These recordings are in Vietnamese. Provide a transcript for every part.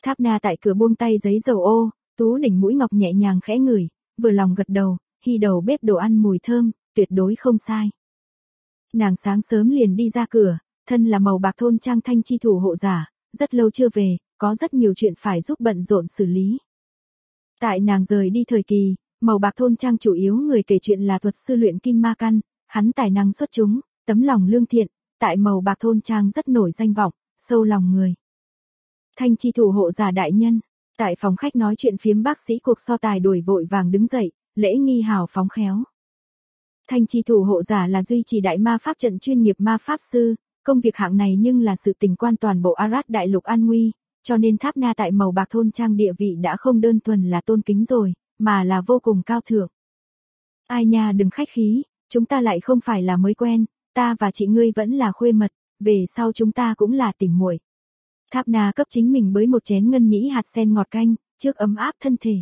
Tháp Na tại cửa buông tay giấy dầu ô, tú đỉnh mũi ngọc nhẹ nhàng khẽ ngửi, vừa lòng gật đầu, hi đầu bếp đồ ăn mùi thơm, tuyệt đối không sai. Nàng sáng sớm liền đi ra cửa, thân là màu bạc thôn trang thanh chi thủ hộ giả, rất lâu chưa về, có rất nhiều chuyện phải giúp bận rộn xử lý. Tại nàng rời đi thời kỳ, màu bạc thôn trang chủ yếu người kể chuyện là thuật sư luyện kim ma căn, hắn tài năng xuất chúng, tấm lòng lương thiện, tại màu bạc thôn trang rất nổi danh vọng, sâu lòng người. Thanh chi thủ hộ giả đại nhân, tại phòng khách nói chuyện phiếm bác sĩ cuộc so tài đuổi vội vàng đứng dậy, lễ nghi hào phóng khéo. Thanh chi thủ hộ giả là duy trì đại ma pháp trận chuyên nghiệp ma pháp sư, công việc hạng này nhưng là sự tình quan toàn bộ Arad đại lục an nguy, cho nên Tháp Na tại màu bạc thôn trang địa vị đã không đơn thuần là tôn kính rồi, mà là vô cùng cao thượng. Ai nha đừng khách khí, chúng ta lại không phải là mới quen, ta và chị ngươi vẫn là khuê mật, về sau chúng ta cũng là tỉ muội. Tháp Na cấp chính mình bới một chén ngân nhĩ hạt sen ngọt canh, trước ấm áp thân thể.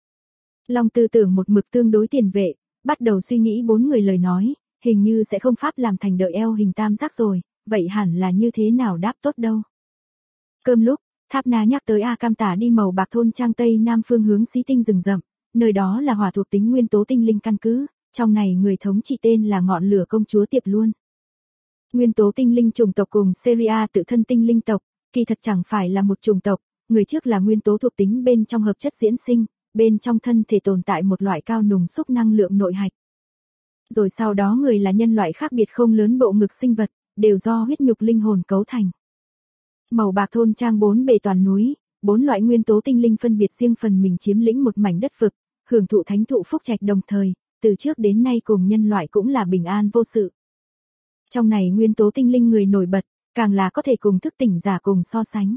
Long tư tưởng một mực tương đối tiền vệ, bắt đầu suy nghĩ 4 người lời nói, hình như sẽ không pháp làm thành đợi eo hình tam giác rồi, vậy hẳn là như thế nào đáp tốt đâu. Cơm lúc, Tháp Na nhắc tới A Cam Tả đi màu bạc thôn trang tây nam phương hướng xí tinh rừng rậm, nơi đó là hỏa thuộc tính nguyên tố tinh linh căn cứ, trong này người thống trị tên là ngọn lửa công chúa Tiệp Luôn. Nguyên tố tinh linh chủng tộc cùng Syria tự thân tinh linh tộc, kỳ thật chẳng phải là một chủng tộc, người trước là nguyên tố thuộc tính bên trong hợp chất diễn sinh, bên trong thân thể tồn tại một loại cao nùng xúc năng lượng nội hạch. Rồi sau đó người là nhân loại khác biệt không lớn bộ ngực sinh vật, đều do huyết nhục linh hồn cấu thành. Màu bạc thôn trang 4 bề toàn núi, 4 loại nguyên tố tinh linh phân biệt riêng phần mình chiếm lĩnh một mảnh đất vực, hưởng thụ thánh thụ phúc trạch đồng thời, từ trước đến nay cùng nhân loại cũng là bình an vô sự. Trong này nguyên tố tinh linh người nổi bật, càng là có thể cùng thức tỉnh giả cùng so sánh.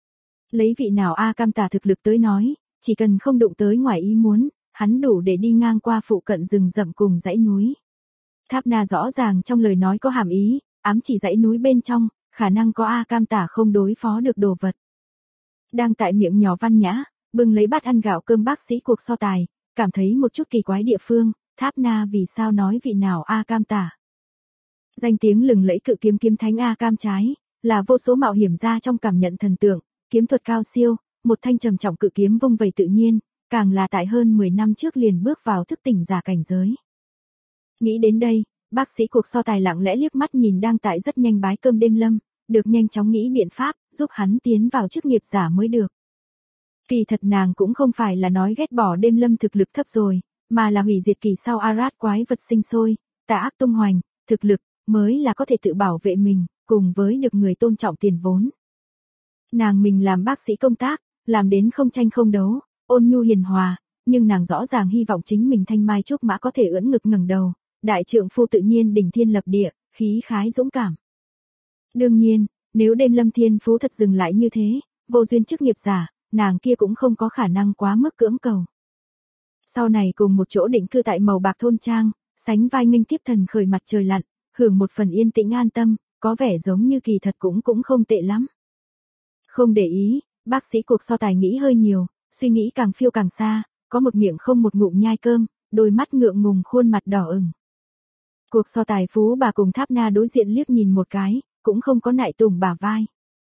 Lấy vị nào A Cam Tả thực lực tới nói, chỉ cần không đụng tới ngoài ý muốn, hắn đủ để đi ngang qua phụ cận rừng rậm cùng dãy núi. Tháp Na rõ ràng trong lời nói có hàm ý, ám chỉ dãy núi bên trong, khả năng có A Cam Tả không đối phó được đồ vật. Đang tại miệng nhỏ văn nhã, bưng lấy bát ăn gạo cơm bác sĩ cuộc so tài, cảm thấy một chút kỳ quái địa phương, Tháp Na vì sao nói vị nào A Cam Tả. Danh tiếng lừng lẫy cự kiếm kiếm thánh A Cam trái, là vô số mạo hiểm gia trong cảm nhận thần tượng, kiếm thuật cao siêu, một thanh trầm trọng cự kiếm vung vẩy tự nhiên, càng là tại hơn 10 năm trước liền bước vào thức tỉnh giả cảnh giới. Nghĩ đến đây, bác sĩ cuộc so tài lặng lẽ liếc mắt nhìn đang tại rất nhanh bái cơm đêm lâm, được nhanh chóng nghĩ biện pháp, giúp hắn tiến vào chức nghiệp giả mới được. Kỳ thật nàng cũng không phải là nói ghét bỏ đêm lâm thực lực thấp rồi, mà là hủy diệt kỳ sau Arad quái vật sinh sôi, tà ác tung hoành, thực lực mới là có thể tự bảo vệ mình, cùng với được người tôn trọng tiền vốn. Nàng mình làm bác sĩ công tác, làm đến không tranh không đấu, ôn nhu hiền hòa, nhưng nàng rõ ràng hy vọng chính mình thanh mai trúc mã có thể ưỡn ngực ngẩng đầu, đại trượng phu tự nhiên đỉnh thiên lập địa, khí khái dũng cảm. Đương nhiên, nếu đêm lâm thiên phú thật dừng lại như thế, vô duyên chức nghiệp giả, nàng kia cũng không có khả năng quá mức cưỡng cầu. Sau này cùng một chỗ định cư tại màu bạc thôn trang, sánh vai nghênh tiếp thần khởi mặt trời lặn, hưởng một phần yên tĩnh an tâm, có vẻ giống như kỳ thật cũng không tệ lắm. Không để ý, bác sĩ cuộc so tài nghĩ hơi nhiều, suy nghĩ càng phiêu càng xa, có một miệng không một ngụm nhai cơm, đôi mắt ngượng ngùng khuôn mặt đỏ ửng. Cuộc so tài phú bà cùng Tháp Na đối diện liếc nhìn một cái, cũng không có nại tùng bả vai.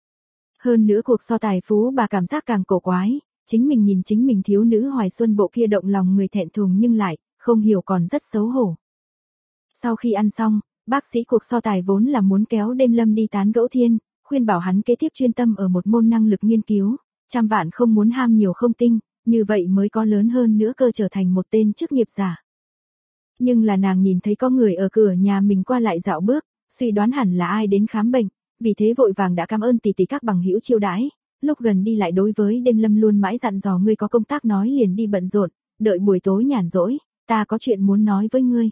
Hơn nữa cuộc so tài phú bà cảm giác càng cổ quái, chính mình nhìn chính mình thiếu nữ hoài xuân bộ kia động lòng người thẹn thùng nhưng lại, không hiểu còn rất xấu hổ. Sau khi ăn xong, bác sĩ cuộc so tài vốn là muốn kéo đêm lâm đi tán gẫu thiên, khuyên bảo hắn kế tiếp chuyên tâm ở một môn năng lực nghiên cứu, trăm vạn không muốn ham nhiều không tinh, như vậy mới có lớn hơn nữa cơ trở thành một tên chức nghiệp giả. Nhưng là nàng nhìn thấy có người ở cửa nhà mình qua lại dạo bước, suy đoán hẳn là ai đến khám bệnh, vì thế vội vàng đã cảm ơn tỷ tỷ các bằng hữu chiêu đãi, lúc gần đi lại đối với đêm lâm luôn mãi dặn dò ngươi có công tác nói liền đi bận rộn, đợi buổi tối nhàn rỗi, ta có chuyện muốn nói với ngươi.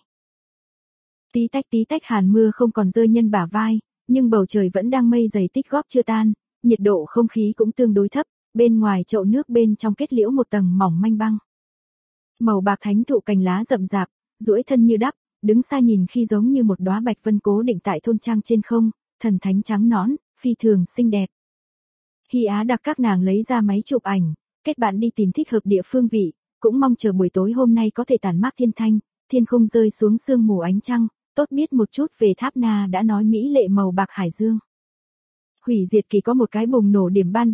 Tí tách hàn mưa không còn rơi nhân bả vai, nhưng bầu trời vẫn đang mây dày tích góp chưa tan, nhiệt độ không khí cũng tương đối thấp, bên ngoài chậu nước bên trong kết liễu một tầng mỏng manh băng. Màu bạc thánh thụ cành lá rậm rạp, duỗi thân như đắp, đứng xa nhìn khi giống như một đóa bạch vân cố định tại thôn trang trên không, thần thánh trắng nõn, phi thường xinh đẹp. Hy Á đặc các nàng lấy ra máy chụp ảnh, kết bạn đi tìm thích hợp địa phương vị, cũng mong chờ buổi tối hôm nay có thể tản mát thiên thanh, thiên không rơi xuống sương mù ánh trăng, tốt biết một chút về Tháp Na đã nói mỹ lệ màu bạc hải dương. Hủy diệt kỳ có một cái bùng nổ điểm ban đầu,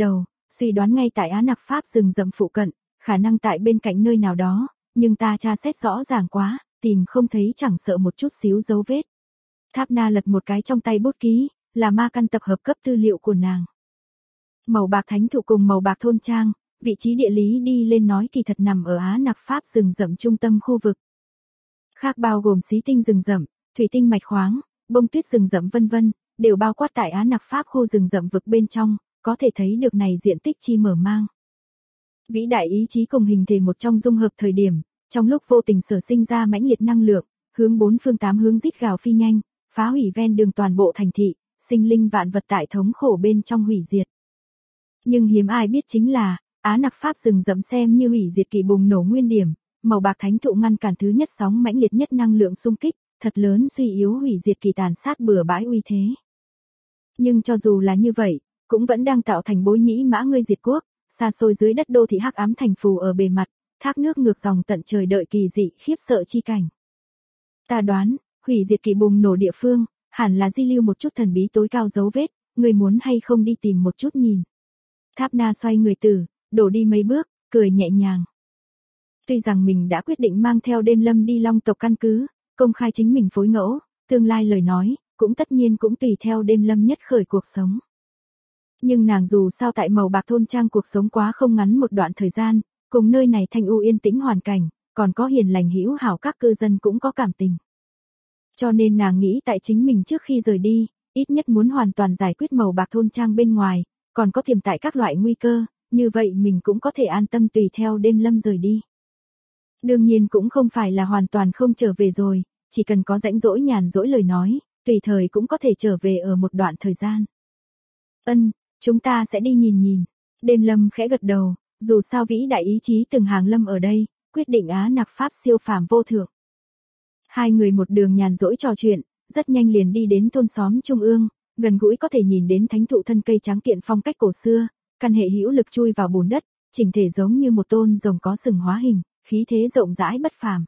suy đoán ngay tại Á Nặc Pháp rừng rậm phụ cận, khả năng tại bên cạnh nơi nào đó, nhưng ta tra xét rõ ràng quá, tìm không thấy chẳng sợ một chút xíu dấu vết. Tháp Na lật một cái trong tay bút ký, là ma căn tập hợp cấp tư liệu của nàng. Màu bạc thánh thụ cùng màu bạc thôn trang, vị trí địa lý đi lên nói kỳ thật nằm ở Á Nặc Pháp rừng rậm trung tâm khu vực. Khác bao gồm xí tinh rừng rậm, thủy tinh mạch khoáng, bông tuyết rừng rậm vân vân, đều bao quát tại Á Nặc Pháp khu rừng rậm vực bên trong, có thể thấy được này diện tích chi mở mang. Vĩ đại ý chí cùng hình thể một trong dung hợp thời điểm, trong lúc vô tình sở sinh ra mãnh liệt năng lượng, hướng bốn phương tám hướng rít gào phi nhanh, phá hủy ven đường toàn bộ thành thị, sinh linh vạn vật tại thống khổ bên trong hủy diệt. Nhưng hiếm ai biết chính là, Á Nặc Pháp rừng rậm xem như hủy diệt kỳ bùng nổ nguyên điểm, màu bạc thánh thụ ngăn cản thứ nhất sóng mãnh liệt nhất năng lượng xung kích, thật lớn suy yếu hủy diệt kỳ tàn sát bừa bãi uy thế. Nhưng cho dù là như vậy, cũng vẫn đang tạo thành bối nhĩ mã ngươi diệt quốc, xa xôi dưới đất đô thị hắc ám thành phù ở bề mặt, thác nước ngược dòng tận trời đợi kỳ dị khiếp sợ chi cảnh. Ta đoán, hủy diệt kỳ bùng nổ địa phương, hẳn là di lưu một chút thần bí tối cao dấu vết, người muốn hay không đi tìm một chút nhìn. Tháp Na xoay người đổ đi mấy bước, cười nhẹ nhàng. Tuy rằng mình đã quyết định mang theo Đêm Lâm đi Long tộc căn cứ, công khai chính mình phối ngẫu, tương lai lời nói, cũng tất nhiên cũng tùy theo Đêm Lâm nhất khởi cuộc sống. Nhưng nàng dù sao tại màu bạc thôn trang cuộc sống quá không ngắn một đoạn thời gian, cùng nơi này thanh u yên tĩnh hoàn cảnh, còn có hiền lành hữu hảo các cư dân cũng có cảm tình. Cho nên nàng nghĩ tại chính mình trước khi rời đi, ít nhất muốn hoàn toàn giải quyết màu bạc thôn trang bên ngoài, còn có tiềm tại các loại nguy cơ, như vậy mình cũng có thể an tâm tùy theo Đêm Lâm rời đi. Đương nhiên cũng không phải là hoàn toàn không trở về rồi, chỉ cần có rãnh rỗi nhàn rỗi lời nói, tùy thời cũng có thể trở về ở một đoạn thời gian. Chúng ta sẽ đi nhìn nhìn. Đêm Lâm khẽ gật đầu, dù sao vĩ đại ý chí từng hàng lâm ở đây, quyết định Á Nặc Pháp siêu phàm vô thượng. Hai người một đường nhàn rỗi trò chuyện, rất nhanh liền đi đến thôn xóm trung ương, gần gũi có thể nhìn đến thánh thụ thân cây trắng kiện phong cách cổ xưa, căn hệ hữu lực chui vào bùn đất, chỉnh thể giống như một tôn rồng có sừng hóa hình, khí thế rộng rãi bất phàm.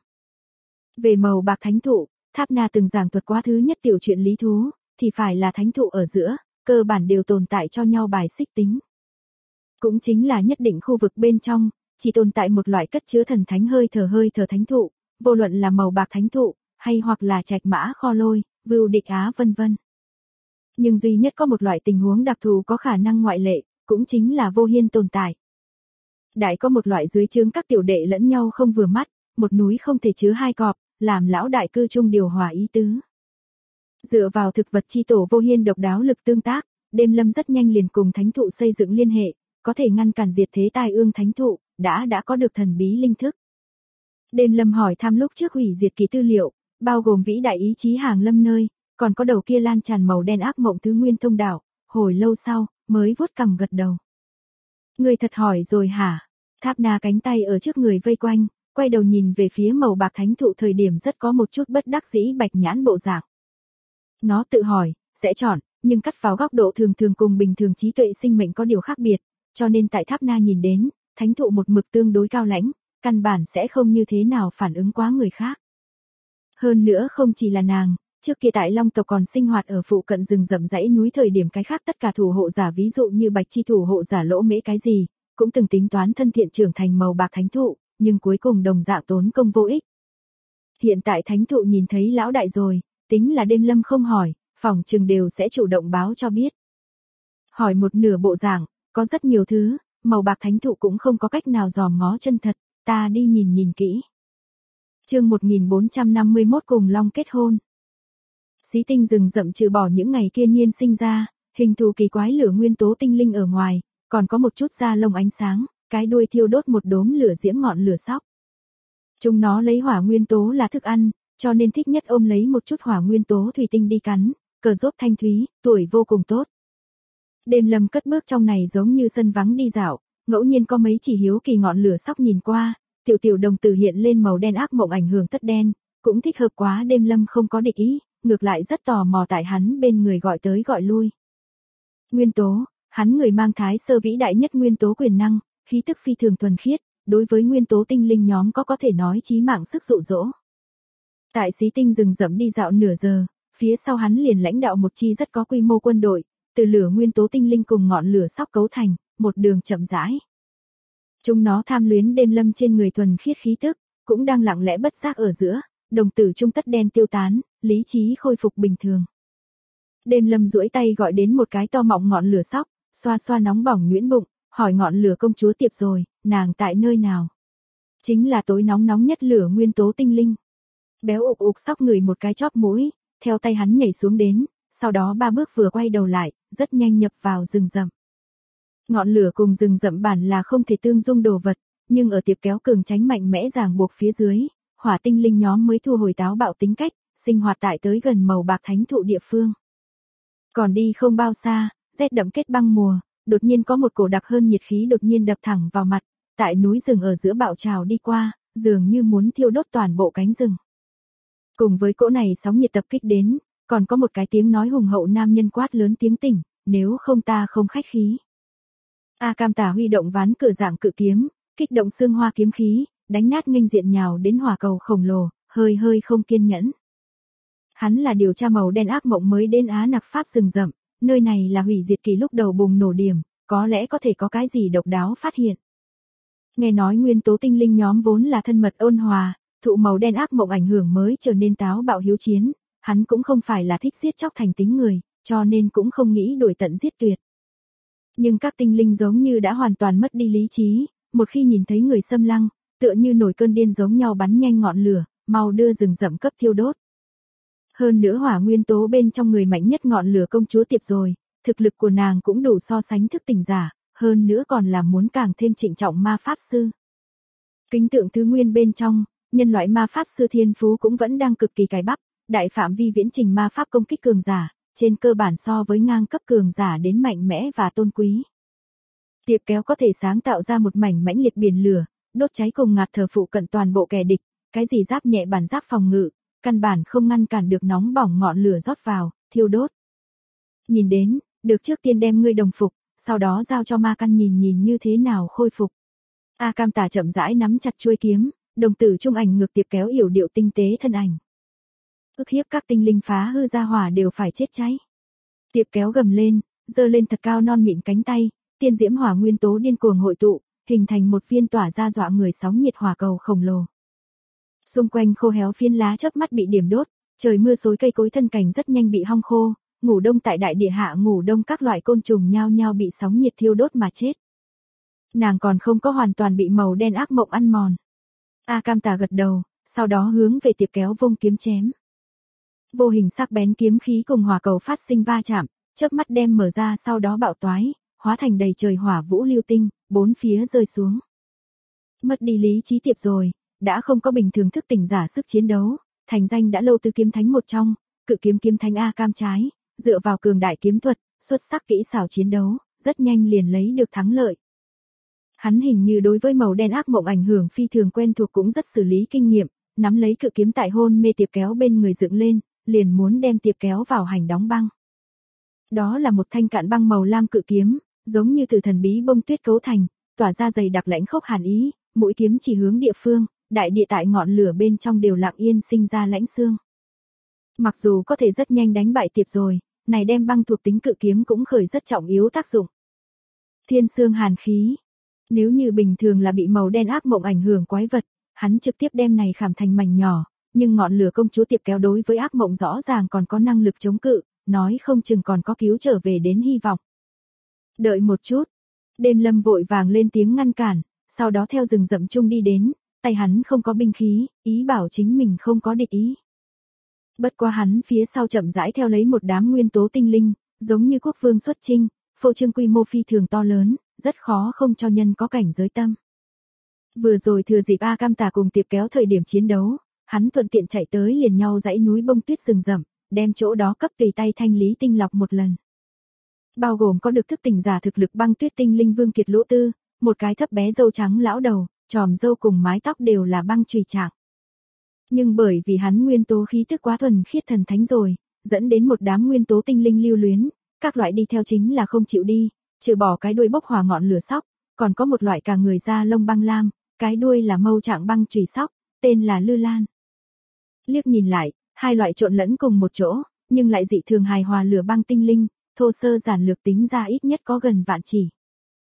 Về màu bạc thánh thụ, Tháp Na từng giảng thuật quá thứ nhất tiểu truyện lý thú, thì phải là thánh thụ ở giữa, cơ bản đều tồn tại cho nhau bài xích tính. Cũng chính là nhất định khu vực bên trong, chỉ tồn tại một loại cất chứa thần thánh hơi thở thánh thụ, vô luận là màu bạc thánh thụ, hay hoặc là trạch mã kho lôi, vưu địch á vân vân. Nhưng duy nhất có một loại tình huống đặc thù có khả năng ngoại lệ, cũng chính là vô hiên tồn tại. Đại có một loại dưới trướng các tiểu đệ lẫn nhau không vừa mắt, một núi không thể chứa hai cọp, làm lão đại cư chung điều hòa ý tứ. Dựa vào thực vật chi tổ vô hiên độc đáo lực tương tác, Đêm Lâm rất nhanh liền cùng thánh thụ xây dựng liên hệ, có thể ngăn cản diệt thế tai ương thánh thụ, đã có được thần bí linh thức. Đêm Lâm hỏi thăm lúc trước hủy diệt kỳ tư liệu, bao gồm vĩ đại ý chí hàng lâm nơi, còn có đầu kia lan tràn màu đen ác mộng thứ nguyên thông đạo, hồi lâu sau, mới vuốt cằm gật đầu. Người thật hỏi rồi hả? Tháp Na cánh tay ở trước người vây quanh, quay đầu nhìn về phía màu bạc thánh thụ thời điểm rất có một chút bất đắc dĩ bạch nhãn bộ dạng. Nó tự hỏi, sẽ chọn, nhưng cắt vào góc độ thường thường cùng bình thường trí tuệ sinh mệnh có điều khác biệt, cho nên tại Tháp Na nhìn đến, thánh thụ một mực tương đối cao lãnh, căn bản sẽ không như thế nào phản ứng quá người khác. Hơn nữa không chỉ là nàng, trước kia tại Long tộc còn sinh hoạt ở phụ cận rừng rậm dãy núi thời điểm cái khác tất cả thủ hộ giả ví dụ như Bạch Chi thủ hộ giả Lỗ Mễ cái gì, cũng từng tính toán thân thiện trưởng thành màu bạc thánh thụ, nhưng cuối cùng đồng dạng tốn công vô ích. Hiện tại thánh thụ nhìn thấy lão đại rồi, tính là Đêm Lâm không hỏi, phòng chừng đều sẽ chủ động báo cho biết. Hỏi một nửa bộ dạng, có rất nhiều thứ, màu bạc thánh thụ cũng không có cách nào dòm ngó chân thật, ta đi nhìn kỹ. Chương 1451 cùng Long kết hôn. Xí tinh rừng rậm trừ bỏ những ngày kia nhiên sinh ra, hình thù kỳ quái lửa nguyên tố tinh linh ở ngoài, còn có một chút da lông ánh sáng, cái đuôi thiêu đốt một đốm lửa diễm ngọn lửa sóc. Chúng nó lấy hỏa nguyên tố là thức ăn, cho nên thích nhất ôm lấy một chút hỏa nguyên tố thủy tinh đi cắn, cờ rốt thanh thúy, tuổi vô cùng tốt. Đêm Lâm cất bước trong này giống như sân vắng đi dạo, ngẫu nhiên có mấy chỉ hiếu kỳ ngọn lửa sóc nhìn qua, tiểu đồng tử hiện lên màu đen ác mộng ảnh hưởng tất đen, cũng thích hợp quá. Đêm Lâm không có địch ý, ngược lại rất tò mò tại hắn bên người gọi tới gọi lui. Nguyên tố, hắn người mang thái sơ vĩ đại nhất nguyên tố quyền năng, khí tức phi thường thuần khiết, đối với nguyên tố tinh linh nhóm có thể nói chí mạng sức dụ dỗ. Tại xí tinh rừng rậm đi dạo nửa giờ, phía sau hắn liền lãnh đạo một chi rất có quy mô quân đội, từ lửa nguyên tố tinh linh cùng ngọn lửa sóc cấu thành, một đường chậm rãi. Chúng nó tham luyến đêm lâm trên người thuần khiết khí tức, cũng đang lặng lẽ bất giác ở giữa, đồng tử trung tất đen tiêu tán, lý trí khôi phục bình thường. Đêm lâm duỗi tay gọi đến một cái to mọng ngọn lửa sóc, xoa xoa nóng bỏng nhuyễn bụng, hỏi ngọn lửa công chúa Tiệp rồi, nàng tại nơi nào? Chính là tối nóng nóng nhất lửa nguyên tố tinh linh. Béo ục ục sóc ngửi một cái chóp mũi, theo tay hắn nhảy xuống đến, sau đó 3 bước vừa quay đầu lại, rất nhanh nhập vào rừng rậm. Ngọn lửa cùng rừng rậm bản là không thể tương dung đồ vật, nhưng ở Tiệp Kéo cường tránh mạnh mẽ ràng buộc phía dưới, hỏa tinh linh nhóm mới thu hồi táo bạo tính cách, sinh hoạt tại tới gần màu bạc thánh thụ địa phương. Còn đi không bao xa, rét đậm kết băng mùa, đột nhiên có một cổ đặc hơn nhiệt khí đột nhiên đập thẳng vào mặt, tại núi rừng ở giữa bạo trào đi qua, dường như muốn thiêu đốt toàn bộ cánh rừng. Cùng với cỗ này sóng nhiệt tập kích đến, còn có một cái tiếng nói hùng hậu nam nhân quát lớn tiếng tỉnh, nếu không ta không khách khí. A Cam Tả huy động ván cửa dạng cự kiếm, kích động xương hoa kiếm khí, đánh nát nghênh diện nhào đến hỏa cầu khổng lồ, hơi hơi không kiên nhẫn. Hắn là điều tra màu đen ác mộng mới đến Á Nặc Pháp rừng rậm, nơi này là hủy diệt kỳ lúc đầu bùng nổ điểm, có lẽ có thể có cái gì độc đáo phát hiện. Nghe nói nguyên tố tinh linh nhóm vốn là thân mật ôn hòa, thụ màu đen ác mộng ảnh hưởng mới trở nên táo bạo hiếu chiến, hắn cũng không phải là thích giết chóc thành tính người, cho nên cũng không nghĩ đuổi tận giết tuyệt. Nhưng các tinh linh giống như đã hoàn toàn mất đi lý trí, một khi nhìn thấy người xâm lăng, tựa như nổi cơn điên giống nhau bắn nhanh ngọn lửa, mau đưa rừng rậm cấp thiêu đốt. Hơn nữa hỏa nguyên tố bên trong người mạnh nhất ngọn lửa công chúa Tiệp rồi, thực lực của nàng cũng đủ so sánh thức tỉnh giả, hơn nữa còn là muốn càng thêm trịnh trọng ma pháp sư. Kính tượng thứ nguyên bên trong, nhân loại ma pháp sư thiên phú cũng vẫn đang cực kỳ cải bắp, đại phạm vi viễn trình ma pháp công kích cường giả, trên cơ bản so với ngang cấp cường giả đến mạnh mẽ và tôn quý. Tiệp Kéo có thể sáng tạo ra một mảnh mãnh liệt biển lửa, đốt cháy cùng ngạt thở phụ cận toàn bộ kẻ địch, cái gì giáp nhẹ bản giáp phòng ngự, căn bản không ngăn cản được nóng bỏng ngọn lửa rót vào, thiêu đốt. Nhìn đến, được trước tiên đem ngươi đồng phục, sau đó giao cho ma căn nhìn nhìn như thế nào khôi phục. A Cam Tả chậm rãi nắm chặt chuôi kiếm, đồng tử trung ảnh ngược Tiệp Kéo yểu điệu tinh tế thân ảnh. Ức hiếp các tinh linh phá hư ra hỏa đều phải chết cháy. Tiệp Kéo gầm lên, giơ lên thật cao non mịn cánh tay, tiên diễm hỏa nguyên tố điên cuồng hội tụ, hình thành một viên tỏa ra dọa người sóng nhiệt hỏa cầu khổng lồ. Xung quanh khô héo phiến lá chớp mắt bị điểm đốt, trời mưa xối cây cối thân cảnh rất nhanh bị hong khô, ngủ đông tại đại địa hạ ngủ đông các loại côn trùng nhao nhao bị sóng nhiệt thiêu đốt mà chết. Nàng còn không có hoàn toàn bị màu đen ác mộng ăn mòn. A Cam Tả gật đầu, sau đó hướng về Tiệp Kéo vung kiếm chém. Vô hình sắc bén kiếm khí cùng hỏa cầu phát sinh va chạm, chớp mắt đem mở ra sau đó bạo toái, hóa thành đầy trời hỏa vũ lưu tinh, bốn phía rơi xuống. Mất đi lý trí Tiệp rồi, đã không có bình thường thức tỉnh giả sức chiến đấu, thành danh đã lâu tứ kiếm thánh một trong, cự kiếm kiếm thánh A Cam trái, dựa vào cường đại kiếm thuật, xuất sắc kỹ xảo chiến đấu, rất nhanh liền lấy được thắng lợi. Hắn hình như đối với màu đen ác mộng ảnh hưởng phi thường quen thuộc cũng rất xử lý kinh nghiệm, nắm lấy cự kiếm tại hôn mê Tiệp Kéo bên người dựng lên, liền muốn đem Tiệp Kéo vào hành đóng băng. Đó là một thanh cạn băng màu lam cự kiếm, giống như từ thần bí bông tuyết cấu thành, tỏa ra dày đặc lãnh khốc hàn ý, mũi kiếm chỉ hướng địa phương, đại địa tại ngọn lửa bên trong đều lặng yên sinh ra lãnh xương. Mặc dù có thể rất nhanh đánh bại Tiệp rồi, này đem băng thuộc tính cự kiếm cũng khởi rất trọng yếu tác dụng. Thiên xương hàn khí. Nếu như bình thường là bị màu đen ác mộng ảnh hưởng quái vật, hắn trực tiếp đem này khảm thành mảnh nhỏ, nhưng ngọn lửa công chúa Tiệp Kéo đối với ác mộng rõ ràng còn có năng lực chống cự, nói không chừng còn có cứu trở về đến hy vọng. Đợi một chút. Đêm lâm vội vàng lên tiếng ngăn cản, sau đó theo rừng rậm chung đi đến, tay hắn không có binh khí, ý bảo chính mình không có địch ý. Bất quá hắn phía sau chậm rãi theo lấy một đám nguyên tố tinh linh, giống như quốc vương xuất chinh, phô trương quy mô phi thường to lớn, rất khó không cho nhân có cảnh giới tâm. Vừa rồi thừa dịp A Cam Tả cùng Tiệp Kéo thời điểm chiến đấu, hắn thuận tiện chạy tới liền nhau dãy núi bông tuyết rừng rậm, đem chỗ đó cấp tùy tay thanh lý tinh lọc một lần. Bao gồm có được thức tỉnh giả thực lực băng tuyết tinh linh Vương Kiệt Lỗ Tư, một cái thấp bé râu trắng lão đầu, tròm râu cùng mái tóc đều là băng chùy trạng. Nhưng bởi vì hắn nguyên tố khí tức quá thuần khiết thần thánh rồi, dẫn đến một đám nguyên tố tinh linh lưu luyến, các loại đi theo chính là không chịu đi, trừ bỏ cái đuôi bốc hỏa ngọn lửa sóc, còn có một loại cả người da lông băng lam, cái đuôi là mâu trạng băng chùy sóc, tên là Lư Lan. Liếc nhìn lại, hai loại trộn lẫn cùng một chỗ, nhưng lại dị thường hài hòa lửa băng tinh linh, thô sơ giản lược tính ra ít nhất có gần vạn chỉ.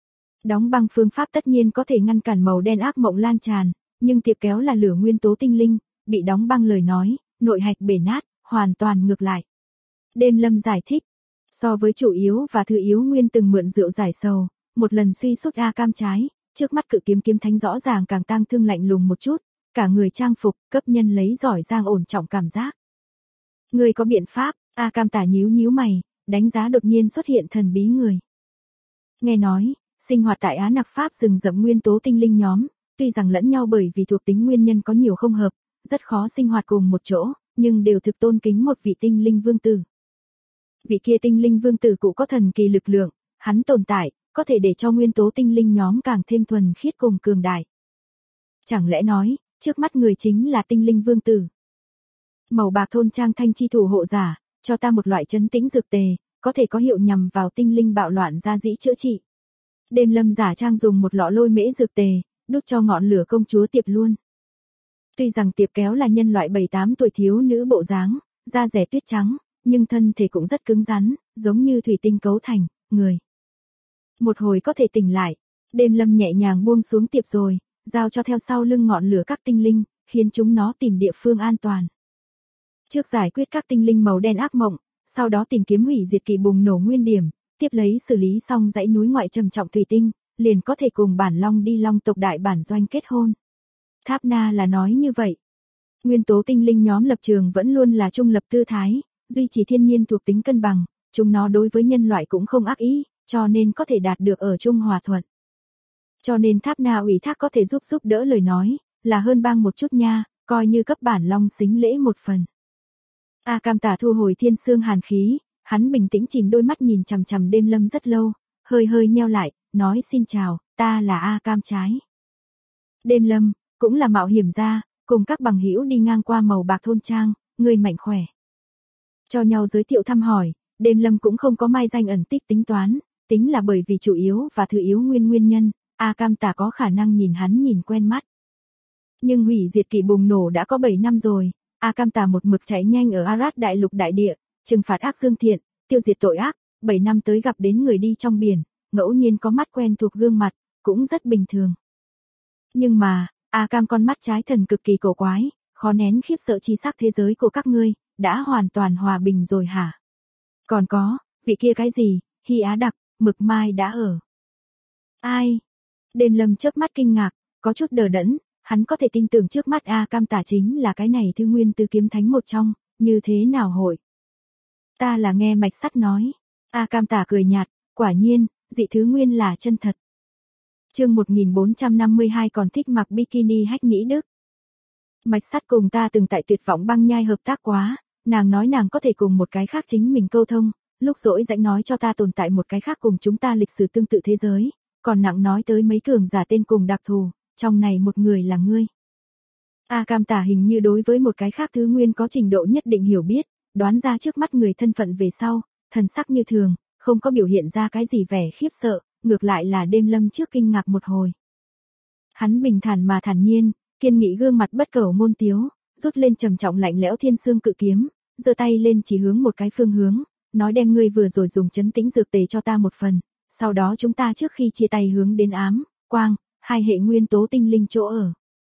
Đóng băng phương pháp tất nhiên có thể ngăn cản màu đen ác mộng lan tràn, nhưng tiệp kéo là lửa nguyên tố tinh linh, bị đóng băng lời nói, nội hạch bể nát, hoàn toàn ngược lại. Đêm Lâm giải thích, so với chủ yếu và thứ yếu nguyên từng mượn rượu giải sầu, một lần suy sút A Cam trái, trước mắt cự kiếm kiếm thánh rõ ràng càng tang thương lạnh lùng một chút, cả người trang phục, cấp nhân lấy giỏi giang ổn trọng cảm giác. Người có biện pháp, A Cam tả nhíu nhíu mày, đánh giá đột nhiên xuất hiện thần bí người. Nghe nói, sinh hoạt tại Á Nặc Pháp rừng rậm nguyên tố tinh linh nhóm, tuy rằng lẫn nhau bởi vì thuộc tính nguyên nhân có nhiều không hợp, rất khó sinh hoạt cùng một chỗ, nhưng đều thực tôn kính một vị tinh linh vương tử. Vị kia tinh linh vương tử cũng có thần kỳ lực lượng, hắn tồn tại, có thể để cho nguyên tố tinh linh nhóm càng thêm thuần khiết cùng cường đại. Chẳng lẽ nói, trước mắt người chính là tinh linh vương tử. Màu bạc thôn trang thanh chi thủ hộ giả, cho ta một loại trấn tĩnh dược tề, có thể có hiệu nhằm vào tinh linh bạo loạn ra dĩ chữa trị. Đêm Lâm giả trang dùng một lọ lôi mễ dược tề, đút cho ngọn lửa công chúa Tiệp luôn. Tuy rằng Tiệp kéo là nhân loại 7-8 tuổi thiếu nữ bộ dáng, da rẻ tuyết trắng, nhưng thân thể cũng rất cứng rắn, giống như thủy tinh cấu thành, người. Một hồi có thể tỉnh lại, Đêm Lâm nhẹ nhàng buông xuống Tiệp rồi, giao cho theo sau lưng ngọn lửa các tinh linh, khiến chúng nó tìm địa phương an toàn. Trước giải quyết các tinh linh màu đen ác mộng, sau đó tìm kiếm hủy diệt kỳ bùng nổ nguyên điểm, tiếp lấy xử lý xong dãy núi ngoại trầm trọng thủy tinh, liền có thể cùng bản long đi long tộc đại bản doanh kết hôn. Tháp Na là nói như vậy. Nguyên tố tinh linh nhóm lập trường vẫn luôn là trung lập tư thái, duy trì thiên nhiên thuộc tính cân bằng, chúng nó đối với nhân loại cũng không ác ý, cho nên có thể đạt được ở chung hòa thuận. Cho nên Tháp Na ủy thác có thể giúp đỡ lời nói, là hơn bang một chút nha, coi như cấp bản long xính lễ một phần. A Cam tả thu hồi thiên xương hàn khí, hắn bình tĩnh chìm đôi mắt nhìn chằm chằm Đêm Lâm rất lâu, hơi hơi nheo lại, nói xin chào, ta là A Cam trái. Đêm Lâm, cũng là mạo hiểm gia, cùng các bằng hữu đi ngang qua màu bạc thôn trang, người mạnh khỏe. Cho nhau giới thiệu thăm hỏi, Đêm Lâm cũng không có mai danh ẩn tích tính toán, tính là bởi vì chủ yếu và thứ yếu nguyên nhân, A Cam tả có khả năng nhìn hắn nhìn quen mắt. Nhưng hủy diệt kỳ bùng nổ đã có 7 năm rồi, A Cam tả một mực chạy nhanh ở Arad đại lục đại địa, trừng phạt ác dương thiện, tiêu diệt tội ác, 7 năm tới gặp đến người đi trong biển, ngẫu nhiên có mắt quen thuộc gương mặt, cũng rất bình thường. Nhưng mà, A Cam con mắt trái thần cực kỳ cổ quái, khó nén khiếp sợ chi sắc thế giới của các ngươi, đã hoàn toàn hòa bình rồi hả? Còn có, vị kia cái gì, Hy Á Đặc, Mực Mai đã ở. Ai? Đêm Lâm chớp mắt kinh ngạc, có chút đờ đẫn, hắn có thể tin tưởng trước mắt A Cam tả chính là cái này thư nguyên tứ kiếm thánh một trong, như thế nào hội? Ta là nghe mạch sắt nói. A Cam tả cười nhạt, quả nhiên, dị thứ nguyên là chân thật. Chương 1452 còn thích mặc bikini hách nhĩ đức. Mạch sắt cùng ta từng tại Tuyệt Vọng Băng Nhai hợp tác quá, nàng nói nàng có thể cùng một cái khác chính mình câu thông, lúc rỗi rãnh nói cho ta tồn tại một cái khác cùng chúng ta lịch sử tương tự thế giới, còn nặng nói tới mấy cường giả tên cùng đặc thù, trong này một người là ngươi. A Cam tả hình như đối với một cái khác thứ nguyên có trình độ nhất định hiểu biết, đoán ra trước mắt người thân phận về sau, thần sắc như thường, không có biểu hiện ra cái gì vẻ khiếp sợ, ngược lại là Đêm Lâm trước kinh ngạc một hồi. Hắn bình thản mà thản nhiên, kiên nghị gương mặt bất cẩu môn tiếu, rút lên trầm trọng lạnh lẽo thiên xương cự kiếm, giơ tay lên chỉ hướng một cái phương hướng, nói đem ngươi vừa rồi dùng trấn tĩnh dược tề cho ta một phần, sau đó chúng ta trước khi chia tay hướng đến ám, quang, hai hệ nguyên tố tinh linh chỗ ở.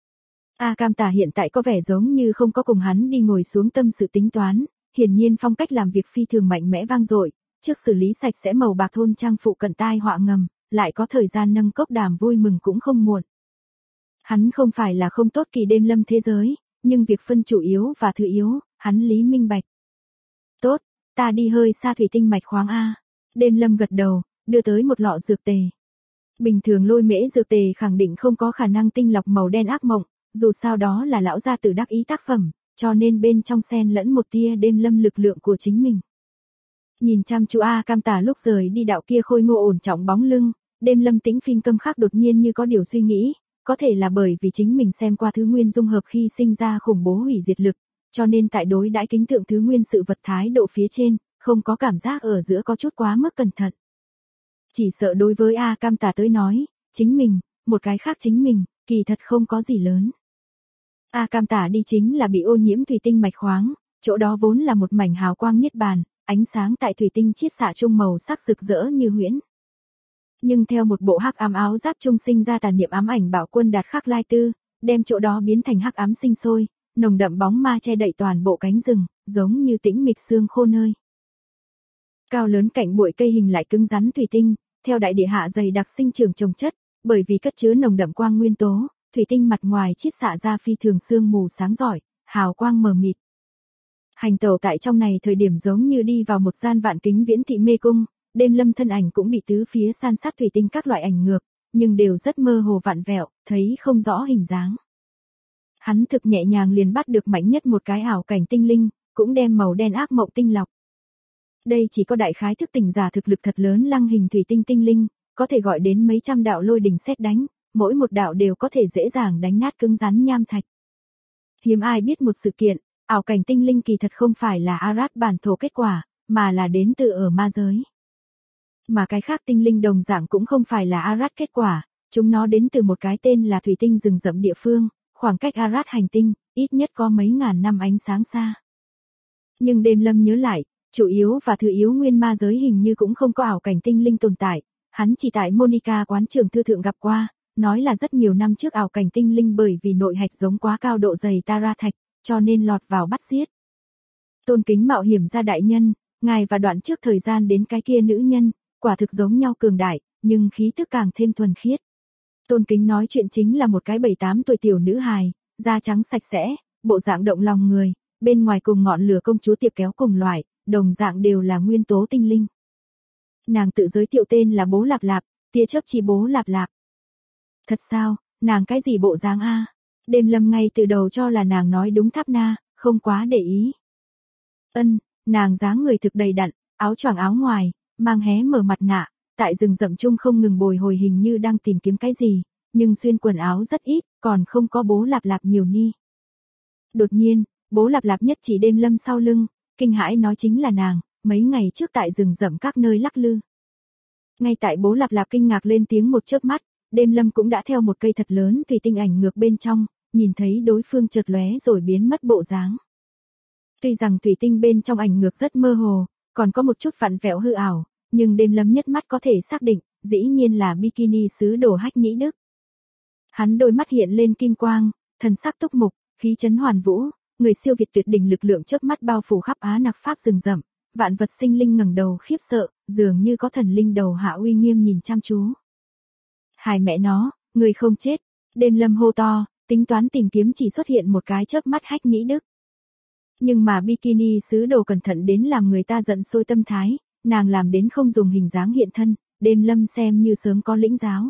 A Cam tả hiện tại có vẻ giống như không có cùng hắn đi ngồi xuống tâm sự tính toán, hiển nhiên phong cách làm việc phi thường mạnh mẽ vang dội, trước xử lý sạch sẽ màu bạc thôn trang phụ cận tai họa ngầm, lại có thời gian nâng cốc đàm vui mừng cũng không muộn. Hắn không phải là không tốt kỳ Đêm Lâm thế giới, nhưng việc phân chủ yếu và thứ yếu, hắn lý minh bạch. Tốt, ta đi hơi xa thủy tinh mạch khoáng A. Đêm Lâm gật đầu, đưa tới một lọ dược tề. Bình thường lôi mễ dược tề khẳng định không có khả năng tinh lọc màu đen ác mộng, dù sao đó là lão gia tử đắc ý tác phẩm, cho nên bên trong xen lẫn một tia Đêm Lâm lực lượng của chính mình. Nhìn chăm chú A Cam tả lúc rời đi đạo kia khôi ngô ổn trọng bóng lưng, Đêm Lâm tĩnh phim câm khắc đột nhiên như có điều suy nghĩ, có thể là bởi vì chính mình xem qua thứ nguyên dung hợp khi sinh ra khủng bố hủy diệt lực, cho nên tại đối đãi kính thượng thứ nguyên sự vật thái độ phía trên, không có cảm giác ở giữa có chút quá mức cẩn thận. Chỉ sợ đối với A Cam tả tới nói, chính mình, một cái khác chính mình, kỳ thật không có gì lớn. A Cam tả đi chính là bị ô nhiễm thủy tinh mạch khoáng, chỗ đó vốn là một mảnh hào quang niết bàn, ánh sáng tại thủy tinh chiết xạ trung màu sắc rực rỡ như huyễn. Nhưng theo một bộ hắc ám áo giáp trung sinh ra tàn niệm ám ảnh bạo quân đạt khắc lai tư, đem chỗ đó biến thành hắc ám sinh sôi, nồng đậm bóng ma che đậy toàn bộ cánh rừng, giống như tĩnh mịch xương khô nơi. Cao lớn cạnh bụi cây hình lại cứng rắn thủy tinh, theo đại địa hạ dày đặc sinh trưởng trồng chất, bởi vì cất chứa nồng đậm quang nguyên tố, thủy tinh mặt ngoài chiết xạ ra phi thường sương mù sáng rọi, hào quang mờ mịt. Hành tẩu tại trong này thời điểm giống như đi vào một gian vạn kính viễn thị mê cung, Đêm Lâm thân ảnh cũng bị tứ phía san sát thủy tinh các loại ảnh ngược, nhưng đều rất mơ hồ vặn vẹo, thấy không rõ hình dáng. Hắn thực nhẹ nhàng liền bắt được mạnh nhất một cái ảo cảnh tinh linh, cũng đem màu đen ác mộng tinh lọc. Đây chỉ có đại khái thức tỉnh giả thực lực thật lớn lăng hình thủy tinh tinh linh, có thể gọi đến mấy trăm đạo lôi đình sét đánh, mỗi một đạo đều có thể dễ dàng đánh nát cứng rắn nham thạch. Hiếm ai biết một sự kiện, ảo cảnh tinh linh kỳ thật không phải là Arad bản thổ kết quả, mà là đến từ ở ma giới. Mà cái khác tinh linh đồng dạng cũng không phải là Arad kết quả, chúng nó đến từ một cái tên là thủy tinh rừng rậm địa phương, khoảng cách Arad hành tinh, ít nhất có mấy ngàn năm ánh sáng xa. Nhưng Đêm Lâm nhớ lại, chủ yếu và thứ yếu nguyên ma giới hình như cũng không có ảo cảnh tinh linh tồn tại, hắn chỉ tại Monica quán trường thư thượng gặp qua, nói là rất nhiều năm trước ảo cảnh tinh linh bởi vì nội hạch giống quá cao độ dày Tara thạch, cho nên lọt vào bắt giết. Tôn Kính mạo hiểm ra đại nhân, ngài và đoạn trước thời gian đến cái kia nữ nhân, quả thực giống nhau cường đại, nhưng khí tức càng thêm thuần khiết. Tôn Kính nói chuyện chính là một cái 7-8 tuổi tiểu nữ hài, da trắng sạch sẽ, bộ dạng động lòng người, bên ngoài cùng ngọn lửa công chúa tiệp kéo cùng loại, đồng dạng đều là nguyên tố tinh linh. Nàng tự giới thiệu tên là Bố Lạp Lạp, tia chớp chi Bố Lạp Lạp. Thật sao, nàng cái gì bộ dáng a? Đêm Lâm ngay từ đầu cho là nàng nói đúng Tháp Na, không quá để ý. Nàng dáng người thực đầy đặn, áo choàng áo ngoài, mang hé mở mặt nạ, tại rừng rậm chung không ngừng bồi hồi hình như đang tìm kiếm cái gì, nhưng xuyên quần áo rất ít, còn không có Bố Lạp Lạp nhiều ni. Đột nhiên, Bố Lạp Lạp nhất chỉ Đêm Lâm sau lưng, kinh hãi nói chính là nàng, mấy ngày trước tại rừng rậm các nơi lắc lư. Ngay tại Bố Lạp Lạp kinh ngạc lên tiếng một chớp mắt, Đêm Lâm cũng đã theo một cây thật lớn thủy tinh ảnh ngược bên trong, nhìn thấy đối phương chợt lóe rồi biến mất bộ dáng. Tuy rằng thủy tinh bên trong ảnh ngược rất mơ hồ, còn có một chút vặn vẹo hư ảo, nhưng Đêm Lâm nhất mắt có thể xác định, dĩ nhiên là bikini sứ đồ Hách Nhĩ Đức. Hắn đôi mắt hiện lên kim quang, thần sắc túc mục, khí chấn hoàn vũ, người siêu việt tuyệt đỉnh lực lượng chớp mắt bao phủ khắp Á Nặc Pháp rừng rậm, vạn vật sinh linh ngẩng đầu khiếp sợ, dường như có thần linh đầu hạ uy nghiêm nhìn chăm chú. Hài mẹ nó, người không chết, Đêm Lâm hô to, tính toán tìm kiếm chỉ xuất hiện một cái chớp mắt Hách Nhĩ Đức. Nhưng mà bikini sứ đồ cẩn thận đến làm người ta giận sôi tâm thái, nàng làm đến không dùng hình dáng hiện thân, Đêm Lâm xem như sớm có lĩnh giáo.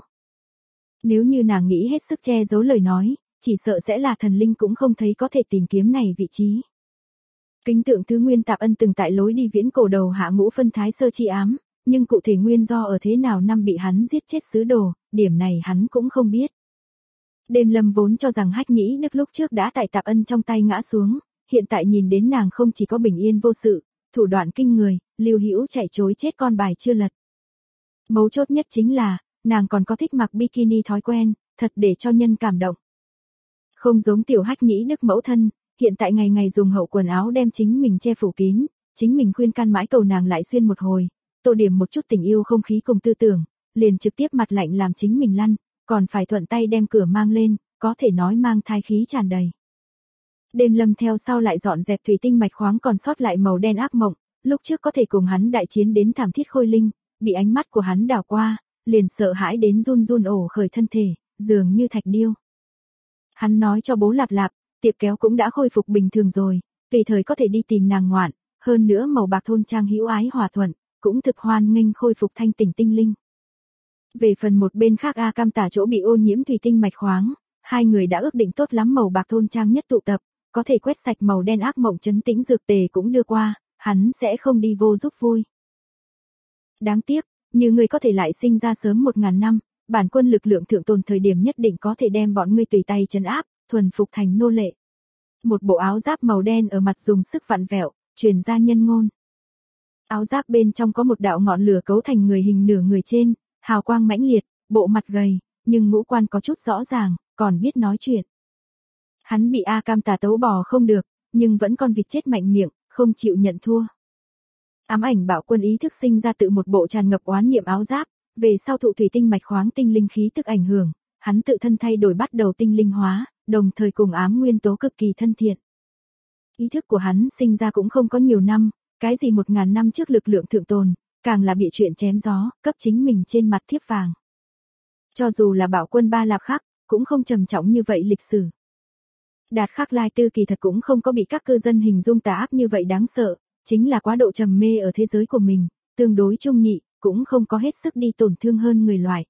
Nếu như nàng nghĩ hết sức che giấu lời nói, chỉ sợ sẽ là thần linh cũng không thấy có thể tìm kiếm này vị trí. Kính tượng thứ nguyên Tạp Ân từng tại lối đi viễn cổ đầu hạ ngũ phân thái sơ chi ám, nhưng cụ thể nguyên do ở thế nào năm bị hắn giết chết sứ đồ, điểm này hắn cũng không biết. Đêm Lâm vốn cho rằng Hách Nhĩ Đức lúc trước đã tại Tạp Ân trong tay ngã xuống, hiện tại nhìn đến nàng không chỉ có bình yên vô sự, thủ đoạn kinh người, Lưu Hữu chạy chối chết con bài chưa lật. Mấu chốt nhất chính là, nàng còn có thích mặc bikini thói quen, thật để cho nhân cảm động. Không giống tiểu Hách Nhĩ Đức mẫu thân, hiện tại ngày ngày dùng hậu quần áo đem chính mình che phủ kín, chính mình khuyên can mãi cầu nàng lại xuyên một hồi, tô điểm một chút tình yêu không khí cùng tư tưởng, liền trực tiếp mặt lạnh làm chính mình lăn, còn phải thuận tay đem cửa mang lên, có thể nói mang thai khí tràn đầy. Đêm Lâm theo sau lại dọn dẹp thủy tinh mạch khoáng còn sót lại màu đen ác mộng, lúc trước có thể cùng hắn đại chiến đến thảm thiết khôi linh, bị ánh mắt của hắn đảo qua, liền sợ hãi đến run run ổ khởi thân thể, dường như thạch điêu. Hắn nói cho Bố Lạp Lạp, tiệp kéo cũng đã khôi phục bình thường rồi, tùy thời có thể đi tìm nàng ngoạn, hơn nữa màu bạc thôn trang hữu ái hòa thuận, cũng thực hoan nghênh khôi phục thanh tỉnh tinh linh. Về phần một bên khác A Cam tả chỗ bị ô nhiễm thủy tinh mạch khoáng, hai người đã ước định tốt lắm màu bạc thôn trang nhất tụ tập, có thể quét sạch màu đen ác mộng trấn tĩnh dược tề cũng đưa qua, hắn sẽ không đi vô giúp vui. Đáng tiếc, như người có thể lại sinh ra sớm 1000 năm, bản quân lực lượng thượng tồn thời điểm nhất định có thể đem bọn ngươi tùy tay trấn áp, thuần phục thành nô lệ. Một bộ áo giáp màu đen ở mặt dùng sức vặn vẹo, truyền ra nhân ngôn. Áo giáp bên trong có một đạo ngọn lửa cấu thành người hình nửa người trên, hào quang mãnh liệt, bộ mặt gầy, nhưng ngũ quan có chút rõ ràng, còn biết nói chuyện. Hắn bị A Cam tà tấu bò không được, nhưng vẫn con vịt chết mạnh miệng, không chịu nhận thua. Ám ảnh bạo quân ý thức sinh ra tự một bộ tràn ngập oán niệm áo giáp, về sau thụ thủy tinh mạch khoáng tinh linh khí tức ảnh hưởng, hắn tự thân thay đổi bắt đầu tinh linh hóa, đồng thời cùng ám nguyên tố cực kỳ thân thiện. Ý thức của hắn sinh ra cũng không có nhiều năm, cái gì 1000 năm trước lực lượng thượng tồn, càng là bị chuyện chém gió, cấp chính mình trên mặt thiếp vàng. Cho dù là Bảo Quân Ba Lạp Khắc, cũng không trầm trọng như vậy lịch sử. Đạt Khắc Lai Tư kỳ thật cũng không có bị các cư dân hình dung tà ác như vậy đáng sợ, chính là quá độ trầm mê ở thế giới của mình, tương đối trung nhị, cũng không có hết sức đi tổn thương hơn người loại.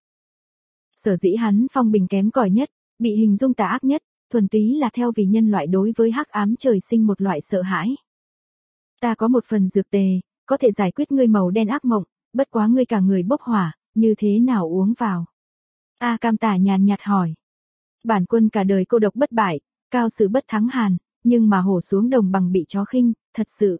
Sở dĩ hắn phong bình kém cỏi nhất, bị hình dung tà ác nhất, thuần túy là theo vì nhân loại đối với hắc ám trời sinh một loại sợ hãi. Ta có một phần dược tề, có thể giải quyết ngươi màu đen ác mộng, bất quá ngươi cả người bốc hỏa, như thế nào uống vào? A Cam Tả nhàn nhạt hỏi. Bản quân cả đời cô độc bất bại, cao sử bất thắng hàn, nhưng mà hổ xuống đồng bằng bị chó khinh, thật sự.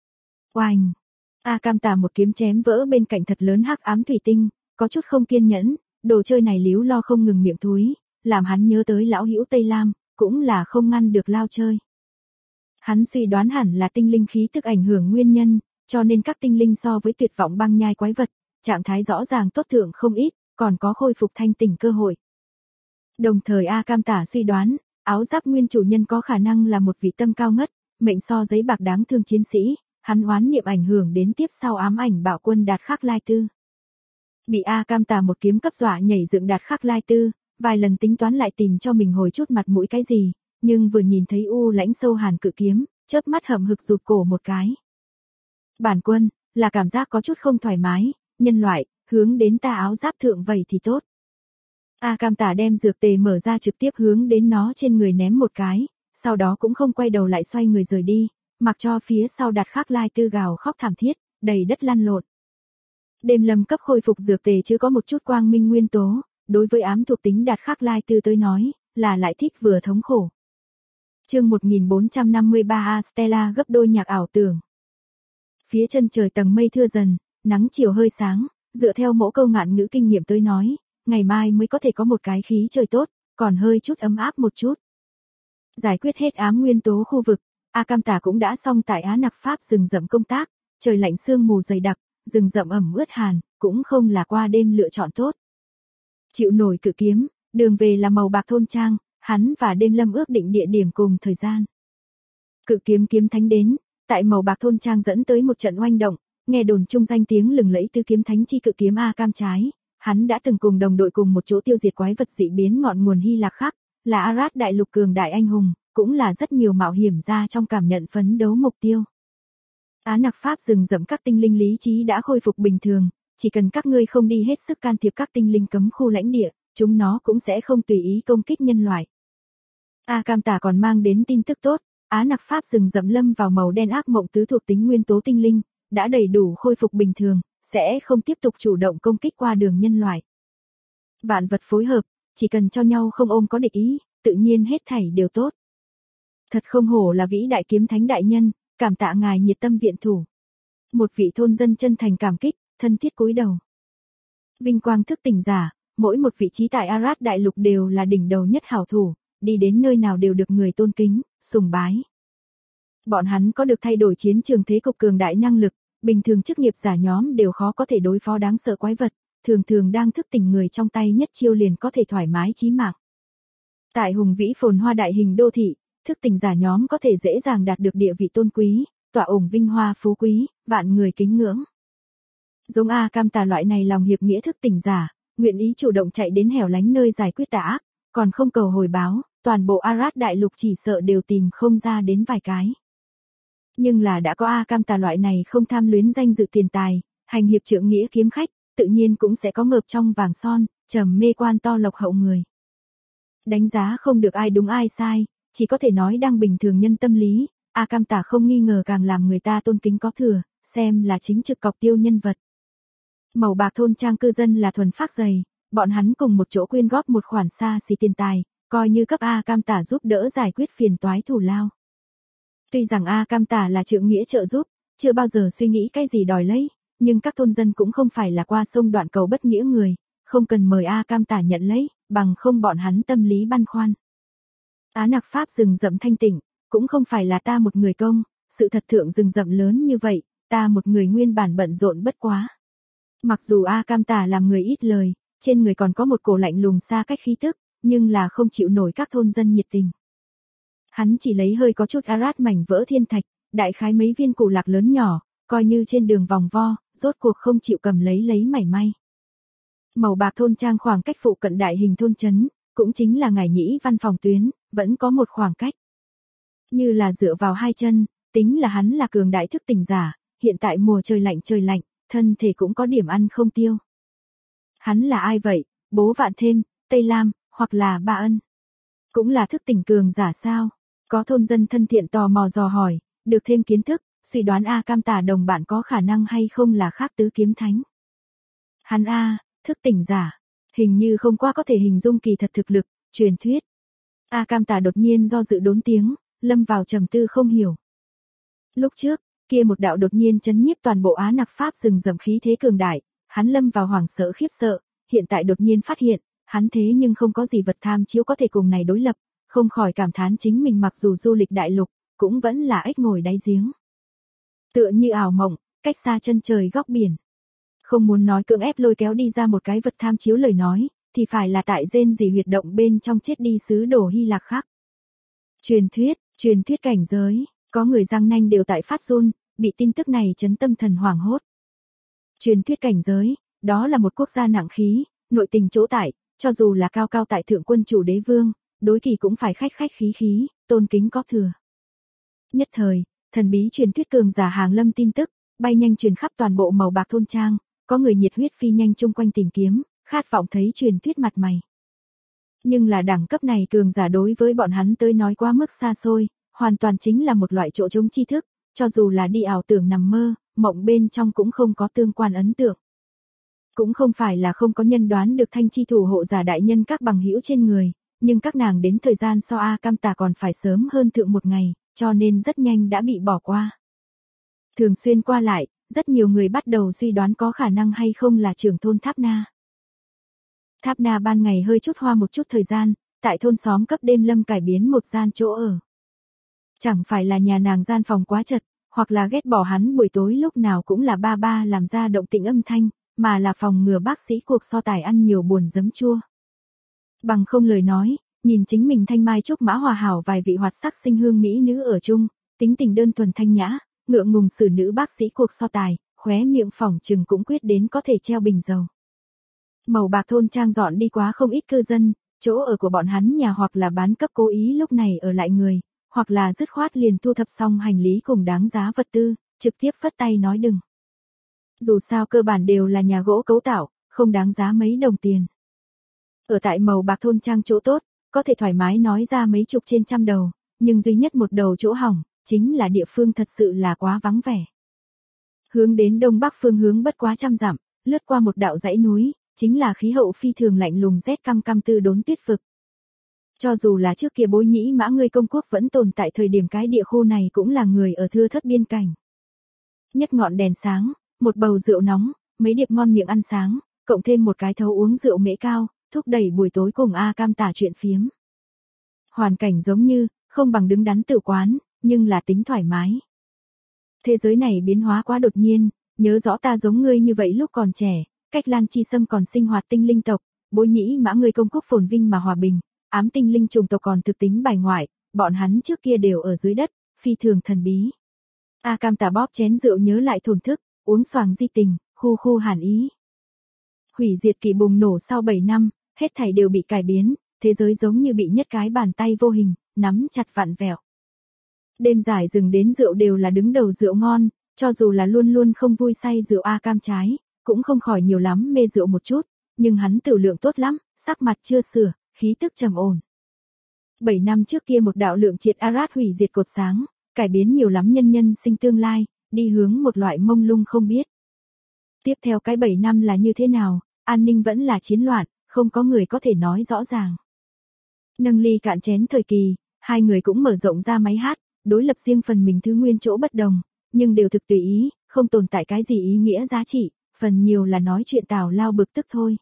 Oanh! A Cam Tả một kiếm chém vỡ bên cạnh thật lớn hắc ám thủy tinh, có chút không kiên nhẫn, đồ chơi này líu lo không ngừng miệng thúi, làm hắn nhớ tới lão hữu Tây Lam, cũng là không ngăn được lao chơi. Hắn suy đoán hẳn là tinh linh khí tức ảnh hưởng nguyên nhân, cho nên các tinh linh so với tuyệt vọng băng nhai quái vật, trạng thái rõ ràng tốt thượng không ít, còn có khôi phục thanh tỉnh cơ hội. Đồng thời A Cam Tả suy đoán, áo giáp nguyên chủ nhân có khả năng là một vị tâm cao ngất, mệnh so giấy bạc đáng thương chiến sĩ, hắn oán niệm ảnh hưởng đến tiếp sau ám ảnh Bảo Quân Đạt Khắc Lai Tư. Bị A Cam Tả một kiếm cấp dọa nhảy dựng Đạt Khắc Lai Tư, vài lần tính toán lại tìm cho mình hồi chút mặt mũi cái gì, nhưng vừa nhìn thấy u lãnh sâu hàn cự kiếm, chớp mắt hậm hực rụt cổ một cái. Bản quân, là cảm giác có chút không thoải mái, nhân loại, hướng đến ta áo giáp thượng vậy thì tốt. A Cam Tả đem dược tề mở ra trực tiếp hướng đến nó trên người ném một cái, sau đó cũng không quay đầu lại xoay người rời đi, mặc cho phía sau Đạt Khắc Lai Tư gào khóc thảm thiết, đầy đất lăn lộn. Đêm lâm cấp khôi phục dược tề chứ có một chút quang minh nguyên tố, đối với ám thuộc tính Đạt Khắc Lai Tư tới nói, là lại thích vừa thống khổ. Chương 1453 A Stella gấp đôi nhạc ảo tưởng. Phía chân trời tầng mây thưa dần, nắng chiều hơi sáng, dựa theo mẫu câu ngạn ngữ kinh nghiệm tới nói, ngày mai mới có thể có một cái khí trời tốt, còn hơi chút ấm áp một chút. Giải quyết hết ám nguyên tố khu vực, A Cam Tả cũng đã xong tại Á Nặc Pháp rừng rậm công tác, trời lạnh sương mù dày đặc, rừng rậm ẩm ướt hàn, cũng không là qua đêm lựa chọn tốt. Chịu nổi cự kiếm, đường về là màu bạc thôn trang, hắn và đêm lâm ước định địa điểm cùng thời gian. Cự kiếm kiếm thánh đến, tại màu bạc thôn trang dẫn tới một trận oanh động, nghe đồn chung danh tiếng lừng lẫy tứ kiếm thánh chi cự kiếm A Cam trái, hắn đã từng cùng đồng đội cùng một chỗ tiêu diệt quái vật dị biến ngọn nguồn Hy Lạc khác, là Arad đại lục cường đại anh hùng, cũng là rất nhiều mạo hiểm ra trong cảm nhận phấn đấu mục tiêu. Á Nặc Pháp rừng rậm các tinh linh lý trí đã khôi phục bình thường, chỉ cần các ngươi không đi hết sức can thiệp các tinh linh cấm khu lãnh địa, chúng nó cũng sẽ không tùy ý công kích nhân loại. A Cam Tả còn mang đến tin tức tốt, Á Nặc Pháp rừng rậm lâm vào màu đen ác mộng tứ thuộc tính nguyên tố tinh linh, đã đầy đủ khôi phục bình thường, sẽ không tiếp tục chủ động công kích qua đường nhân loại. Vạn vật phối hợp, chỉ cần cho nhau không ôm có địch ý, tự nhiên hết thảy đều tốt. Thật không hổ là vĩ đại kiếm thánh đại nhân, cảm tạ ngài nhiệt tâm viện thủ. Một vị thôn dân chân thành cảm kích, thân thiết cúi đầu. Vinh quang thức tỉnh giả, mỗi một vị trí tại Arad đại lục đều là đỉnh đầu nhất hảo thủ, đi đến nơi nào đều được người tôn kính, sùng bái. Bọn hắn có được thay đổi chiến trường thế cục cường đại năng lực, bình thường chức nghiệp giả nhóm đều khó có thể đối phó đáng sợ quái vật, thường thường đang thức tỉnh người trong tay nhất chiêu liền có thể thoải mái chí mạng. Tại hùng vĩ phồn hoa đại hình đô thị, thức tỉnh giả nhóm có thể dễ dàng đạt được địa vị tôn quý, tỏa ủng vinh hoa phú quý, vạn người kính ngưỡng. Giống A Cam Tả loại này lòng hiệp nghĩa thức tỉnh giả, nguyện ý chủ động chạy đến hẻo lánh nơi giải quyết tà ác, còn không cầu hồi báo, toàn bộ Arad đại lục chỉ sợ đều tìm không ra đến vài cái. Nhưng là đã có A Cam Tả loại này không tham luyến danh dự tiền tài, hành hiệp trượng nghĩa kiếm khách, tự nhiên cũng sẽ có ngợp trong vàng son, trầm mê quan to lộc hậu người. Đánh giá không được ai đúng ai sai, chỉ có thể nói đang bình thường nhân tâm lý, A Cam Tả không nghi ngờ càng làm người ta tôn kính có thừa, xem là chính trực cọc tiêu nhân vật. Màu bạc thôn trang cư dân là thuần phác dày, bọn hắn cùng một chỗ quyên góp một khoản xa xỉ tiền tài, coi như cấp A Cam Tả giúp đỡ giải quyết phiền toái thù lao. Tuy rằng A Cam Tả là trượng nghĩa trợ giúp, chưa bao giờ suy nghĩ cái gì đòi lấy, nhưng các thôn dân cũng không phải là qua sông đoạn cầu bất nghĩa người, không cần mời A Cam Tả nhận lấy, bằng không bọn hắn tâm lý băn khoăn. Á Nặc Pháp rừng rậm thanh tịnh, cũng không phải là ta một người công, sự thật thượng rừng rậm lớn như vậy, ta một người nguyên bản bận rộn bất quá. Mặc dù A Cam Tả làm người ít lời, trên người còn có một cổ lạnh lùng xa cách khí tức, nhưng là không chịu nổi các thôn dân nhiệt tình. Hắn chỉ lấy hơi có chút arat mảnh vỡ thiên thạch, đại khái mấy viên củ lạc lớn nhỏ, coi như trên đường vòng vo, rốt cuộc không chịu cầm lấy mảy may. Màu bạc thôn trang khoảng cách phụ cận đại hình thôn trấn, cũng chính là Ngải Nhĩ văn phòng tuyến, vẫn có một khoảng cách. Như là dựa vào hai chân, tính là hắn là cường đại thức tỉnh giả, hiện tại mùa trời lạnh, thân thể cũng có điểm ăn không tiêu. Hắn là ai vậy, Bố Vạn Thêm, Tây Lam, hoặc là Ba Ân? Cũng là thức tỉnh cường giả sao? Có thôn dân thân thiện tò mò dò hỏi, được thêm kiến thức, suy đoán A Cam Tả đồng bạn có khả năng hay không là khác tứ kiếm thánh. Hắn A, thức tỉnh giả, hình như không qua có thể hình dung kỳ thật thực lực, truyền thuyết. A Cam Tả đột nhiên do dự đốn tiếng, lâm vào trầm tư không hiểu. Lúc trước, kia một đạo đột nhiên chấn nhiếp toàn bộ Á Nặc Pháp rừng rậm khí thế cường đại, hắn lâm vào hoảng sợ khiếp sợ, hiện tại đột nhiên phát hiện, hắn thế nhưng không có gì vật tham chiếu có thể cùng này đối lập, không khỏi cảm thán chính mình mặc dù du lịch đại lục, cũng vẫn là ếch ngồi đáy giếng. Tựa như ảo mộng, cách xa chân trời góc biển. Không muốn nói cưỡng ép lôi kéo đi ra một cái vật tham chiếu lời nói, thì phải là tại rên gì huyệt động bên trong chết đi sứ đồ Hy Lạc khác. Truyền thuyết cảnh giới, có người răng nanh đều tại phát run, bị tin tức này chấn tâm thần hoảng hốt. Truyền thuyết cảnh giới, đó là một quốc gia nặng khí, nội tình chỗ tại, cho dù là cao cao tại thượng quân chủ đế vương, đối kỳ cũng phải khách khí, tôn kính có thừa. Nhất thời, thần bí truyền thuyết cường giả hàng lâm tin tức, bay nhanh truyền khắp toàn bộ màu bạc thôn trang, có người nhiệt huyết phi nhanh chung quanh tìm kiếm, khát vọng thấy truyền thuyết mặt mày. Nhưng là đẳng cấp này cường giả đối với bọn hắn tới nói quá mức xa xôi, hoàn toàn chính là một loại chỗ trống tri thức, cho dù là đi ảo tưởng nằm mơ, mộng bên trong cũng không có tương quan ấn tượng. Cũng không phải là không có nhân đoán được thanh chi thủ hộ giả đại nhân các bằng hữu trên người, nhưng các nàng đến thời gian so A Cam Tả còn phải sớm hơn thượng một ngày, cho nên rất nhanh đã bị bỏ qua. Thường xuyên qua lại, rất nhiều người bắt đầu suy đoán có khả năng hay không là trưởng thôn Tháp Na. Tháp Na ban ngày hơi chút hoa một chút thời gian, tại thôn xóm cấp đêm lâm cải biến một gian chỗ ở. Chẳng phải là nhà nàng gian phòng quá chật, hoặc là ghét bỏ hắn buổi tối lúc nào cũng là ba làm ra động tĩnh âm thanh, mà là phòng ngừa bác sĩ cuộc so tài ăn nhiều buồn giấm chua. Bằng không lời nói, nhìn chính mình thanh mai trúc mã hòa hảo vài vị hoạt sắc sinh hương mỹ nữ ở chung, tính tình đơn thuần thanh nhã, ngượng ngùng xử nữ bác sĩ cuộc so tài, khóe miệng phỏng chừng cũng quyết đến có thể treo bình dầu. Màu bạc thôn trang dọn đi quá không ít cư dân, chỗ ở của bọn hắn nhà hoặc là bán cấp cố ý lúc này ở lại người, hoặc là dứt khoát liền thu thập xong hành lý cùng đáng giá vật tư, trực tiếp phất tay nói đừng. Dù sao cơ bản đều là nhà gỗ cấu tạo, không đáng giá mấy đồng tiền. Ở tại màu bạc thôn trang chỗ tốt, có thể thoải mái nói ra mấy chục trên trăm đầu, nhưng duy nhất một đầu chỗ hỏng, chính là địa phương thật sự là quá vắng vẻ. Hướng đến đông bắc phương hướng bất quá trăm dặm, lướt qua một đạo dãy núi, chính là khí hậu phi thường lạnh lùng rét căm căm tư đốn tuyết vực. Cho dù là trước kia Bối Nhĩ Mã Ngươi công quốc vẫn tồn tại thời điểm cái địa khu này cũng là người ở thưa thất biên cảnh. Nhất ngọn đèn sáng, một bầu rượu nóng, mấy điệp ngon miệng ăn sáng, cộng thêm một cái thấu uống rượu mễ cao, thúc đẩy buổi tối cùng A Cam Tả chuyện phiếm. Hoàn cảnh giống như, không bằng đứng đắn tử quán, nhưng là tính thoải mái. Thế giới này biến hóa quá đột nhiên, nhớ rõ ta giống ngươi như vậy lúc còn trẻ, cách Lan Chi Sâm còn sinh hoạt tinh linh tộc, Bối Nhĩ Mã Ngươi công quốc phồn vinh mà hòa bình, ám tinh linh trùng tộc còn thực tính bài ngoại, bọn hắn trước kia đều ở dưới đất, phi thường thần bí. A Cam Tả bóp chén rượu nhớ lại thổn thức, uống xoàng di tình, khu hàn ý. Hủy diệt kỳ bùng nổ sau 7 năm, hết thảy đều bị cải biến, thế giới giống như bị nhất cái bàn tay vô hình, nắm chặt vặn vẹo. Đêm dài dừng đến rượu đều là đứng đầu rượu ngon, cho dù là luôn luôn không vui say rượu A Cam trái, cũng không khỏi nhiều lắm mê rượu một chút, nhưng hắn tiểu lượng tốt lắm, sắc mặt chưa sửa, khí tức trầm ổn. 7 năm trước kia một đạo lượng triệt Arat hủy diệt cột sáng, cải biến nhiều lắm nhân sinh tương lai, đi hướng một loại mông lung không biết. Tiếp theo cái 7 năm là như thế nào, an ninh vẫn là chiến loạn, không có người có thể nói rõ ràng. Nâng ly cạn chén thời kỳ, hai người cũng mở rộng ra máy hát, đối lập riêng phần mình thứ nguyên chỗ bất đồng, nhưng đều thực tùy ý, không tồn tại cái gì ý nghĩa giá trị, phần nhiều là nói chuyện tào lao bực tức thôi.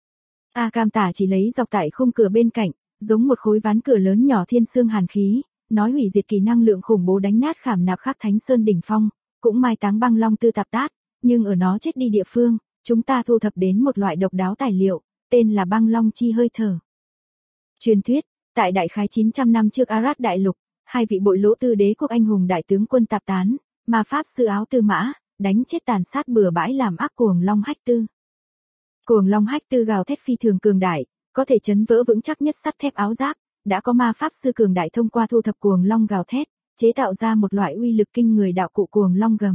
A Cam Tả chỉ lấy dọc tại khung cửa bên cạnh, giống một khối ván cửa lớn nhỏ thiên xương hàn khí, nói hủy diệt kỳ năng lượng khủng bố đánh nát khảm nạp khắc Thánh Sơn đỉnh phong, cũng mai táng băng long tư tạp tát, nhưng ở nó chết đi địa phương, chúng ta thu thập đến một loại độc đáo tài liệu, tên là băng long chi hơi thở. Truyền thuyết, tại đại khái 900 năm trước Arad đại lục, hai vị bội lỗ tư đế quốc anh hùng đại tướng quân Tạp Tán, ma pháp sư áo tư mã, đánh chết tàn sát bừa bãi làm ác cuồng long hách tư. Cuồng long hách tư gào thét phi thường cường đại, có thể chấn vỡ vững chắc nhất sắt thép áo giáp, đã có ma pháp sư cường đại thông qua thu thập cuồng long gào thét, chế tạo ra một loại uy lực kinh người đạo cụ cuồng long gầm.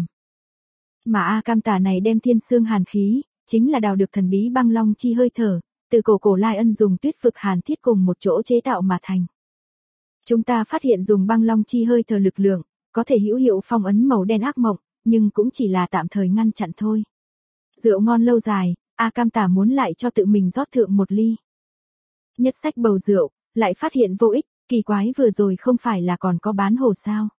Mà A Cam Tả này đem thiên xương hàn khí, chính là đào được thần bí băng long chi hơi thở, từ cổ Lai Ân dùng tuyết vực hàn thiết cùng một chỗ chế tạo mà thành. Chúng ta phát hiện dùng băng long chi hơi thở lực lượng, có thể hữu hiệu phong ấn màu đen ác mộng, nhưng cũng chỉ là tạm thời ngăn chặn thôi. Rượu ngon lâu dài, A Cam Tả muốn lại cho tự mình rót thượng một ly. Nhất sách bầu rượu, lại phát hiện vô ích, kỳ quái vừa rồi không phải là còn có bán hồ sao.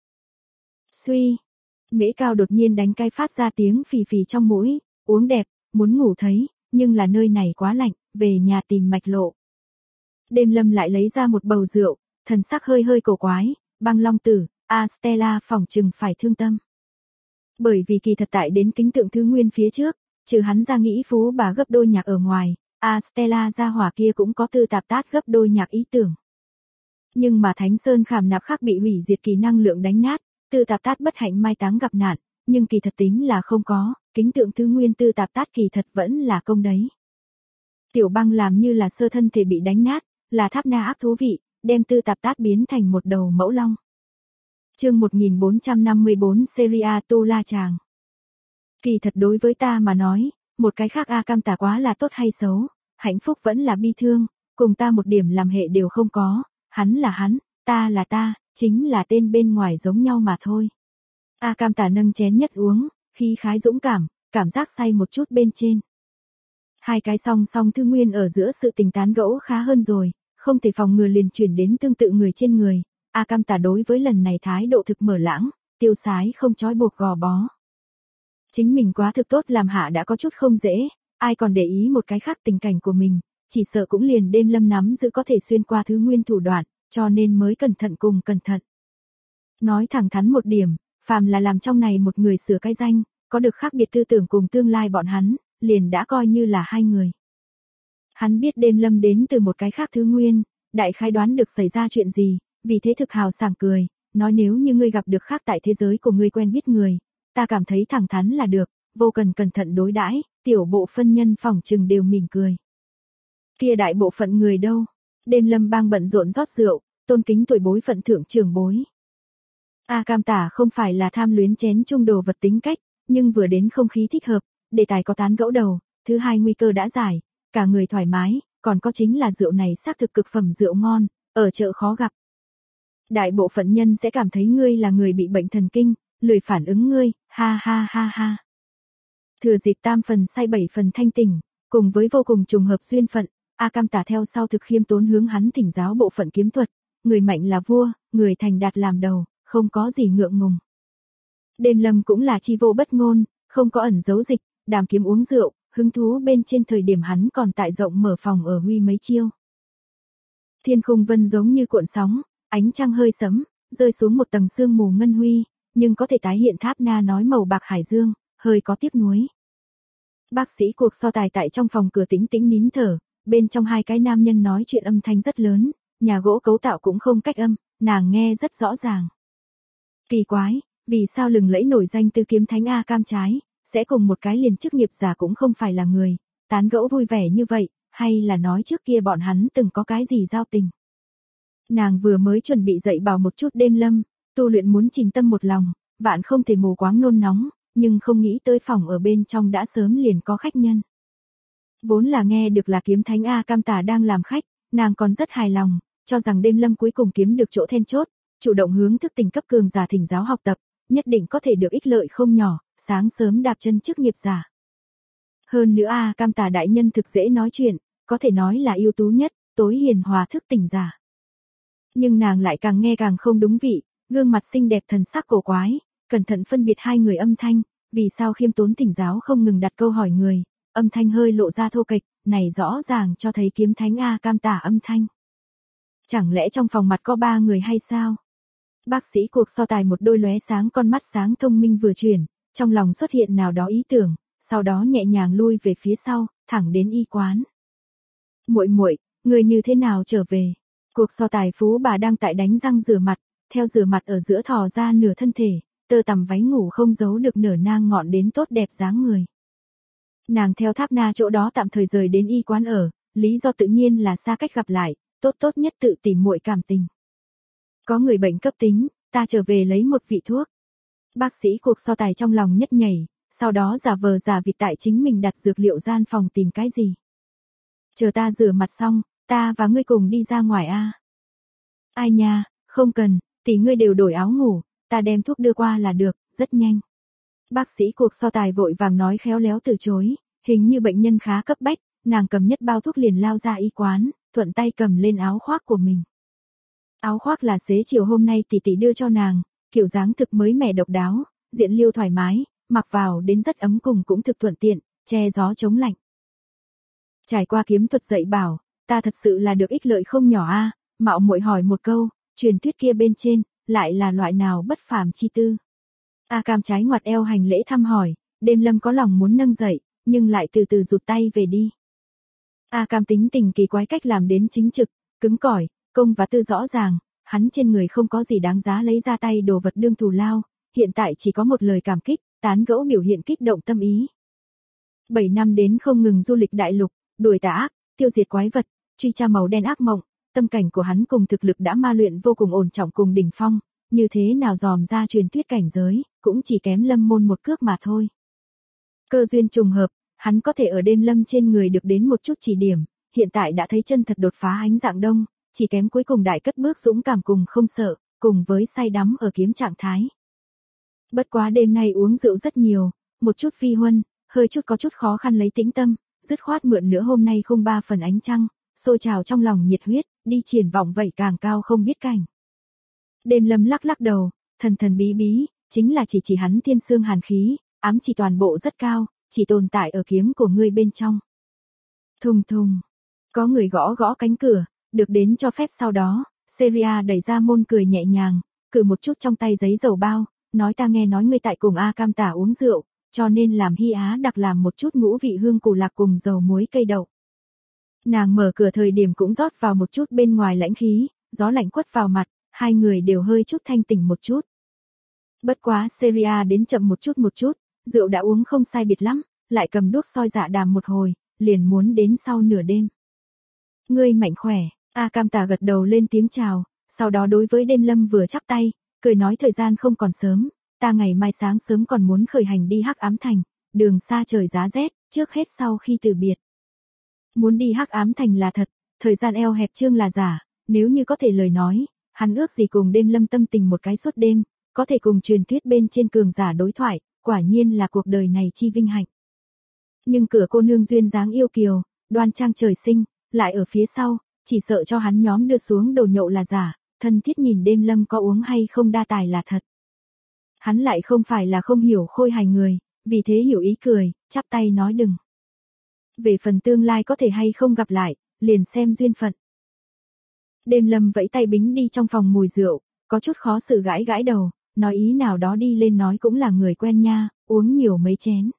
Suy, Mễ Cao đột nhiên đánh cái phát ra tiếng phì phì trong mũi, uống đẹp, muốn ngủ thấy, nhưng là nơi này quá lạnh, về nhà tìm mạch lộ. Đêm Lâm lại lấy ra một bầu rượu, thần sắc hơi hơi cổ quái, băng long tử, Stella phỏng chừng phải thương tâm. Bởi vì kỳ thật tại đến kính tượng thứ nguyên phía trước, trừ hắn ra nghĩ phú bà gấp đôi nhạc ở ngoài, Stella gia hỏa kia cũng có tư tạp tát gấp đôi nhạc ý tưởng. Nhưng mà Thánh Sơn khảm nạp khác bị hủy diệt kỳ năng lượng đánh nát, tư tạp tát bất hạnh mai táng gặp nạn, nhưng kỳ thật tính là không có, kính tượng thứ nguyên tư tạp tát kỳ thật vẫn là công đấy. Tiểu Băng làm như là sơ thân thể bị đánh nát, là tháp na ác thú vị, đem tư tạp tát biến thành một đầu mẫu long. Chương 1454 Seria Tu La Chàng. Kỳ thật đối với ta mà nói, một cái khác A Cam Tả quá là tốt hay xấu, hạnh phúc vẫn là bi thương, cùng ta một điểm làm hệ đều không có, hắn là hắn, ta là ta, chính là tên bên ngoài giống nhau mà thôi. A Cam Tả nâng chén nhất uống, khí khái dũng cảm, cảm giác say một chút bên trên. Hai cái song song thư nguyên ở giữa sự tình tán gẫu khá hơn rồi, không thể phòng ngừa liền chuyển đến tương tự người trên người. A Cam Tả đối với lần này thái độ thực mở lãng, tiêu sái không trói buộc gò bó. Chính mình quá thực tốt làm hạ đã có chút không dễ, ai còn để ý một cái khác tình cảnh của mình, chỉ sợ cũng liền Đêm Lâm nắm giữ có thể xuyên qua thứ nguyên thủ đoạn, cho nên mới cẩn thận cùng cẩn thận. Nói thẳng thắn một điểm, phàm là làm trong này một người sửa cái danh, có được khác biệt tư tưởng cùng tương lai bọn hắn, liền đã coi như là hai người. Hắn biết Đêm Lâm đến từ một cái khác thứ nguyên, đại khái đoán được xảy ra chuyện gì, vì thế thực hào sảng cười, nói nếu như ngươi gặp được khác tại thế giới của ngươi quen biết người, ta cảm thấy thẳng thắn là được, vô cần cẩn thận đối đãi, tiểu bộ phân nhân phỏng chừng đều mỉm cười. Kia đại bộ phận người đâu? Đêm Lâm bang bận rộn rót rượu, tôn kính tuổi bối phận thượng trưởng bối. A Cam Tả không phải là tham luyến chén chung đồ vật tính cách, nhưng vừa đến không khí thích hợp, đề tài có tán gẫu đầu, thứ hai nguy cơ đã giải, cả người thoải mái, còn có chính là rượu này xác thực cực phẩm rượu ngon, ở chợ khó gặp. Đại bộ phận nhân sẽ cảm thấy ngươi là người bị bệnh thần kinh, lười phản ứng ngươi, ha ha ha ha. Thừa dịp tam phần say bảy phần thanh tỉnh, cùng với vô cùng trùng hợp duyên phận, A Cam Tả theo sau thực khiêm tốn hướng hắn thỉnh giáo bộ phận kiếm thuật, người mạnh là vua, người thành đạt làm đầu, không có gì ngượng ngùng. Đêm Lâm cũng là chi vô bất ngôn, không có ẩn giấu dịch, đàm kiếm uống rượu, hứng thú bên trên thời điểm hắn còn tại rộng mở phòng ở huy mấy chiêu. Thiên khung vân giống như cuộn sóng, ánh trăng hơi sẫm, rơi xuống một tầng sương mù ngân huy, nhưng có thể tái hiện tháp na nói màu bạc hải dương, hơi có tiếc nuối. Bác sĩ cuộc so tài tại trong phòng cửa tĩnh tĩnh nín thở, bên trong hai cái nam nhân nói chuyện âm thanh rất lớn, nhà gỗ cấu tạo cũng không cách âm, nàng nghe rất rõ ràng. Kỳ quái, vì sao lừng lẫy nổi danh Tư Kiếm Thánh A Cam trái, sẽ cùng một cái liền chức nghiệp giả cũng không phải là người, tán gẫu vui vẻ như vậy, hay là nói trước kia bọn hắn từng có cái gì giao tình. Nàng vừa mới chuẩn bị dậy bảo một chút Đêm Lâm, tu luyện muốn chìm tâm một lòng, vạn không thể mù quáng nôn nóng, nhưng không nghĩ tới phòng ở bên trong đã sớm liền có khách nhân. Vốn là nghe được là Kiếm Thánh A Cam Tả đang làm khách, nàng còn rất hài lòng, cho rằng Đêm Lâm cuối cùng kiếm được chỗ then chốt, chủ động hướng thức tình cấp cường giả thỉnh giáo học tập, nhất định có thể được ích lợi không nhỏ, sáng sớm đạp chân chức nghiệp giả. Hơn nữa A Cam Tả đại nhân thực dễ nói chuyện, có thể nói là ưu tú nhất, tối hiền hòa thức tỉnh giả. Nhưng nàng lại càng nghe càng không đúng vị, gương mặt xinh đẹp thần sắc cổ quái, cẩn thận phân biệt hai người âm thanh, vì sao khiêm tốn thỉnh giáo không ngừng đặt câu hỏi người, âm thanh hơi lộ ra thô kệch, này rõ ràng cho thấy Kiếm Thánh A Cam Tả âm thanh. Chẳng lẽ trong phòng mặt có ba người hay sao? Bác sĩ cuộc so tài một đôi lóe sáng con mắt sáng thông minh vừa chuyển, trong lòng xuất hiện nào đó ý tưởng, sau đó nhẹ nhàng lui về phía sau, thẳng đến y quán. Muội muội, người như thế nào trở về? Cuộc so tài phú bà đang tại đánh răng rửa mặt, theo rửa mặt ở giữa thò ra nửa thân thể, tơ tằm váy ngủ không giấu được nở nang ngọn đến tốt đẹp dáng người. Nàng theo Tháp Na chỗ đó tạm thời rời đến y quán ở, lý do tự nhiên là xa cách gặp lại, tốt nhất tự tìm muội cảm tình. Có người bệnh cấp tính, ta trở về lấy một vị thuốc. Bác sĩ cuộc so tài trong lòng nhất nhảy, sau đó giả vờ giả vịt tại chính mình đặt dược liệu gian phòng tìm cái gì. Chờ ta rửa mặt xong, ta và ngươi cùng đi ra ngoài a. Ai nha, không cần, tỷ ngươi đều đổi áo ngủ, ta đem thuốc đưa qua là được, rất nhanh. Bác sĩ cuộc so tài vội vàng nói khéo léo từ chối, hình như bệnh nhân khá cấp bách, nàng cầm nhất bao thuốc liền lao ra y quán, thuận tay cầm lên áo khoác của mình. Áo khoác là xế chiều hôm nay tỷ tỷ đưa cho nàng, kiểu dáng thực mới mẻ độc đáo, diện liêu thoải mái, mặc vào đến rất ấm cùng cũng thực thuận tiện, che gió chống lạnh. Trải qua kiếm thuật dạy bảo, ta thật sự là được ích lợi không nhỏ a. Mạo muội hỏi một câu, truyền thuyết kia bên trên, lại là loại nào bất phàm chi tư? A Cam trái ngoặt eo hành lễ thăm hỏi, Đêm Lâm có lòng muốn nâng dậy, nhưng lại từ từ rụt tay về đi. A Cam tính tình kỳ quái cách làm đến chính trực, cứng cỏi, công và tư rõ ràng, hắn trên người không có gì đáng giá lấy ra tay đồ vật đương thù lao, hiện tại chỉ có một lời cảm kích, tán gẫu biểu hiện kích động tâm ý. 7 năm đến không ngừng du lịch đại lục, đuổi tà ác, tiêu diệt quái vật, truy tra màu đen ác mộng, tâm cảnh của hắn cùng thực lực đã ma luyện vô cùng ổn trọng cùng đỉnh phong, như thế nào dòm ra truyền thuyết cảnh giới, cũng chỉ kém Lâm Môn một cước mà thôi. Cơ duyên trùng hợp, hắn có thể ở Đêm Lâm trên người được đến một chút chỉ điểm, hiện tại đã thấy chân thật đột phá ánh dạng đông, chỉ kém cuối cùng đại cất bước dũng cảm cùng không sợ, cùng với say đắm ở kiếm trạng thái. Bất quá đêm nay uống rượu rất nhiều, một chút vi huân, hơi chút có chút khó khăn lấy tĩnh tâm, dứt khoát mượn nữa hôm nay không 3 phần ánh trăng, sôi trào trong lòng nhiệt huyết, đi triển vọng vậy càng cao không biết cảnh. Đêm Lâm lắc lắc đầu, thần thần bí bí, chính là chỉ hắn thiên xương hàn khí, ám chỉ toàn bộ rất cao, chỉ tồn tại ở kiếm của ngươi bên trong. Thùng thùng, có người gõ gõ cánh cửa, được đến cho phép sau đó, Seria đẩy ra môn cười nhẹ nhàng, cử một chút trong tay giấy dầu bao, nói ta nghe nói ngươi tại cùng A Cam tả uống rượu, cho nên làm Hy Á đặc làm một chút ngũ vị hương củ lạc cùng dầu muối cây đậu. Nàng mở cửa thời điểm cũng rót vào một chút bên ngoài lãnh khí, gió lạnh quất vào mặt, hai người đều hơi chút thanh tỉnh một chút. Bất quá Seria đến chậm một chút, rượu đã uống không sai biệt lắm, lại cầm đuốc soi dạ đàm một hồi, liền muốn đến sau nửa đêm. Ngươi mạnh khỏe, A Cam tà gật đầu lên tiếng chào, sau đó đối với Đêm Lâm vừa chắp tay, cười nói thời gian không còn sớm, ta ngày mai sáng sớm còn muốn khởi hành đi Hắc Ám Thành, đường xa trời giá rét, trước hết sau khi từ biệt. Muốn đi Hắc Ám Thành là thật, thời gian eo hẹp chương là giả, nếu như có thể lời nói, hắn ước gì cùng Đêm Lâm tâm tình một cái suốt đêm, có thể cùng truyền thuyết bên trên cường giả đối thoại, quả nhiên là cuộc đời này chi vinh hạnh. Nhưng cửa cô nương duyên dáng yêu kiều, đoan trang trời sinh, lại ở phía sau, chỉ sợ cho hắn nhóm đưa xuống đồ nhậu là giả, thân thiết nhìn Đêm Lâm có uống hay không đa tài là thật. Hắn lại không phải là không hiểu khôi hài người, vì thế hiểu ý cười, chắp tay nói đừng. Về phần tương lai có thể hay không gặp lại, liền xem duyên phận. Đêm Lâm vẫy tay bính đi trong phòng mùi rượu, có chút khó xử gãi gãi đầu, nói ý nào đó đi lên nói cũng là người quen nha, uống nhiều mấy chén.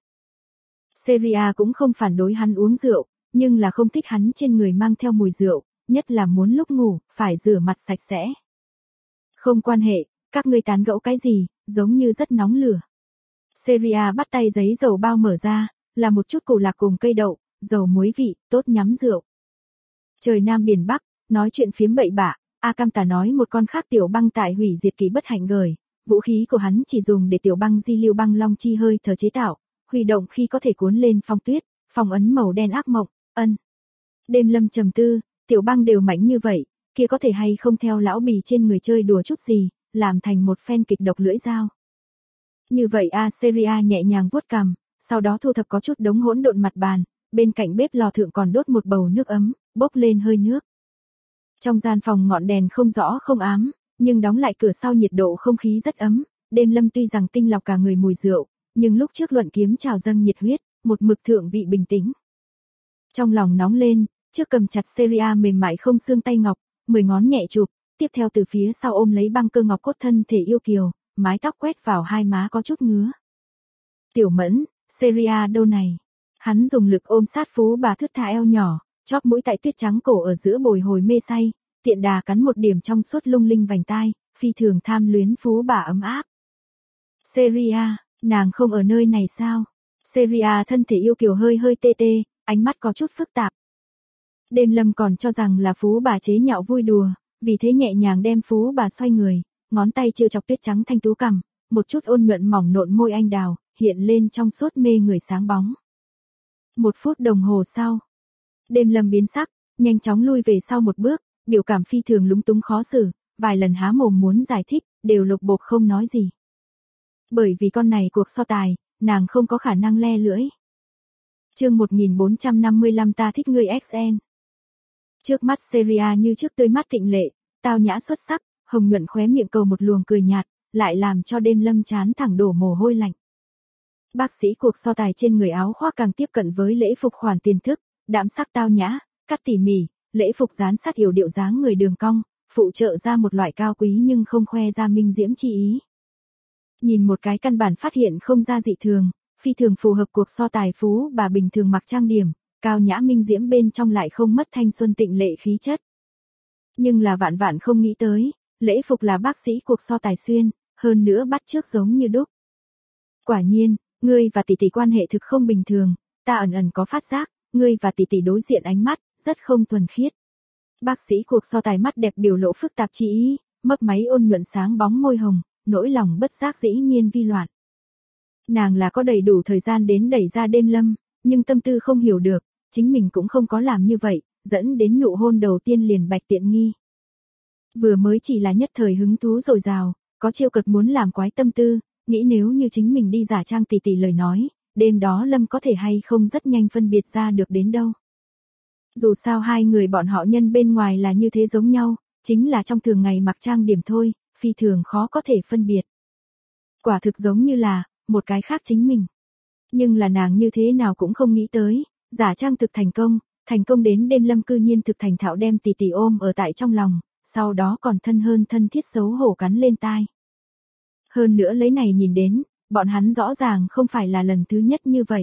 Seria cũng không phản đối hắn uống rượu, nhưng là không thích hắn trên người mang theo mùi rượu, nhất là muốn lúc ngủ, phải rửa mặt sạch sẽ. Không quan hệ, các ngươi tán gẫu cái gì, giống như rất nóng lửa. Seria bắt tay giấy dầu bao mở ra, là một chút củ lạc cùng cây đậu, dầu muối vị, tốt nhắm rượu. Trời Nam biển Bắc, nói chuyện phiếm bậy bạ, A Cam tà nói một con khác tiểu băng tại hủy diệt kỳ bất hạnh gởi, vũ khí của hắn chỉ dùng để tiểu băng di lưu băng long chi hơi thở chế tạo, huy động khi có thể cuốn lên phong tuyết, phong ấn màu đen ác mộng, ân. Đêm Lâm trầm tư, tiểu băng đều mạnh như vậy, kia có thể hay không theo lão bì trên người chơi đùa chút gì, làm thành một phen kịch độc lưỡi dao. Như vậy Seria nhẹ nhàng vuốt cằm, sau đó thu thập có chút đống hỗn độn mặt bàn, bên cạnh bếp lò thượng còn đốt một bầu nước ấm, bốc lên hơi nước. Trong gian phòng ngọn đèn không rõ không ám, nhưng đóng lại cửa sau nhiệt độ không khí rất ấm, Đêm Lâm tuy rằng tinh lọc cả người mùi rượu, nhưng lúc trước luận kiếm trào dâng nhiệt huyết, một mực thượng vị bình tĩnh. Trong lòng nóng lên, trước cầm chặt Seria mềm mại không xương tay ngọc, 10 ngón nhẹ chụp, tiếp theo từ phía sau ôm lấy băng cơ ngọc cốt thân thể yêu kiều, mái tóc quét vào hai má có chút ngứa. Tiểu Mẫn, Seria đâu này. Hắn dùng lực ôm sát Phú Bà thướt tha eo nhỏ, chóp mũi tại tuyết trắng cổ ở giữa bồi hồi mê say, tiện đà cắn một điểm trong suốt lung linh vành tai, phi thường tham luyến Phú Bà ấm áp. Seria, nàng không ở nơi này sao? Seria thân thể yêu kiều hơi hơi tê tê, ánh mắt có chút phức tạp. Đêm Lâm còn cho rằng là Phú Bà chế nhạo vui đùa, vì thế nhẹ nhàng đem Phú Bà xoay người, ngón tay trêu chọc tuyết trắng thanh tú cằm, một chút ôn nhuận mỏng nộn môi anh đào, hiện lên trong suốt mê người sáng bóng. 1 phút đồng hồ sau, Đêm Lâm biến sắc, nhanh chóng lui về sau một bước, biểu cảm phi thường lúng túng khó xử, vài lần há mồm muốn giải thích, đều lục bộp không nói gì. Bởi vì con này cuộc so tài, nàng không có khả năng le lưỡi. Chương 1455 ta thích ngươi XN. Trước mắt Seria như trước tươi mắt thịnh lệ, tao nhã xuất sắc, hồng nhuận khóe miệng cầu một luồng cười nhạt, lại làm cho Đêm Lâm chán thẳng đổ mồ hôi lạnh. Bác sĩ cuộc so tài trên người áo khoác càng tiếp cận với lễ phục khoản tiền thức, đạm sắc tao nhã, cắt tỉ mỉ, lễ phục dán sát yểu điệu dáng người đường cong, phụ trợ ra một loại cao quý nhưng không khoe ra minh diễm chi ý. Nhìn một cái căn bản phát hiện không ra dị thường, phi thường phù hợp cuộc so tài Phú Bà bình thường mặc trang điểm, cao nhã minh diễm bên trong lại không mất thanh xuân tịnh lệ khí chất. Nhưng là vạn vạn không nghĩ tới, lễ phục là bác sĩ cuộc so tài xuyên, hơn nữa bắt chước giống như đúc. Quả nhiên, ngươi và tỷ tỷ quan hệ thực không bình thường, ta ẩn ẩn có phát giác, ngươi và tỷ tỷ đối diện ánh mắt, rất không thuần khiết. Bác sĩ cuộc so tài mắt đẹp biểu lộ phức tạp chi ý, mấp máy ôn nhuận sáng bóng môi hồng, nỗi lòng bất giác dĩ nhiên vi loạn. Nàng là có đầy đủ thời gian đến đẩy ra Đêm Lâm, nhưng tâm tư không hiểu được, chính mình cũng không có làm như vậy, dẫn đến nụ hôn đầu tiên liền bạch tiện nghi. Vừa mới chỉ là nhất thời hứng thú dồi dào, có chiêu cợt muốn làm quái tâm tư, nghĩ nếu như chính mình đi giả trang tỷ tỷ lời nói, đêm đó Lâm có thể hay không rất nhanh phân biệt ra được đến đâu. Dù sao hai người bọn họ nhân bên ngoài là như thế giống nhau, chính là trong thường ngày mặc trang điểm thôi, phi thường khó có thể phân biệt. Quả thực giống như là, một cái khác chính mình. Nhưng là nàng như thế nào cũng không nghĩ tới, giả trang thực thành công đến Đêm Lâm cư nhiên thực thành thạo đem tỷ tỷ ôm ở tại trong lòng, sau đó còn thân hơn thân thiết xấu hổ cắn lên tai. Hơn nữa lấy này nhìn đến, bọn hắn rõ ràng không phải là lần thứ nhất như vậy.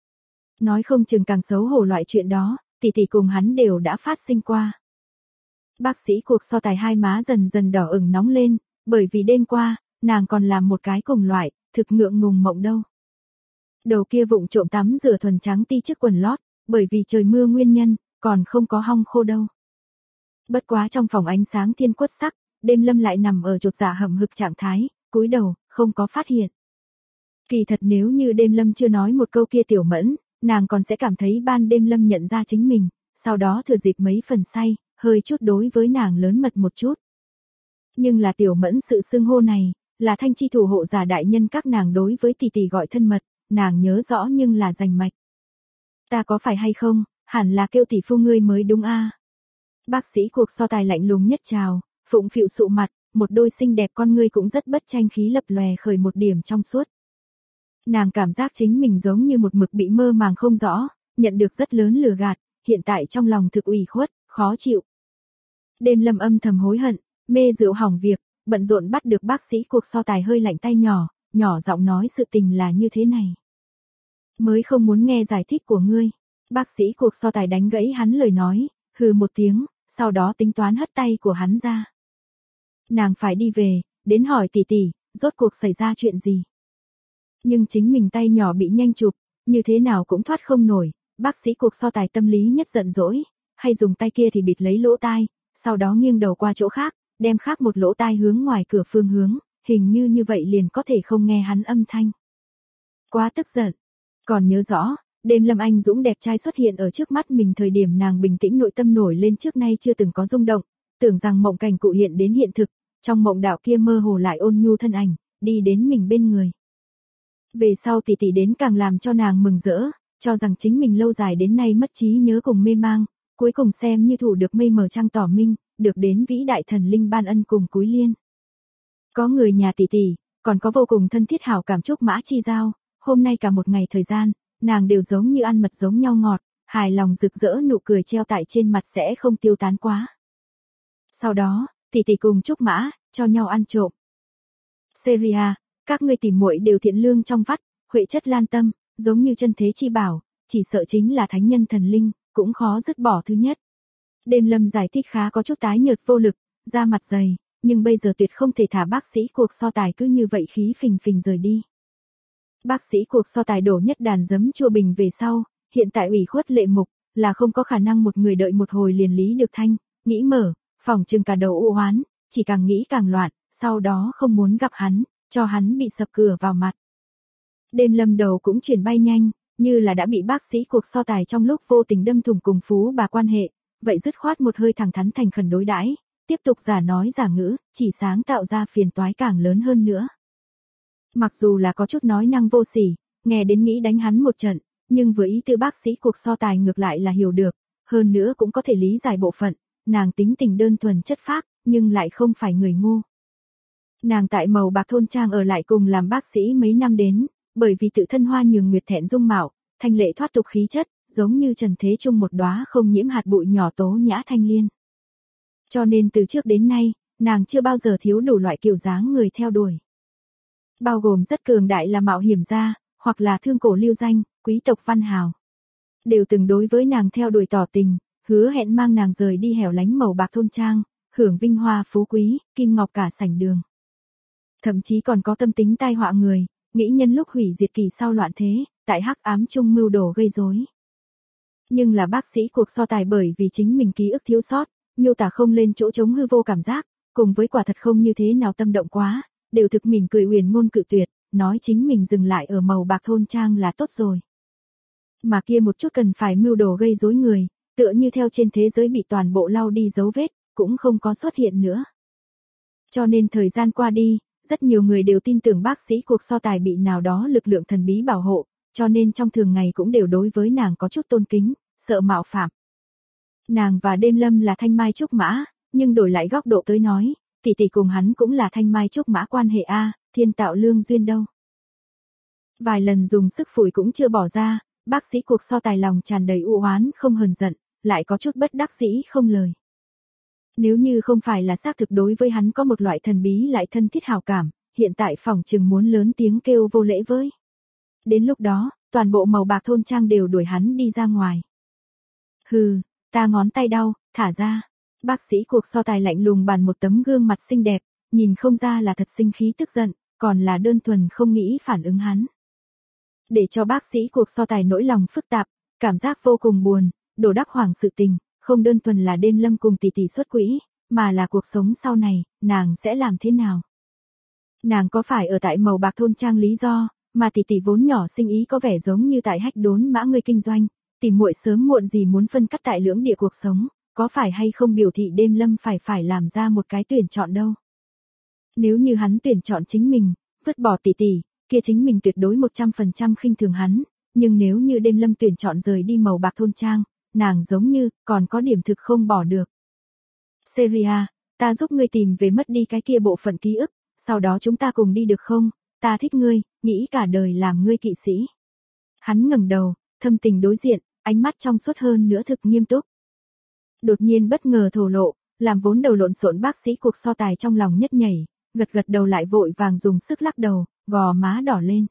Nói không chừng càng xấu hổ loại chuyện đó, tỷ tỷ cùng hắn đều đã phát sinh qua. Bác sĩ cuộc so tài hai má dần dần đỏ ửng nóng lên, bởi vì đêm qua, nàng còn làm một cái cùng loại, thực ngượng ngùng mộng đâu. Đầu kia vụng trộm tắm rửa thuần trắng ti chiếc quần lót, bởi vì trời mưa nguyên nhân, còn không có hong khô đâu. Bất quá trong phòng ánh sáng thiên quất sắc, Đêm Lâm lại nằm ở chột dạ hậm hực trạng thái, cúi đầu, không có phát hiện. Kỳ thật nếu như Đêm Lâm chưa nói một câu kia tiểu mẫn, nàng còn sẽ cảm thấy ban đêm Lâm nhận ra chính mình, sau đó thừa dịp mấy phần say, hơi chút đối với nàng lớn mật một chút. Nhưng là tiểu mẫn sự xưng hô này, là thanh chi thủ hộ giả đại nhân các nàng đối với tỷ tỷ gọi thân mật, nàng nhớ rõ nhưng là rành mạch. Ta có phải hay không, hẳn là kêu tỷ phu ngươi mới đúng a. Bác sĩ cuộc so tài lạnh lùng nhất chào, phụng phịu sụ mặt, một đôi xinh đẹp con ngươi cũng rất bất tranh khí lập lòe khởi một điểm trong suốt. Nàng cảm giác chính mình giống như một mực bị mơ màng không rõ, nhận được rất lớn lừa gạt, hiện tại trong lòng thực ủy khuất, khó chịu. Đêm Lâm âm thầm hối hận, mê rượu hỏng việc, bận rộn bắt được bác sĩ cuộc so tài hơi lạnh tay nhỏ, nhỏ giọng nói sự tình là như thế này. Mới không muốn nghe giải thích của ngươi. Bác sĩ cuộc so tài đánh gãy hắn lời nói, hừ một tiếng, sau đó tính toán hất tay của hắn ra. Nàng phải đi về, đến hỏi tỷ tỷ, rốt cuộc xảy ra chuyện gì. Nhưng chính mình tay nhỏ bị nhanh chụp, như thế nào cũng thoát không nổi, bác sĩ cuộc so tài tâm lý nhất giận dỗi, hay dùng tay kia thì bịt lấy lỗ tai, sau đó nghiêng đầu qua chỗ khác, đem khác một lỗ tai hướng ngoài cửa phương hướng, hình như vậy liền có thể không nghe hắn âm thanh. Quá tức giận. Còn nhớ rõ, Đêm Lâm anh dũng đẹp trai xuất hiện ở trước mắt mình thời điểm nàng bình tĩnh nội tâm nổi lên trước nay chưa từng có rung động, tưởng rằng mộng cảnh cụ hiện đến hiện thực, trong mộng đạo kia mơ hồ lại ôn nhu thân ảnh, đi đến mình bên người. Về sau tỷ tỷ đến càng làm cho nàng mừng rỡ, cho rằng chính mình lâu dài đến nay mất trí nhớ cùng mê mang, cuối cùng xem như thủ được mây mờ trăng tỏ minh, được đến vĩ đại thần linh ban ân cùng cúi liên. Có người nhà tỷ tỷ, còn có vô cùng thân thiết hảo cảm Trúc Mã Chi Giao, hôm nay cả một ngày thời gian, nàng đều giống như ăn mật giống nhau ngọt, hài lòng rực rỡ nụ cười treo tại trên mặt sẽ không tiêu tán quá. Sau đó, tỷ tỷ cùng Trúc Mã, cho nhau ăn trộm. Seria, các ngươi tỉ muội đều thiện lương trong vắt, huệ chất lan tâm, giống như chân thế chi bảo, chỉ sợ chính là thánh nhân thần linh, cũng khó dứt bỏ thứ nhất. Đêm Lâm giải thích khá có chút tái nhợt vô lực, da mặt dày, nhưng bây giờ tuyệt không thể thả bác sĩ cuộc so tài cứ như vậy khí phình phình rời đi. Bác sĩ cuộc so tài đổ nhất đàn giấm chua bình về sau, hiện tại ủy khuất lệ mục, là không có khả năng một người đợi một hồi liền lý được thanh, nghĩ mở, phòng chừng cả đầu u oán, chỉ càng nghĩ càng loạn, sau đó không muốn gặp hắn, cho hắn bị sập cửa vào mặt. Đêm Lâm đầu cũng chuyển bay nhanh, như là đã bị bác sĩ cuộc so tài trong lúc vô tình đâm thủng cùng phú bà quan hệ, vậy dứt khoát một hơi thẳng thắn thành khẩn đối đãi, tiếp tục giả nói giả ngữ, chỉ sáng tạo ra phiền toái càng lớn hơn nữa. Mặc dù là có chút nói năng vô sỉ, nghe đến nghĩ đánh hắn một trận, nhưng với ý tư bác sĩ cuộc so tài ngược lại là hiểu được, hơn nữa cũng có thể lý giải bộ phận, nàng tính tình đơn thuần chất phác, nhưng lại không phải người ngu. Nàng tại Màu Bạc thôn trang ở lại cùng làm bác sĩ mấy năm đến, bởi vì tự thân hoa nhường nguyệt thẹn dung mạo, thanh lệ thoát tục khí chất, giống như trần thế chung một đóa không nhiễm hạt bụi nhỏ tố nhã thanh liên. Cho nên từ trước đến nay, nàng chưa bao giờ thiếu đủ loại kiểu dáng người theo đuổi. Bao gồm rất cường đại là mạo hiểm gia, hoặc là thương cổ lưu danh, quý tộc văn hào. Đều từng đối với nàng theo đuổi tỏ tình, hứa hẹn mang nàng rời đi hẻo lánh Màu Bạc thôn trang, hưởng vinh hoa phú quý, kim ngọc cả sảnh đường. Thậm chí còn có tâm tính tai họa người, nghĩ nhân lúc hủy diệt kỳ sau loạn thế, tại hắc ám chung mưu đồ gây rối. Nhưng là bác sĩ cuộc so tài bởi vì chính mình ký ức thiếu sót, miêu tả không lên chỗ trống hư vô cảm giác, cùng với quả thật không như thế nào tâm động quá, đều thực mỉm cười uyển ngôn cự tuyệt, nói chính mình dừng lại ở Màu Bạc thôn trang là tốt rồi. Mà kia một chút cần phải mưu đồ gây rối người, tựa như theo trên thế giới bị toàn bộ lau đi dấu vết, cũng không có xuất hiện nữa. Cho nên thời gian qua đi, rất nhiều người đều tin tưởng bác sĩ cuộc so tài bị nào đó lực lượng thần bí bảo hộ, cho nên trong thường ngày cũng đều đối với nàng có chút tôn kính, sợ mạo phạm. Nàng và Đêm Lâm là thanh mai trúc mã, nhưng đổi lại góc độ tới nói, tỷ tỷ cùng hắn cũng là thanh mai trúc mã quan hệ a, thiên tạo lương duyên đâu. Vài lần dùng sức phủi cũng chưa bỏ ra, bác sĩ cuộc so tài lòng tràn đầy u oán không hờn giận, lại có chút bất đắc dĩ không lời. Nếu như không phải là xác thực đối với hắn có một loại thần bí lại thân thiết hào cảm, hiện tại phỏng chừng muốn lớn tiếng kêu vô lễ với. Đến lúc đó, toàn bộ Màu Bạc thôn trang đều đuổi hắn đi ra ngoài. Hừ, ta ngón tay đau, thả ra. Bác sĩ cuộc so tài lạnh lùng bàn một tấm gương mặt xinh đẹp, nhìn không ra là thật sinh khí tức giận, còn là đơn thuần không nghĩ phản ứng hắn. Để cho bác sĩ cuộc so tài nỗi lòng phức tạp, cảm giác vô cùng buồn, đổ đắc hoàng sự tình, không đơn thuần là Đêm Lâm cùng tỷ tỷ xuất quỹ, mà là cuộc sống sau này, nàng sẽ làm thế nào? Nàng có phải ở tại Màu Bạc thôn trang lý do, mà tỷ tỷ vốn nhỏ sinh ý có vẻ giống như tại Hách Đốn Mã người kinh doanh, tỷ muội sớm muộn gì muốn phân cắt tại lưỡng địa cuộc sống, có phải hay không biểu thị Đêm Lâm phải làm ra một cái tuyển chọn đâu? Nếu như hắn tuyển chọn chính mình, vứt bỏ tỷ tỷ, kia chính mình tuyệt đối 100% khinh thường hắn, nhưng nếu như Đêm Lâm tuyển chọn rời đi Màu Bạc thôn trang, nàng giống như còn có điểm thực không bỏ được. Seria, ta giúp ngươi tìm về mất đi cái kia bộ phận ký ức, sau đó chúng ta cùng đi được không? Ta thích ngươi, nghĩ cả đời làm ngươi kỵ sĩ. Hắn ngẩng đầu, thâm tình đối diện, ánh mắt trong suốt hơn nữa thực nghiêm túc. Đột nhiên bất ngờ thổ lộ, làm vốn đầu lộn xộn bác sĩ cuộc so tài trong lòng nhất nhảy, gật đầu lại vội vàng dùng sức lắc đầu, gò má đỏ lên.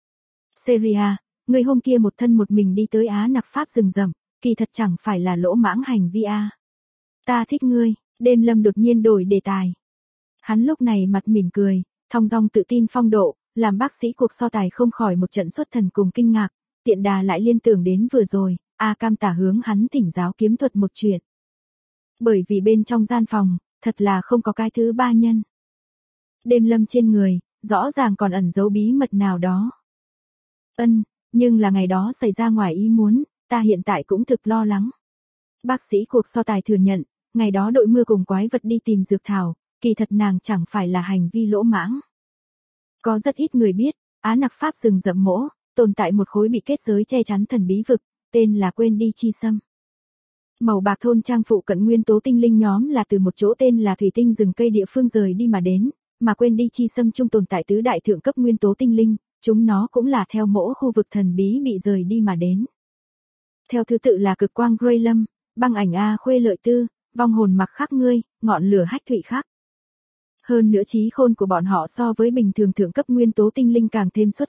Seria, ngươi hôm kia một thân một mình đi tới Á Nặc Pháp rừng rậm, kỳ thật chẳng phải là lỗ mãng hành vi a. Ta thích ngươi, Đêm Lâm đột nhiên đổi đề tài. Hắn lúc này mặt mỉm cười, thong dong tự tin phong độ, làm bác sĩ cuộc so tài không khỏi một trận xuất thần cùng kinh ngạc, tiện đà lại liên tưởng đến vừa rồi, A Cam tả hướng hắn thỉnh giáo kiếm thuật một chuyện. Bởi vì bên trong gian phòng, thật là không có cái thứ ba nhân. Đêm Lâm trên người, rõ ràng còn ẩn giấu bí mật nào đó. Nhưng là ngày đó xảy ra ngoài ý muốn, ta hiện tại cũng thực lo lắng. Bác sĩ cuộc so tài thừa nhận, ngày đó đội mưa cùng quái vật đi tìm dược thảo, kỳ thật nàng chẳng phải là hành vi lỗ mãng. Có rất ít người biết, Á Nặc Pháp rừng rậm mỗ, tồn tại một khối bị kết giới che chắn thần bí vực, tên là Quên đi chi sâm. Màu Bạc thôn trang phụ cận nguyên tố tinh linh nhóm là từ một chỗ tên là thủy tinh rừng cây địa phương rời đi mà đến, mà Quên đi chi sâm chung tồn tại tứ đại thượng cấp nguyên tố tinh linh, chúng nó cũng là theo mỗ khu vực thần bí bị rời đi mà đến. Theo thứ tự là cực quang Grey Lâm, băng ảnh A Khuê Lợi Tư, vong hồn Mặc Khắc Ngươi, ngọn lửa Hách Thụy Khắc. Hơn nữa trí khôn của bọn họ so với bình thường thượng cấp nguyên tố tinh linh càng thêm xuất sắc,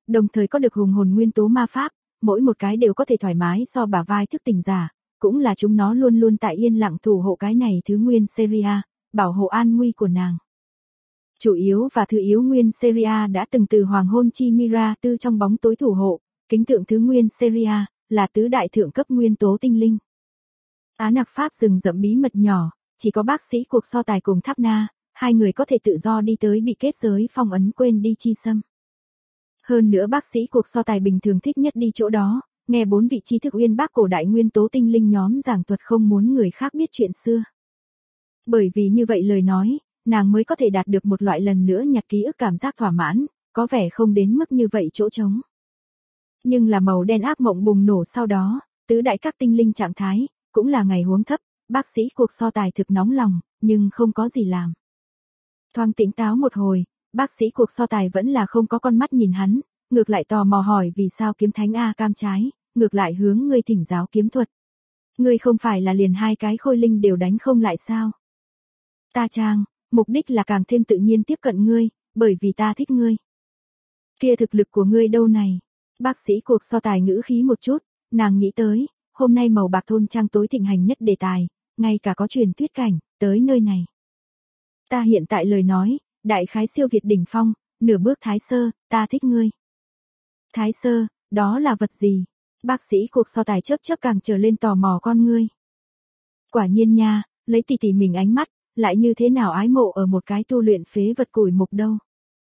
đồng thời có được hùng hồn nguyên tố ma pháp, mỗi một cái đều có thể thoải mái so bả vai thức tỉnh giả, cũng là chúng nó luôn luôn tại yên lặng thủ hộ cái này thứ nguyên Seria, bảo hộ an nguy của nàng. Chủ yếu và thứ yếu nguyên Seria đã từng từ hoàng hôn Chimera tư trong bóng tối thủ hộ, kính tượng thứ nguyên Seria, là tứ đại thượng cấp nguyên tố tinh linh. Á nặc pháp rừng rậm bí mật nhỏ, chỉ có bác sĩ cuộc so tài cùng Tháp Na, hai người có thể tự do đi tới bị kết giới phong ấn quên đi chi xâm. Hơn nữa bác sĩ cuộc so tài bình thường thích nhất đi chỗ đó, nghe 4 vị tri thức uyên bác cổ đại nguyên tố tinh linh nhóm giảng thuật không muốn người khác biết chuyện xưa. Bởi vì như vậy lời nói, nàng mới có thể đạt được một loại lần nữa nhặt ký ức cảm giác thỏa mãn, có vẻ không đến mức như vậy chỗ trống. Nhưng là màu đen ác mộng bùng nổ sau đó, tứ đại các tinh linh trạng thái, cũng là ngày huống thấp, bác sĩ cuộc so tài thực nóng lòng, nhưng không có gì làm. Thoáng tỉnh táo một hồi, bác sĩ cuộc so tài vẫn là không có con mắt nhìn hắn, ngược lại tò mò hỏi vì sao kiếm thánh A cam trái, ngược lại hướng ngươi thỉnh giáo kiếm thuật. Ngươi không phải là liền hai cái khôi linh đều đánh không lại sao? Ta Trang, mục đích là càng thêm tự nhiên tiếp cận ngươi, bởi vì ta thích ngươi. Kia thực lực của ngươi đâu này? Bác sĩ cuộc so tài ngữ khí một chút, nàng nghĩ tới, hôm nay màu bạc thôn trang tối thịnh hành nhất đề tài, ngay cả có truyền thuyết cảnh, tới nơi này. Ta hiện tại lời nói, đại khái siêu việt đỉnh phong, nửa bước thái sơ, ta thích ngươi. Thái sơ, đó là vật gì? Bác sĩ cuộc so tài chớp chớp càng trở lên tò mò con ngươi. Quả nhiên nha, lấy tỉ tỉ mình ánh mắt, lại như thế nào ái mộ ở một cái tu luyện phế vật củi mục đâu.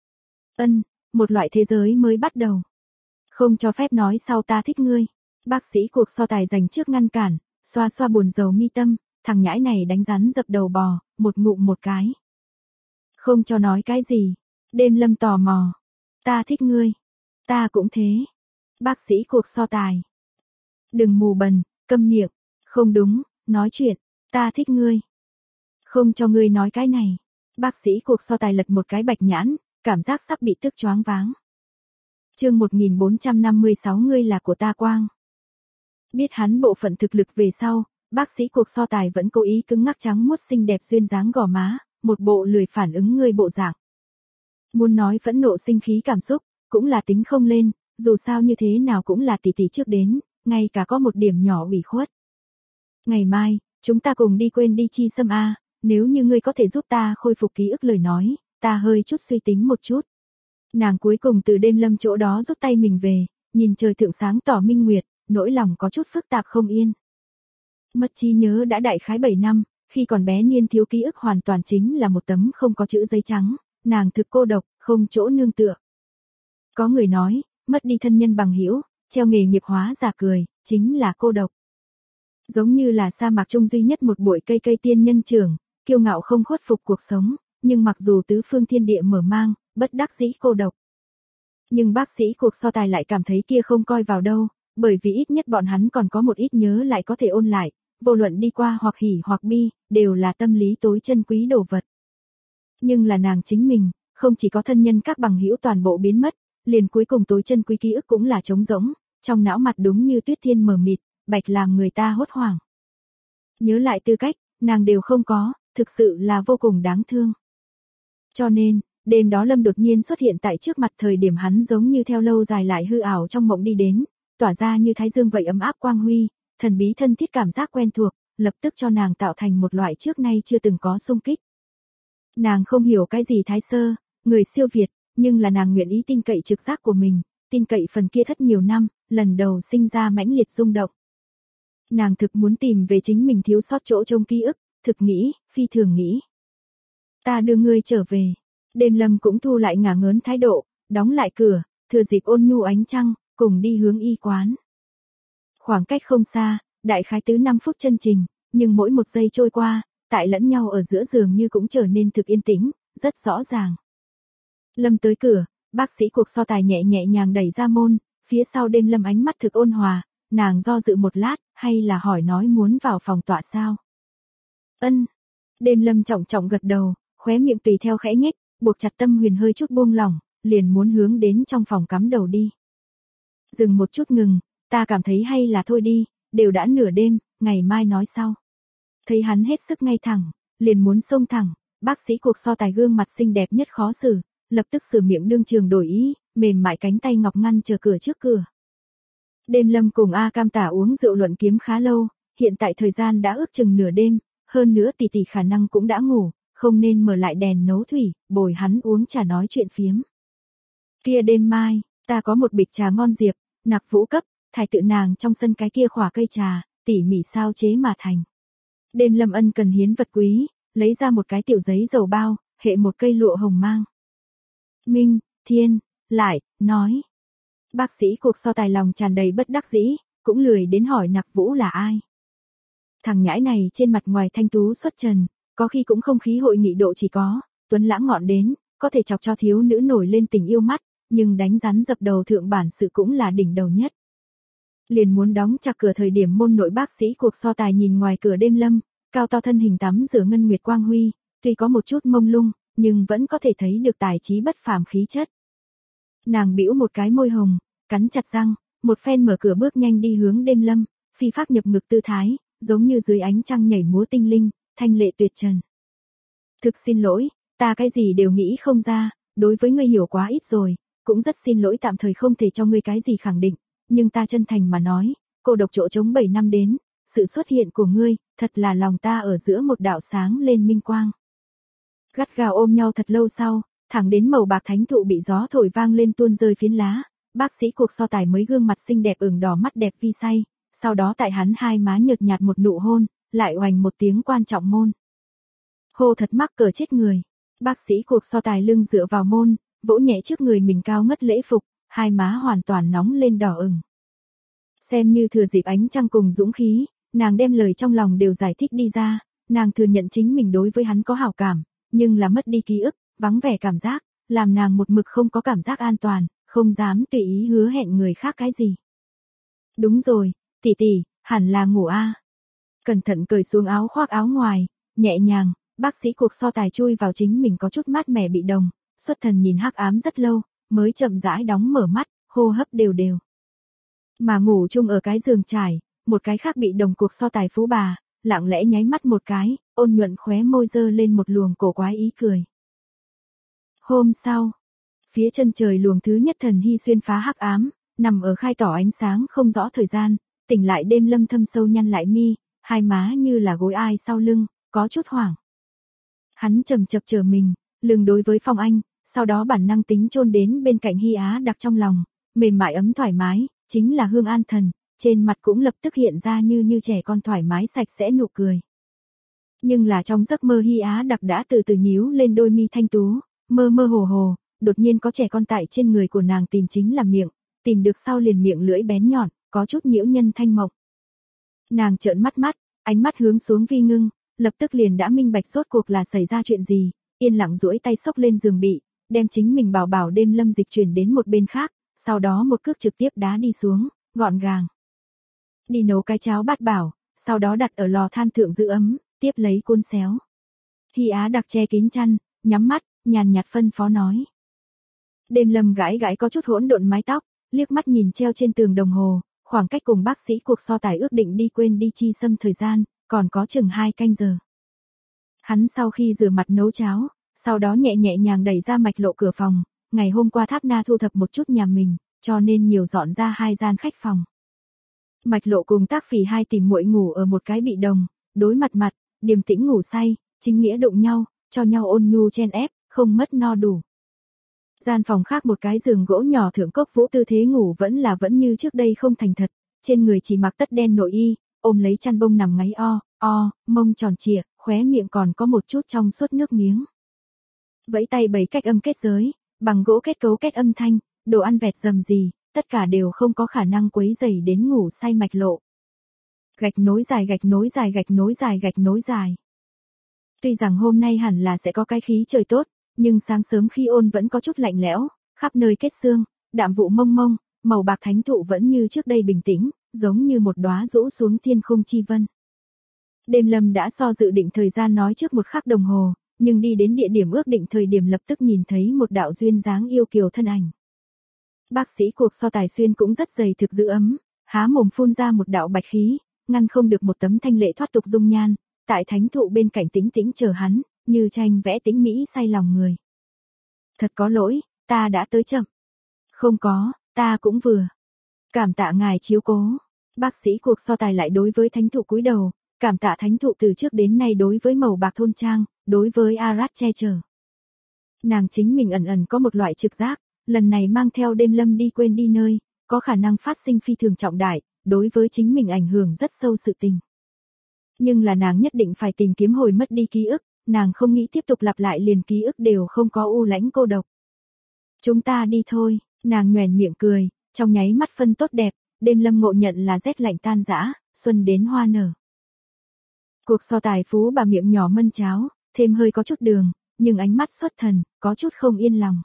Một loại thế giới mới bắt đầu. Không cho phép nói sau ta thích ngươi. Bác sĩ cuộc so tài dành trước ngăn cản, xoa xoa buồn rầu mi tâm, thằng nhãi này đánh rắn dập đầu bò, một ngụm một cái. Không cho nói cái gì. Đêm Lâm tò mò. Ta thích ngươi. Ta cũng thế. Bác sĩ cuộc so tài. Đừng mù bần, câm miệng. Không đúng, nói chuyện. Ta thích ngươi. Không cho ngươi nói cái này. Bác sĩ cuộc so tài lật một cái bạch nhãn, cảm giác sắp bị tức choáng váng. Chương 1456 ngươi là của ta quang. Biết hắn bộ phận thực lực về sau, bác sĩ cuộc so tài vẫn cố ý cứng ngắc trắng muốt xinh đẹp duyên dáng gò má, một bộ lười phản ứng ngươi bộ dạng. Muốn nói phẫn nộ sinh khí cảm xúc, cũng là tính không lên, dù sao như thế nào cũng là tỷ tỷ trước đến, ngay cả có một điểm nhỏ ủy khuất. Ngày mai, chúng ta cùng đi quên đi chi xâm A, nếu như ngươi có thể giúp ta khôi phục ký ức lời nói, ta hơi chút suy tính một chút. Nàng cuối cùng từ Đêm Lâm chỗ đó rút tay mình về, nhìn trời thượng sáng tỏ minh nguyệt, nỗi lòng có chút phức tạp không yên. Mất trí nhớ đã đại khái 7 năm, khi còn bé niên thiếu ký ức hoàn toàn chính là một tấm không có chữ giấy trắng, nàng thực cô độc, không chỗ nương tựa. Có người nói, mất đi thân nhân bằng hữu, treo nghề nghiệp hóa giả cười, chính là cô độc. Giống như là sa mạc trung duy nhất một bụi cây tiên nhân trưởng, kiêu ngạo không khuất phục cuộc sống, nhưng mặc dù tứ phương thiên địa mở mang, bất đắc dĩ cô độc. Nhưng bác sĩ cuộc so tài lại cảm thấy kia không coi vào đâu, bởi vì ít nhất bọn hắn còn có một ít nhớ lại có thể ôn lại, vô luận đi qua hoặc hỉ hoặc bi, đều là tâm lý tối chân quý đồ vật. Nhưng là nàng chính mình, không chỉ có thân nhân các bằng hữu toàn bộ biến mất, liền cuối cùng tối chân quý ký ức cũng là trống rỗng, trong não mặt đúng như tuyết thiên mờ mịt, bạch làm người ta hốt hoảng. Nhớ lại tư cách, nàng đều không có, thực sự là vô cùng đáng thương. Cho nên, đêm đó Lâm đột nhiên xuất hiện tại trước mặt thời điểm hắn giống như theo lâu dài lại hư ảo trong mộng đi đến, tỏa ra như thái dương vậy ấm áp quang huy, thần bí thân thiết cảm giác quen thuộc, lập tức cho nàng tạo thành một loại trước nay chưa từng có xung kích. Nàng không hiểu cái gì thái sơ, người siêu việt, nhưng là nàng nguyện ý tin cậy trực giác của mình, tin cậy phần kia thất nhiều năm, lần đầu sinh ra mãnh liệt rung động. Nàng thực muốn tìm về chính mình thiếu sót chỗ trong ký ức, thực nghĩ, phi thường nghĩ. Ta đưa ngươi trở về. Đêm Lâm cũng thu lại ngả ngớn thái độ, đóng lại cửa, thừa dịp ôn nhu ánh trăng, cùng đi hướng y quán. Khoảng cách không xa, đại khái tứ 5 phút chân trình, nhưng mỗi một giây trôi qua, tại lẫn nhau ở giữa giường như cũng trở nên thực yên tĩnh, rất rõ ràng. Lâm tới cửa, bác sĩ cuộc so tài nhẹ nhàng đẩy ra môn, phía sau Đêm Lâm ánh mắt thực ôn hòa, nàng do dự một lát, hay là hỏi nói muốn vào phòng tọa sao? Đêm Lâm trọng gật đầu, khóe miệng tùy theo khẽ nhếch, buộc chặt tâm huyền hơi chút buông lỏng, liền muốn hướng đến trong phòng cắm đầu đi. Dừng một chút ngừng, ta cảm thấy hay là thôi đi, đều đã nửa đêm, ngày mai nói sau. Thấy hắn hết sức ngay thẳng, liền muốn xông thẳng, bác sĩ cuộc so tài gương mặt xinh đẹp nhất khó xử, lập tức sửa miệng đương trường đổi ý, mềm mại cánh tay ngọc ngăn chờ cửa trước cửa. Đêm Lâm cùng A Cam Tả uống rượu luận kiếm khá lâu, hiện tại thời gian đã ước chừng nửa đêm, hơn nữa tỷ tỷ khả năng cũng đã ngủ, không nên mở lại đèn nấu thủy, bồi hắn uống trà nói chuyện phiếm. Kia đêm mai, ta có một bịch trà ngon diệp, Nặc Vũ cấp, thải tự nàng trong sân cái kia khỏa cây trà, tỉ mỉ sao chế mà thành. Đêm Lâm ân cần hiến vật quý, lấy ra một cái tiểu giấy dầu bao, hệ một cây lụa hồng mang. Minh, Thiên, lại, nói. Bác sĩ cuộc so tài lòng tràn đầy bất đắc dĩ, cũng lười đến hỏi Nặc Vũ là ai. Thằng nhãi này trên mặt ngoài thanh tú xuất trần, có khi cũng không khí hội nghị độ chỉ có, tuấn lãng ngọn đến, có thể chọc cho thiếu nữ nổi lên tình yêu mắt, nhưng đánh rắn dập đầu thượng bản sự cũng là đỉnh đầu nhất. Liền muốn đóng chặt cửa thời điểm môn nội bác sĩ cuộc so tài nhìn ngoài cửa Đêm Lâm, cao to thân hình tắm rửa ngân nguyệt quang huy, tuy có một chút mông lung, nhưng vẫn có thể thấy được tài trí bất phàm khí chất. Nàng bĩu một cái môi hồng, cắn chặt răng, một phen mở cửa bước nhanh đi hướng Đêm Lâm, phi phác nhập ngực tư thái, giống như dưới ánh trăng nhảy múa tinh linh, thanh lệ tuyệt trần. Thực xin lỗi, ta cái gì đều nghĩ không ra, đối với ngươi hiểu quá ít rồi, cũng rất xin lỗi tạm thời không thể cho ngươi cái gì khẳng định, nhưng ta chân thành mà nói, cô độc chỗ trống 7 năm đến, sự xuất hiện của ngươi, thật là lòng ta ở giữa một đạo sáng lên minh quang. Gắt gao ôm nhau thật lâu sau, thẳng đến màu bạc thánh thụ bị gió thổi vang lên tuôn rơi phiến lá, bác sĩ cuộc so tài mới gương mặt xinh đẹp ửng đỏ mắt đẹp vi say, sau đó tại hắn hai má nhợt nhạt một nụ hôn, lại oành một tiếng quan trọng môn. Hô thật mắc cỡ chết người, bác sĩ cuộc so tài lưng dựa vào môn, vỗ nhẹ trước người mình cao ngất lễ phục, hai má hoàn toàn nóng lên đỏ ửng. Xem như thừa dịp ánh trăng cùng dũng khí, nàng đem lời trong lòng đều giải thích đi ra, nàng thừa nhận chính mình đối với hắn có hảo cảm, nhưng là mất đi ký ức, vắng vẻ cảm giác, làm nàng một mực không có cảm giác an toàn, không dám tùy ý hứa hẹn người khác cái gì. Đúng rồi, tỷ tỷ, hẳn là ngủ a. Cẩn thận cởi xuống áo khoác áo ngoài, nhẹ nhàng, bác sĩ cuộc so tài chui vào chính mình có chút mát mẻ bị đồng, xuất thần nhìn hắc ám rất lâu, mới chậm rãi đóng mở mắt, hô hấp đều đều. Mà ngủ chung ở cái giường trải, một cái khác bị đồng cuộc so tài phú bà, lặng lẽ nháy mắt một cái, ôn nhuận khóe môi dơ lên một luồng cổ quái ý cười. Hôm sau, phía chân trời luồng thứ nhất thần hy xuyên phá hắc ám, nằm ở khai tỏ ánh sáng không rõ thời gian, tỉnh lại Đêm Lâm thâm sâu nhăn lại mi, hai má như là gối ai sau lưng, có chút hoảng. Hắn chậm chập chờ mình, lưng đối với Phong Anh, sau đó bản năng tính chôn đến bên cạnh Hy Á đặc trong lòng, mềm mại ấm thoải mái, chính là hương an thần, trên mặt cũng lập tức hiện ra như trẻ con thoải mái sạch sẽ nụ cười. Nhưng là trong giấc mơ Hy Á đặc đã từ từ nhíu lên đôi mi thanh tú, mơ mơ hồ hồ, đột nhiên có trẻ con tại trên người của nàng tìm chính là miệng, tìm được sau liền miệng lưỡi bén nhọn, có chút nhiễu nhân thanh mộng. Nàng trợn mắt mắt, ánh mắt hướng xuống vi ngưng, lập tức liền đã minh bạch rốt cuộc là xảy ra chuyện gì, yên lặng duỗi tay xốc lên giường bị, đem chính mình bảo bảo Đêm Lâm dịch chuyển đến một bên khác, sau đó một cước trực tiếp đá đi xuống, gọn gàng. Đi nấu cái cháo bát bảo, sau đó đặt ở lò than thượng giữ ấm, tiếp lấy cuốn xéo. Hy Á đặc che kín chăn, nhắm mắt, nhàn nhạt phân phó nói. Đêm Lâm gãi gãi có chút hỗn độn mái tóc, liếc mắt nhìn treo trên tường đồng hồ, khoảng cách cùng bác sĩ cuộc so tài ước định đi quên đi chi xâm thời gian, còn có chừng 2 canh giờ. Hắn sau khi rửa mặt nấu cháo, sau đó nhẹ nhàng đẩy ra Mạch Lộ cửa phòng, ngày hôm qua Tháp Na thu thập một chút nhà mình, cho nên nhiều dọn ra 2 gian khách phòng. Mạch Lộ cùng Tác Phỉ hai tìm muội ngủ ở một cái bị đồng, đối mặt mặt, điềm tĩnh ngủ say, chính nghĩa đụng nhau, cho nhau ôn nhu chen ép, không mất no đủ. Gian phòng khác một cái giường gỗ nhỏ thượng cốc vũ tư thế ngủ vẫn như trước đây không thành thật, trên người chỉ mặc tất đen nội y, ôm lấy chăn bông nằm ngáy mông tròn trịa, khóe miệng còn có một chút trong suốt nước miếng. Vẫy tay bày cách âm kết giới, bằng gỗ kết cấu kết âm thanh, đồ ăn vẹt rầm gì, tất cả đều không có khả năng quấy rầy đến ngủ say Mạch Lộ. Gạch nối dài gạch nối dài gạch nối dài gạch nối dài. Tuy rằng hôm nay hẳn là sẽ có cái khí trời tốt, nhưng sáng sớm khi ôn vẫn có chút lạnh lẽo, khắp nơi kết sương, đạm vụ mông mông, màu bạc thánh thụ vẫn như trước đây bình tĩnh, giống như một đóa rũ xuống thiên không chi vân. Đêm Lâm đã so dự định thời gian nói trước một khắc đồng hồ, nhưng đi đến địa điểm ước định thời điểm lập tức nhìn thấy một đạo duyên dáng yêu kiều thân ảnh. Bác sĩ cuộc so tài xuyên cũng rất dày thực giữ ấm, há mồm phun ra một đạo bạch khí, ngăn không được một tấm thanh lệ thoát tục dung nhan, tại thánh thụ bên cạnh tĩnh tĩnh chờ hắn, như tranh vẽ tĩnh mỹ say lòng người. Thật có lỗi, ta đã tới chậm. Không có, ta cũng vừa. Cảm tạ ngài chiếu cố. Bác sĩ cuộc so tài lại đối với thánh thụ cúi đầu, cảm tạ thánh thụ từ trước đến nay đối với màu bạc thôn trang, đối với Arad che chở. Nàng chính mình ẩn ẩn có một loại trực giác, lần này mang theo đêm lâm đi quên đi nơi, có khả năng phát sinh phi thường trọng đại, đối với chính mình ảnh hưởng rất sâu sự tình. Nhưng là nàng nhất định phải tìm kiếm hồi mất đi ký ức, nàng không nghĩ tiếp tục lặp lại liền ký ức đều không có u lãnh cô độc. Chúng ta đi thôi, nàng nhoẻn miệng cười, trong nháy mắt phân tốt đẹp, đêm lâm ngộ nhận là rét lạnh tan rã, xuân đến hoa nở. Cuộc so tài phú bà miệng nhỏ mân cháo, thêm hơi có chút đường, nhưng ánh mắt xuất thần, có chút không yên lòng.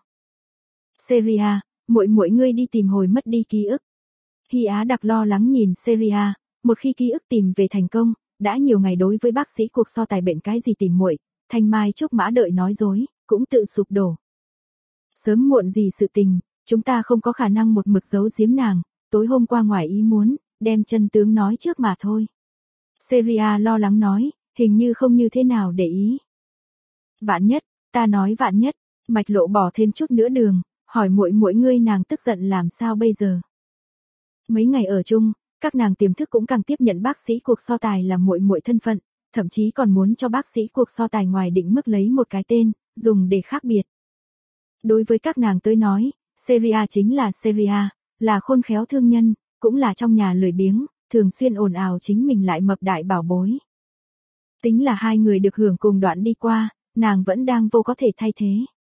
Seria, muội ngươi đi tìm hồi mất đi ký ức. Hy Á đặc lo lắng nhìn Seria, một khi ký ức tìm về thành công, đã nhiều ngày đối với bác sĩ cuộc so tài bệnh cái gì tìm muội, Thanh Mai Trúc Mã đợi nói dối, cũng tự sụp đổ. Sớm muộn gì sự tình, chúng ta không có khả năng một mực giấu giếm nàng, tối hôm qua ngoài ý muốn, đem chân tướng nói trước mà thôi. Seria lo lắng nói, hình như không như thế nào để ý. Vạn nhất, ta nói vạn nhất, Mạch Lộ bỏ thêm chút nữa đường, hỏi muội ngươi nàng tức giận làm sao bây giờ. Mấy ngày ở chung, các nàng tiềm thức cũng càng tiếp nhận bác sĩ cuộc so tài là muội thân phận, thậm chí còn muốn cho bác sĩ cuộc so tài ngoài định mức lấy một cái tên, dùng để khác biệt. Đối với các nàng tới nói, Seria chính là Seria, là khôn khéo thương nhân, cũng là trong nhà lười biếng, thường xuyên ồn ào chính mình lại mập đại bảo bối. Tính là hai người được hưởng cùng đoạn đi qua, nàng vẫn đang vô có thể thay thế.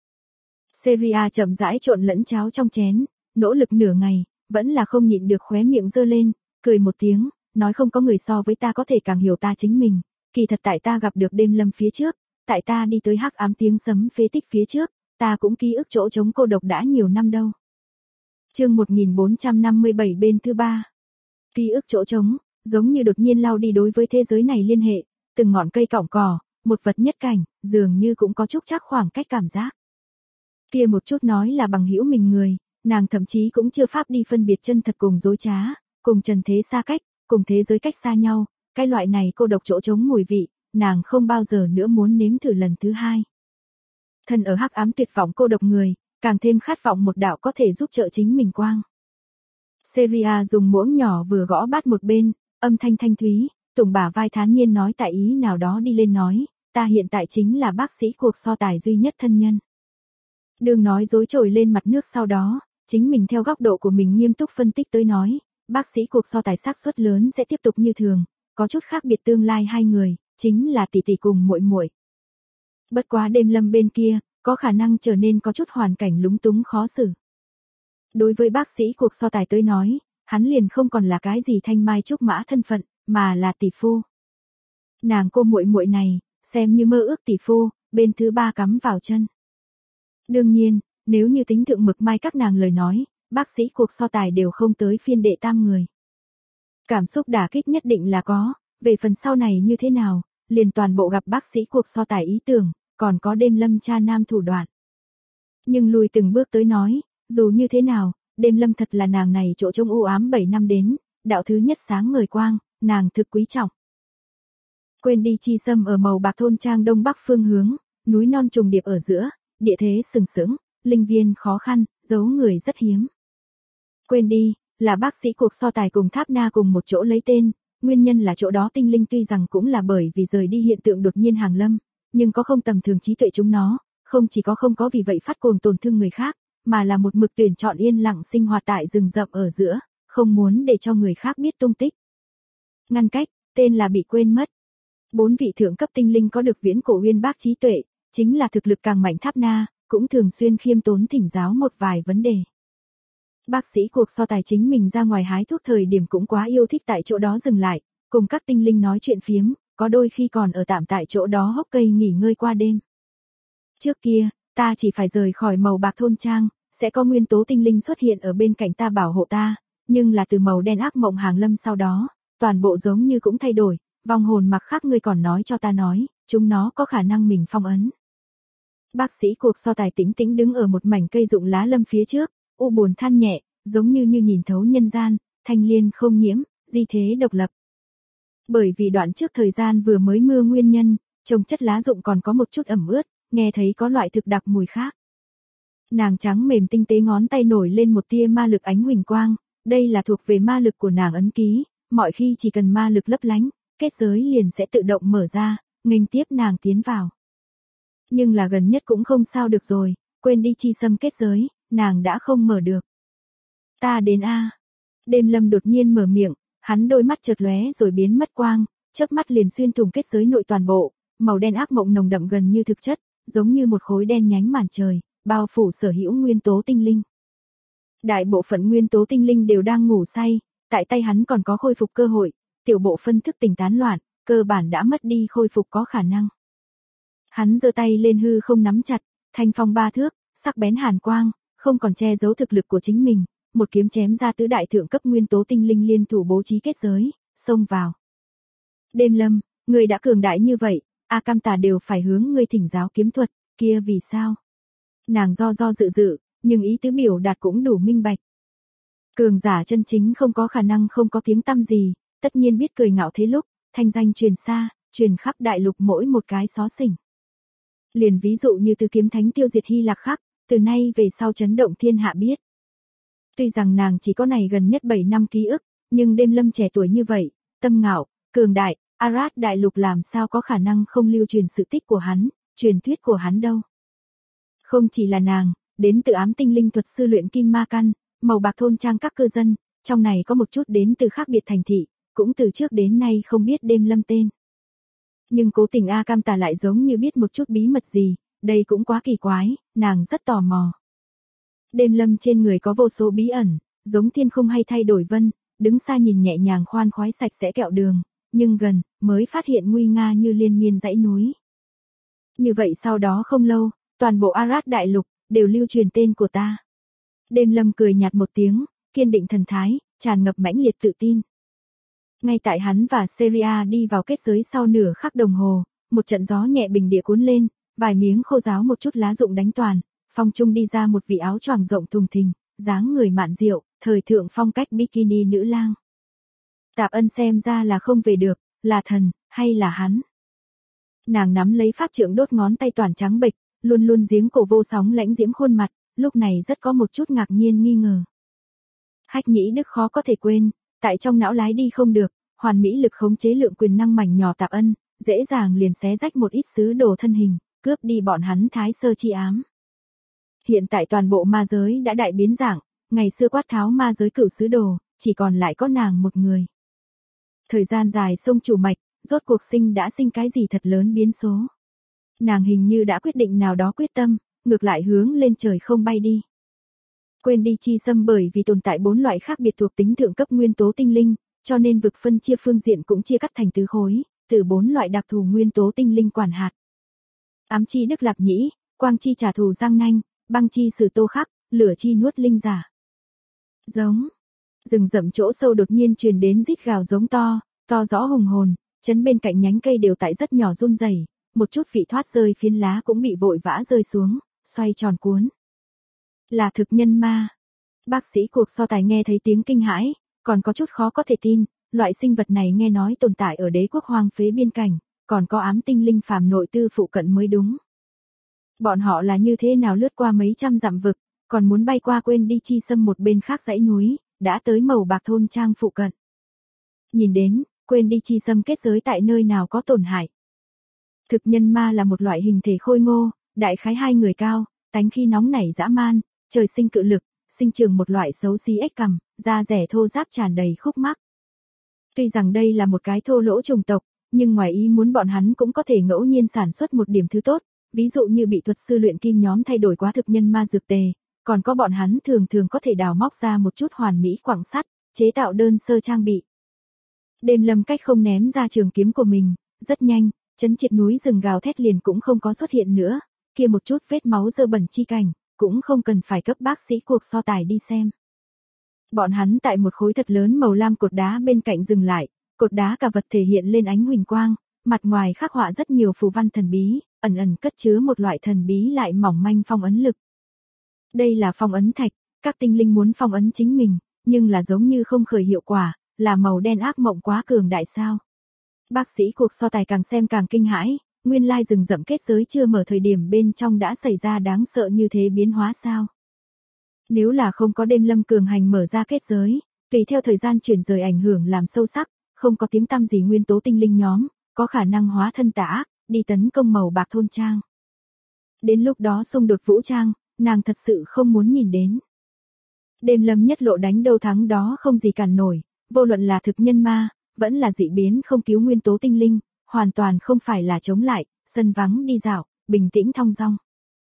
Seria chậm rãi trộn lẫn cháo trong chén, nỗ lực nửa ngày, vẫn là không nhịn được khóe miệng giơ lên, cười một tiếng, nói không có người so với ta có thể càng hiểu ta chính mình, kỳ thật tại ta gặp được đêm lâm phía trước, tại ta đi tới hắc ám tiếng sấm phế tích phía trước, ta cũng ký ức chỗ trống cô độc đã nhiều năm đâu. Chương 1457 bên thứ ba. Ký ức chỗ trống, giống như đột nhiên lao đi đối với thế giới này liên hệ, từng ngọn cây cọng cỏ, một vật nhất cảnh, dường như cũng có chút chắc khoảng cách cảm giác. Kia một chút nói là bằng hữu mình người, nàng thậm chí cũng chưa pháp đi phân biệt chân thật cùng dối trá, cùng trần thế xa cách, cùng thế giới cách xa nhau, cái loại này cô độc chỗ trống mùi vị, nàng không bao giờ nữa muốn nếm thử lần thứ hai. Thân ở hắc ám tuyệt vọng cô độc người, càng thêm khát vọng một đạo có thể giúp trợ chính mình quang. Seria dùng muỗng nhỏ vừa gõ bát một bên, âm thanh thanh thúy, tùng bả vai thán nhiên nói tại ý nào đó đi lên nói, ta hiện tại chính là bác sĩ cuộc so tài duy nhất thân nhân. Đường nói dối trồi lên mặt nước sau đó, chính mình theo góc độ của mình nghiêm túc phân tích tới nói, bác sĩ cuộc so tài xác suất lớn sẽ tiếp tục như thường, có chút khác biệt tương lai hai người, chính là tỷ tỷ cùng muội. Bất quá đêm lâm bên kia, có khả năng trở nên có chút hoàn cảnh lúng túng khó xử. Đối với bác sĩ cuộc so tài tới nói, hắn liền không còn là cái gì Thanh Mai Trúc Mã thân phận, mà là tỷ phu. Nàng cô muội này, xem như mơ ước tỷ phu, bên thứ ba cắm vào chân. Đương nhiên, nếu như tính thượng mực mai các nàng lời nói, bác sĩ cuộc so tài đều không tới phiên đệ tam người. Cảm xúc đả kích nhất định là có, về phần sau này như thế nào, liền toàn bộ gặp bác sĩ cuộc so tài ý tưởng, còn có đêm lâm cha nam thủ đoạn. Nhưng lùi từng bước tới nói, dù như thế nào, đêm lâm thật là nàng này chỗ trông u ám 7 năm đến, đạo thứ nhất sáng ngời quang, nàng thực quý trọng. Quên đi chi sâm ở màu bạc thôn trang đông bắc phương hướng, núi non trùng điệp ở giữa, địa thế sừng sững, linh viên khó khăn, giấu người rất hiếm. Quên đi, là bác sĩ cuộc so tài cùng Tháp Na cùng một chỗ lấy tên, nguyên nhân là chỗ đó tinh linh tuy rằng cũng là bởi vì rời đi hiện tượng đột nhiên hàng lâm, nhưng có không tầm thường trí tuệ chúng nó, không chỉ có không có vì vậy phát cuồng tổn thương người khác, mà là một mực tuyển chọn yên lặng sinh hoạt tại rừng rậm ở giữa, không muốn để cho người khác biết tung tích. Ngăn cách, tên là bị quên mất. 4 vị thượng cấp tinh linh có được viễn cổ uyên bác trí tuệ, chính là thực lực càng mạnh Tháp Na, cũng thường xuyên khiêm tốn thỉnh giáo một vài vấn đề. Bác sĩ cuộc so tài chính mình ra ngoài hái thuốc thời điểm cũng quá yêu thích tại chỗ đó dừng lại, cùng các tinh linh nói chuyện phiếm, có đôi khi còn ở tạm tại chỗ đó hốc cây nghỉ ngơi qua đêm. Trước kia, ta chỉ phải rời khỏi màu bạc thôn trang, sẽ có nguyên tố tinh linh xuất hiện ở bên cạnh ta bảo hộ ta, nhưng là từ màu đen ác mộng hàng lâm sau đó, toàn bộ giống như cũng thay đổi, vong hồn mặc khác ngươi còn nói cho ta nói, chúng nó có khả năng mình phong ấn. Bác sĩ cuộc so tài tĩnh tĩnh đứng ở một mảnh cây rụng lá lâm phía trước, u buồn than nhẹ, giống như nhìn thấu nhân gian, thanh liên không nhiễm, di thế độc lập. Bởi vì đoạn trước thời gian vừa mới mưa nguyên nhân, trồng chất lá rụng còn có một chút ẩm ướt, nghe thấy có loại thực đặc mùi khác. Nàng trắng mềm tinh tế ngón tay nổi lên một tia ma lực ánh huỳnh quang, đây là thuộc về ma lực của nàng ấn ký, mọi khi chỉ cần ma lực lấp lánh, kết giới liền sẽ tự động mở ra, nghênh tiếp nàng tiến vào. Nhưng là gần nhất cũng không sao được rồi, quên đi chi xâm kết giới, nàng đã không mở được. Ta đến a. Đêm Lâm đột nhiên mở miệng, hắn đôi mắt chợt lóe rồi biến mất quang, chớp mắt liền xuyên thủng kết giới nội toàn bộ, màu đen ác mộng nồng đậm gần như thực chất, giống như một khối đen nhánh màn trời, bao phủ sở hữu nguyên tố tinh linh. Đại bộ phận nguyên tố tinh linh đều đang ngủ say, tại tay hắn còn có khôi phục cơ hội, tiểu bộ phân thức tỉnh tán loạn, cơ bản đã mất đi khôi phục có khả năng. Hắn giơ tay lên hư không nắm chặt, thanh phong 3 thước, sắc bén hàn quang, không còn che giấu thực lực của chính mình, một kiếm chém ra tứ đại thượng cấp nguyên tố tinh linh liên thủ bố trí kết giới, xông vào. Đêm Lâm, người đã cường đại như vậy, A Cam Tà đều phải hướng ngươi thỉnh giáo kiếm thuật, kia vì sao? Nàng do dự, nhưng ý tứ biểu đạt cũng đủ minh bạch. Cường giả chân chính không có khả năng không có tiếng tăm gì, tất nhiên biết cười ngạo thế lúc, thanh danh truyền xa, truyền khắp đại lục mỗi một cái xó xỉnh. Liền ví dụ như từ kiếm thánh tiêu diệt Hy Lạc khắc, từ nay về sau chấn động thiên hạ biết. Tuy rằng nàng chỉ có này gần nhất 7 năm ký ức, nhưng Đêm Lâm trẻ tuổi như vậy, tâm ngạo, cường đại, Arad đại lục làm sao có khả năng không lưu truyền sự tích của hắn, truyền thuyết của hắn đâu. Không chỉ là nàng, đến từ ám tinh linh thuật sư luyện kim ma căn, màu bạc thôn trang các cư dân, trong này có một chút đến từ khác biệt thành thị, cũng từ trước đến nay không biết Đêm Lâm tên. Nhưng cố tình A Cam Tà lại giống như biết một chút bí mật gì, đây cũng quá kỳ quái, nàng rất tò mò. Đêm Lâm trên người có vô số bí ẩn, giống thiên không hay thay đổi vân, đứng xa nhìn nhẹ nhàng khoan khoái sạch sẽ kẹo đường, nhưng gần, mới phát hiện nguy nga như liên miên dãy núi. Như vậy sau đó không lâu, toàn bộ Arad đại lục, đều lưu truyền tên của ta. Đêm Lâm cười nhạt một tiếng, kiên định thần thái, tràn ngập mãnh liệt tự tin. Ngay tại hắn và Seria đi vào kết giới sau nửa khắc đồng hồ, một trận gió nhẹ bình địa cuốn lên, vài miếng khô ráo một chút lá rụng đánh toàn, phong trung đi ra một vị áo choàng rộng thùng thình, dáng người mạn diệu, thời thượng phong cách bikini nữ lang. Tạp Ân xem ra là không về được, là thần, hay là hắn? Nàng nắm lấy pháp trượng đốt ngón tay toàn trắng bệch, luôn luôn giếng cổ vô sóng lãnh diễm khuôn mặt, lúc này rất có một chút ngạc nhiên nghi ngờ. Hách Nhĩ Đức khó có thể quên, tại trong não lái đi không được, hoàn mỹ lực khống chế lượng quyền năng mảnh nhỏ Tạp Ân, dễ dàng liền xé rách một ít sứ đồ thân hình, cướp đi bọn hắn thái sơ chi ám. Hiện tại toàn bộ ma giới đã đại biến dạng, ngày xưa quát tháo ma giới cửu sứ đồ, chỉ còn lại có nàng một người. Thời gian dài sông chủ mạch, rốt cuộc đã sinh cái gì thật lớn biến số. Nàng hình như đã quyết định nào đó quyết tâm, ngược lại hướng lên trời không bay đi. Quên đi chi xâm bởi vì tồn tại 4 loại khác biệt thuộc tính thượng cấp nguyên tố tinh linh, cho nên vực phân chia phương diện cũng chia cắt thành tứ khối, từ 4 loại đặc thù nguyên tố tinh linh quản hạt. Ám chi Đức Lạp Nhĩ, quang chi trả thù Giang Nanh, băng chi Sử Tô Khắc, lửa chi nuốt linh giả. Giống. Rừng rậm chỗ sâu đột nhiên truyền đến rít gào giống to rõ hùng hồn, chấn bên cạnh nhánh cây đều tại rất nhỏ run rẩy, một chút vị thoát rơi phiến lá cũng bị vội vã rơi xuống, xoay tròn cuốn. Là thực nhân ma. Bác sĩ cuộc so tài nghe thấy tiếng kinh hãi, còn có chút khó có thể tin, loại sinh vật này nghe nói tồn tại ở đế quốc hoang phế biên cảnh, còn có ám tinh linh phàm nội tư phụ cận mới đúng. Bọn họ là như thế nào lướt qua mấy trăm dặm vực, còn muốn bay qua quên đi chi xâm một bên khác dãy núi, đã tới màu bạc thôn trang phụ cận. Nhìn đến, quên đi chi xâm kết giới tại nơi nào có tổn hại. Thực nhân ma là một loại hình thể khôi ngô, đại khái 2 người cao, tánh khi nóng nảy dã man, trời sinh cự lực, sinh trưởng một loại xấu xí ếch cằm, da rẻ thô ráp tràn đầy khúc mắc. Tuy rằng đây là một cái thô lỗ chủng tộc, nhưng ngoài ý muốn bọn hắn cũng có thể ngẫu nhiên sản xuất một điểm thứ tốt, ví dụ như bị thuật sư luyện kim nhóm thay đổi quá thực nhân ma dược tề, còn có bọn hắn thường thường có thể đào móc ra một chút hoàn mỹ quặng sắt, chế tạo đơn sơ trang bị. Đêm Lâm cách không ném ra trường kiếm của mình, rất nhanh, chấn triệt núi rừng gào thét liền cũng không có xuất hiện nữa, kia một chút vết máu dơ bẩn chi cảnh, cũng không cần phải cấp bác sĩ cuộc so tài đi xem. Bọn hắn tại một khối thật lớn màu lam cột đá bên cạnh dừng lại, cột đá cả vật thể hiện lên ánh huỳnh quang, mặt ngoài khắc họa rất nhiều phù văn thần bí, ẩn ẩn cất chứa một loại thần bí lại mỏng manh phong ấn lực. Đây là phong ấn thạch, các tinh linh muốn phong ấn chính mình, nhưng là giống như không khởi hiệu quả, là màu đen ác mộng quá cường đại sao. Bác sĩ cuộc so tài càng xem càng kinh hãi, nguyên lai rừng rậm kết giới chưa mở thời điểm bên trong đã xảy ra đáng sợ như thế biến hóa sao? Nếu là không có đêm lâm cường hành mở ra kết giới, tùy theo thời gian chuyển rời ảnh hưởng làm sâu sắc, không có tiếng tăm gì nguyên tố tinh linh nhóm, có khả năng hóa thân tà ác, đi tấn công màu bạc thôn trang. Đến lúc đó xung đột vũ trang, nàng thật sự không muốn nhìn đến. Đêm lâm nhất lộ đánh đâu thắng đó không gì cản nổi, vô luận là thực nhân ma, vẫn là dị biến không cứu nguyên tố tinh linh, hoàn toàn không phải là chống lại, sân vắng đi dạo, bình tĩnh thong dong.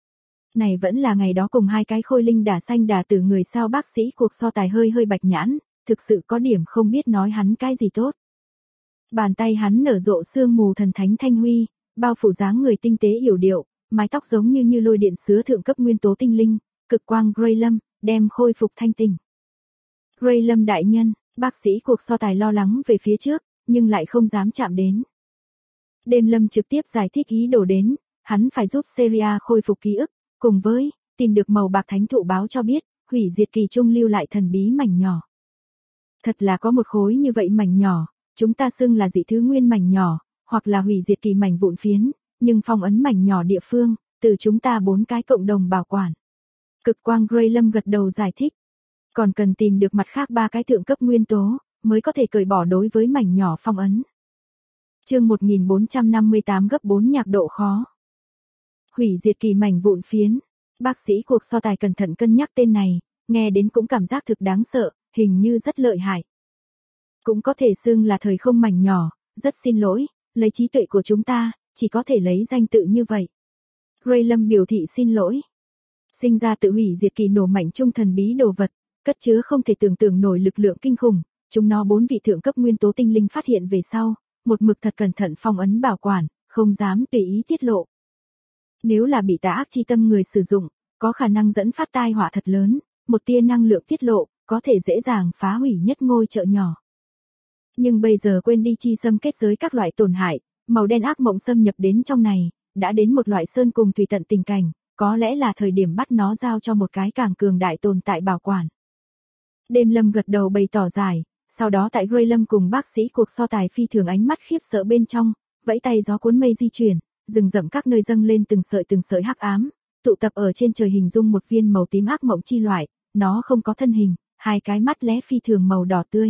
Này vẫn là ngày đó cùng hai cái khôi linh đả xanh đả tử người sao bác sĩ cuộc so tài hơi hơi bạch nhãn, thực sự có điểm không biết nói hắn cái gì tốt. Bàn tay hắn nở rộ sương mù thần thánh thanh huy, bao phủ dáng người tinh tế yểu điệu, mái tóc giống như lôi điện sứa thượng cấp nguyên tố tinh linh, cực quang Grey Lâm, đem khôi phục thanh tình. Grey Lâm đại nhân, bác sĩ cuộc so tài lo lắng về phía trước, nhưng lại không dám chạm đến. Đêm Lâm trực tiếp giải thích ý đồ đến, hắn phải giúp Seria khôi phục ký ức, cùng với tìm được màu bạc thánh thụ báo cho biết, hủy diệt kỳ trung lưu lại thần bí mảnh nhỏ. Thật là có một khối như vậy mảnh nhỏ, chúng ta xưng là dị thứ nguyên mảnh nhỏ, hoặc là hủy diệt kỳ mảnh vụn phiến, nhưng phong ấn mảnh nhỏ địa phương, từ chúng ta 4 cái cộng đồng bảo quản. Cực quang Grey Lâm gật đầu giải thích. Còn cần tìm được mặt khác 3 cái thượng cấp nguyên tố, mới có thể cởi bỏ đối với mảnh nhỏ phong ấn. Chương 1458 gấp 4 nhạc độ khó. Hủy diệt kỳ mảnh vụn phiến. Bác sĩ cuộc so tài cẩn thận cân nhắc tên này, nghe đến cũng cảm giác thực đáng sợ, hình như rất lợi hại. Cũng có thể xưng là thời không mảnh nhỏ, rất xin lỗi, lấy trí tuệ của chúng ta, chỉ có thể lấy danh tự như vậy. Grey Lâm biểu thị xin lỗi. Sinh ra tự hủy diệt kỳ nổ mạnh trung thần bí đồ vật, cất chứa không thể tưởng tượng nổi lực lượng kinh khủng, chúng nó 4 vị thượng cấp nguyên tố tinh linh phát hiện về sau, một mực thật cẩn thận phong ấn bảo quản, không dám tùy ý tiết lộ. Nếu là bị tà ác chi tâm người sử dụng, có khả năng dẫn phát tai họa thật lớn, một tia năng lượng tiết lộ, có thể dễ dàng phá hủy nhất ngôi chợ nhỏ. Nhưng bây giờ quên đi chi xâm kết giới các loại tổn hại, màu đen ác mộng xâm nhập đến trong này, đã đến một loại sơn cùng tùy tận tình cảnh, có lẽ là thời điểm bắt nó giao cho một cái càng cường đại tồn tại bảo quản. Đêm Lâm gật đầu bày tỏ giải, sau đó tại Grey Lâm cùng bác sĩ cuộc so tài phi thường ánh mắt khiếp sợ bên trong, vẫy tay gió cuốn mây di chuyển, rừng rậm các nơi dâng lên từng sợi hắc ám, tụ tập ở trên trời hình dung một viên màu tím ác mộng chi loại, nó không có thân hình, hai cái mắt lé phi thường màu đỏ tươi.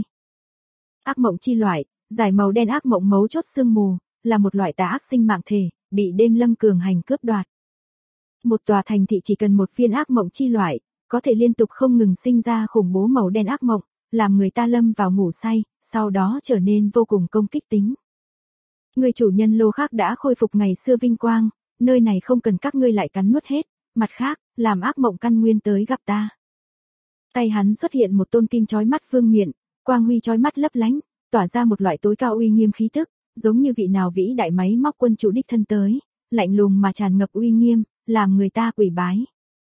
Ác mộng chi loại, giải màu đen ác mộng mấu chốt sương mù, là một loại tà ác sinh mạng thể, bị Đêm Lâm cường hành cướp đoạt. Một tòa thành thị chỉ cần một viên ác mộng chi loại, có thể liên tục không ngừng sinh ra khủng bố màu đen ác mộng, làm người ta lâm vào ngủ say, sau đó trở nên vô cùng công kích tính. Người chủ nhân lô khác đã khôi phục ngày xưa vinh quang, nơi này không cần các ngươi lại cắn nuốt hết, mặt khác, làm ác mộng căn nguyên tới gặp ta. Tay hắn xuất hiện một tôn kim chói mắt vương miện, quang huy chói mắt lấp lánh, tỏa ra một loại tối cao uy nghiêm khí tức, giống như vị nào vĩ đại máy móc quân chủ đích thân tới, lạnh lùng mà tràn ngập uy nghiêm, làm người ta quỳ bái.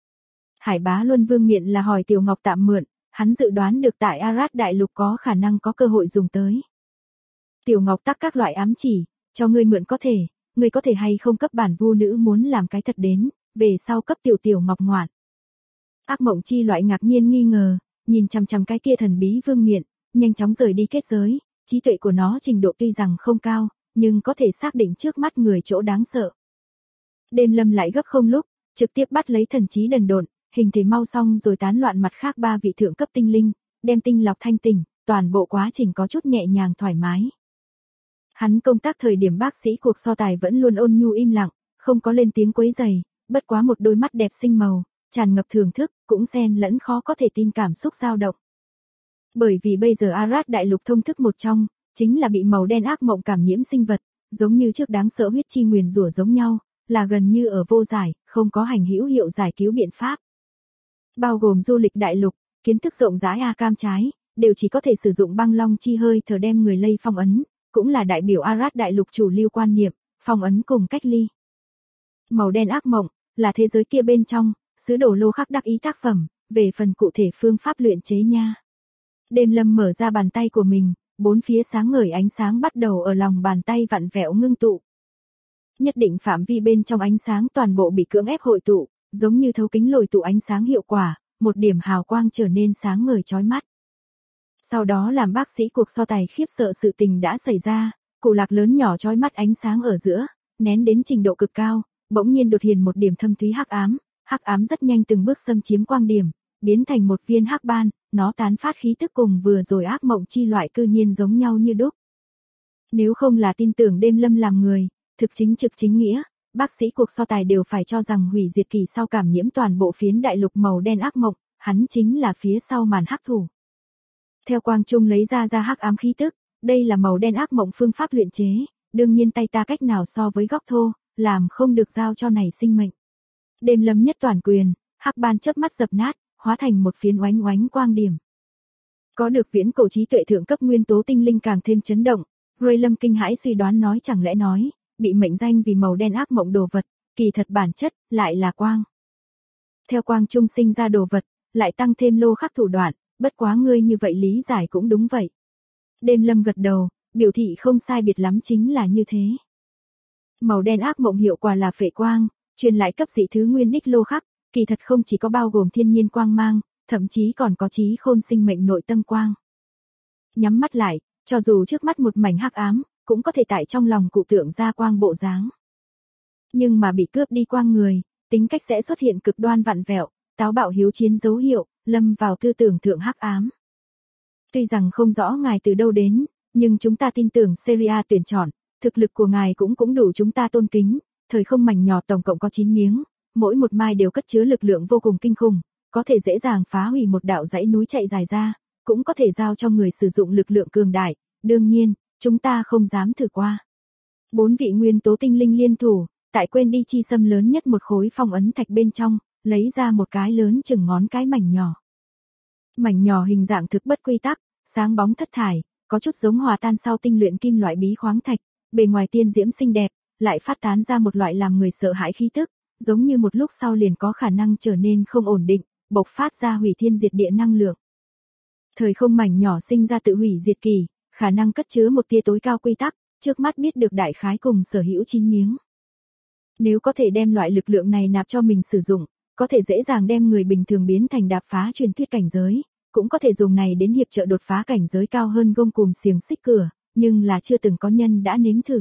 Hải Bá Luân Vương miện là hỏi Tiểu Ngọc tạm mượn, hắn dự đoán được tại Arad đại lục có khả năng có cơ hội dùng tới. Tiểu Ngọc tắc các loại ám chỉ, cho ngươi mượn có thể, ngươi có thể hay không cấp bản vu nữ muốn làm cái thật đến, về sau cấp Tiểu Ngọc ngoạn. Ác mộng chi loại ngạc nhiên nghi ngờ, nhìn chằm chằm cái kia thần bí vương miện, nhanh chóng rời đi kết giới, trí tuệ của nó trình độ tuy rằng không cao, nhưng có thể xác định trước mắt người chỗ đáng sợ. Đêm Lâm lại gấp không lúc, trực tiếp bắt lấy thần trí đần độn, hình thể mau xong rồi tán loạn mặt khác 3 vị thượng cấp tinh linh, đem tinh lọc thanh tỉnh, toàn bộ quá trình có chút nhẹ nhàng thoải mái. Hắn công tác thời điểm bác sĩ cuộc so tài vẫn luôn ôn nhu im lặng, không có lên tiếng quấy rầy, bất quá một đôi mắt đẹp xinh màu, tràn ngập thưởng thức, cũng xen lẫn khó có thể tin cảm xúc dao động. Bởi vì bây giờ Arad đại lục thông thức một trong, chính là bị màu đen ác mộng cảm nhiễm sinh vật, giống như trước đáng sợ huyết chi nguyền rủa giống nhau, là gần như ở vô giải, không có hành hữu hiệu giải cứu biện pháp. Bao gồm du lịch đại lục, kiến thức rộng rãi cam trái, đều chỉ có thể sử dụng băng long chi hơi thở đem người lây phong ấn, cũng là đại biểu Arad đại lục chủ lưu quan niệm, phong ấn cùng cách ly. Màu đen ác mộng, là thế giới kia bên trong, sứ đồ lô khắc đắc ý tác phẩm, về phần cụ thể phương pháp luyện chế nha. Đêm Lâm mở ra bàn tay của mình, 4 phía sáng ngời ánh sáng bắt đầu ở lòng bàn tay vặn vẹo ngưng tụ. Nhất định phạm vi bên trong ánh sáng toàn bộ bị cưỡng ép hội tụ, giống như thấu kính lồi tụ ánh sáng hiệu quả, một điểm hào quang trở nên sáng ngời chói mắt. Sau đó làm bác sĩ cuộc so tài khiếp sợ sự tình đã xảy ra, cụ lạc lớn nhỏ chói mắt ánh sáng ở giữa, nén đến trình độ cực cao, bỗng nhiên đột hiện một điểm thâm thúy hắc ám rất nhanh từng bước xâm chiếm quang điểm, biến thành một viên hắc ban, nó tán phát khí tức cùng vừa rồi ác mộng chi loại cư nhiên giống nhau như đúc. Nếu không là tin tưởng đêm lâm làm người, thực chính trực chính nghĩa, bác sĩ cuộc so tài đều phải cho rằng hủy diệt kỳ sau cảm nhiễm toàn bộ phiến đại lục màu đen ác mộng, hắn chính là phía sau màn hắc thủ. Theo quang trung lấy ra hắc ám khí tức, đây là màu đen ác mộng phương pháp luyện chế, đương nhiên tay ta cách nào so với góc thô, làm không được giao cho này sinh mệnh. Đêm lâm nhất toàn quyền, hắc ban chớp mắt dập nát, hóa thành một phiến oánh oánh quang điểm. Có được viễn cổ trí tuệ thượng cấp nguyên tố tinh linh càng thêm chấn động, Ray Lâm kinh hãi suy đoán nói chẳng lẽ nói, bị mệnh danh vì màu đen ác mộng đồ vật, kỳ thật bản chất, lại là quang. Theo quang trung sinh ra đồ vật, lại tăng thêm lô khắc thủ đoạn, bất quá ngươi như vậy lý giải cũng đúng vậy. Đêm lâm gật đầu, biểu thị không sai biệt lắm chính là như thế. Màu đen ác mộng hiệu quả là phệ quang, truyền lại cấp dị thứ nguyên đích lô khắc, kỳ thật không chỉ có bao gồm thiên nhiên quang mang, thậm chí còn có trí khôn sinh mệnh nội tâm quang. Nhắm mắt lại, cho dù trước mắt một mảnh hắc ám, cũng có thể tại trong lòng cụ tượng ra quang bộ dáng. Nhưng mà bị cướp đi quang người, tính cách sẽ xuất hiện cực đoan vặn vẹo, táo bạo hiếu chiến dấu hiệu, lâm vào tư tưởng thượng hắc ám. Tuy rằng không rõ ngài từ đâu đến, nhưng chúng ta tin tưởng Seria tuyển chọn, thực lực của ngài cũng đủ chúng ta tôn kính, thời không mảnh nhỏ tổng cộng có 9 miếng, mỗi một mai đều cất chứa lực lượng vô cùng kinh khủng, có thể dễ dàng phá hủy một đạo dãy núi chạy dài ra, cũng có thể giao cho người sử dụng lực lượng cường đại, đương nhiên, chúng ta không dám thử qua. 4 vị nguyên tố tinh linh liên thủ, tại quên đi chi xâm lớn nhất một khối phong ấn thạch bên trong, lấy ra một cái lớn chừng ngón cái mảnh nhỏ. Mảnh nhỏ hình dạng thực bất quy tắc, sáng bóng thất thải, có chút giống hòa tan sau tinh luyện kim loại bí khoáng thạch, bề ngoài tiên diễm xinh đẹp, lại phát tán ra một loại làm người sợ hãi khí tức, giống như một lúc sau liền có khả năng trở nên không ổn định, bộc phát ra hủy thiên diệt địa năng lượng. Thời không mảnh nhỏ sinh ra tự hủy diệt kỳ, khả năng cất chứa một tia tối cao quy tắc, trước mắt biết được đại khái cùng sở hữu 9 miếng. Nếu có thể đem loại lực lượng này nạp cho mình sử dụng, có thể dễ dàng đem người bình thường biến thành đạp phá truyền thuyết cảnh giới, cũng có thể dùng này đến hiệp trợ đột phá cảnh giới cao hơn gông cùm xiềng xích cửa, nhưng là chưa từng có nhân đã nếm thử.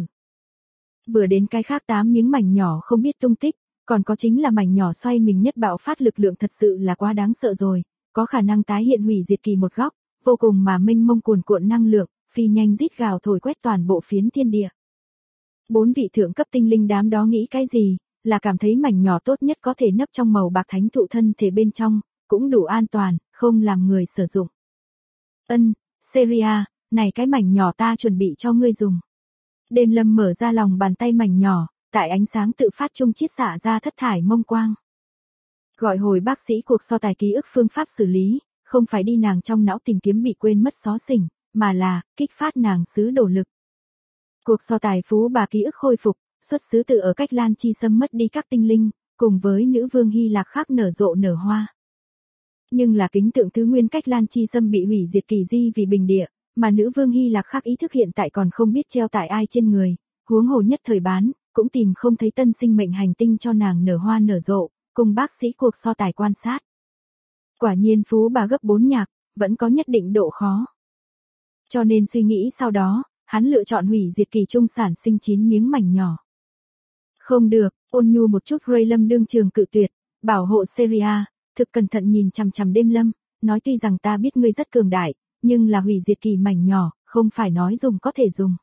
Vừa đến cái khác 8 miếng mảnh nhỏ không biết tung tích, còn có chính là mảnh nhỏ xoay mình nhất bạo phát lực lượng thật sự là quá đáng sợ rồi, có khả năng tái hiện hủy diệt kỳ một góc, vô cùng mà mênh mông cuồn cuộn năng lượng, phi nhanh rít gào thổi quét toàn bộ phiến thiên địa. 4 vị thượng cấp tinh linh đám đó nghĩ cái gì, là cảm thấy mảnh nhỏ tốt nhất có thể nấp trong màu bạc thánh thụ thân thể bên trong, cũng đủ an toàn, không làm người sử dụng. Seria, này cái mảnh nhỏ ta chuẩn bị cho ngươi dùng. Đêm lâm mở ra lòng bàn tay mảnh nhỏ, tại ánh sáng tự phát trung chiết xạ ra thất thải mông quang. Gọi hồi bác sĩ cuộc so tài ký ức phương pháp xử lý, không phải đi nàng trong não tìm kiếm bị quên mất xó xỉnh, mà là kích phát nàng sứ đổ lực. Cuộc so tài phú bà ký ức khôi phục, xuất xứ từ ở cách Lan Chi Sâm mất đi các tinh linh, cùng với nữ vương Hy Lạc khác nở rộ nở hoa. Nhưng là kính tượng thứ nguyên cách Lan Chi Sâm bị hủy diệt kỳ di vì bình địa, mà nữ vương Hy Lạc khác ý thức hiện tại còn không biết treo tại ai trên người, huống hồ nhất thời bán, cũng tìm không thấy tân sinh mệnh hành tinh cho nàng nở hoa nở rộ, cùng bác sĩ cuộc so tài quan sát. Quả nhiên phú bà gấp 4 nhạc, vẫn có nhất định độ khó. Cho nên suy nghĩ sau đó, hắn lựa chọn hủy diệt kỳ trung sản sinh 9 miếng mảnh nhỏ. Không được, ôn nhu một chút Ray Lâm đương trường cự tuyệt, bảo hộ Seria, thực cẩn thận nhìn chằm chằm đêm lâm, nói tuy rằng ta biết ngươi rất cường đại, nhưng là hủy diệt kỳ mảnh nhỏ, không phải nói dùng có thể dùng.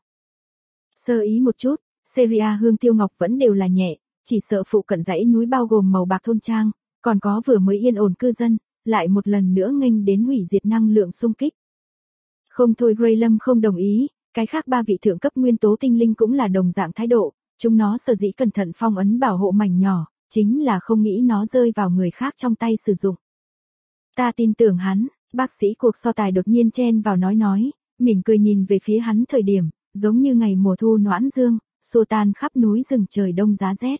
Sơ ý một chút, Seria hương tiêu ngọc vẫn đều là nhẹ, chỉ sợ phụ cận dãy núi bao gồm màu bạc thôn trang, còn có vừa mới yên ổn cư dân, lại một lần nữa nghênh đến hủy diệt năng lượng xung kích. Không thôi Ray Lâm không đồng ý, cái khác 3 vị thượng cấp nguyên tố tinh linh cũng là đồng dạng thái độ, chúng nó sở dĩ cẩn thận phong ấn bảo hộ mảnh nhỏ, chính là không nghĩ nó rơi vào người khác trong tay sử dụng. Ta tin tưởng hắn, bác sĩ cuộc so tài đột nhiên chen vào nói, mỉm cười nhìn về phía hắn thời điểm, giống như ngày mùa thu noãn dương, xua tan khắp núi rừng trời đông giá rét.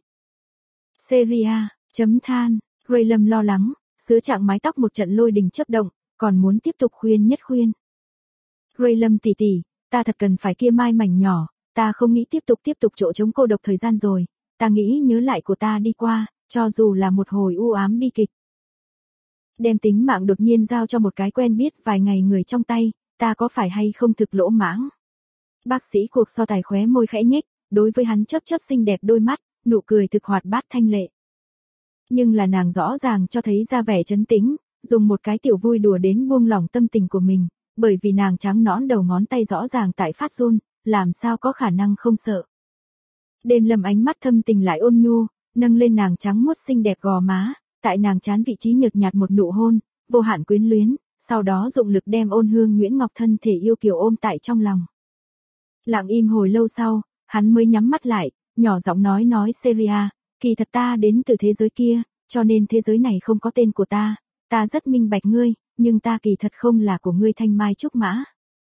Seria, chấm than, Ray Lâm lo lắng, sứa trạng mái tóc một trận lôi đình chớp động, còn muốn tiếp tục khuyên nhất khuyên. Ray Lâm tỷ tỷ, ta thật cần phải kia mai mảnh nhỏ, ta không nghĩ tiếp tục chỗ chống cô độc thời gian rồi, ta nghĩ nhớ lại của ta đi qua, cho dù là một hồi u ám bi kịch. Đem tính mạng đột nhiên giao cho một cái quen biết vài ngày người trong tay, ta có phải hay không thực lỗ mãng. Bác sĩ cuộc so tài khóe môi khẽ nhếch, đối với hắn chớp chớp xinh đẹp đôi mắt, nụ cười thực hoạt bát thanh lệ. Nhưng là nàng rõ ràng cho thấy ra vẻ trấn tĩnh, dùng một cái tiểu vui đùa đến buông lỏng tâm tình của mình, bởi vì nàng trắng nõn đầu ngón tay rõ ràng tại phát run, làm sao có khả năng không sợ. Đêm Lâm ánh mắt thâm tình lại ôn nhu, nâng lên nàng trắng muốt xinh đẹp gò má, tại nàng trán vị trí nhợt nhạt một nụ hôn, vô hạn quyến luyến, sau đó dụng lực đem Ôn Hương Nguyễn Ngọc thân thể yêu kiều ôm tại trong lòng. Lặng im hồi lâu sau, hắn mới nhắm mắt lại, nhỏ giọng nói Seria, kỳ thật ta đến từ thế giới kia, cho nên thế giới này không có tên của ta rất minh bạch ngươi, nhưng ta kỳ thật không là của ngươi thanh mai trúc mã.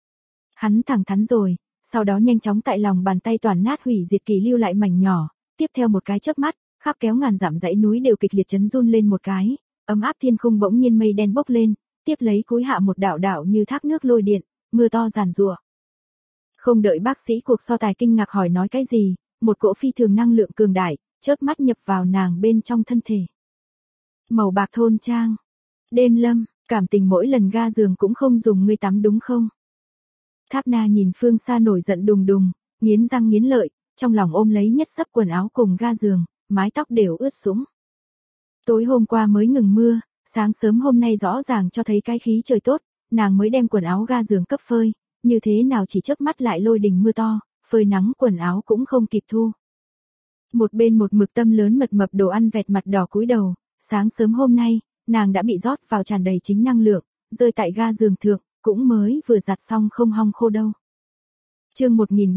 Hắn thẳng thắn rồi, sau đó nhanh chóng tại lòng bàn tay toàn nát hủy diệt kỳ lưu lại mảnh nhỏ, tiếp theo một cái chớp mắt, khắp kéo ngàn dặm dãy núi đều kịch liệt chấn run lên một cái, ấm áp thiên không bỗng nhiên mây đen bốc lên, tiếp lấy cúi hạ một đạo đạo như thác nước lôi điện, mưa to giàn giụa. Không đợi bác sĩ cuộc so tài kinh ngạc hỏi nói cái gì, một cỗ phi thường năng lượng cường đại, chớp mắt nhập vào nàng bên trong thân thể. Màu bạc thôn trang. Đêm Lâm, cảm tình mỗi lần ga giường cũng không dùng ngươi tắm đúng không? Tháp Na nhìn phương xa nổi giận đùng đùng, nghiến răng nghiến lợi, trong lòng ôm lấy nhất xấp quần áo cùng ga giường, mái tóc đều ướt sũng. Tối hôm qua mới ngừng mưa, sáng sớm hôm nay rõ ràng cho thấy cái khí trời tốt, nàng mới đem quần áo ga giường cấp phơi, như thế nào chỉ chớp mắt lại lôi đình mưa to, phơi nắng quần áo cũng không kịp thu. Một bên một mực tâm lớn mật mập đồ ăn vẹt mặt đỏ cúi đầu, sáng sớm hôm nay, nàng đã bị rót vào tràn đầy chính năng lượng, rơi tại ga giường thượng, cũng mới vừa giặt xong không hong khô đâu. Chương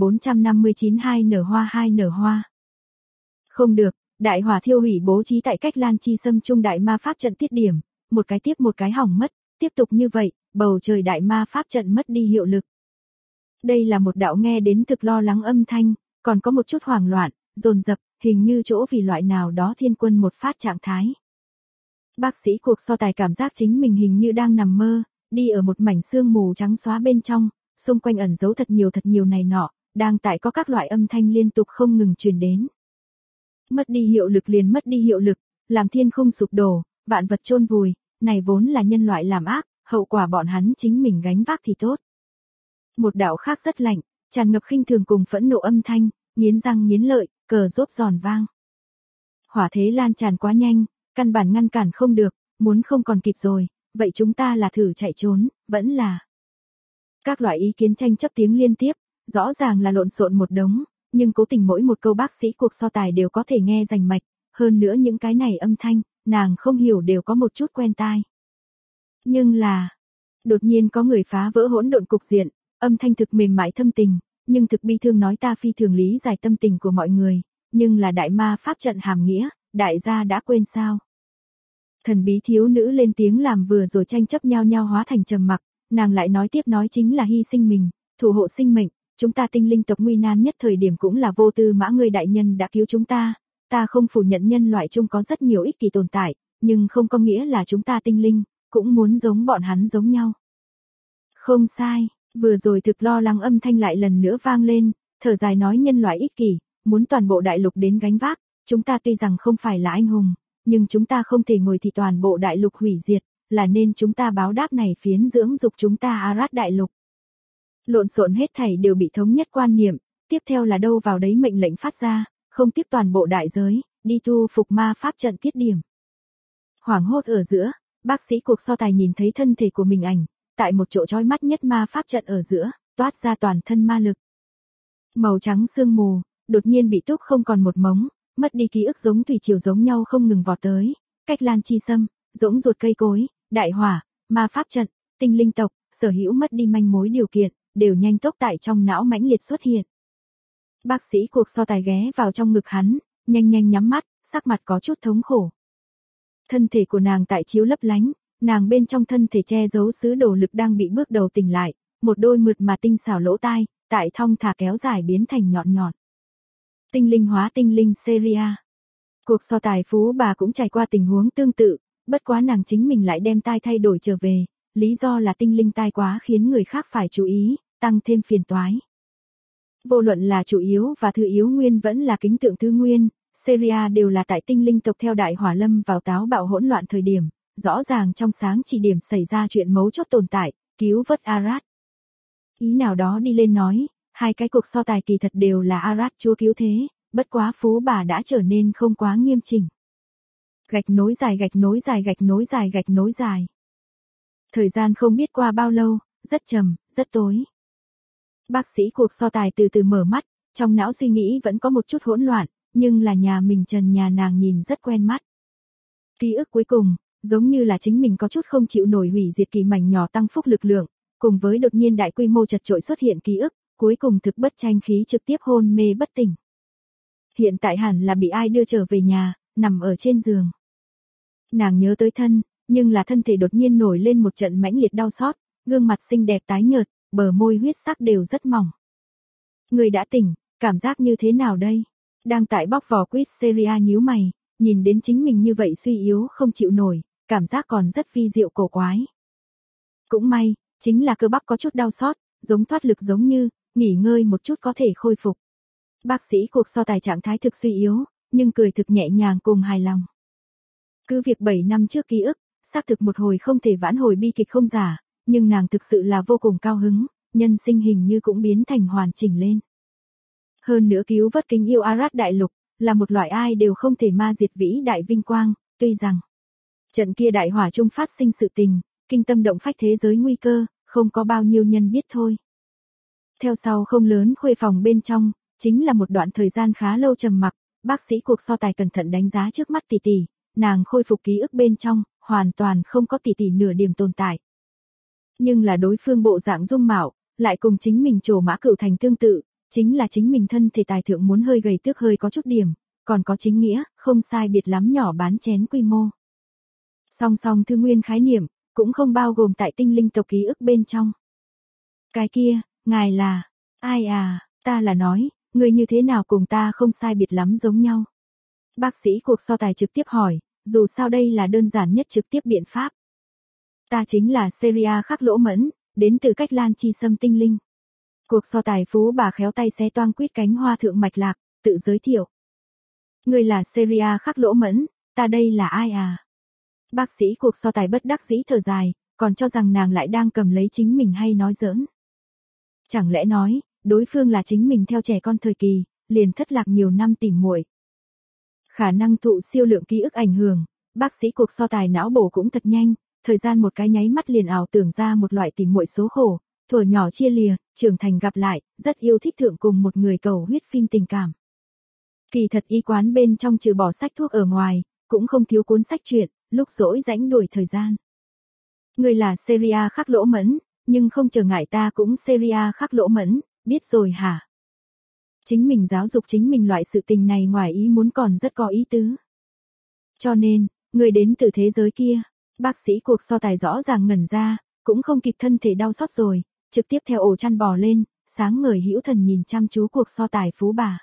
1459 hai nở hoa. Không được, đại hỏa thiêu hủy bố trí tại cách Lan Chi Sâm trung đại ma pháp trận tiết điểm, một cái tiếp một cái hỏng mất, tiếp tục như vậy, bầu trời đại ma pháp trận mất đi hiệu lực. Đây là một đạo nghe đến thực lo lắng âm thanh, còn có một chút hoảng loạn, dồn dập, hình như chỗ vì loại nào đó thiên quân một phát trạng thái. Bác sĩ cuộc so tài cảm giác chính mình hình như đang nằm mơ, đi ở một mảnh sương mù trắng xóa bên trong, xung quanh ẩn giấu thật nhiều này nọ, đang tại có các loại âm thanh liên tục không ngừng truyền đến. Mất đi hiệu lực liền mất đi hiệu lực, làm thiên không sụp đổ, vạn vật chôn vùi, này vốn là nhân loại làm ác, hậu quả bọn hắn chính mình gánh vác thì tốt. Một đạo khác rất lạnh, tràn ngập khinh thường cùng phẫn nộ âm thanh, nghiến răng nghiến lợi, cờ rốt giòn vang. Hỏa thế lan tràn quá nhanh, căn bản ngăn cản không được, muốn không còn kịp rồi, vậy chúng ta là thử chạy trốn, vẫn là. Các loại ý kiến tranh chấp tiếng liên tiếp, rõ ràng là lộn xộn một đống, nhưng cố tình mỗi một câu bác sĩ cuộc so tài đều có thể nghe rành mạch, hơn nữa những cái này âm thanh, nàng không hiểu đều có một chút quen tai. Nhưng là, đột nhiên có người phá vỡ hỗn độn cục diện, âm thanh thực mềm mại thâm tình, nhưng thực bi thương nói ta phi thường lý giải tâm tình của mọi người, nhưng là đại ma pháp trận hàm nghĩa, đại gia đã quên sao? Thần bí thiếu nữ lên tiếng làm vừa rồi tranh chấp nhau nhau hóa thành trầm mặc, nàng lại nói tiếp nói chính là hy sinh mình, thủ hộ sinh mệnh, chúng ta tinh linh tộc nguy nan nhất thời điểm cũng là Vô Tư Mã ngươi đại nhân đã cứu chúng ta không phủ nhận nhân loại chung có rất nhiều ích kỷ tồn tại, nhưng không có nghĩa là chúng ta tinh linh, cũng muốn giống bọn hắn giống nhau. Không sai, vừa rồi thực lo lắng âm thanh lại lần nữa vang lên, thở dài nói nhân loại ích kỷ, muốn toàn bộ đại lục đến gánh vác, chúng ta tuy rằng không phải là anh hùng, nhưng chúng ta không thể ngồi thì toàn bộ đại lục hủy diệt, là nên chúng ta báo đáp này phiến dưỡng dục chúng ta Arad đại lục. Lộn xộn hết thảy đều bị thống nhất quan niệm, tiếp theo là đâu vào đấy mệnh lệnh phát ra, không tiếp toàn bộ đại giới, đi thu phục ma pháp trận tiết điểm. Hoảng hốt ở giữa, bác sĩ cuộc so tài nhìn thấy thân thể của mình ảnh, tại một chỗ chói mắt nhất ma pháp trận ở giữa, toát ra toàn thân ma lực. Màu trắng sương mù, đột nhiên bị túc không còn một mống, mất đi ký ức giống thủy triều giống nhau không ngừng vọt tới, cách Lan Chi Sâm, dỗng ruột cây cối, đại hỏa, ma pháp trận, tinh linh tộc, sở hữu mất đi manh mối điều kiện, đều nhanh tốc tại trong não mãnh liệt xuất hiện. Bác sĩ cuộc so tài ghé vào trong ngực hắn, nhanh nhắm mắt, sắc mặt có chút thống khổ. Thân thể của nàng tại chiếu lấp lánh, nàng bên trong thân thể che giấu sứ đồ lực đang bị bước đầu tỉnh lại, một đôi mượt mà tinh xảo lỗ tai, tại thong thả kéo dài biến thành nhọn nhọn. Tinh linh hóa tinh linh Seria. Cuộc so tài phú bà cũng trải qua tình huống tương tự, bất quá nàng chính mình lại đem tai thay đổi trở về, lý do là tinh linh tai quá khiến người khác phải chú ý, tăng thêm phiền toái. Vô luận là chủ yếu và thứ yếu nguyên vẫn là kính tượng thứ nguyên, Seria đều là tại tinh linh tộc theo đại hỏa lâm vào táo bạo hỗn loạn thời điểm, rõ ràng trong sáng chỉ điểm xảy ra chuyện mấu chốt tồn tại, cứu vớt Arad. Ý nào đó đi lên nói, hai cái cuộc so tài kỳ thật đều là Arad chúa cứu thế, bất quá Phú Bà đã trở nên không quá nghiêm chỉnh. Gạch nối dài gạch nối dài gạch nối dài gạch nối dài. Thời gian không biết qua bao lâu, rất trầm, rất tối. Bác sĩ cuộc so tài từ từ mở mắt, trong não suy nghĩ vẫn có một chút hỗn loạn, nhưng là nhà mình trần nhà nàng nhìn rất quen mắt. Ký ức cuối cùng, giống như là chính mình có chút không chịu nổi hủy diệt kỳ mảnh nhỏ tăng phúc lực lượng, cùng với đột nhiên đại quy mô chật chội xuất hiện ký ức, cuối cùng thực bất tranh khí trực tiếp hôn mê bất tỉnh. Hiện tại hẳn là bị ai đưa trở về nhà, nằm ở trên giường. Nàng nhớ tới thân, nhưng là thân thể đột nhiên nổi lên một trận mãnh liệt đau xót, gương mặt xinh đẹp tái nhợt, bờ môi huyết sắc đều rất mỏng. Người đã tỉnh, cảm giác như thế nào đây? Đang tại bóc vỏ quýt Seria nhíu mày, nhìn đến chính mình như vậy suy yếu không chịu nổi, cảm giác còn rất vi diệu cổ quái. Cũng may, chính là cơ bắp có chút đau xót, giống thoát lực giống như, nghỉ ngơi một chút có thể khôi phục. Bác sĩ cuộc so tài trạng thái thực suy yếu, nhưng cười thực nhẹ nhàng cùng hài lòng. Cứ việc 7 năm trước ký ức, xác thực một hồi không thể vãn hồi bi kịch không giả, nhưng nàng thực sự là vô cùng cao hứng, nhân sinh hình như cũng biến thành hoàn chỉnh lên. Hơn nữa cứu vớt kính yêu Arad đại lục, là một loại ai đều không thể ma diệt vĩ đại vinh quang, tuy rằng trận kia đại hỏa trung phát sinh sự tình, kinh tâm động phách thế giới nguy cơ, không có bao nhiêu nhân biết thôi. Theo sau không lớn khuê phòng bên trong, chính là một đoạn thời gian khá lâu trầm mặc, bác sĩ cuộc so tài cẩn thận đánh giá trước mắt tỷ tỷ, nàng khôi phục ký ức bên trong, hoàn toàn không có tỷ tỷ nửa điểm tồn tại. Nhưng là đối phương bộ dạng dung mạo, lại cùng chính mình trổ mã cửu thành tương tự, chính là chính mình thân thể tài thượng muốn hơi gầy tước hơi có chút điểm, còn có chính nghĩa, không sai biệt lắm nhỏ bán chén quy mô. Song song thư nguyên khái niệm, cũng không bao gồm tại tinh linh tộc ký ức bên trong. Cái kia, ngài là, ai à, ta là nói, người như thế nào cùng ta không sai biệt lắm giống nhau. Bác sĩ cuộc so tài trực tiếp hỏi, dù sao đây là đơn giản nhất trực tiếp biện pháp. Ta chính là Seria khắc lỗ mẫn, đến từ cách Lan Chi Sâm tinh linh. Cuộc so tài Phú Bà khéo tay xé toang quýt cánh hoa thượng mạch lạc, tự giới thiệu. Người là Seria khắc lỗ mẫn, ta đây là ai à? Bác sĩ cuộc so tài bất đắc dĩ thở dài, còn cho rằng nàng lại đang cầm lấy chính mình hay nói giỡn. Chẳng lẽ nói, đối phương là chính mình theo trẻ con thời kỳ, liền thất lạc nhiều năm tìm muội. Khả năng thụ siêu lượng ký ức ảnh hưởng, bác sĩ cuộc so tài não bổ cũng thật nhanh, thời gian một cái nháy mắt liền ảo tưởng ra một loại tìm muội số khổ, thuở nhỏ chia lìa, trưởng thành gặp lại, rất yêu thích thượng cùng một người cầu huyết phim tình cảm. Kỳ thật y quán bên trong trừ bỏ sách thuốc ở ngoài, cũng không thiếu cuốn sách truyện, lúc rỗi rãnh đuổi thời gian. Người là Seria khắc lỗ mẫn, nhưng không trở ngại ta cũng Seria khắc lỗ mẫn, biết rồi hả? Chính mình giáo dục chính mình loại sự tình này ngoài ý muốn còn rất có ý tứ. Cho nên, người đến từ thế giới kia, bác sĩ cuộc so tài rõ ràng ngẩn ra, cũng không kịp thân thể đau xót rồi, trực tiếp theo ổ chăn bò lên, sáng ngời hữu thần nhìn chăm chú cuộc so tài Phú Bà.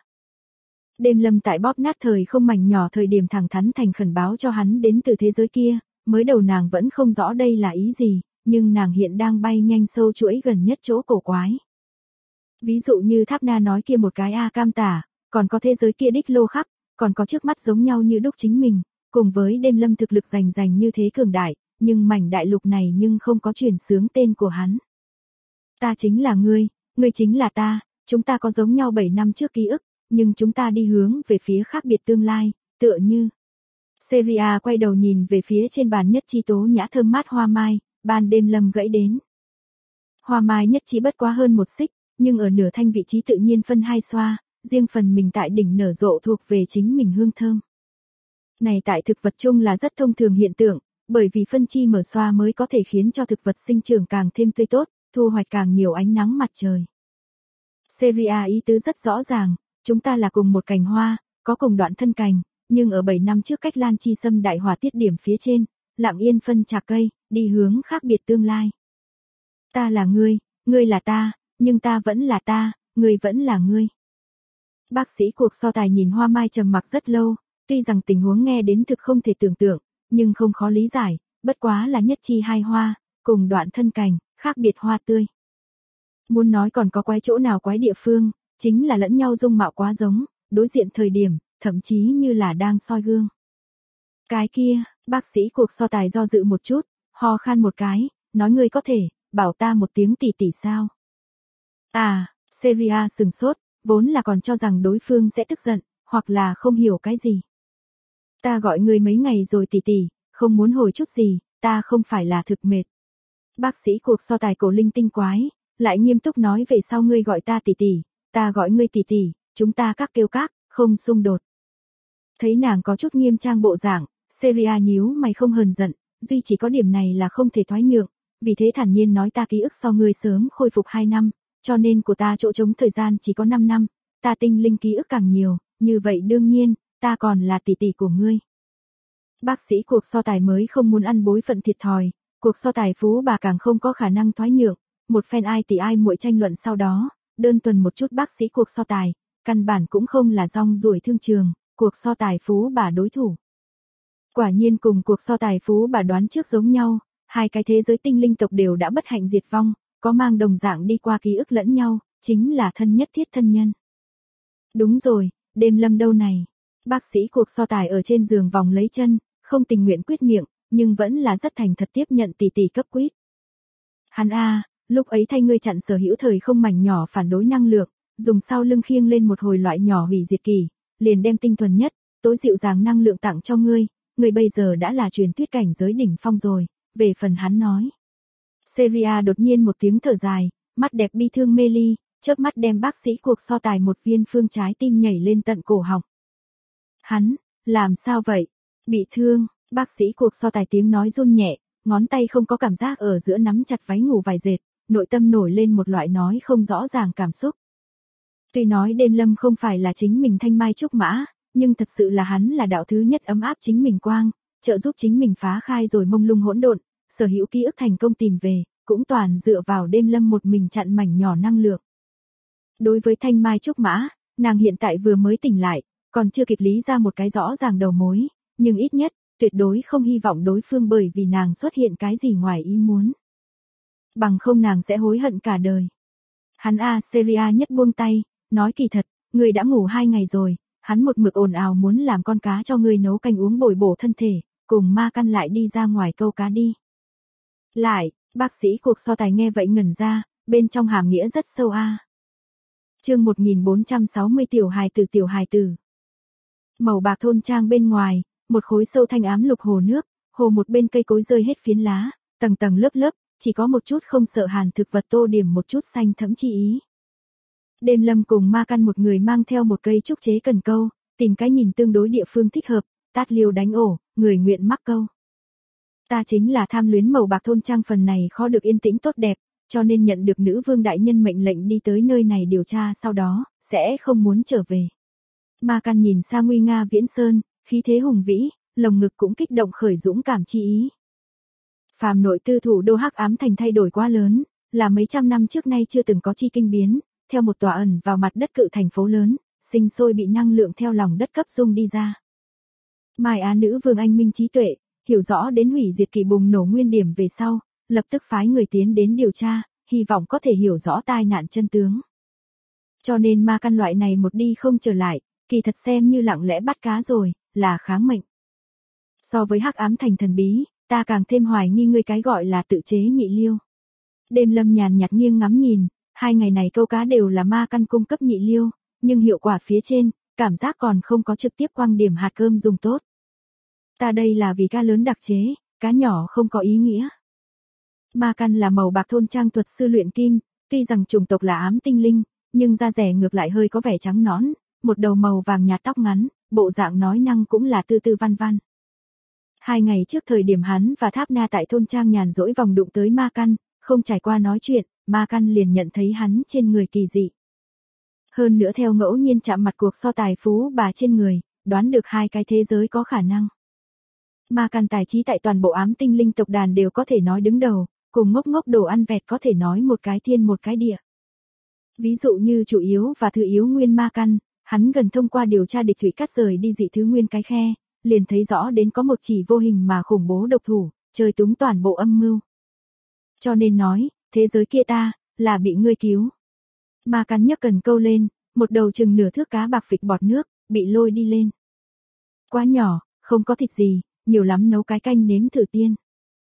Đêm Lâm tại bóp nát thời không mảnh nhỏ thời điểm thẳng thắn thành khẩn báo cho hắn đến từ thế giới kia, mới đầu nàng vẫn không rõ đây là ý gì, nhưng nàng hiện đang bay nhanh sâu chuỗi gần nhất chỗ cổ quái. Ví dụ như Tháp Na nói kia một cái A Cam Tả, còn có thế giới kia đích lô khắc, còn có trước mắt giống nhau như đúc chính mình, cùng với Đêm Lâm thực lực rành như thế cường đại, nhưng mảnh đại lục này nhưng không có chuyển xướng tên của hắn. Ta chính là ngươi chính là ta, chúng ta có giống nhau 7 năm trước ký ức, nhưng chúng ta đi hướng về phía khác biệt tương lai, tựa như. Seria quay đầu nhìn về phía trên bàn nhất chi tố nhã thơm mát hoa mai, ban Đêm Lâm gãy đến. Hoa mai nhất chi bất quá hơn một xích, nhưng ở nửa thanh vị trí tự nhiên phân hai xoa, riêng phần mình tại đỉnh nở rộ thuộc về chính mình hương thơm. Này tại thực vật chung là rất thông thường hiện tượng, bởi vì phân chi mở xoa mới có thể khiến cho thực vật sinh trưởng càng thêm tươi tốt, thu hoạch càng nhiều ánh nắng mặt trời. Seria ý tứ rất rõ ràng, chúng ta là cùng một cành hoa, có cùng đoạn thân cành, nhưng ở 7 năm trước cách Lan Chi Sâm đại hỏa tiết điểm phía trên, lặng yên phân chạc cây, đi hướng khác biệt tương lai. Ta là ngươi là ta, nhưng ta vẫn là ta, ngươi vẫn là ngươi. Bác sĩ cuộc so tài nhìn hoa mai trầm mặc rất lâu, tuy rằng tình huống nghe đến thực không thể tưởng tượng, nhưng không khó lý giải, bất quá là nhất chi hai hoa, cùng đoạn thân cành, khác biệt hoa tươi. Muốn nói còn có quái chỗ nào quái địa phương, chính là lẫn nhau dung mạo quá giống, đối diện thời điểm, thậm chí như là đang soi gương. Cái kia, bác sĩ cuộc so tài do dự một chút, ho khan một cái, nói ngươi có thể, bảo ta một tiếng tỷ tỷ sao? À, Seria sừng sốt, vốn là còn cho rằng đối phương sẽ tức giận, hoặc là không hiểu cái gì. Ta gọi ngươi mấy ngày rồi tỷ tỷ, không muốn hồi chút gì, ta không phải là thực mệt. Bác sĩ cuộc so tài cổ linh tinh quái, lại nghiêm túc nói về sau ngươi gọi ta tỷ tỷ, ta gọi ngươi tỷ tỷ, chúng ta các kêu các, không xung đột. Thấy nàng có chút nghiêm trang bộ dạng, Seria nhíu mày không hờn giận, duy chỉ có điểm này là không thể thoái nhượng, vì thế thản nhiên nói ta ký ức so ngươi sớm khôi phục 2 năm, cho nên của ta chỗ trống thời gian chỉ có 5 năm, ta tinh linh ký ức càng nhiều, như vậy đương nhiên, ta còn là tỷ tỷ của ngươi. Bác sĩ cuộc so tài mới không muốn ăn bối phận thiệt thòi, cuộc so tài phú bà càng không có khả năng thoái nhượng, một phen ai tỷ ai muội tranh luận sau đó, đơn thuần một chút bác sĩ cuộc so tài, căn bản cũng không là rong ruổi thương trường, cuộc so tài phú bà đối thủ. Quả nhiên cùng cuộc so tài phú bà đoán trước giống nhau, hai cái thế giới tinh linh tộc đều đã bất hạnh diệt vong, có mang đồng dạng đi qua ký ức lẫn nhau, chính là thân nhất thiết thân nhân. Đúng rồi, đêm lâm đâu này. Bác sĩ cuộc so tài ở trên giường vòng lấy chân, không tình nguyện quyết miệng, nhưng vẫn là rất thành thật tiếp nhận tỷ tỷ cấp quýt. Hắn lúc ấy thay ngươi chặn sở hữu thời không mảnh nhỏ phản đối năng lượng, dùng sau lưng khiêng lên một hồi loại nhỏ hủy diệt kỳ, liền đem tinh thuần nhất, tối dịu dàng năng lượng tặng cho ngươi, ngươi bây giờ đã là truyền thuyết cảnh giới đỉnh phong rồi, về phần hắn nói. Seria đột nhiên một tiếng thở dài, mắt đẹp bi thương mê ly, chớp mắt đem bác sĩ cuộc so tài một viên phương trái tim nhảy lên tận cổ họng. Hắn, làm sao vậy? Bị thương, bác sĩ cuộc so tài tiếng nói run nhẹ, ngón tay không có cảm giác ở giữa nắm chặt váy ngủ vải dệt, nội tâm nổi lên một loại nói không rõ ràng cảm xúc. Tuy nói đêm lâm không phải là chính mình thanh mai trúc mã, nhưng thật sự là hắn là đạo thứ nhất ấm áp chính mình quang, trợ giúp chính mình phá khai rồi mông lung hỗn độn, sở hữu ký ức thành công tìm về, cũng toàn dựa vào đêm lâm một mình chặn mảnh nhỏ năng lượng. Đối với thanh mai trúc mã, nàng hiện tại vừa mới tỉnh lại, còn chưa kịp lý ra một cái rõ ràng đầu mối, nhưng ít nhất, tuyệt đối không hy vọng đối phương bởi vì nàng xuất hiện cái gì ngoài ý muốn. Bằng không nàng sẽ hối hận cả đời. Hắn Seria nhất buông tay, nói kỳ thật, người đã ngủ 2 ngày rồi, hắn một mực ồn ào muốn làm con cá cho người nấu canh uống bồi bổ thân thể, cùng ma căn lại đi ra ngoài câu cá đi. Lại, bác sĩ cuộc so tài nghe vậy ngẩn ra, bên trong hàm nghĩa rất sâu Chương 1460 tiểu hài tử. Màu bạc thôn trang bên ngoài, một khối sâu thanh ám lục hồ nước, hồ một bên cây cối rơi hết phiến lá, tầng tầng lớp lớp, chỉ có một chút không sợ hàn thực vật tô điểm một chút xanh thẫm chi ý. Đêm lâm cùng ma căn một người mang theo một cây trúc chế cần câu, tìm cái nhìn tương đối địa phương thích hợp, tát liêu đánh ổ, người nguyện mắc câu. Ta chính là tham luyến màu bạc thôn trang phần này khó được yên tĩnh tốt đẹp, cho nên nhận được nữ vương đại nhân mệnh lệnh đi tới nơi này điều tra sau đó, sẽ không muốn trở về. Ma căn nhìn xa nguy nga viễn sơn, khí thế hùng vĩ, lồng ngực cũng kích động khởi dũng cảm chi ý. Phàm nội tư thủ đô hắc ám thành thay đổi quá lớn, là mấy trăm năm trước nay chưa từng có chi kinh biến, theo một tòa ẩn vào mặt đất cự thành phố lớn, sinh sôi bị năng lượng theo lòng đất cấp dung đi ra. Mai Á nữ vương anh minh trí tuệ, hiểu rõ đến hủy diệt kỳ bùng nổ nguyên điểm về sau, lập tức phái người tiến đến điều tra, hy vọng có thể hiểu rõ tai nạn chân tướng. Cho nên ma căn loại này một đi không trở lại, kỳ thật xem như lặng lẽ bắt cá rồi, là kháng mệnh. So với hắc ám thành thần bí, ta càng thêm hoài nghi ngươi cái gọi là tự chế nhị liêu. Đêm lâm nhàn nhạt nghiêng ngắm nhìn, 2 ngày này câu cá đều là ma căn cung cấp nhị liêu, nhưng hiệu quả phía trên, cảm giác còn không có trực tiếp quang điểm hạt cơm dùng tốt. Ta đây là vì cá lớn đặc chế, cá nhỏ không có ý nghĩa. Ma căn là màu bạc thôn trang thuật sư luyện kim, tuy rằng chủng tộc là ám tinh linh, nhưng da rẻ ngược lại hơi có vẻ trắng nõn, một đầu màu vàng nhạt tóc ngắn, bộ dạng nói năng cũng là tư tư văn văn. 2 ngày trước thời điểm hắn và Tháp Na tại thôn trang nhàn rỗi vòng đụng tới ma căn, không trải qua nói chuyện, ma căn liền nhận thấy hắn trên người kỳ dị. Hơn nữa theo ngẫu nhiên chạm mặt cuộc so tài phú bà trên người, đoán được 2 cái thế giới có khả năng. Ma căn tài trí tại toàn bộ ám tinh linh tộc đàn đều có thể nói đứng đầu, cùng ngốc ngốc đồ ăn vẹt có thể nói một cái thiên một cái địa. Ví dụ như chủ yếu và thứ yếu nguyên ma căn, hắn gần thông qua điều tra địch thủy cắt rời đi dị thứ nguyên cái khe, liền thấy rõ đến có một chỉ vô hình mà khủng bố độc thủ, chơi túng toàn bộ âm mưu. Cho nên nói, thế giới kia ta, là bị ngươi cứu. Ma căn nhấc cần câu lên, một đầu chừng nửa thước cá bạc phịch bọt nước, bị lôi đi lên. Quá nhỏ, không có thịt gì, nhiều lắm nấu cái canh nếm thử tiên.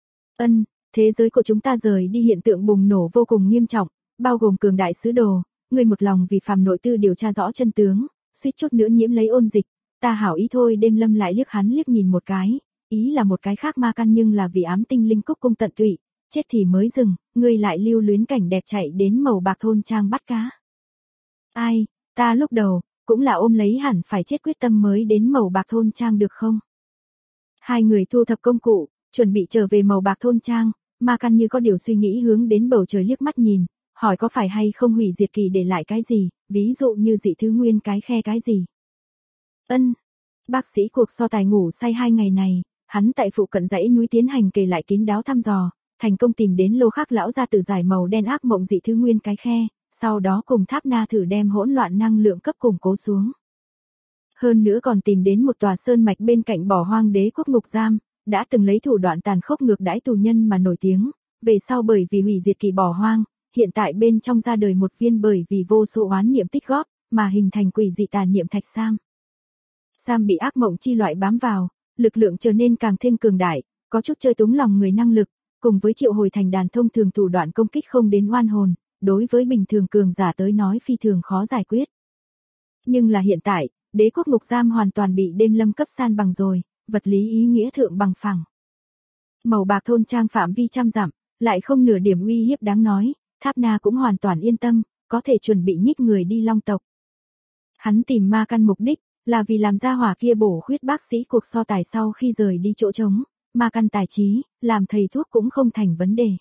Thế giới của chúng ta rời đi hiện tượng bùng nổ vô cùng nghiêm trọng, bao gồm cường đại sứ đồ, ngươi một lòng vì phàm nội tư điều tra rõ chân tướng, suýt chút nữa nhiễm lấy ôn dịch, ta hảo ý thôi. Đêm Lâm lại liếc hắn liếc nhìn một cái, ý là một cái khác ma căn nhưng là vì ám tinh linh cúc cung tận tụy, chết thì mới dừng, ngươi lại lưu luyến cảnh đẹp chạy đến Màu Bạc thôn trang bắt cá. Ai, ta lúc đầu, cũng là ôm lấy hẳn phải chết quyết tâm mới đến Màu Bạc thôn trang được không? Hai người thu thập công cụ, chuẩn bị trở về Màu Bạc thôn trang, ma căn như có điều suy nghĩ hướng đến bầu trời liếc mắt nhìn, hỏi có phải hay không hủy diệt kỳ để lại cái gì, ví dụ như dị thứ nguyên cái khe cái gì. Ân, bác sĩ cuộc so tài ngủ say 2 ngày này, hắn tại phụ cận dãy núi tiến hành kề lại kín đáo thăm dò, thành công tìm đến lô khắc lão ra từ giải màu đen ác mộng dị thứ nguyên cái khe, sau đó cùng Tháp Na thử đem hỗn loạn năng lượng cấp củng cố xuống. Hơn nữa còn tìm đến một tòa sơn mạch bên cạnh bỏ hoang đế quốc ngục giam, đã từng lấy thủ đoạn tàn khốc ngược đãi tù nhân mà nổi tiếng, về sau bởi vì hủy diệt kỳ bỏ hoang, hiện tại bên trong ra đời một viên bởi vì vô số oán niệm tích góp, mà hình thành quỷ dị tà niệm thạch Sam. Sam bị ác mộng chi loại bám vào, lực lượng trở nên càng thêm cường đại, có chút chơi túng lòng người năng lực, cùng với triệu hồi thành đàn thông thường thủ đoạn công kích không đến oan hồn, đối với bình thường cường giả tới nói phi thường khó giải quyết. Nhưng là hiện tại, đế quốc ngục giam hoàn toàn bị Đêm Lâm cấp san bằng rồi, vật lý ý nghĩa thượng bằng phẳng. Màu Bạc thôn trang phạm vi trăm dặm, lại không nửa điểm uy hiếp đáng nói, Tháp Na cũng hoàn toàn yên tâm, có thể chuẩn bị nhích người đi Long tộc. Hắn tìm ma căn mục đích, là vì làm ra hỏa kia bổ khuyết bác sĩ cuộc so tài sau khi rời đi chỗ trống, ma căn tài trí, làm thầy thuốc cũng không thành vấn đề.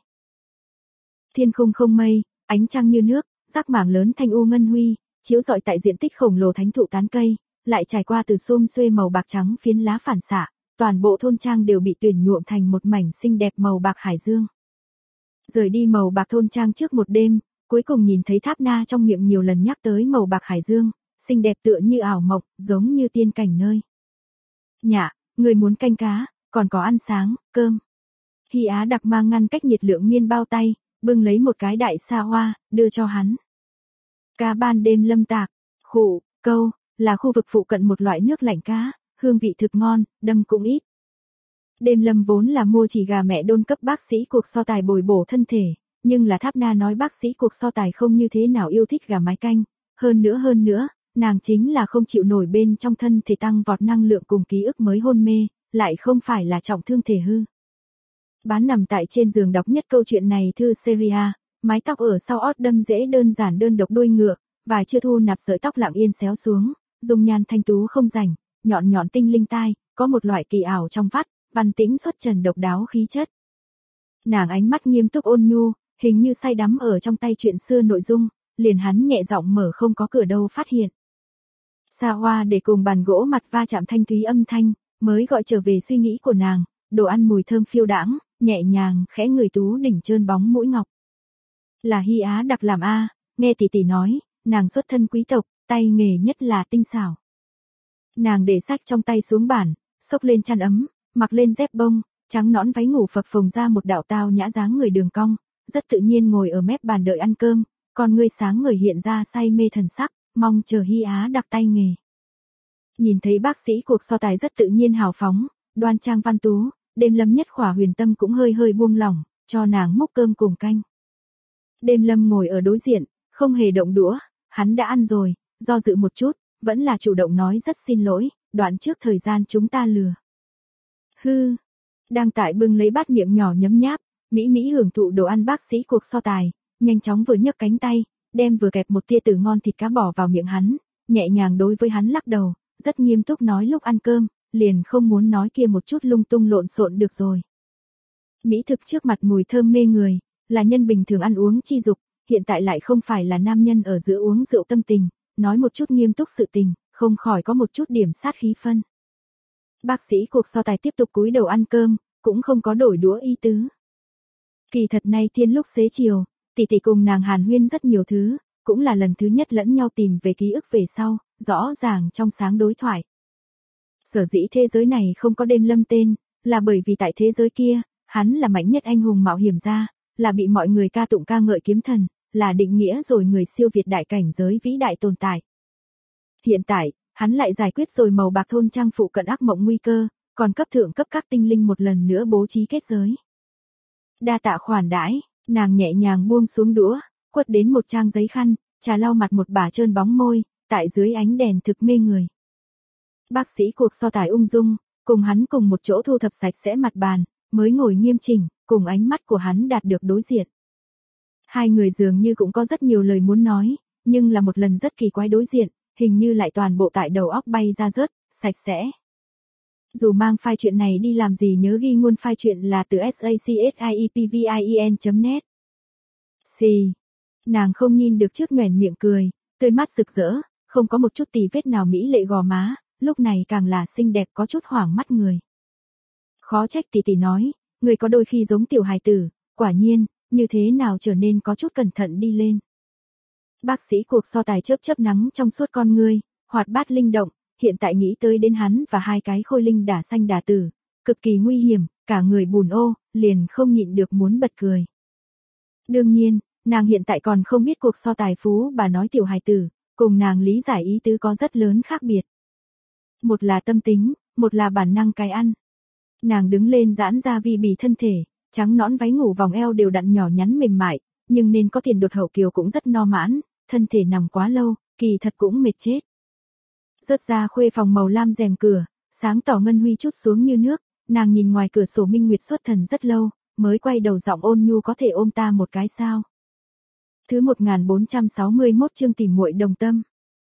Thiên không không mây, ánh trăng như nước, rác mảng lớn thanh u ngân huy, chiếu rọi tại diện tích khổng lồ thánh thụ tán cây, lại trải qua từ xum xuê màu bạc trắng phiến lá phản xạ, toàn bộ thôn trang đều bị tuyển nhuộm thành một mảnh xinh đẹp màu bạc hải dương. Rời đi Màu Bạc thôn trang trước một đêm, cuối cùng nhìn thấy Tháp Na trong miệng nhiều lần nhắc tới màu bạc hải dương, xinh đẹp tựa như ảo mộng, giống như tiên cảnh nơi. Nhạ, người muốn canh cá, còn có ăn sáng, cơm. Hy Á đặc mang ngăn cách nhiệt lượng miên bao tay, bưng lấy một cái đại sa hoa, đưa cho hắn. Cá ban đêm lâm tạc, khụ, câu, là khu vực phụ cận một loại nước lạnh cá, hương vị thực ngon, đâm cũng ít. Đêm Lâm vốn là mua chỉ gà mẹ đôn cấp bác sĩ cuộc so tài bồi bổ thân thể, nhưng là Tháp Na nói bác sĩ cuộc so tài không như thế nào yêu thích gà mái canh, hơn nữa, nàng chính là không chịu nổi bên trong thân thể tăng vọt năng lượng cùng ký ức mới hôn mê, lại không phải là trọng thương thể hư. Bán nằm tại trên giường đọc nhất câu chuyện này thư Seria, mái tóc ở sau ót đâm dễ đơn giản đơn độc đuôi ngựa, vài chưa thu nạp sợi tóc lặng yên xéo xuống, dung nhan thanh tú không rảnh, nhọn tinh linh tai, có một loại kỳ ảo trong vắt, văn tĩnh xuất trần độc đáo khí chất. Nàng ánh mắt nghiêm túc ôn nhu, hình như say đắm ở trong tay chuyện xưa nội dung, liền hắn nhẹ giọng mở không có cửa đâu phát hiện. Xa hoa để cùng bàn gỗ mặt va chạm thanh thúy âm thanh, mới gọi trở về suy nghĩ của nàng, đồ ăn mùi thơm phiêu đãng, nhẹ nhàng khẽ người tú đỉnh trơn bóng mũi ngọc. Là Hy Á đặc làm a, nghe tỷ tỷ nói, nàng xuất thân quý tộc, tay nghề nhất là tinh xảo. Nàng để sách trong tay xuống bàn, xốc lên chăn ấm, mặc lên dép bông, trắng nõn váy ngủ phập phồng ra một đạo tao nhã dáng người đường cong, rất tự nhiên ngồi ở mép bàn đợi ăn cơm, con ngươi sáng người hiện ra say mê thần sắc, mong chờ Hy Á đặc tay nghề. Nhìn thấy bác sĩ cuộc so tài rất tự nhiên hào phóng, đoan trang văn tú, Đêm Lâm nhất khỏa huyền tâm cũng hơi buông lỏng, cho nàng múc cơm cùng canh. Đêm Lâm ngồi ở đối diện, không hề động đũa, hắn đã ăn rồi, do dự một chút, vẫn là chủ động nói rất xin lỗi, đoạn trước thời gian chúng ta lừa. Hư, đang tại bưng lấy bát miệng nhỏ nhấm nháp, mỹ hưởng thụ đồ ăn bác sĩ cuộc so tài, nhanh chóng vừa nhấc cánh tay, đem vừa kẹp một tia tử ngon thịt cá bỏ vào miệng hắn, nhẹ nhàng đối với hắn lắc đầu, rất nghiêm túc nói lúc ăn cơm, liền không muốn nói kia một chút lung tung lộn xộn được rồi. Mỹ thực trước mặt mùi thơm mê người, là nhân bình thường ăn uống chi dục, hiện tại lại không phải là nam nhân ở giữa uống rượu tâm tình, nói một chút nghiêm túc sự tình, không khỏi có một chút điểm sát khí phân. Bác sĩ cuộc so tài tiếp tục cúi đầu ăn cơm, cũng không có đổi đũa ý tứ. Kỳ thật nay thiên lúc xế chiều, tỷ tỷ cùng nàng hàn huyên rất nhiều thứ, cũng là lần thứ nhất lẫn nhau tìm về ký ức về sau, rõ ràng trong sáng đối thoại. Sở dĩ thế giới này không có Đêm Lâm tên, là bởi vì tại thế giới kia, hắn là mạnh nhất anh hùng mạo hiểm gia, là bị mọi người ca tụng ca ngợi kiếm thần, là định nghĩa rồi người siêu việt đại cảnh giới vĩ đại tồn tại. Hiện tại, hắn lại giải quyết rồi Màu Bạc thôn trang phụ cận ác mộng nguy cơ, còn cấp thượng cấp các tinh linh một lần nữa bố trí kết giới. Đa tạ khoản đãi, nàng nhẹ nhàng buông xuống đũa, quất đến một trang giấy khăn, trà lau mặt một bả trơn bóng môi, tại dưới ánh đèn thực mê người. Bác sĩ cuộc so tài ung dung, cùng hắn cùng một chỗ thu thập sạch sẽ mặt bàn, mới ngồi nghiêm chỉnh, cùng ánh mắt của hắn đạt được đối diện. Hai người dường như cũng có rất nhiều lời muốn nói, nhưng là một lần rất kỳ quái đối diện, hình như lại toàn bộ tại đầu óc bay ra rớt, sạch sẽ. Dù mang file chuyện này đi làm gì nhớ ghi nguồn file chuyện là từ sacsipvien.net. Xì. Nàng không nhìn được trước nhoẻn miệng cười, tươi mắt rực rỡ, không có một chút tì vết nào mỹ lệ gò má, lúc này càng là xinh đẹp có chút hoảng mắt người. Khó trách tỷ tỷ nói, người có đôi khi giống tiểu hài tử, quả nhiên, như thế nào trở nên có chút cẩn thận đi lên. Bác sĩ cuộc so tài chớp chớp nắng trong suốt con ngươi, hoạt bát linh động, hiện tại nghĩ tới đến hắn và hai cái khôi linh đả xanh đả tử, cực kỳ nguy hiểm, cả người bùn ô, liền không nhịn được muốn bật cười. Đương nhiên, nàng hiện tại còn không biết cuộc so tài phú bà nói tiểu hài tử, cùng nàng lý giải ý tứ có rất lớn khác biệt. Một là tâm tính, một là bản năng cái ăn. Nàng đứng lên giãn ra vi bì thân thể, trắng nõn váy ngủ vòng eo đều đặn nhỏ nhắn mềm mại, nhưng nên có tiền đột hậu kiều cũng rất no mãn, thân thể nằm quá lâu, kỳ thật cũng mệt chết. Rớt ra khuê phòng màu lam rèm cửa, sáng tỏ ngân huy chút xuống như nước, nàng nhìn ngoài cửa sổ minh nguyệt xuất thần rất lâu, mới quay đầu giọng ôn nhu có thể ôm ta một cái sao. Thứ 1461 chương tìm muội đồng tâm.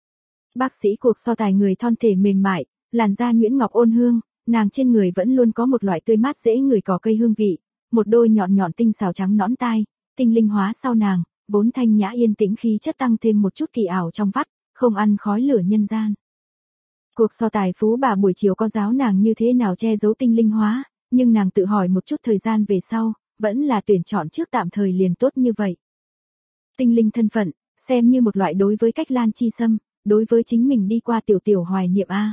Bác sĩ cuộc so tài người thon thể mềm mại, làn da nhuyễn ngọc ôn hương, nàng trên người vẫn luôn có một loại tươi mát dễ ngửi cỏ cây hương vị, một đôi nhọn nhọn tinh xảo trắng nõn tai, tinh linh hóa sau nàng, vốn thanh nhã yên tĩnh khí chất tăng thêm một chút kỳ ảo trong vắt, không ăn khói lửa nhân gian. Cuộc so tài phú bà buổi chiều có giáo nàng như thế nào che giấu tinh linh hóa, nhưng nàng tự hỏi một chút thời gian về sau, vẫn là tuyển chọn trước tạm thời liền tốt như vậy. Tinh linh thân phận, xem như một loại đối với cách Lan Chi Sâm, đối với chính mình đi qua tiểu tiểu hoài niệm a.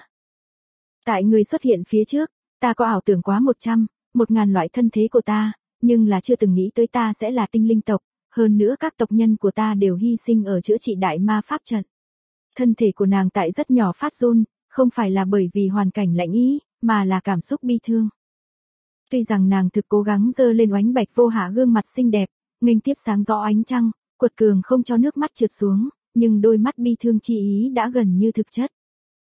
Tại người xuất hiện phía trước, ta có ảo tưởng quá 100.000 loại thân thế của ta, nhưng là chưa từng nghĩ tới ta sẽ là tinh linh tộc, hơn nữa các tộc nhân của ta đều hy sinh ở chữa trị đại ma pháp trận. Thân thể của nàng tại rất nhỏ phát run, không phải là bởi vì hoàn cảnh lạnh ý, mà là cảm xúc bi thương. Tuy rằng nàng thực cố gắng dơ lên oánh bạch vô hạ gương mặt xinh đẹp, nghênh tiếp sáng rõ ánh trăng, quật cường không cho nước mắt trượt xuống, nhưng đôi mắt bi thương chi ý đã gần như thực chất.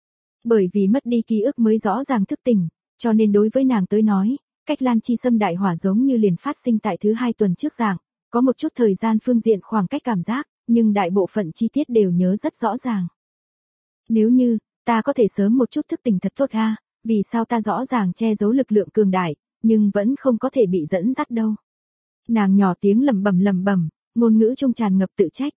Bởi vì mất đi ký ức mới rõ ràng thức tỉnh, cho nên đối với nàng tới nói, cách Lan Chi Sâm đại hỏa giống như liền phát sinh tại thứ 2 tuần trước dạng, có một chút thời gian phương diện khoảng cách cảm giác, nhưng đại bộ phận chi tiết đều nhớ rất rõ ràng. Nếu như, ta có thể sớm một chút thức tỉnh thật tốt ha, vì sao ta rõ ràng che giấu lực lượng cường đại, nhưng vẫn không có thể bị dẫn dắt đâu. Nàng nhỏ tiếng lẩm bẩm, ngôn ngữ trung tràn ngập tự trách.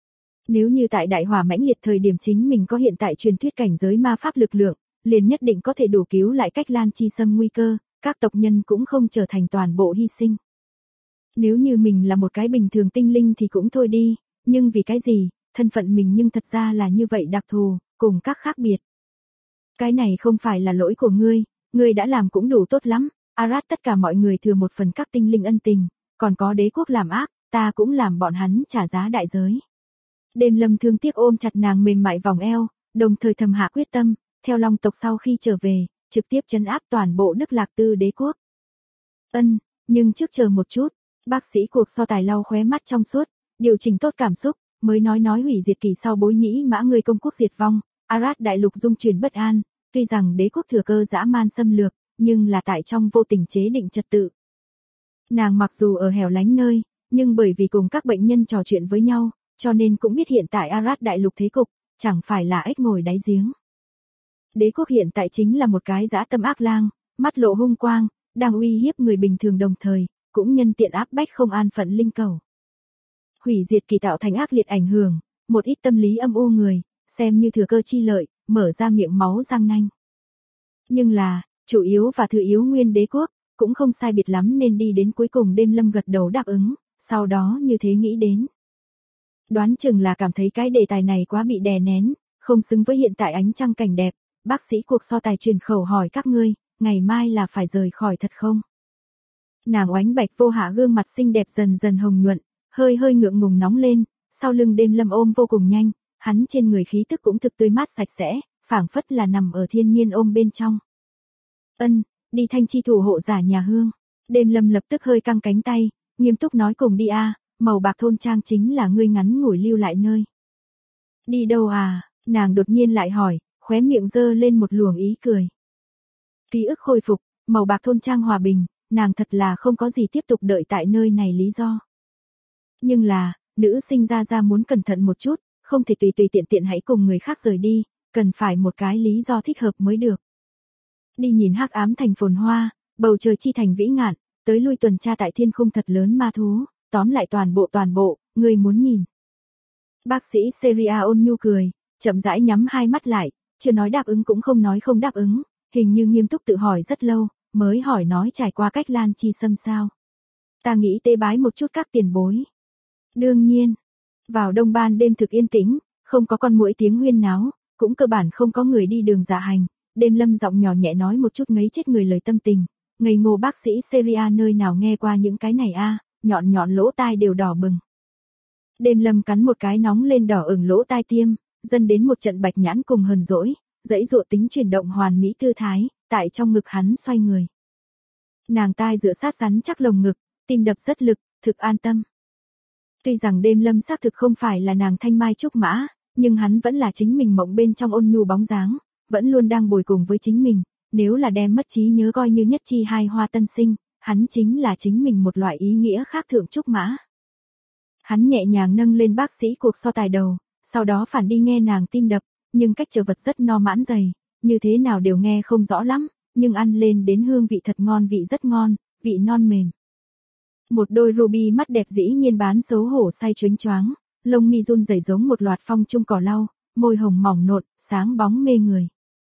Nếu như tại đại hỏa mãnh liệt thời điểm chính mình có hiện tại truyền thuyết cảnh giới ma pháp lực lượng, liền nhất định có thể đủ cứu lại cách Lan Chi Sâm nguy cơ, các tộc nhân cũng không trở thành toàn bộ hy sinh. Nếu như mình là một cái bình thường tinh linh thì cũng thôi đi, nhưng vì cái gì, thân phận mình nhưng thật ra là như vậy đặc thù, cùng các khác biệt. Cái này không phải là lỗi của ngươi đã làm cũng đủ tốt lắm, Arad tất cả mọi người thừa một phần các tinh linh ân tình, còn có đế quốc làm ác, ta cũng làm bọn hắn trả giá đại giới. Đêm Lâm thương tiếc ôm chặt nàng mềm mại vòng eo, đồng thời thầm hạ quyết tâm, theo Long tộc sau khi trở về, trực tiếp trấn áp toàn bộ Đức Lạc Tư đế quốc. Nhưng trước chờ một chút, bác sĩ cuộc so tài lau khóe mắt trong suốt, điều chỉnh tốt cảm xúc, mới nói hủy diệt kỳ sau bối nhĩ mã người công quốc diệt vong, Arad đại lục dung chuyển bất an, tuy rằng đế quốc thừa cơ dã man xâm lược, nhưng là tại trong vô tình chế định trật tự. Nàng mặc dù ở hẻo lánh nơi, nhưng bởi vì cùng các bệnh nhân trò chuyện với nhau, cho nên cũng biết hiện tại Arad đại lục thế cục, chẳng phải là ếch ngồi đáy giếng. Đế quốc hiện tại chính là một cái dã tâm ác lang, mắt lộ hung quang, đang uy hiếp người bình thường đồng thời, cũng nhân tiện áp bách không an phận linh cầu. Hủy diệt kỳ tạo thành ác liệt ảnh hưởng, một ít tâm lý âm u người, xem như thừa cơ chi lợi, mở ra miệng máu răng nanh. Nhưng là, chủ yếu và thứ yếu nguyên đế quốc, cũng không sai biệt lắm nên đi đến cuối cùng Đêm Lâm gật đầu đáp ứng, sau đó như thế nghĩ đến. Đoán chừng là cảm thấy cái đề tài này quá bị đè nén, không xứng với hiện tại ánh trăng cảnh đẹp, bác sĩ cuộc so tài truyền khẩu hỏi các ngươi, ngày mai là phải rời khỏi thật không? Nàng oánh bạch vô hạ gương mặt xinh đẹp dần dần hồng nhuận, hơi ngượng ngùng nóng lên, sau lưng Đêm Lâm ôm vô cùng nhanh, hắn trên người khí tức cũng thực tươi mát sạch sẽ, phảng phất là nằm ở thiên nhiên ôm bên trong. Đi thanh chi thủ hộ giả nhà Hương. Đêm Lâm lập tức hơi căng cánh tay, nghiêm túc nói cùng đi a, màu bạc thôn trang chính là ngươi ngắn ngủi lưu lại nơi. Đi đâu à? Nàng đột nhiên lại hỏi, khóe miệng giơ lên một luồng ý cười. Ký ức khôi phục, màu bạc thôn trang hòa bình, nàng thật là không có gì tiếp tục đợi tại nơi này lý do. Nhưng là, nữ sinh ra muốn cẩn thận một chút, không thể tùy tùy tiện tiện hãy cùng người khác rời đi, cần phải một cái lý do thích hợp mới được. Đi nhìn hắc ám thành phồn hoa, bầu trời chi thành vĩ ngạn, tới lui tuần tra tại thiên khung thật lớn ma thú, tóm lại toàn bộ, người muốn nhìn. Bác sĩ Seria ôn nhu cười, chậm rãi nhắm hai mắt lại, chưa nói đáp ứng cũng không nói không đáp ứng, hình như nghiêm túc tự hỏi rất lâu, mới hỏi nói trải qua cách Lan Chi Sâm sao. Ta nghĩ tế bái một chút các tiền bối. Đương nhiên, vào đông ban đêm thực yên tĩnh, không có con muỗi tiếng huyên náo, cũng cơ bản không có người đi đường dạ hành, Đêm Lâm giọng nhỏ nhẹ nói một chút ngấy chết người lời tâm tình, ngây ngô bác sĩ Seria nơi nào nghe qua những cái này a, nhọn lỗ tai đều đỏ bừng. Đêm Lâm cắn một cái nóng lên đỏ ửng lỗ tai tiêm, dần đến một trận bạch nhãn cùng hờn dỗi, dãy dụa tính chuyển động hoàn mỹ tư thái, tại trong ngực hắn xoay người. Nàng tai dựa sát rắn chắc lồng ngực, tim đập rất lực, thực an tâm. Tuy rằng Đêm Lâm xác thực không phải là nàng thanh mai trúc mã, nhưng hắn vẫn là chính mình mộng bên trong ôn nhu bóng dáng, vẫn luôn đang bồi cùng với chính mình, nếu là đem mất trí nhớ coi như nhất chi hai hoa tân sinh, hắn chính là chính mình một loại ý nghĩa khác thượng trúc mã. Hắn nhẹ nhàng nâng lên bác sĩ cuộc so tài đầu, sau đó phản đi nghe nàng tim đập, nhưng cách chờ vật rất no mãn dày, như thế nào đều nghe không rõ lắm, nhưng ăn lên đến hương vị thật ngon, vị rất ngon, vị non mềm. Một đôi ruby mắt đẹp dĩ nhiên bán xấu hổ say choáng choáng, lông mi run rẩy giống một loạt phong trung cỏ lau, môi hồng mỏng nộn, sáng bóng mê người.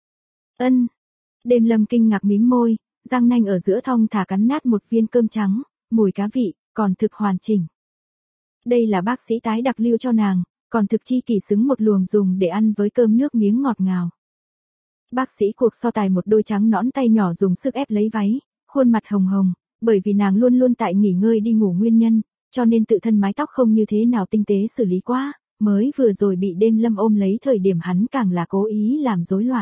Ân. Đêm Lâm kinh ngạc mím môi, răng nanh ở giữa thong thả cắn nát một viên cơm trắng, mùi cá vị, còn thực hoàn chỉnh. Đây là bác sĩ tái đặc lưu cho nàng, còn thực chi kỳ xứng một luồng dùng để ăn với cơm nước miếng ngọt ngào. Bác sĩ cuộc so tài một đôi trắng nõn tay nhỏ dùng sức ép lấy váy, khuôn mặt hồng hồng, bởi vì nàng luôn luôn tại nghỉ ngơi đi ngủ nguyên nhân, cho nên tự thân mái tóc không như thế nào tinh tế xử lý quá, mới vừa rồi bị Đêm Lâm ôm lấy thời điểm hắn càng là cố ý làm rối loạn.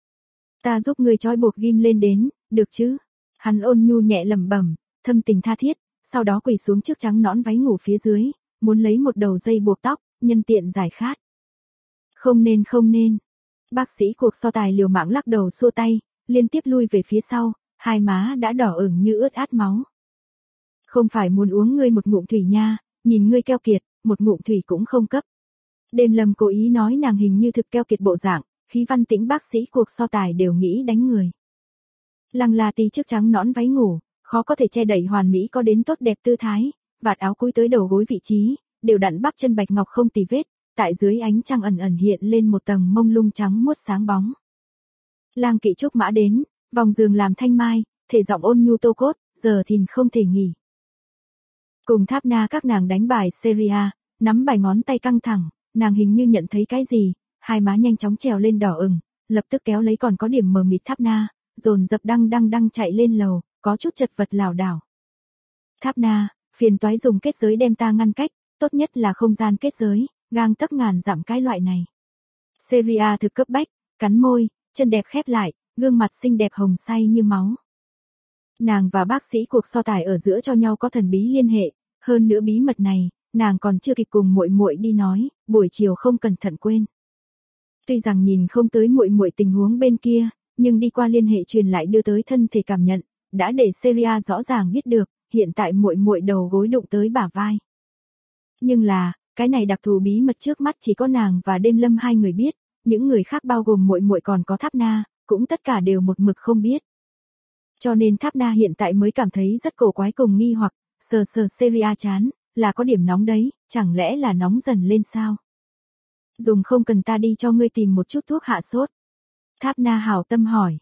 Ta giúp ngươi trói buộc ghim lên đến, được chứ? Hắn ôn nhu nhẹ lẩm bẩm, thâm tình tha thiết, sau đó quỳ xuống trước trắng nõn váy ngủ phía dưới, muốn lấy một đầu dây buộc tóc, nhân tiện giải khát. Không nên. Bác sĩ cuộc so tài liều mạng lắc đầu xua tay, liên tiếp lui về phía sau, hai má đã đỏ ửng như ướt át máu. Không phải muốn uống ngươi một ngụm thủy nha, nhìn ngươi keo kiệt, một ngụm thủy cũng không cấp. Đêm Lâm cố ý nói nàng hình như thực keo kiệt bộ dạng, khí văn tĩnh bác sĩ cuộc so tài đều nghĩ đánh người. Lăng La Ti trước trắng nõn váy ngủ, khó có thể che đậy hoàn mỹ có đến tốt đẹp tư thái, vạt áo cúi tới đầu gối vị trí, đều đặn bắp chân bạch ngọc không tì vết, tại dưới ánh trăng ẩn ẩn hiện lên một tầng mông lung trắng muốt sáng bóng. Lang Kỵ trúc mã đến, vòng giường làm thanh mai, thể giọng ôn nhu tô cốt, giờ thìn không thể nghỉ. Cùng Tháp Na các nàng đánh bài Seria, nắm bài ngón tay căng thẳng, nàng hình như nhận thấy cái gì, hai má nhanh chóng trèo lên đỏ ửng, lập tức kéo lấy còn có điểm mờ mịt Tháp Na, dồn dập đăng chạy lên lầu, có chút chật vật lảo đảo. Tháp Na, phiền toái dùng kết giới đem ta ngăn cách, tốt nhất là không gian kết giới, gang tấc ngàn dặm cái loại này. Seria thực cấp bách, cắn môi, chân đẹp khép lại, gương mặt xinh đẹp hồng say như máu. Nàng và bác sĩ cuộc so tài ở giữa cho nhau có thần bí liên hệ, hơn nữa bí mật này, nàng còn chưa kịp cùng muội muội đi nói, buổi chiều không cẩn thận quên. Tuy rằng nhìn không tới muội muội tình huống bên kia, nhưng đi qua liên hệ truyền lại đưa tới thân thể cảm nhận, đã để Seria rõ ràng biết được, hiện tại muội muội đầu gối đụng tới bả vai. Nhưng là, cái này đặc thù bí mật trước mắt chỉ có nàng và Đêm Lâm hai người biết, những người khác bao gồm muội muội còn có Tháp Na, cũng tất cả đều một mực không biết. Cho nên Tháp Na hiện tại mới cảm thấy rất cổ quái cùng nghi hoặc, sờ Seria chán, là có điểm nóng đấy, chẳng lẽ là nóng dần lên sao? Dùng không cần ta đi cho ngươi tìm một chút thuốc hạ sốt. Tháp Na hảo tâm hỏi.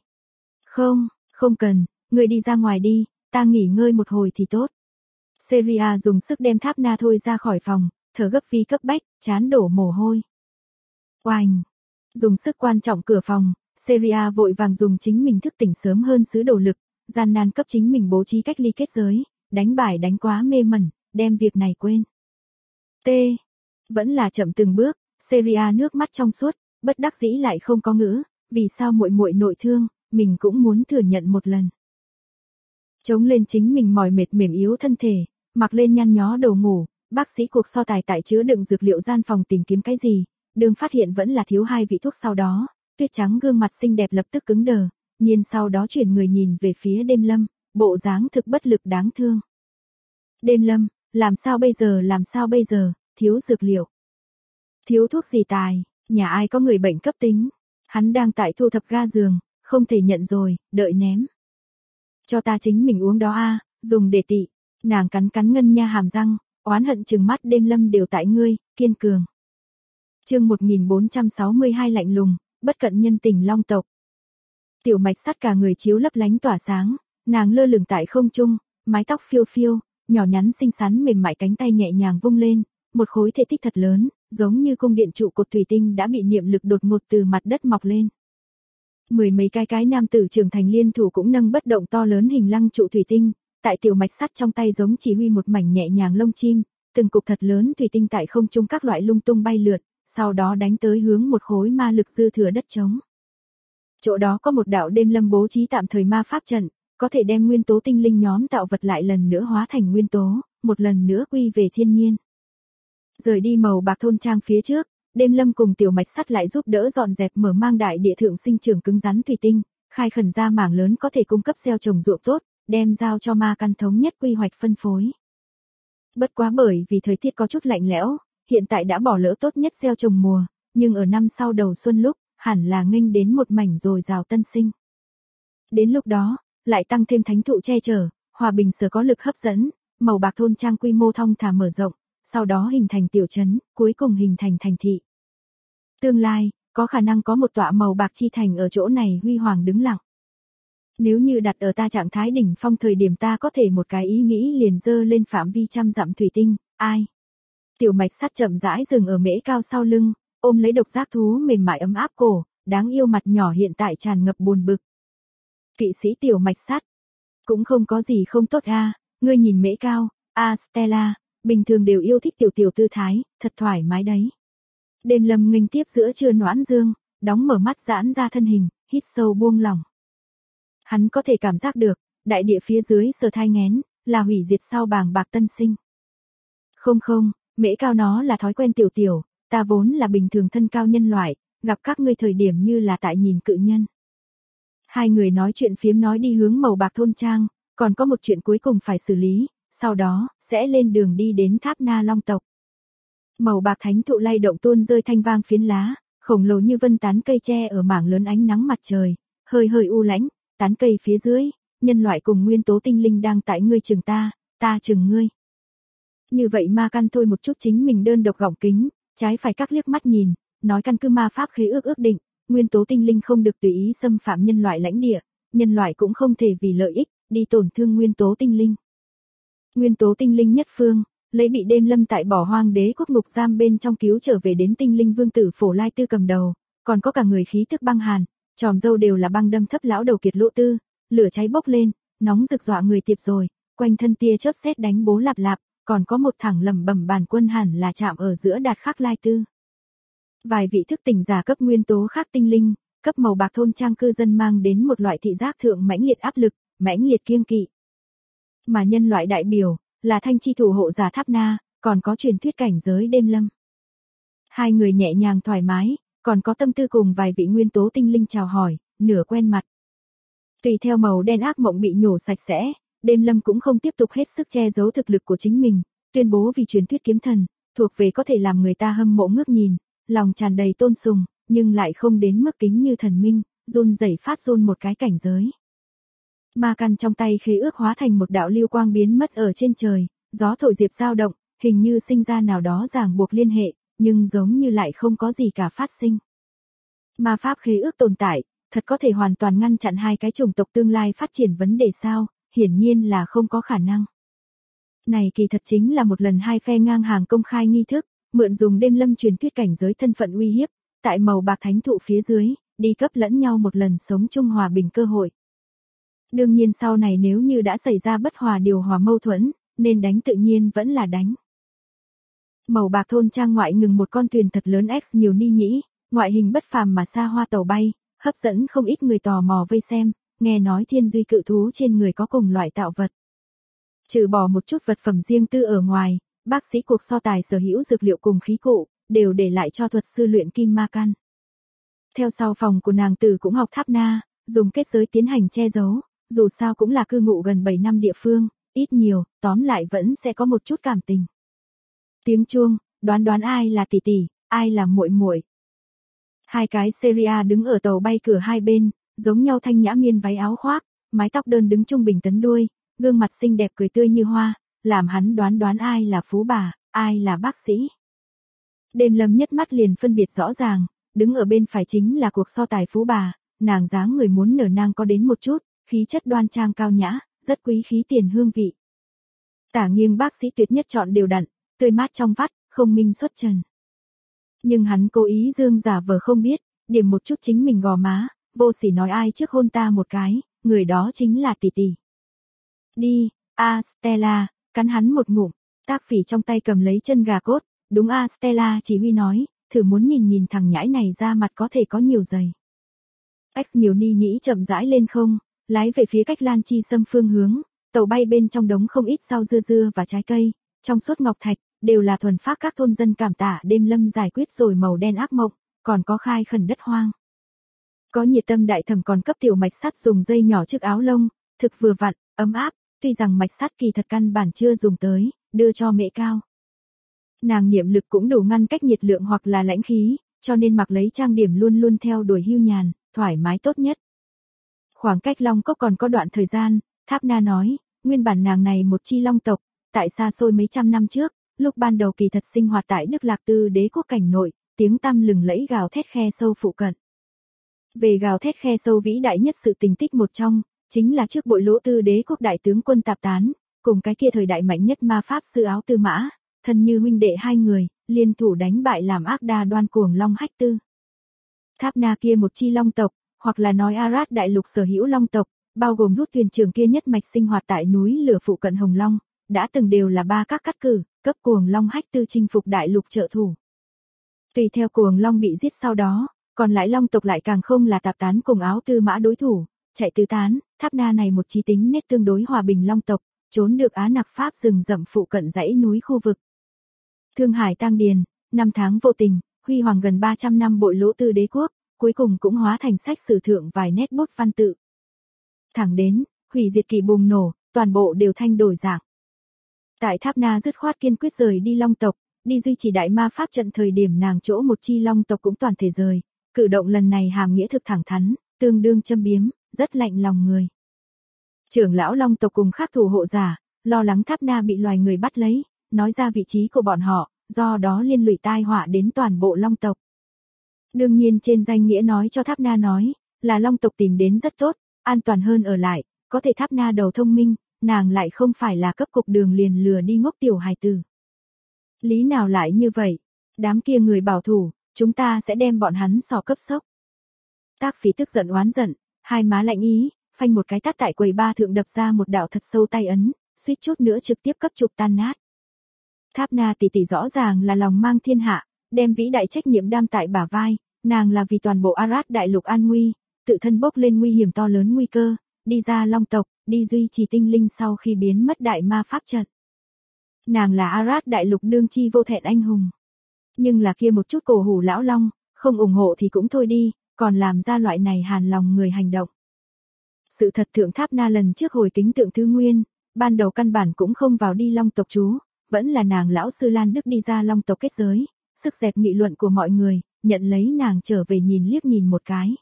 Không cần, ngươi đi ra ngoài đi, ta nghỉ ngơi một hồi thì tốt. Seria dùng sức đem Tháp Na thôi ra khỏi phòng, thở gấp vì cấp bách, chán đổ mồ hôi. Oành! Dùng sức quan trọng cửa phòng, Seria vội vàng dùng chính mình thức tỉnh sớm hơn sứ đổ lực, gian nan cấp chính mình bố trí cách ly kết giới, đánh bài đánh quá mê mẩn, đem việc này quên. Vẫn là chậm từng bước, Seria nước mắt trong suốt, bất đắc dĩ lại không có ngữ, vì sao muội muội nội thương, mình cũng muốn thừa nhận một lần. Chống lên chính mình mỏi mệt mềm yếu thân thể, mặc lên nhăn nhó đầu ngủ, bác sĩ cuộc so tài tại chứa đựng dược liệu gian phòng tìm kiếm cái gì, đương phát hiện vẫn là thiếu 2 vị thuốc sau đó, tuyết trắng gương mặt xinh đẹp lập tức cứng đờ, nhiên sau đó chuyển người nhìn về phía Đêm Lâm, bộ dáng thực bất lực đáng thương. Đêm Lâm, làm sao bây giờ, thiếu dược liệu. Thiếu thuốc gì tài, nhà ai có người bệnh cấp tính. Hắn đang tại thu thập ga giường, không thể nhận rồi, đợi ném. Cho ta chính mình uống đó a, dùng để tị. Nàng cắn cắn ngân nha hàm răng, oán hận trừng mắt Đêm Lâm đều tại ngươi, kiên cường. Chương 1462 lạnh lùng, bất cận nhân tình long tộc. Tiểu Mạch Sắt cả người chiếu lấp lánh tỏa sáng, nàng lơ lửng tại không trung, mái tóc phiêu phiêu, nhỏ nhắn xinh xắn mềm mại cánh tay nhẹ nhàng vung lên, một khối thể tích thật lớn, giống như cung điện trụ cột thủy tinh đã bị niệm lực đột ngột từ mặt đất mọc lên. Mười mấy cái nam tử trưởng thành liên thủ cũng nâng bất động to lớn hình lăng trụ thủy tinh, tại Tiểu Mạch Sắt trong tay giống chỉ huy một mảnh nhẹ nhàng lông chim, từng cục thật lớn thủy tinh tại không trung các loại lung tung bay lượn, sau đó đánh tới hướng một khối ma lực dư thừa đất trống. Chỗ đó có một đạo Đêm Lâm bố trí tạm thời ma pháp trận, có thể đem nguyên tố tinh linh nhóm tạo vật lại lần nữa hóa thành nguyên tố, một lần nữa quy về thiên nhiên. Rời đi màu bạc thôn trang phía trước, Đêm Lâm cùng Tiểu Mạch Sắt lại giúp đỡ dọn dẹp mở mang đại địa thượng sinh trưởng cứng rắn thủy tinh, khai khẩn ra mảng lớn có thể cung cấp gieo trồng ruộng tốt, đem giao cho ma căn thống nhất quy hoạch phân phối. Bất quá bởi vì thời tiết có chút lạnh lẽo, hiện tại đã bỏ lỡ tốt nhất gieo trồng mùa, nhưng ở năm sau đầu xuân lúc, hẳn là nghênh đến một mảnh dồi dào tân sinh. Đến lúc đó, lại tăng thêm thánh thụ che chở, hòa bình sở có lực hấp dẫn, màu bạc thôn trang quy mô thong thả mở rộng, sau đó hình thành tiểu trấn, cuối cùng hình thành thành thị. Tương lai, có khả năng có một tọa màu bạc chi thành ở chỗ này huy hoàng đứng lặng. Nếu như đặt ở ta trạng thái đỉnh phong thời điểm ta có thể một cái ý nghĩ liền dơ lên phạm vi trăm dặm thủy tinh, ai? Tiểu Mạch Sắt chậm rãi dừng ở mễ cao sau lưng, ôm lấy độc giác thú mềm mại ấm áp cổ, đáng yêu mặt nhỏ hiện tại tràn ngập buồn bực. Kỵ sĩ Tiểu Mạch Sắt, cũng không có gì không tốt a, ngươi nhìn mễ cao, Stella, bình thường đều yêu thích tiểu tư thái, thật thoải mái đấy. Đêm Lâm nghênh tiếp giữa trưa noãn dương, đóng mở mắt giãn ra thân hình, hít sâu buông lỏng. Hắn có thể cảm giác được, đại địa phía dưới sờ thai nghén, là hủy diệt sau bàng bạc tân sinh. Không, mễ cao nó là thói quen tiểu, ta vốn là bình thường thân cao nhân loại, gặp các ngươi thời điểm như là tại nhìn cự nhân. Hai người nói chuyện phiếm nói đi hướng màu bạc thôn trang, còn có một chuyện cuối cùng phải xử lý, sau đó, sẽ lên đường đi đến Tháp Na Long tộc. Màu bạc thánh thụ lay động tuôn rơi thanh vang phiến lá, khổng lồ như vân tán cây tre ở mảng lớn ánh nắng mặt trời, hơi u lãnh, tán cây phía dưới, nhân loại cùng nguyên tố tinh linh đang tại ngươi chừng ta chừng ngươi. Như vậy ma căn thôi một chút chính mình đơn độc gọng kính, trái phải các liếc mắt nhìn, nói căn cứ ma pháp khế ước định, nguyên tố tinh linh không được tùy ý xâm phạm nhân loại lãnh địa, nhân loại cũng không thể vì lợi ích, đi tổn thương nguyên tố tinh linh. Nguyên tố tinh linh nhất phương, lấy bị Đêm Lâm tại bỏ hoang đế quốc ngục giam bên trong cứu trở về đến tinh linh vương tử Phổ Lai Tư cầm đầu, còn có cả người khí tức băng hàn, tròm râu đều là băng đâm thấp lão đầu Kiệt Lỗ Tư, lửa cháy bốc lên, nóng rực dọa người tiệp rồi, quanh thân tia chớp sét đánh bố lạp lạp, còn có một thẳng lẩm bẩm bản quân hẳn là chạm ở giữa Đạt Khắc Lai Tư. Vài vị thức tỉnh giả cấp nguyên tố khác tinh linh, cấp màu bạc thôn trang cư dân mang đến một loại thị giác thượng mãnh liệt áp lực, mãnh liệt kiêng kỵ. Mà nhân loại đại biểu, là thanh chi thủ hộ giả Tháp Na, còn có truyền thuyết cảnh giới Đêm Lâm. Hai người nhẹ nhàng thoải mái, còn có tâm tư cùng vài vị nguyên tố tinh linh chào hỏi, nửa quen mặt. Tùy theo màu đen ác mộng bị nhổ sạch sẽ, Đêm Lâm cũng không tiếp tục hết sức che giấu thực lực của chính mình, tuyên bố vì truyền thuyết kiếm thần, thuộc về có thể làm người ta hâm mộ ngước nhìn, lòng tràn đầy tôn sùng, nhưng lại không đến mức kính như thần minh, run rẩy phát run một cái cảnh giới. Ma căn trong tay khế ước hóa thành một đạo lưu quang biến mất ở trên trời, gió thổi diệp dao động, hình như sinh ra nào đó ràng buộc liên hệ, nhưng giống như lại không có gì cả phát sinh. Ma pháp khế ước tồn tại, thật có thể hoàn toàn ngăn chặn hai cái chủng tộc tương lai phát triển vấn đề sao, hiển nhiên là không có khả năng. Này kỳ thật chính là một lần hai phe ngang hàng công khai nghi thức, mượn dùng Đêm Lâm truyền thuyết cảnh giới thân phận uy hiếp, tại màu bạc thánh thụ phía dưới, đi cấp lẫn nhau một lần sống chung hòa bình cơ hội. Đương nhiên sau này nếu như đã xảy ra bất hòa điều hòa mâu thuẫn, nên đánh tự nhiên vẫn là đánh. Màu bạc thôn trang ngoại ngừng một con thuyền thật lớn X nhiều ni nhĩ, ngoại hình bất phàm mà xa hoa tàu bay, hấp dẫn không ít người tò mò vây xem, nghe nói thiên duy cự thú trên người có cùng loại tạo vật. Trừ bỏ một chút vật phẩm riêng tư ở ngoài, bác sĩ cuộc so tài sở hữu dược liệu cùng khí cụ, đều để lại cho thuật sư luyện kim ma căn. Theo sau phòng của nàng tử cũng học Tháp Na, dùng kết giới tiến hành che giấu, dù sao cũng là cư ngụ gần 7 năm địa phương, ít nhiều, tóm lại vẫn sẽ có một chút cảm tình. Tiếng chuông, đoán đoán ai là tỷ tỷ, ai là muội muội. Hai cái Seria đứng ở tàu bay cửa hai bên, giống nhau thanh nhã miên váy áo khoác, mái tóc đơn đứng trung bình tấn đuôi, gương mặt xinh đẹp cười tươi như hoa, làm hắn đoán đoán ai là phú bà, ai là bác sĩ. Đêm Lâm nhất mắt liền phân biệt rõ ràng, đứng ở bên phải chính là cuộc so tài phú bà, nàng dáng người muốn nở nang có đến một chút, khí chất đoan trang cao nhã, rất quý khí tiền hương vị. Tả nghiêng bác sĩ tuyệt nhất chọn đều đặn, tươi mát trong vắt, không minh xuất trần. Nhưng hắn cố ý dương giả vờ không biết, điểm một chút chính mình gò má, vô sỉ nói ai trước hôn ta một cái, người đó chính là tỷ tỷ. Đi, Stella, cắn hắn một ngụm, Tác Phỉ trong tay cầm lấy chân gà cốt, đúng Stella chỉ huy nói, thử muốn nhìn nhìn thằng nhãi này ra mặt có thể có nhiều giày. Nhiều ni nhĩ chậm rãi lên không, lái về phía cách Lan Chi Sâm phương hướng, tàu bay bên trong đống không ít rau dưa và trái cây, trong suốt ngọc thạch, đều là thuần phác các thôn dân cảm tạ đêm Lâm giải quyết rồi màu đen ác mộng, còn có khai khẩn đất hoang. Có nhiệt tâm đại thẩm còn cấp tiểu mạch sắt dùng dây nhỏ chiếc áo lông, thực vừa vặn, ấm áp, tuy rằng mạch sắt kỳ thật căn bản chưa dùng tới, đưa cho mẹ cao. Nàng niệm lực cũng đủ ngăn cách nhiệt lượng hoặc là lãnh khí, cho nên mặc lấy trang điểm luôn luôn theo đuổi hưu nhàn, thoải mái tốt nhất. Khoảng cách Long Cốc còn có đoạn thời gian, Tháp Na nói, nguyên bản nàng này một chi long tộc, tại xa xôi mấy trăm năm trước, lúc ban đầu kỳ thật sinh hoạt tại Đức Lạc Tư đế quốc cảnh nội, tiếng tăm lừng lẫy gào thét khe sâu phụ cận. Về gào thét khe sâu vĩ đại nhất sự tình tích một trong, chính là trước bội lỗ Tư đế quốc đại tướng quân Tạp Tán, cùng cái kia thời đại mạnh nhất ma pháp sư áo Tư Mã, thân như huynh đệ hai người, liên thủ đánh bại làm ác đa đoan cuồng long Hách Tư. Tháp Na kia một chi long tộc, hoặc là nói Arad đại lục sở hữu long tộc, bao gồm rút thuyền trưởng kia nhất mạch sinh hoạt tại núi lửa phụ cận Hồng Long, đã từng đều là ba các cắt cử, cấp cuồng long Hách Tư chinh phục đại lục trợ thủ. Tùy theo cuồng long bị giết sau đó, còn lại long tộc lại càng không là Tạp Tán cùng áo Tư Mã đối thủ, chạy tứ tán, Tháp Na này một chi tính nết tương đối hòa bình long tộc, trốn được Á Nặc Pháp rừng rậm phụ cận dãy núi khu vực. Thương Hải Tang Điền, năm tháng vô tình, huy hoàng gần 300 năm bội lỗ Tư đế quốc, cuối cùng cũng hóa thành sách sử thượng vài nét bút văn tự. Thẳng đến, hủy diệt kỳ bùng nổ, toàn bộ đều thay đổi dạng. Tại Tháp Na dứt khoát kiên quyết rời đi long tộc, đi duy trì đại ma pháp trận thời điểm nàng chỗ một chi long tộc cũng toàn thể rời, cử động lần này hàm nghĩa thực thẳng thắn, tương đương châm biếm, rất lạnh lòng người. Trưởng lão long tộc cùng khác thủ hộ giả, lo lắng Tháp Na bị loài người bắt lấy, nói ra vị trí của bọn họ, do đó liên lụy tai họa đến toàn bộ long tộc. Đương nhiên trên danh nghĩa nói cho Tháp Na nói, là long tộc tìm đến rất tốt, an toàn hơn ở lại, có thể Tháp Na đầu thông minh, nàng lại không phải là cấp cục đường liền lừa đi ngốc tiểu hài tử. Lý nào lại như vậy? Đám kia người bảo thủ, chúng ta sẽ đem bọn hắn sò cấp sốc. Tác Phỉ tức giận oán giận, hai má lạnh ý, phanh một cái tát tại quầy ba thượng đập ra một đạo thật sâu tay ấn, suýt chút nữa trực tiếp cấp chụp tan nát. Tháp Na tỷ tỷ rõ ràng là lòng mang thiên hạ, đem vĩ đại trách nhiệm đam tại bả vai, nàng là vì toàn bộ Arad đại lục an nguy, tự thân bốc lên nguy hiểm to lớn nguy cơ, đi ra long tộc, đi duy trì tinh linh sau khi biến mất đại ma pháp trận. Nàng là Arad đại lục đương chi vô thẹn anh hùng. Nhưng là kia một chút cổ hủ lão long, không ủng hộ thì cũng thôi đi, còn làm ra loại này hàn lòng người hành động. Sự thật thượng Tháp Na lần trước hồi kính tượng Thứ Nguyên, ban đầu căn bản cũng không vào đi long tộc chú, vẫn là nàng lão sư Lan Đức đi ra long tộc kết giới, sức dẹp nghị luận của mọi người, nhận lấy nàng trở về nhìn liếc nhìn một cái.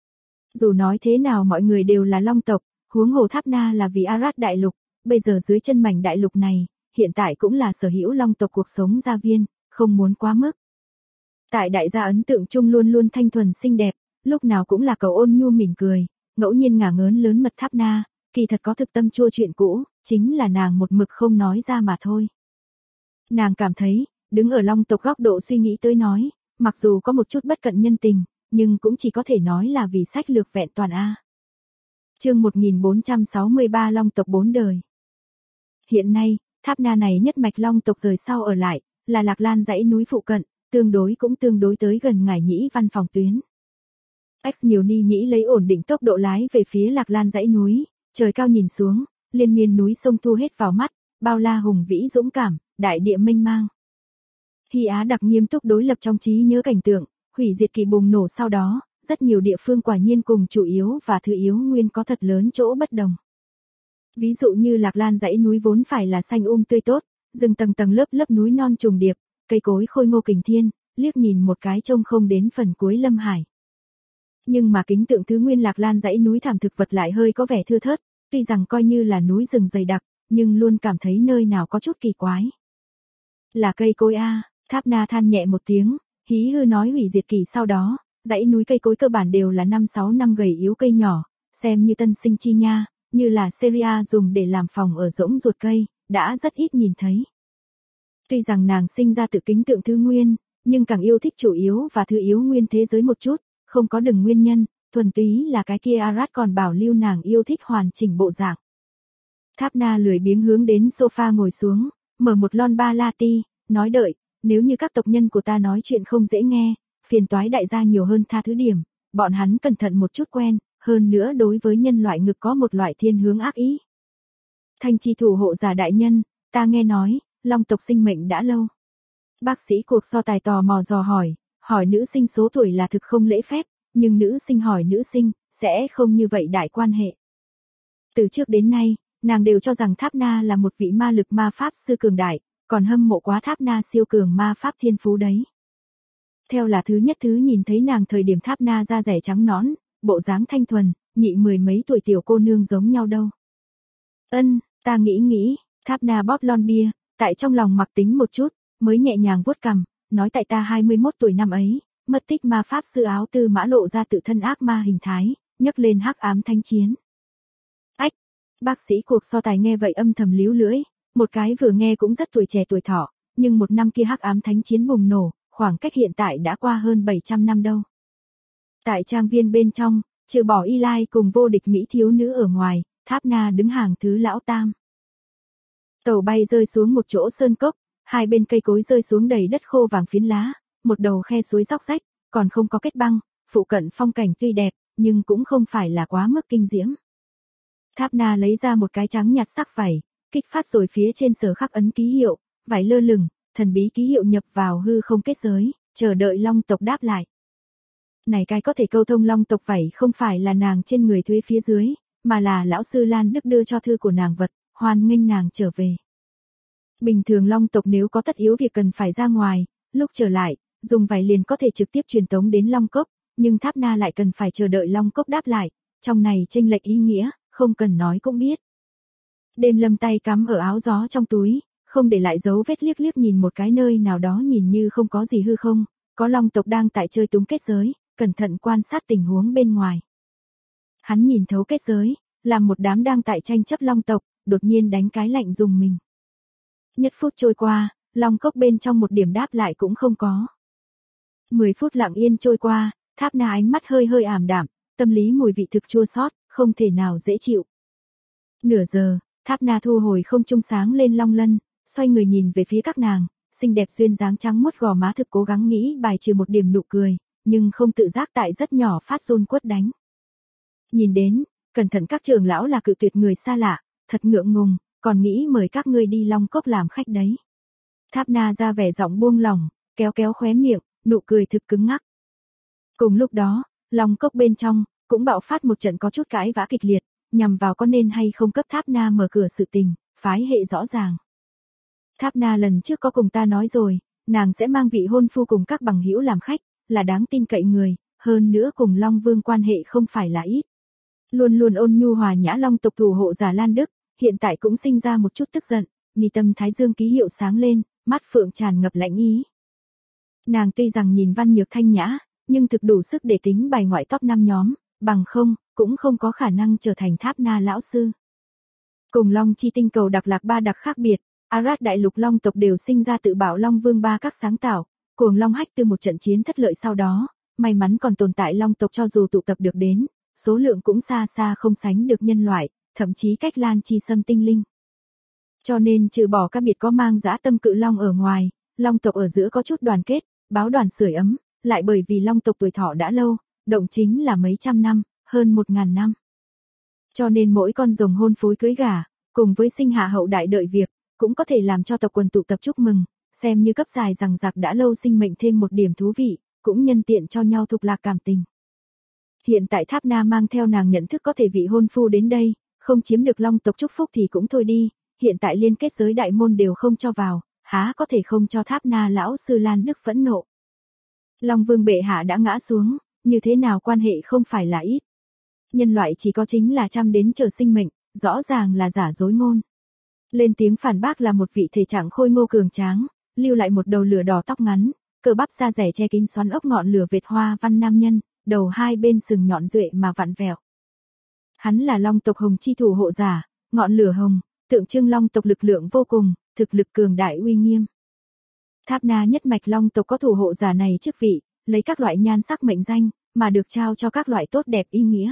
Dù nói thế nào mọi người đều là long tộc, huống hồ Tháp Na là vì Arad đại lục, bây giờ dưới chân mảnh đại lục này, hiện tại cũng là sở hữu long tộc cuộc sống gia viên, không muốn quá mức. Tại đại gia ấn tượng chung luôn luôn thanh thuần xinh đẹp, lúc nào cũng là cầu ôn nhu mỉm cười, ngẫu nhiên ngả ngớn lớn mật Tháp Na, kỳ thật có thực tâm chua chuyện cũ, chính là nàng một mực không nói ra mà thôi. Nàng cảm thấy, đứng ở long tộc góc độ suy nghĩ tới nói, mặc dù có một chút bất cận nhân tình, nhưng cũng chỉ có thể nói là vì sách lược vẹn toàn A. Chương 1463 Long tộc 4 đời. Hiện nay, Tháp Na này nhất mạch long tộc rời sau ở lại, là Lạc Lan dãy núi phụ cận, tương đối tới gần Ngải Nhĩ văn phòng tuyến. Nhiều ni nhĩ lấy ổn định tốc độ lái về phía Lạc Lan dãy núi, trời cao nhìn xuống, liên miên núi sông thu hết vào mắt, bao la hùng vĩ dũng cảm, đại địa mênh mang. Hy Á đặc nghiêm túc đối lập trong trí nhớ cảnh tượng, hủy diệt kỳ bùng nổ sau đó, rất nhiều địa phương quả nhiên cùng chủ yếu và thứ yếu nguyên có thật lớn chỗ bất đồng. Ví dụ như Lạc Lan dãy núi vốn phải là xanh tươi tốt, rừng tầng tầng lớp lớp núi non trùng điệp, cây cối khôi ngô kình thiên, liếc nhìn một cái trông không đến phần cuối lâm hải. Nhưng mà kính tượng thứ nguyên Lạc Lan dãy núi thảm thực vật lại hơi có vẻ thưa thớt, tuy rằng coi như là núi rừng dày đặc, nhưng luôn cảm thấy nơi nào có chút kỳ quái. Là cây cối a, Tháp Na than nhẹ một tiếng, hí hư nói hủy diệt kỳ sau đó, dãy núi cây cối cơ bản đều là 5-6 năm gầy yếu cây nhỏ, xem như tân sinh chi nha, như là Syria dùng để làm phòng ở rỗng ruột cây, đã rất ít nhìn thấy. Tuy rằng nàng sinh ra tự kính tượng thứ nguyên, nhưng càng yêu thích chủ yếu và thứ yếu nguyên thế giới một chút, không có đừng nguyên nhân, thuần túy là cái kia Arad còn bảo lưu nàng yêu thích hoàn chỉnh bộ dạng. Tháp Na lười biếng hướng đến sofa ngồi xuống, mở một lon ba latte, nói đợi, nếu như các tộc nhân của ta nói chuyện không dễ nghe, phiền toái đại gia nhiều hơn tha thứ điểm, bọn hắn cẩn thận một chút quen, hơn nữa đối với nhân loại ngực có một loại thiên hướng ác ý. Thanh chi thủ hộ giả đại nhân, ta nghe nói, long tộc sinh mệnh đã lâu. Bác sĩ cuộc so tài tò mò dò hỏi nữ sinh số tuổi là thực không lễ phép, nhưng nữ sinh hỏi nữ sinh, sẽ không như vậy đại quan hệ. Từ trước đến nay, nàng đều cho rằng Tháp Na là một vị ma lực ma pháp sư cường đại, còn hâm mộ quá Tháp Na siêu cường ma pháp thiên phú đấy. Theo là thứ nhất thứ nhìn thấy nàng thời điểm Tháp Na da rẻ trắng nõn, bộ dáng thanh thuần, nhị mười mấy tuổi tiểu cô nương giống nhau đâu. Ta nghĩ, Tháp Na bóp lon bia, tại trong lòng mặc tính một chút, mới nhẹ nhàng vuốt cằm, nói tại ta 21 tuổi năm ấy, mất tích ma pháp sư áo tư mã lộ ra tự thân ác ma hình thái, nhấc lên hắc ám thánh chiến. Ách, bác sĩ cuộc so tài nghe vậy âm thầm líu lưỡi, một cái vừa nghe cũng rất tuổi trẻ tuổi thọ, nhưng một năm kia hắc ám thánh chiến bùng nổ, khoảng cách hiện tại đã qua hơn 700 năm đâu. Tại trang viên bên trong, trừ bỏ Eli cùng vô địch mỹ thiếu nữ ở ngoài, Tháp Na đứng hàng thứ lão tam. Tàu bay rơi xuống một chỗ sơn cốc, hai bên cây cối rơi xuống đầy đất khô vàng phiến lá, một đầu khe suối róc rách, còn không có kết băng, phụ cận phong cảnh tuy đẹp, nhưng cũng không phải là quá mức kinh diễm. Tháp Na lấy ra một cái trắng nhạt sắc vải, kích phát rồi phía trên sở khắc ấn ký hiệu, vải lơ lửng, thần bí ký hiệu nhập vào hư không kết giới, chờ đợi long tộc đáp lại. Này cái có thể câu thông long tộc vảy không phải là nàng trên người thuế phía dưới, mà là lão sư Lan Đức đưa cho thư của nàng vật, hoan nghênh nàng trở về. Bình thường long tộc nếu có tất yếu việc cần phải ra ngoài, lúc trở lại, dùng vải liền có thể trực tiếp truyền tống đến Long Cốc, nhưng Tháp Na lại cần phải chờ đợi Long Cốc đáp lại, trong này chênh lệch ý nghĩa, không cần nói cũng biết. Đêm Lâm tay cắm ở áo gió trong túi, không để lại dấu vết liếc liếc nhìn một cái nơi nào đó nhìn như không có gì hư không, có long tộc đang tại chơi túng kết giới, cẩn thận quan sát tình huống bên ngoài. Hắn nhìn thấu kết giới, làm một đám đang tại tranh chấp long tộc, đột nhiên đánh cái lạnh dùng mình. Nhất phút trôi qua, Long Cốc bên trong một điểm đáp lại cũng không có. 10 phút lặng yên trôi qua, Tháp Na ánh mắt hơi hơi ảm đạm, tâm lý mùi vị thực chua xót, không thể nào dễ chịu. Nửa giờ, Tháp Na thu hồi không trung sáng lên long lân, xoay người nhìn về phía các nàng, xinh đẹp duyên dáng trắng muốt gò má thực cố gắng nghĩ bài trừ một điểm nụ cười, nhưng không tự giác tại rất nhỏ phát run quất đánh. Nhìn đến, cẩn thận các trưởng lão là cự tuyệt người xa lạ, thật ngượng ngùng, còn nghĩ mời các ngươi đi Long Cốc làm khách đấy. Tháp Na ra vẻ giọng buông lỏng, kéo kéo khóe miệng, nụ cười thực cứng ngắc. Cùng lúc đó, Long Cốc bên trong, cũng bạo phát một trận có chút cãi vã kịch liệt, nhằm vào có nên hay không cấp Tháp Na mở cửa sự tình, phái hệ rõ ràng. Tháp Na lần trước có cùng ta nói rồi, nàng sẽ mang vị hôn phu cùng các bằng hữu làm khách, là đáng tin cậy người, hơn nữa cùng Long Vương quan hệ không phải là ít. Luôn luôn ôn nhu hòa nhã Long tộc thủ hộ giả Lan Đức, hiện tại cũng sinh ra một chút tức giận, mi tâm thái dương ký hiệu sáng lên, mắt phượng tràn ngập lạnh ý. Nàng tuy rằng nhìn văn nhược thanh nhã, nhưng thực đủ sức để tính bài ngoại top 5 nhóm, bằng không, cũng không có khả năng trở thành Tháp Na lão sư. Cùng Long chi tinh cầu đặc lạc ba đặc khác biệt, Arad đại lục Long tộc đều sinh ra tự bảo Long Vương ba các sáng tạo, cuồng Long hách từ một trận chiến thất lợi sau đó, may mắn còn tồn tại Long tộc cho dù tụ tập được đến, số lượng cũng xa xa không sánh được nhân loại, thậm chí cách Lan chi xâm tinh linh. Cho nên trừ bỏ các biệt có mang dã tâm cự Long ở ngoài, Long tộc ở giữa có chút đoàn kết, báo đoàn sưởi ấm, lại bởi vì Long tộc tuổi thọ đã lâu, động chính là mấy trăm năm, hơn 1000 năm. Cho nên mỗi con rồng hôn phối cưới gả, cùng với sinh hạ hậu đại đợi việc, cũng có thể làm cho tộc quần tụ tập chúc mừng, xem như cấp dài rằng giặc đã lâu sinh mệnh thêm một điểm thú vị, cũng nhân tiện cho nhau thục lạc cảm tình. Hiện tại Tháp Na mang theo nàng nhận thức có thể vị hôn phu đến đây, không chiếm được Long tộc chúc phúc thì cũng thôi đi, hiện tại liên kết giới đại môn đều không cho vào, há có thể không cho Tháp Na lão sư Lan Đức phẫn nộ. Long Vương bệ hạ đã ngã xuống, như thế nào quan hệ không phải là ít. Nhân loại chỉ có chính là trăm đến chờ sinh mệnh, rõ ràng là giả dối ngôn. Lên tiếng phản bác là một vị thể trạng khôi ngô cường tráng, lưu lại một đầu lửa đỏ tóc ngắn, cơ bắp da rẻ che kín xoắn ốc ngọn lửa vệt hoa văn nam nhân, đầu hai bên sừng nhọn duệ mà vặn vẹo. Hắn là Long tộc Hồng chi thủ hộ giả, ngọn lửa hồng, tượng trưng Long tộc lực lượng vô cùng, thực lực cường đại uy nghiêm. Tháp Na nhất mạch Long tộc có thủ hộ giả này chức vị, lấy các loại nhan sắc mệnh danh, mà được trao cho các loại tốt đẹp ý nghĩa.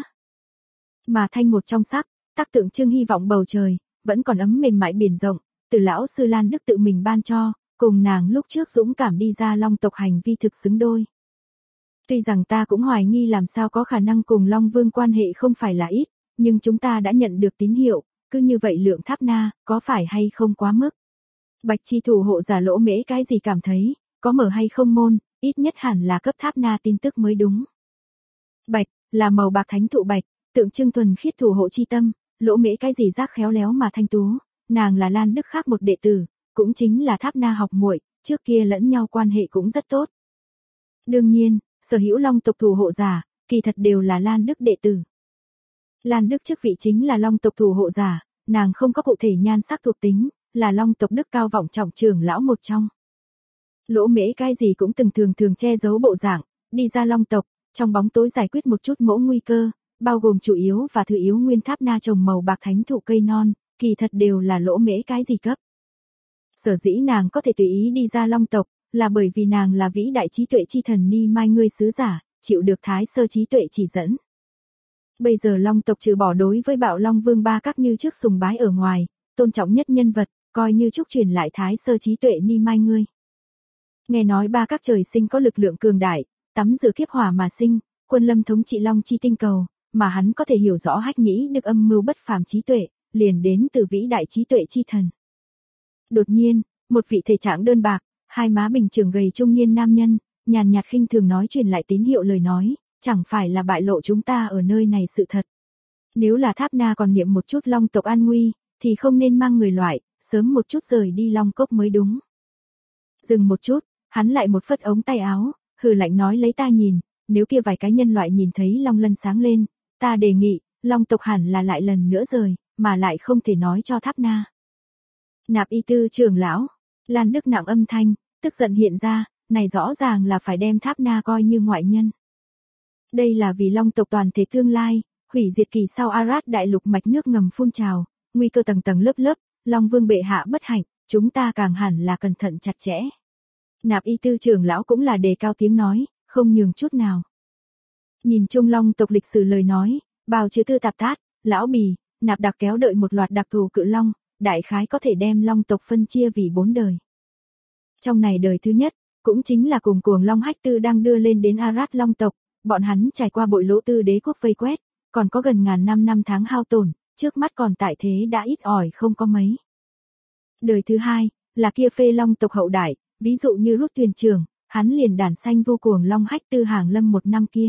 Mà thanh một trong sắc, tác tượng trưng hy vọng bầu trời, vẫn còn ấm mềm mại biển rộng, từ lão sư Lan Đức tự mình ban cho, cùng nàng lúc trước dũng cảm đi ra Long tộc hành vi thực xứng đôi. Tuy rằng ta cũng hoài nghi làm sao có khả năng cùng Long Vương quan hệ không phải là ít, nhưng chúng ta đã nhận được tín hiệu, cứ như vậy lượng Tháp Na, có phải hay không quá mức. Bạch chi thủ hộ giả Lỗ Mễ cái gì cảm thấy, có mở hay không môn, ít nhất hẳn là cấp Tháp Na tin tức mới đúng. Bạch, là màu bạc thánh thụ bạch, tượng trưng thuần khiết thủ hộ chi tâm, Lỗ Mễ cái gì giác khéo léo mà thanh tú, nàng là Lan Đức khác một đệ tử, cũng chính là Tháp Na học muội, trước kia lẫn nhau quan hệ cũng rất tốt. Đương nhiên, sở hữu Long tộc thủ hộ giả, kỳ thật đều là Lan Đức đệ tử. Lan Đức chức vị chính là Long tộc thủ hộ giả, nàng không có cụ thể nhan sắc thuộc tính, là Long tộc đức cao vọng trọng trưởng lão một trong. Lỗ Mễ cái gì cũng từng thường che giấu bộ dạng, đi ra Long tộc, trong bóng tối giải quyết một chút mẫu nguy cơ, bao gồm chủ yếu và thứ yếu nguyên Tháp Na trồng màu bạc thánh thụ cây non, kỳ thật đều là Lỗ Mễ cái gì cấp. Sở dĩ nàng có thể tùy ý đi ra Long tộc, là bởi vì nàng là vĩ đại trí tuệ chi thần Ni Mai ngươi sứ giả, chịu được Thái Sơ trí tuệ chỉ dẫn. Bây giờ Long tộc trừ bỏ đối với Bạo Long Vương ba các như trước sùng bái ở ngoài, tôn trọng nhất nhân vật, coi như chúc truyền lại Thái Sơ trí tuệ Ni Mai ngươi. Nghe nói ba các trời sinh có lực lượng cường đại, tắm rửa kiếp hỏa mà sinh, quân lâm thống trị Long chi tinh cầu, mà hắn có thể hiểu rõ hách nhĩ được âm mưu bất phàm trí tuệ, liền đến từ vĩ đại trí tuệ chi thần. Đột nhiên, một vị thể trạng đơn bạc, hai má bình thường gầy trung niên nam nhân, nhàn nhạt khinh thường nói truyền lại tín hiệu lời nói, chẳng phải là bại lộ chúng ta ở nơi này sự thật. Nếu là Tháp Na còn niệm một chút Long tộc an nguy, thì không nên mang người loại, sớm một chút rời đi Long cốc mới đúng. Dừng một chút, hắn lại một phất ống tay áo, hừ lạnh nói lấy ta nhìn, nếu kia vài cái nhân loại nhìn thấy Long lân sáng lên, ta đề nghị, Long tộc hẳn là lại lần nữa rời, mà lại không thể nói cho Tháp Na. Nạp y tư trưởng lão, Lan Đức nặng âm thanh, tức giận hiện ra, này rõ ràng là phải đem Tháp Na coi như ngoại nhân. Đây là vì Long tộc toàn thể tương lai, hủy diệt kỳ sau Arad đại lục mạch nước ngầm phun trào, nguy cơ tầng tầng lớp lớp, Long Vương bệ hạ bất hạnh, chúng ta càng hẳn là cẩn thận chặt chẽ. Nạp y tư trưởng lão cũng là đề cao tiếng nói, không nhường chút nào. Nhìn chung Long tộc lịch sử lời nói, bào chứa tư tạp tát, lão bì, nạp đặc kéo đợi một loạt đặc thù cự long, đại khái có thể đem Long tộc phân chia vì 4 đời. Trong này đời thứ nhất, cũng chính là cùng cuồng Long Hách Tư đang đưa lên đến Arad Long tộc, bọn hắn trải qua bội lỗ tư đế quốc vây quét, còn có gần ngàn năm tháng hao tổn, trước mắt còn tại thế đã ít ỏi không có mấy. Đời thứ hai, là kia phê Long tộc hậu đại, ví dụ như Rút thuyền trưởng, hắn liền đản sanh vô cuồng Long Hách Tư hàng lâm một năm kia.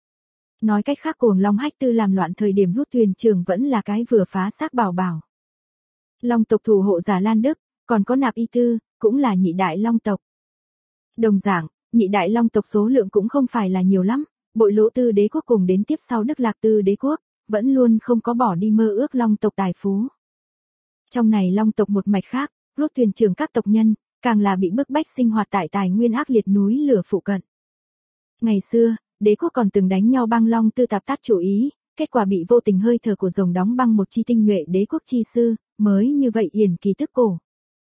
Nói cách khác cuồng Long Hách Tư làm loạn thời điểm Rút thuyền trưởng vẫn là cái vừa phá xác bảo bảo. Long tộc thủ hộ giả Lan Đức, còn có Nạp y tư, cũng là nhị đại Long tộc. Đồng dạng, nhị đại Long tộc số lượng cũng không phải là nhiều lắm, bội lỗ tư đế quốc cùng đến tiếp sau Đức Lạc tư đế quốc, vẫn luôn không có bỏ đi mơ ước Long tộc tài phú. Trong này Long tộc một mạch khác, Rút thuyền trưởng các tộc nhân, càng là bị bức bách sinh hoạt tại tài nguyên ác liệt núi lửa phụ cận. Ngày xưa, đế quốc còn từng đánh nhau băng Long tư tạp tát chủ ý, kết quả bị vô tình hơi thở của rồng đóng băng một chi tinh nhuệ đế quốc chi sư, mới như vậy yển kỳ tức cổ.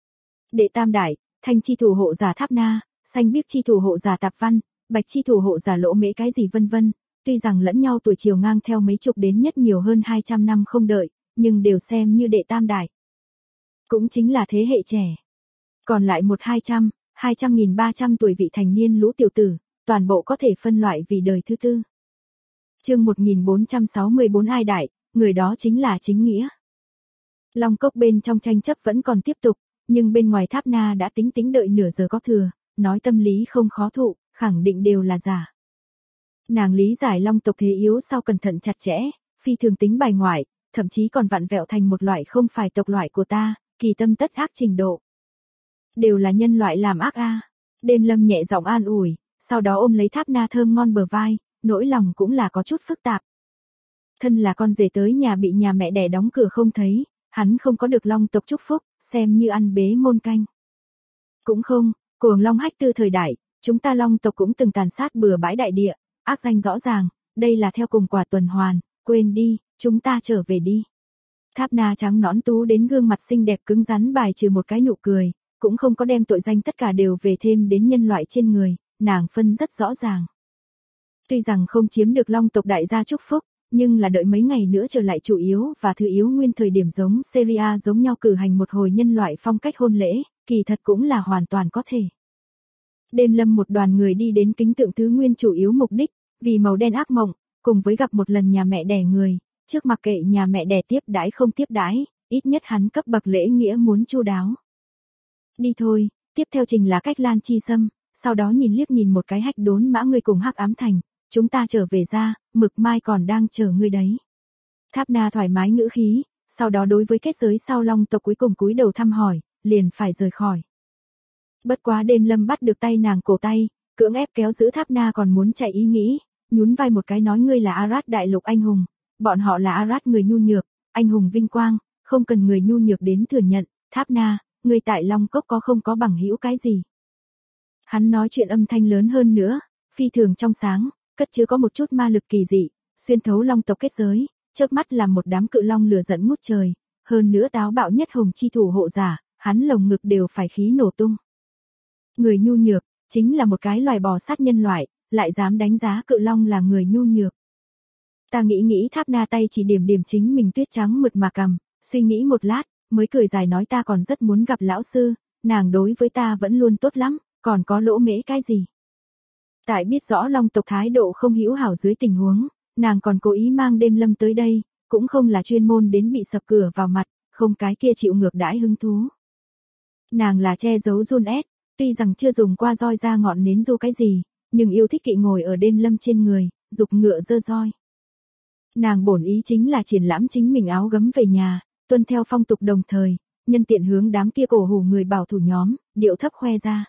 Đệ tam đại, thanh chi thủ hộ giả Tháp Na, xanh biếc chi thủ hộ giả Tạp Văn, bạch chi thủ hộ giả Lỗ Mễ cái gì vân vân, tuy rằng lẫn nhau tuổi chiều ngang theo mấy chục đến nhất nhiều hơn 200 năm không đợi, nhưng đều xem như đệ tam đại. Cũng chính là thế hệ trẻ. Còn lại 200.300 tuổi vị thành niên lũ tiểu tử, toàn bộ có thể phân loại vì đời thứ tư. Chương 1464 ai đại, người đó chính là chính nghĩa. Long cốc bên trong tranh chấp vẫn còn tiếp tục, nhưng bên ngoài Tháp Na đã tính đợi nửa giờ có thừa, nói tâm lý không khó thụ, khẳng định đều là giả. Nàng lý giải long tộc thế yếu sau cẩn thận chặt chẽ, phi thường tính bài ngoại, thậm chí còn vặn vẹo thành một loại không phải tộc loại của ta, kỳ tâm tất ác trình độ. Đều là nhân loại làm ác a. Đêm Lâm nhẹ giọng an ủi, sau đó ôm lấy Tháp Na thơm ngon bờ vai, nỗi lòng cũng là có chút phức tạp. Thân là con rể tới nhà bị nhà mẹ đẻ đóng cửa không thấy, hắn không có được long tộc chúc phúc, xem như ăn bế môn canh. Cũng không, cuồng long hách tư thời đại, chúng ta long tộc cũng từng tàn sát bừa bãi đại địa, ác danh rõ ràng, đây là theo cùng quả tuần hoàn, quên đi, chúng ta trở về đi. Tháp Na trắng nõn tú đến gương mặt xinh đẹp cứng rắn bài trừ một cái nụ cười, cũng không có đem tội danh tất cả đều về thêm đến nhân loại trên người, nàng phân rất rõ ràng. Tuy rằng không chiếm được long tộc đại gia chúc phúc, nhưng là đợi mấy ngày nữa trở lại chủ yếu và thứ yếu nguyên thời điểm giống Syria giống nhau cử hành một hồi nhân loại phong cách hôn lễ, kỳ thật cũng là hoàn toàn có thể. Đêm Lâm một đoàn người đi đến kính tượng thứ nguyên chủ yếu mục đích, vì màu đen ác mộng, cùng với gặp một lần nhà mẹ đẻ người, trước mặc kệ nhà mẹ đẻ tiếp đãi không tiếp đãi, ít nhất hắn cấp bậc lễ nghĩa muốn chu đáo. Đi thôi, tiếp theo trình là cách Lan Chi Sâm, sau đó liếc nhìn một cái hách đốn mã ngươi cùng Hắc Ám Thành, chúng ta trở về ra, Mực Mai còn đang chờ ngươi đấy. Tháp Na thoải mái ngữ khí, sau đó đối với kết giới sau long tộc cuối cùng cúi đầu thăm hỏi, liền phải rời khỏi. Bất quá Đêm Lâm bắt được tay nàng cổ tay, cưỡng ép kéo giữ Tháp Na còn muốn chạy ý nghĩ, nhún vai một cái nói ngươi là Arad đại lục anh hùng, bọn họ là Arad người nhu nhược, anh hùng vinh quang, không cần người nhu nhược đến thừa nhận, Tháp Na, ngươi tại Long Cốc có không có bằng hữu cái gì. Hắn nói chuyện âm thanh lớn hơn nữa, phi thường trong sáng, cất chứa có một chút ma lực kỳ dị, xuyên thấu long tộc kết giới, chớp mắt làm một đám cự long lửa giận ngút trời, hơn nữa táo bạo nhất hồng chi thủ hộ giả, hắn lồng ngực đều phải khí nổ tung. Người nhu nhược, chính là một cái loài bò sát nhân loại, lại dám đánh giá cự long là người nhu nhược. Ta nghĩ Tháp Na tay chỉ điểm chính mình tuyết trắng mượt mà cầm, suy nghĩ một lát, mới cười dài nói ta còn rất muốn gặp lão sư, nàng đối với ta vẫn luôn tốt lắm, còn có lỗ mễ cái gì. Tại biết rõ long tộc thái độ không hữu hảo dưới tình huống, nàng còn cố ý mang Đêm Lâm tới đây, cũng không là chuyên môn đến bị sập cửa vào mặt, không cái kia chịu ngược đãi hứng thú. Nàng là che giấu run ép, tuy rằng chưa dùng qua roi ra ngọn nến du cái gì, nhưng yêu thích kỵ ngồi ở Đêm Lâm trên người, dục ngựa dơ roi. Nàng bổn ý chính là triển lãm chính mình áo gấm về nhà, tuân theo phong tục đồng thời, nhân tiện hướng đám kia cổ hủ người bảo thủ nhóm, điệu thấp khoe ra.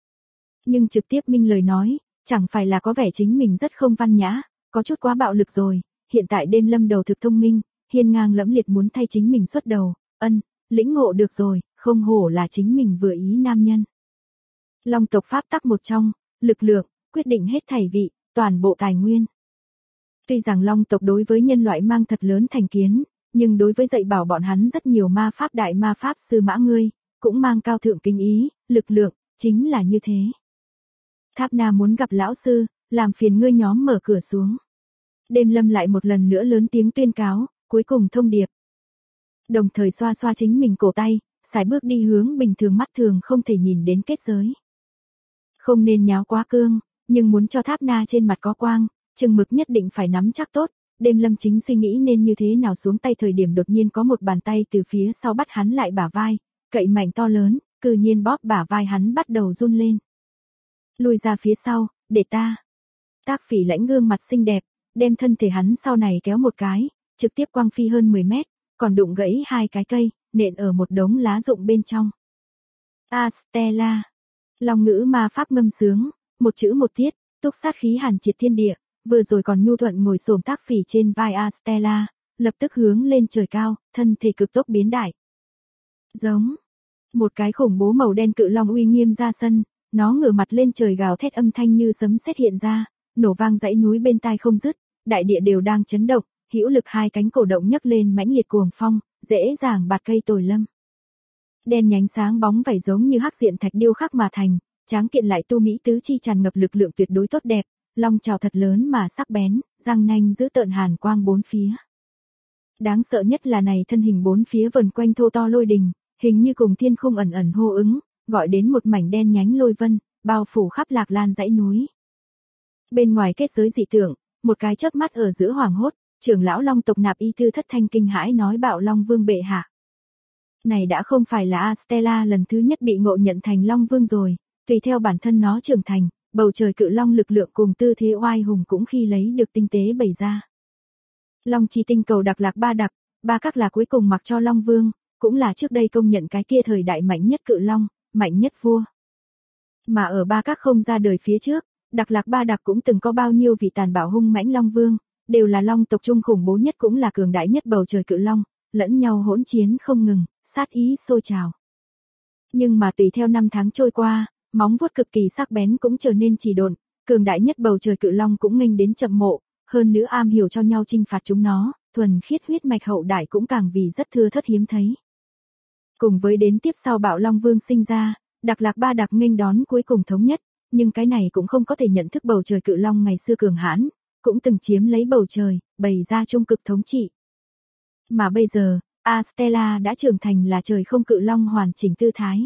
Nhưng trực tiếp minh lời nói, chẳng phải là có vẻ chính mình rất không văn nhã, có chút quá bạo lực rồi, hiện tại Đêm Lâm đầu thực thông minh, hiên ngang lẫm liệt muốn thay chính mình xuất đầu, lĩnh ngộ được rồi, không hổ là chính mình vừa ý nam nhân. Long tộc pháp tắc một trong, lực lượng, quyết định hết thảy vị, toàn bộ tài nguyên. Tuy rằng long tộc đối với nhân loại mang thật lớn thành kiến, nhưng đối với dạy bảo bọn hắn rất nhiều ma pháp đại ma pháp sư mã ngươi, cũng mang cao thượng kính ý, lực lượng, chính là như thế. Tháp Na muốn gặp lão sư, làm phiền ngươi nhóm mở cửa xuống. Đêm Lâm lại một lần nữa lớn tiếng tuyên cáo, cuối cùng thông điệp. Đồng thời xoa xoa chính mình cổ tay, sải bước đi hướng bình thường mắt thường không thể nhìn đến kết giới. Không nên nháo quá cương, nhưng muốn cho Tháp Na trên mặt có quang, chừng mực nhất định phải nắm chắc tốt. Đêm Lâm chính suy nghĩ nên như thế nào xuống tay thời điểm đột nhiên có một bàn tay từ phía sau bắt hắn lại bả vai, cậy mạnh to lớn, cư nhiên bóp bả vai hắn bắt đầu run lên. Lùi ra phía sau, để ta. Tác Phỉ lãnh gương mặt xinh đẹp, đem thân thể hắn sau này kéo một cái, trực tiếp quăng phi hơn 10 mét, còn đụng gãy hai cái cây, nện ở một đống lá rụng bên trong. Astella. Long ngữ ma pháp ngâm sướng, một chữ một tiết, túc sát khí hàn triệt thiên địa, vừa rồi còn nhu thuận ngồi xổm Tác Phỉ trên vai Astella, lập tức hướng lên trời cao, thân thể cực tốc biến đại. Giống. Một cái khủng bố màu đen cự long uy nghiêm ra sân, nó ngửa mặt lên trời gào thét âm thanh như sấm sét hiện ra, nổ vang dãy núi bên tai không dứt, đại địa đều đang chấn động, hữu lực hai cánh cổ động nhấc lên mãnh liệt cuồng phong, dễ dàng bạt cây tồi lâm. Đen nhánh sáng bóng vảy giống như hắc diện thạch điêu khắc mà thành, tráng kiện lại tu mỹ tứ chi tràn ngập lực lượng tuyệt đối tốt đẹp, long trào thật lớn mà sắc bén, răng nanh giữ tợn hàn quang bốn phía. Đáng sợ nhất là này thân hình bốn phía vần quanh thô to lôi đình, hình như cùng thiên khung ẩn ẩn hô ứng, gọi đến một mảnh đen nhánh lôi vân, bao phủ khắp Lạc Lan dãy núi. Bên ngoài kết giới dị tượng, một cái chớp mắt ở giữa hoàng hốt, trưởng lão long tộc Nạp Y Tư thất thanh kinh hãi nói Bạo Long Vương bệ hạ. Này đã không phải là Astella lần thứ nhất bị ngộ nhận thành Long Vương rồi, tùy theo bản thân nó trưởng thành, bầu trời cự long lực lượng cùng tư thế oai hùng cũng khi lấy được tinh tế bày ra. Long chi tinh cầu đặc lạc ba đặc, ba các là cuối cùng mặc cho Long Vương, cũng là trước đây công nhận cái kia thời đại mạnh nhất cự long, mạnh nhất vua. Mà ở ba các không ra đời phía trước, đặc lạc ba đặc cũng từng có bao nhiêu vị tàn bạo hung mãnh Long Vương, đều là long tộc trung khủng bố nhất cũng là cường đại nhất bầu trời cự long, lẫn nhau hỗn chiến không ngừng, sát ý sôi trào. Nhưng mà tùy theo năm tháng trôi qua, móng vuốt cực kỳ sắc bén cũng trở nên trì độn, cường đại nhất bầu trời cự long cũng nghênh đến chậm mộ, hơn nữa am hiểu cho nhau chinh phạt chúng nó, thuần khiết huyết mạch hậu đại cũng càng vì rất thưa thớt hiếm thấy. Cùng với đến tiếp sau bạo Long Vương sinh ra, đặc lạc ba đặc nghênh đón cuối cùng thống nhất, nhưng cái này cũng không có thể nhận thức bầu trời cự long ngày xưa cường hãn, cũng từng chiếm lấy bầu trời, bày ra trung cực thống trị. Mà bây giờ, Astella đã trưởng thành là trời không cự long hoàn chỉnh tư thái.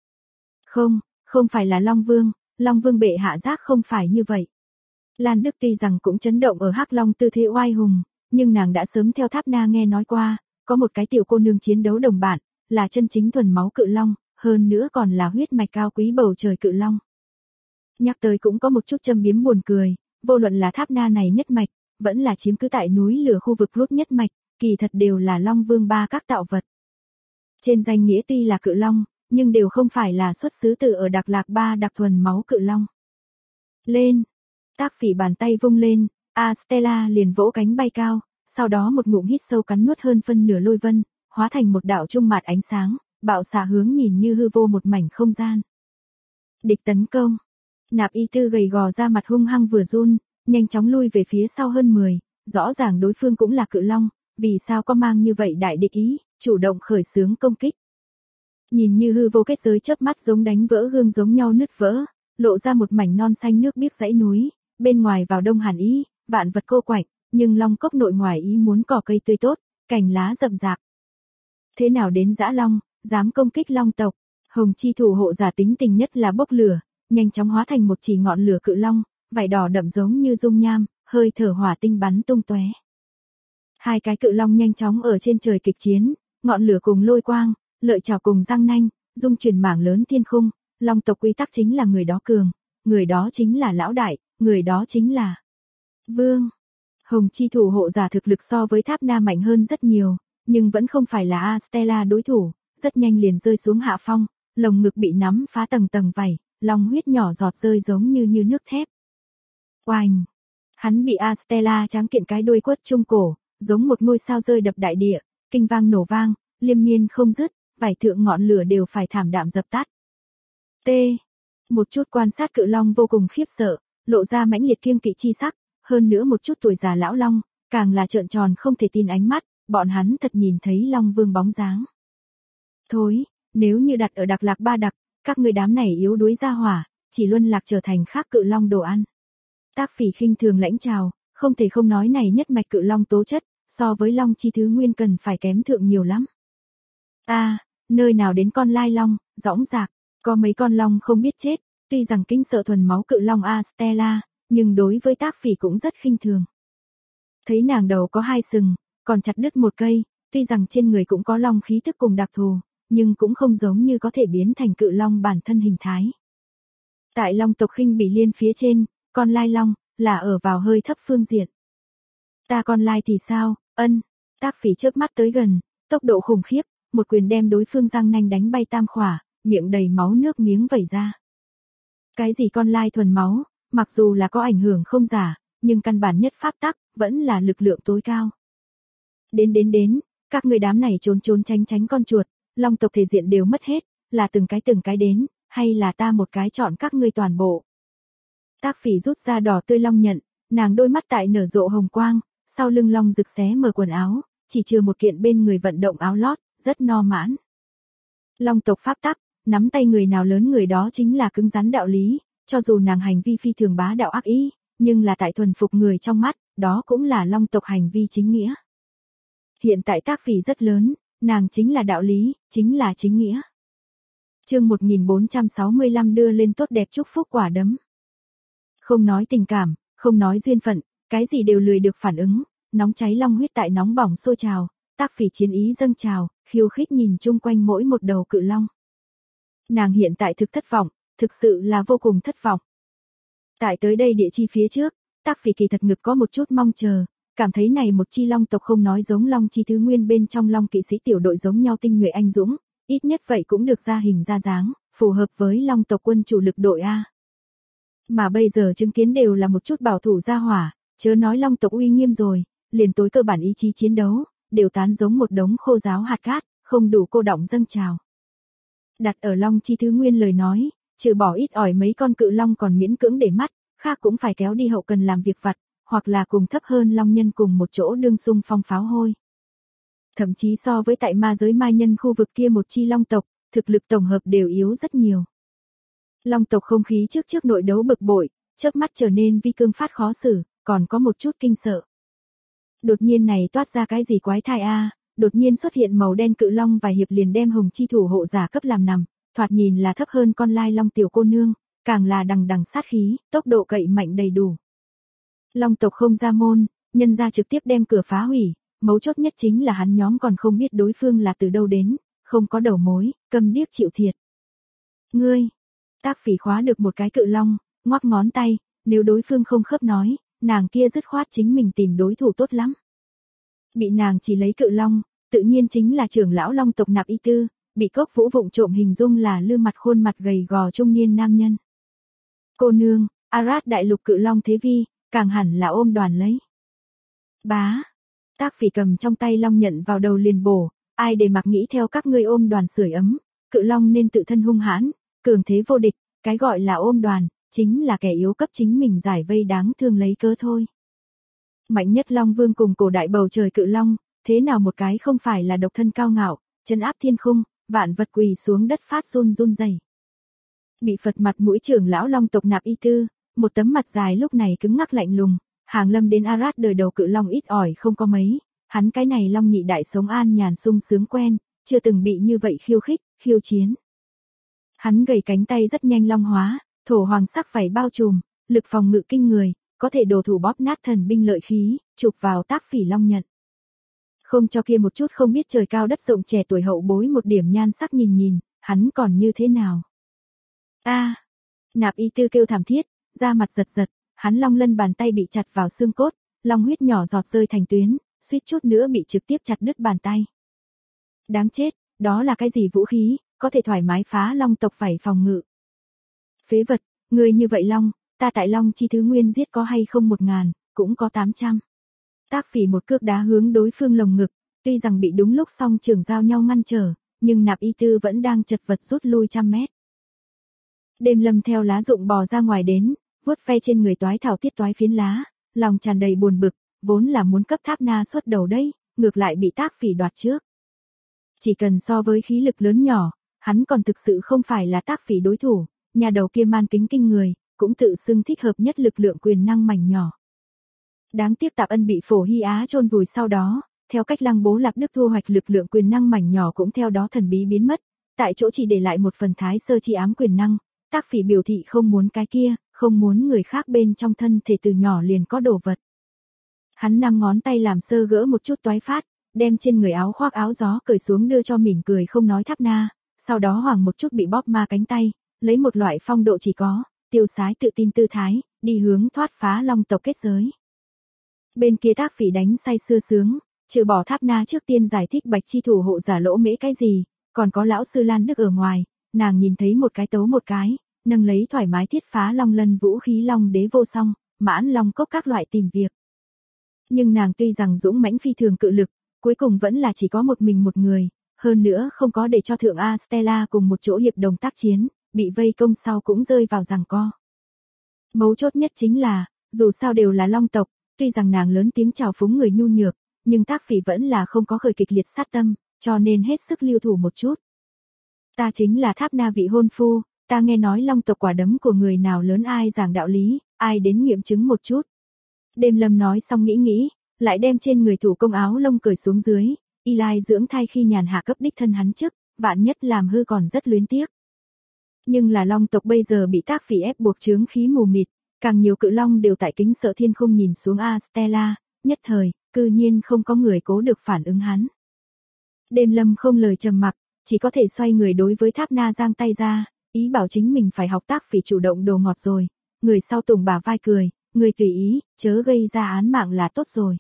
Không phải là Long Vương bệ hạ giác không phải như vậy. Lan Đức tuy rằng cũng chấn động ở Hắc Long tư thế oai hùng, nhưng nàng đã sớm theo Tháp Na nghe nói qua, có một cái tiểu cô nương chiến đấu đồng bạn, là chân chính thuần máu cự long, hơn nữa còn là huyết mạch cao quý bầu trời cự long. Nhắc tới cũng có một chút châm biếm buồn cười, vô luận là Tháp Na này nhất mạch, vẫn là chiếm cứ tại núi lửa khu vực Rút nhất mạch, kỳ thật đều là Long Vương ba các tạo vật. Trên danh nghĩa tuy là cự long, nhưng đều không phải là xuất xứ từ ở đặc lạc ba đặc thuần máu cự long. Lên! Tác Phỉ bàn tay vung lên, Astella liền vỗ cánh bay cao, sau đó một ngụm hít sâu cắn nuốt hơn phân nửa lôi vân, hóa thành một đạo trung mạt ánh sáng, bạo xạ hướng nhìn như hư vô một mảnh không gian. Địch tấn công. Nạp Y Tư gầy gò ra mặt hung hăng vừa run, nhanh chóng lui về phía sau hơn 10, rõ ràng đối phương cũng là cự long, vì sao có mang như vậy đại địch ý, chủ động khởi xướng công kích. Nhìn như hư vô kết giới chớp mắt giống đánh vỡ gương giống nhau nứt vỡ, lộ ra một mảnh non xanh nước biếc dãy núi, bên ngoài vào đông hàn ý, vạn vật cô quạnh, nhưng long cốc nội ngoài ý muốn cỏ cây tươi tốt, cành lá rậm rạp. Thế nào đến dã long, dám công kích long tộc, Hồng Chi thủ hộ giả tính tình nhất là bốc lửa, nhanh chóng hóa thành một chỉ ngọn lửa cự long, vảy đỏ đậm giống như dung nham, hơi thở hỏa tinh bắn tung tóe. Hai cái cự long nhanh chóng ở trên trời kịch chiến, ngọn lửa cùng lôi quang, lợi chảo cùng răng nanh, dung chuyển mảng lớn thiên khung, long tộc quy tắc chính là người đó cường, người đó chính là lão đại, người đó chính là vương. Hồng Chi thủ hộ giả thực lực so với Tháp Na mạnh hơn rất nhiều, nhưng vẫn không phải là Astella đối thủ, rất nhanh liền rơi xuống hạ phong, lồng ngực bị nắm phá tầng tầng vảy, long huyết nhỏ giọt rơi giống như nước thép. Oanh! Hắn bị Astella tráng kiện cái đuôi quất trung cổ, giống một ngôi sao rơi đập đại địa, kinh vang nổ vang, liên miên không dứt, vảy thượng ngọn lửa đều phải thảm đạm dập tắt. T. Một chút quan sát cự long vô cùng khiếp sợ, lộ ra mãnh liệt kiêng kỵ chi sắc, hơn nữa một chút tuổi già lão long, càng là trợn tròn không thể tin ánh mắt, bọn hắn thật nhìn thấy Long Vương bóng dáng. Thối, nếu như đặt ở đặc lạc ba đặc, các người đám này yếu đuối ra hỏa, chỉ luân lạc trở thành khác cự long đồ ăn. Tác Phỉ khinh thường lãnh chào, không thể không nói này nhất mạch cự long tố chất, so với long chi thứ nguyên cần phải kém thượng nhiều lắm. Nơi nào đến con lai long, dõng dạc, có mấy con long không biết chết, tuy rằng kinh sợ thuần máu cự long Astella, nhưng đối với Tác Phỉ cũng rất khinh thường. Thấy nàng đầu có 2 sừng, còn chặt đứt một cây, tuy rằng trên người cũng có long khí thức cùng đặc thù, nhưng cũng không giống như có thể biến thành cự long bản thân hình thái. Tại long tộc khinh bỉ liên phía trên, con lai long, là ở vào hơi thấp phương diện. Ta con lai thì sao, Tác Phỉ chớp mắt tới gần, tốc độ khủng khiếp, một quyền đem đối phương răng nanh đánh bay tam khỏa, miệng đầy máu nước miếng vẩy ra. Cái gì con lai thuần máu, mặc dù là có ảnh hưởng không giả, nhưng căn bản nhất pháp tắc, vẫn là lực lượng tối cao. Đến, các người đám này trốn tránh con chuột, long tộc thể diện đều mất hết, là từng cái đến, hay là ta một cái chọn các ngươi toàn bộ. Tác Phỉ rút ra đỏ tươi long nhận, nàng đôi mắt tại nở rộ hồng quang, sau lưng long rực xé mở quần áo, chỉ trừ một kiện bên người vận động áo lót, rất no mãn. Long tộc pháp tắc, nắm tay người nào lớn người đó chính là cứng rắn đạo lý, cho dù nàng hành vi phi thường bá đạo ác ý, nhưng là tại thuần phục người trong mắt, đó cũng là long tộc hành vi chính nghĩa. Hiện tại Tác Phỉ rất lớn, nàng chính là đạo lý, chính là chính nghĩa. Chương 1465 đưa lên tốt đẹp chúc phúc quả đấm. Không nói tình cảm, không nói duyên phận, cái gì đều lười được phản ứng, nóng cháy long huyết tại nóng bỏng sôi trào, Tác Phỉ chiến ý dâng trào, khiêu khích nhìn chung quanh mỗi một đầu cự long. Nàng hiện tại thực thất vọng, thực sự là vô cùng thất vọng. Tại tới đây địa chi phía trước, Tác Phỉ kỳ thật ngực có một chút mong chờ, cảm thấy này một chi long tộc không nói giống long chi thứ nguyên bên trong long kỵ sĩ tiểu đội giống nhau tinh nhuệ anh dũng, ít nhất vậy cũng được ra hình ra dáng, phù hợp với long tộc quân chủ lực đội A. Mà bây giờ chứng kiến đều là một chút bảo thủ gia hỏa, chớ nói long tộc uy nghiêm rồi, liền tối cơ bản ý chí chiến đấu, đều tán giống một đống khô giáo hạt cát, không đủ cô đọng dâng trào. Đặt ở long chi thứ nguyên lời nói, trừ bỏ ít ỏi mấy con cự long còn miễn cưỡng để mắt, khác cũng phải kéo đi hậu cần làm việc vặt, hoặc là cùng thấp hơn long nhân cùng một chỗ đương xung phong pháo hôi. Thậm chí so với tại ma giới mai nhân khu vực kia một chi long tộc, thực lực tổng hợp đều yếu rất nhiều. Long tộc không khí trước nội đấu bực bội, chớp mắt trở nên vi cương phát khó xử, còn có một chút kinh sợ. Đột nhiên này toát ra cái gì quái thai a, đột nhiên xuất hiện màu đen cự long vài hiệp liền đem hồng chi thủ hộ giả cấp làm nằm, thoạt nhìn là thấp hơn con lai long tiểu cô nương, càng là đằng đằng sát khí, tốc độ cậy mạnh đầy đủ. Long tộc không ra môn, nhân ra trực tiếp đem cửa phá hủy, mấu chốt nhất chính là hắn nhóm còn không biết đối phương là từ đâu đến, không có đầu mối, câm điếc chịu thiệt. Ngươi, Tác Phỉ khóa được một cái cự long, ngoắc ngón tay, nếu đối phương không khớp nói, nàng kia dứt khoát chính mình tìm đối thủ tốt lắm. Bị nàng chỉ lấy cự long, tự nhiên chính là trưởng lão long tộc Nạp Y Tư, bị Cốc Vũ vụng trộm hình dung là lư mặt khuôn mặt gầy gò trung niên nam nhân. Cô nương, Arad đại lục cự long thế vi, càng hẳn là ôm đoàn lấy. Bá, Tác Phỉ cầm trong tay long nhận vào đầu liền bổ, ai để mặc nghĩ theo các ngươi ôm đoàn sưởi ấm, cự long nên tự thân hung hãn, cường thế vô địch, cái gọi là ôm đoàn, chính là kẻ yếu cấp chính mình giải vây đáng thương lấy cớ thôi. Mạnh nhất Long Vương cùng cổ đại bầu trời cự long, thế nào một cái không phải là độc thân cao ngạo, trấn áp thiên khung, vạn vật quỳ xuống đất phát run run rẩy. Bị Phật mặt mũi trưởng lão long tộc Nạp Y Tư, một tấm mặt dài lúc này cứng ngắc lạnh lùng, hàng lâm đến Arad đời đầu cự long ít ỏi không có mấy, hắn cái này long nhị đại sống an nhàn sung sướng quen, chưa từng bị như vậy khiêu khích, khiêu chiến. Hắn gầy cánh tay rất nhanh long hóa, thổ hoàng sắc vảy bao trùm, lực phòng ngự kinh người, có thể đồ thủ bóp nát thần binh lợi khí, chụp vào Tác Phỉ long nhận. Không cho kia một chút không biết trời cao đất rộng trẻ tuổi hậu bối một điểm nhan sắc nhìn, hắn còn như thế nào. A, Nạp Y Tư kêu thảm thiết, da mặt giật, hắn long lân bàn tay bị chặt vào xương cốt, long huyết nhỏ giọt rơi thành tuyến, suýt chút nữa bị trực tiếp chặt đứt bàn tay. Đáng chết, đó là cái gì vũ khí, có thể thoải mái phá long tộc phải phòng ngự. Phế vật, người như vậy long, ta tại long chi thứ nguyên giết có hay không 1000, cũng có 800. Tác Phỉ một cước đá hướng đối phương lồng ngực, tuy rằng bị đúng lúc song trường giao nhau ngăn trở, nhưng Nạp Y Tư vẫn đang chật vật rút lui 100 mét. Đêm Lâm theo lá rụng bò ra ngoài đến, vuốt ve trên người toái thảo tiết toái phiến lá, lòng tràn đầy buồn bực, vốn là muốn cấp Tháp Na xuất đầu đây, ngược lại bị Tác Phỉ đoạt trước. Chỉ cần so với khí lực lớn nhỏ, hắn còn thực sự không phải là Tác Phỉ đối thủ, nhà đầu kia man kính kinh người, cũng tự xưng thích hợp nhất lực lượng quyền năng mảnh nhỏ. Đáng tiếc Tạp Ân bị Phổ Hy Á chôn vùi sau đó, theo cách Lăng Bố Lạp Đức thu hoạch lực lượng quyền năng mảnh nhỏ cũng theo đó thần bí biến mất, tại chỗ chỉ để lại một phần thái sơ chi ám quyền năng, Tác Phỉ biểu thị không muốn cái kia, không muốn người khác bên trong thân thể từ nhỏ liền có đồ vật. Hắn 5 ngón tay làm sơ gỡ một chút toái phát, đem trên người áo khoác áo gió cởi xuống đưa cho mỉm cười không nói Tháp Na, sau đó hoảng một chút bị bóp ma cánh tay, lấy một loại phong độ chỉ có, tiêu sái tự tin tư thái, đi hướng thoát phá long tộc kết giới. Bên kia Tác Phỉ đánh say sưa sướng, trừ bỏ Tháp Na trước tiên giải thích bạch chi thủ hộ giả lỗ mễ cái gì, còn có lão sư Lan Đức ở ngoài, nàng nhìn thấy một cái tấu một cái, nâng lấy thoải mái thiết phá long lân vũ khí long đế vô song, mãn long cốc các loại tìm việc. Nhưng nàng tuy rằng dũng mãnh phi thường cự lực, cuối cùng vẫn là chỉ có một mình một người, hơn nữa không có để cho thượng A Stella cùng một chỗ hiệp đồng tác chiến, bị vây công sau cũng rơi vào giằng co. Mấu chốt nhất chính là, dù sao đều là long tộc, tuy rằng nàng lớn tiếng chào phúng người nhu nhược, nhưng Tác Phỉ vẫn là không có khởi kịch liệt sát tâm, cho nên hết sức lưu thủ một chút. Ta chính là Tháp Na vị hôn phu, ta nghe nói long tộc quả đấm của người nào lớn ai giảng đạo lý, ai đến nghiệm chứng một chút. Đêm Lâm nói xong nghĩ, lại đem trên người thủ công áo lông cởi xuống dưới, y lai dưỡng thai khi nhàn hạ cấp đích thân hắn chức, vạn nhất làm hư còn rất luyến tiếc. Nhưng là long tộc bây giờ bị Tác Phỉ ép buộc chướng khí mù mịt, càng nhiều cự long đều tại kính sợ thiên không nhìn xuống A Stella, nhất thời, cư nhiên không có người cố được phản ứng hắn. Đêm Lâm không lời trầm mặc, chỉ có thể xoay người đối với Tháp Na giang tay ra, ý bảo chính mình phải học Tác Phỉ chủ động đồ ngọt rồi. Người sau tùng bả vai cười, người tùy ý, chớ gây ra án mạng là tốt rồi.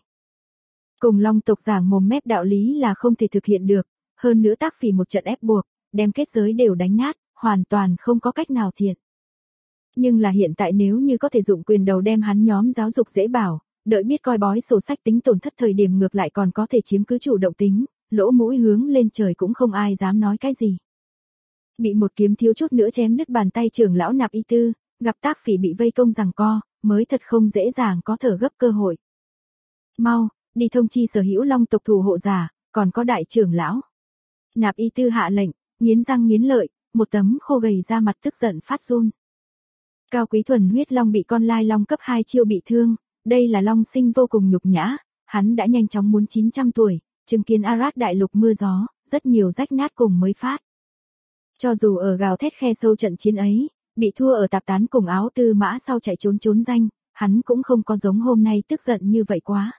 Cùng Long tộc giảng mồm mép đạo lý là không thể thực hiện được, hơn nữa Tác Phỉ một trận ép buộc, đem kết giới đều đánh nát, hoàn toàn không có cách nào thiện. Nhưng là hiện tại nếu như có thể dụng quyền đầu đem hắn nhóm giáo dục dễ bảo, đợi biết coi bói sổ sách tính tổn thất thời điểm ngược lại còn có thể chiếm cứ chủ động tính, lỗ mũi hướng lên trời cũng không ai dám nói cái gì. Bị một kiếm thiếu chút nữa chém đứt bàn tay trưởng lão Nạp Y Tư, gặp Tác Phỉ bị vây công giằng co, mới thật không dễ dàng có thở gấp cơ hội. Mau, đi thông chi sở hữu Long tộc thủ hộ giả, còn có đại trưởng lão. Nạp Y Tư hạ lệnh, nghiến răng nghiến lợi, một tấm khô gầy da mặt tức giận phát run. Cao quý thuần huyết long bị con lai long cấp 2 chiêu bị thương, đây là long sinh vô cùng nhục nhã, hắn đã nhanh chóng muốn 900 tuổi, chứng kiến Arad đại lục mưa gió, rất nhiều rách nát cùng mới phát. Cho dù ở gào thét khe sâu trận chiến ấy, bị thua ở tạp tán cùng áo tư mã sau chạy trốn danh, hắn cũng không có giống hôm nay tức giận như vậy quá.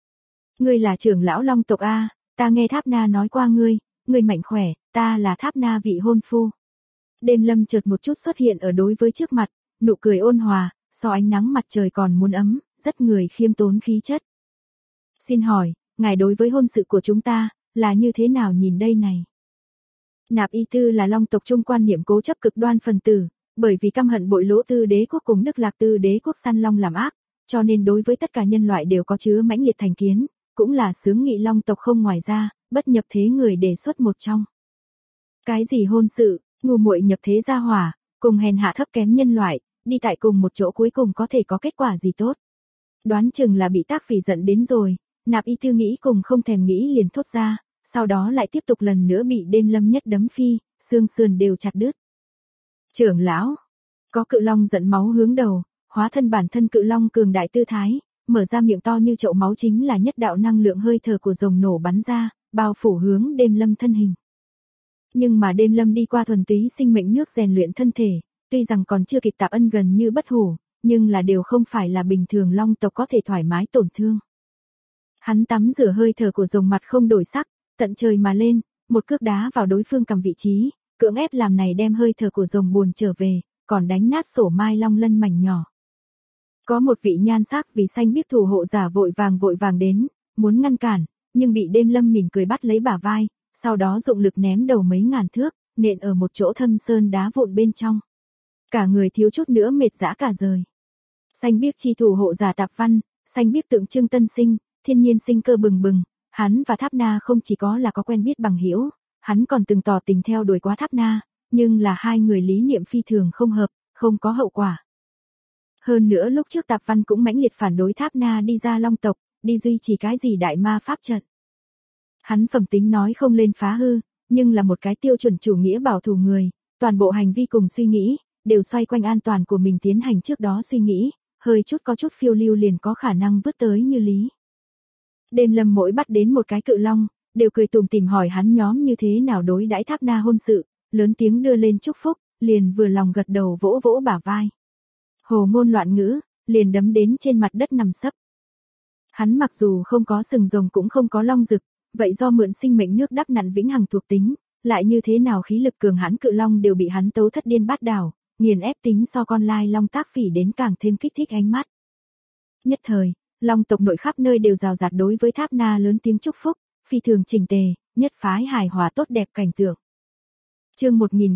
Ngươi là trưởng lão Long tộc A, ta nghe Tháp Na nói qua ngươi mạnh khỏe, ta là Tháp Na vị hôn phu. Đêm Lâm chợt một chút xuất hiện ở đối với trước mặt, nụ cười ôn hòa, so ánh nắng mặt trời còn muốn ấm, rất người khiêm tốn khí chất. Xin hỏi, ngài đối với hôn sự của chúng ta, là như thế nào nhìn đây này? Nạp Y Tư là Long tộc trung quan niệm cố chấp cực đoan phần tử, bởi vì căm hận bội Lỗ Tư đế quốc cùng Đức Lạc Tư đế quốc săn long làm ác, cho nên đối với tất cả nhân loại đều có chứa mãnh liệt thành kiến, cũng là xướng nghị Long tộc không ngoài ra, bất nhập thế người đề xuất một trong. Cái gì hôn sự, ngu muội nhập thế gia hỏa, cùng hèn hạ thấp kém nhân loại, đi tại cùng một chỗ cuối cùng có thể có kết quả gì tốt. Đoán chừng là bị Tác Phỉ giận đến rồi, Nạp Y Tư nghĩ cùng không thèm nghĩ liền thốt ra, sau đó lại tiếp tục lần nữa bị Đêm Lâm nhất đấm phi, xương sườn đều chặt đứt. Trưởng lão, có cự long giận máu hướng đầu, hóa thân bản thân cự long cường đại tư thái, mở ra miệng to như chậu máu chính là nhất đạo năng lượng hơi thở của rồng nổ bắn ra, bao phủ hướng Đêm Lâm thân hình. Nhưng mà Đêm Lâm đi qua thuần túy sinh mệnh nước rèn luyện thân thể, tuy rằng còn chưa kịp tạp ân gần như bất hủ, nhưng là đều không phải là bình thường Long tộc có thể thoải mái tổn thương. Hắn tắm rửa hơi thở của rồng mặt không đổi sắc, tận trời mà lên, một cước đá vào đối phương cầm vị trí, cưỡng ép làm này đem hơi thở của rồng buồn trở về, còn đánh nát sổ mai long lân mảnh nhỏ. Có một vị nhan sắc vì xanh biếc thủ hộ giả vội vàng đến, muốn ngăn cản, nhưng bị Đêm Lâm mỉm cười bắt lấy bả vai, sau đó dụng lực ném đầu mấy ngàn thước, nện ở một chỗ thâm sơn đá vụn bên trong. Cả người thiếu chút nữa mệt dã cả rời. Xanh biếc chi thủ hộ giả Tạp Văn, xanh biếc tượng trưng tân sinh, thiên nhiên sinh cơ bừng bừng, hắn và Tháp Na không chỉ có là có quen biết bằng hữu, hắn còn từng tỏ tình theo đuổi quá Tháp Na, nhưng là hai người lý niệm phi thường không hợp, không có hậu quả. Hơn nữa lúc trước Tạp Văn cũng mãnh liệt phản đối Tháp Na đi ra Long tộc, đi duy trì cái gì đại ma pháp trận. Hắn phẩm tính nói không lên phá hư, nhưng là một cái tiêu chuẩn chủ nghĩa bảo thủ người, toàn bộ hành vi cùng suy nghĩ, đều xoay quanh an toàn của mình tiến hành trước đó suy nghĩ, hơi chút có chút phiêu lưu liền có khả năng vứt tới như lý. Đêm Lâm mỗi bắt đến một cái cự long, đều cười tủm tỉm hỏi hắn nhóm như thế nào đối đãi Tháp Na hôn sự, lớn tiếng đưa lên chúc phúc, liền vừa lòng gật đầu vỗ vỗ bả vai. Hồ ngôn loạn ngữ, liền đấm đến trên mặt đất nằm sấp. Hắn mặc dù không có sừng rồng cũng không có long rực, vậy do mượn sinh mệnh nước đắp nặn vĩnh hằng thuộc tính, lại như thế nào khí lực cường hãn cự long đều bị hắn tấu thất điên bát đảo, nghiền ép tính so con lai long Tác Phỉ đến càng thêm kích thích ánh mắt. Nhất thời, Long tộc nội khắp nơi đều rào rạt đối với Tháp Na lớn tiếng chúc phúc, phi thường chỉnh tề, nhất phái hài hòa tốt đẹp cảnh tượng. Chương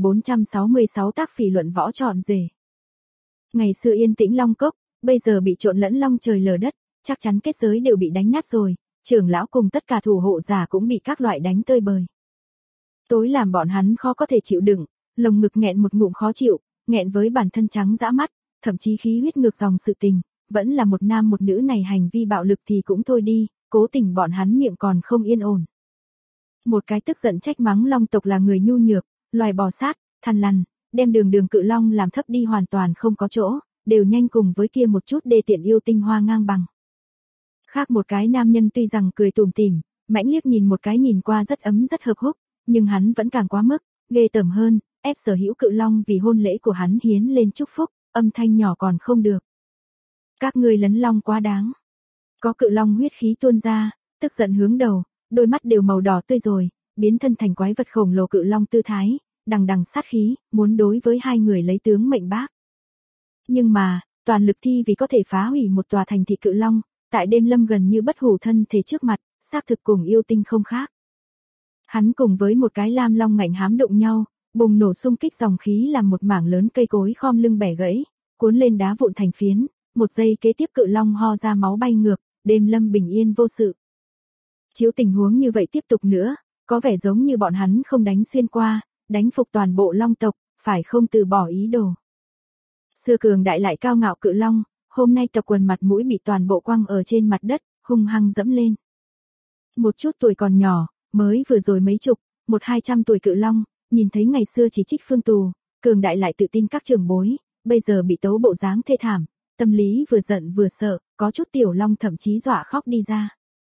1466 Tác Phỉ luận võ trọn rể. Ngày xưa yên tĩnh Long cốc, bây giờ bị trộn lẫn long trời lở đất, chắc chắn kết giới đều bị đánh nát rồi, trưởng lão cùng tất cả thủ hộ giả cũng bị các loại đánh tơi bời. Tối làm bọn hắn khó có thể chịu đựng, lồng ngực nghẹn một ngụm khó chịu, nghẹn với bản thân trắng dã mắt, thậm chí khí huyết ngược dòng sự tình, vẫn là một nam một nữ này hành vi bạo lực thì cũng thôi đi, cố tình bọn hắn miệng còn không yên ổn. Một cái tức giận trách mắng Long tộc là người nhu nhược, loài bò sát, thằn lằn, đem đường cự long làm thấp đi hoàn toàn không có chỗ, đều nhanh cùng với kia một chút đê tiện yêu tinh hoa ngang bằng. Khác một cái nam nhân tuy rằng cười tủm tỉm, mãnh liếc nhìn một cái nhìn qua rất ấm rất hợp húc, nhưng hắn vẫn càng quá mức, ghê tởm hơn, ép sở hữu cự long vì hôn lễ của hắn hiến lên chúc phúc, âm thanh nhỏ còn không được. Các ngươi lấn long quá đáng. Có cự long huyết khí tuôn ra, tức giận hướng đầu, đôi mắt đều màu đỏ tươi rồi, biến thân thành quái vật khổng lồ cự long tư thái, đằng đằng sát khí, muốn đối với hai người lấy tướng mệnh bác. Nhưng mà, toàn lực thi vì có thể phá hủy một tòa thành thị cự long, tại đêm lâm gần như bất hủ thân thể trước mặt, xác thực cùng yêu tinh không khác. Hắn cùng với một cái lam long ngạnh hám đụng nhau, bùng nổ xung kích dòng khí làm một mảng lớn cây cối khom lưng bẻ gãy, cuốn lên đá vụn thành phiến, một giây kế tiếp cự long ho ra máu bay ngược, đêm lâm bình yên vô sự. Chiếu tình huống như vậy tiếp tục nữa, có vẻ giống như bọn hắn không đánh xuyên qua, đánh phục toàn bộ long tộc, phải không từ bỏ ý đồ. Xưa cường đại lại cao ngạo cự long, hôm nay tộc quần mặt mũi bị toàn bộ quăng ở trên mặt đất, hung hăng dẫm lên. Một chút tuổi còn nhỏ, mới vừa rồi mấy chục, 100-200 tuổi cự long, nhìn thấy ngày xưa chỉ trích phương tù, cường đại lại tự tin các trưởng bối, bây giờ bị tấu bộ dáng thê thảm, tâm lý vừa giận vừa sợ, có chút tiểu long thậm chí dọa khóc đi ra.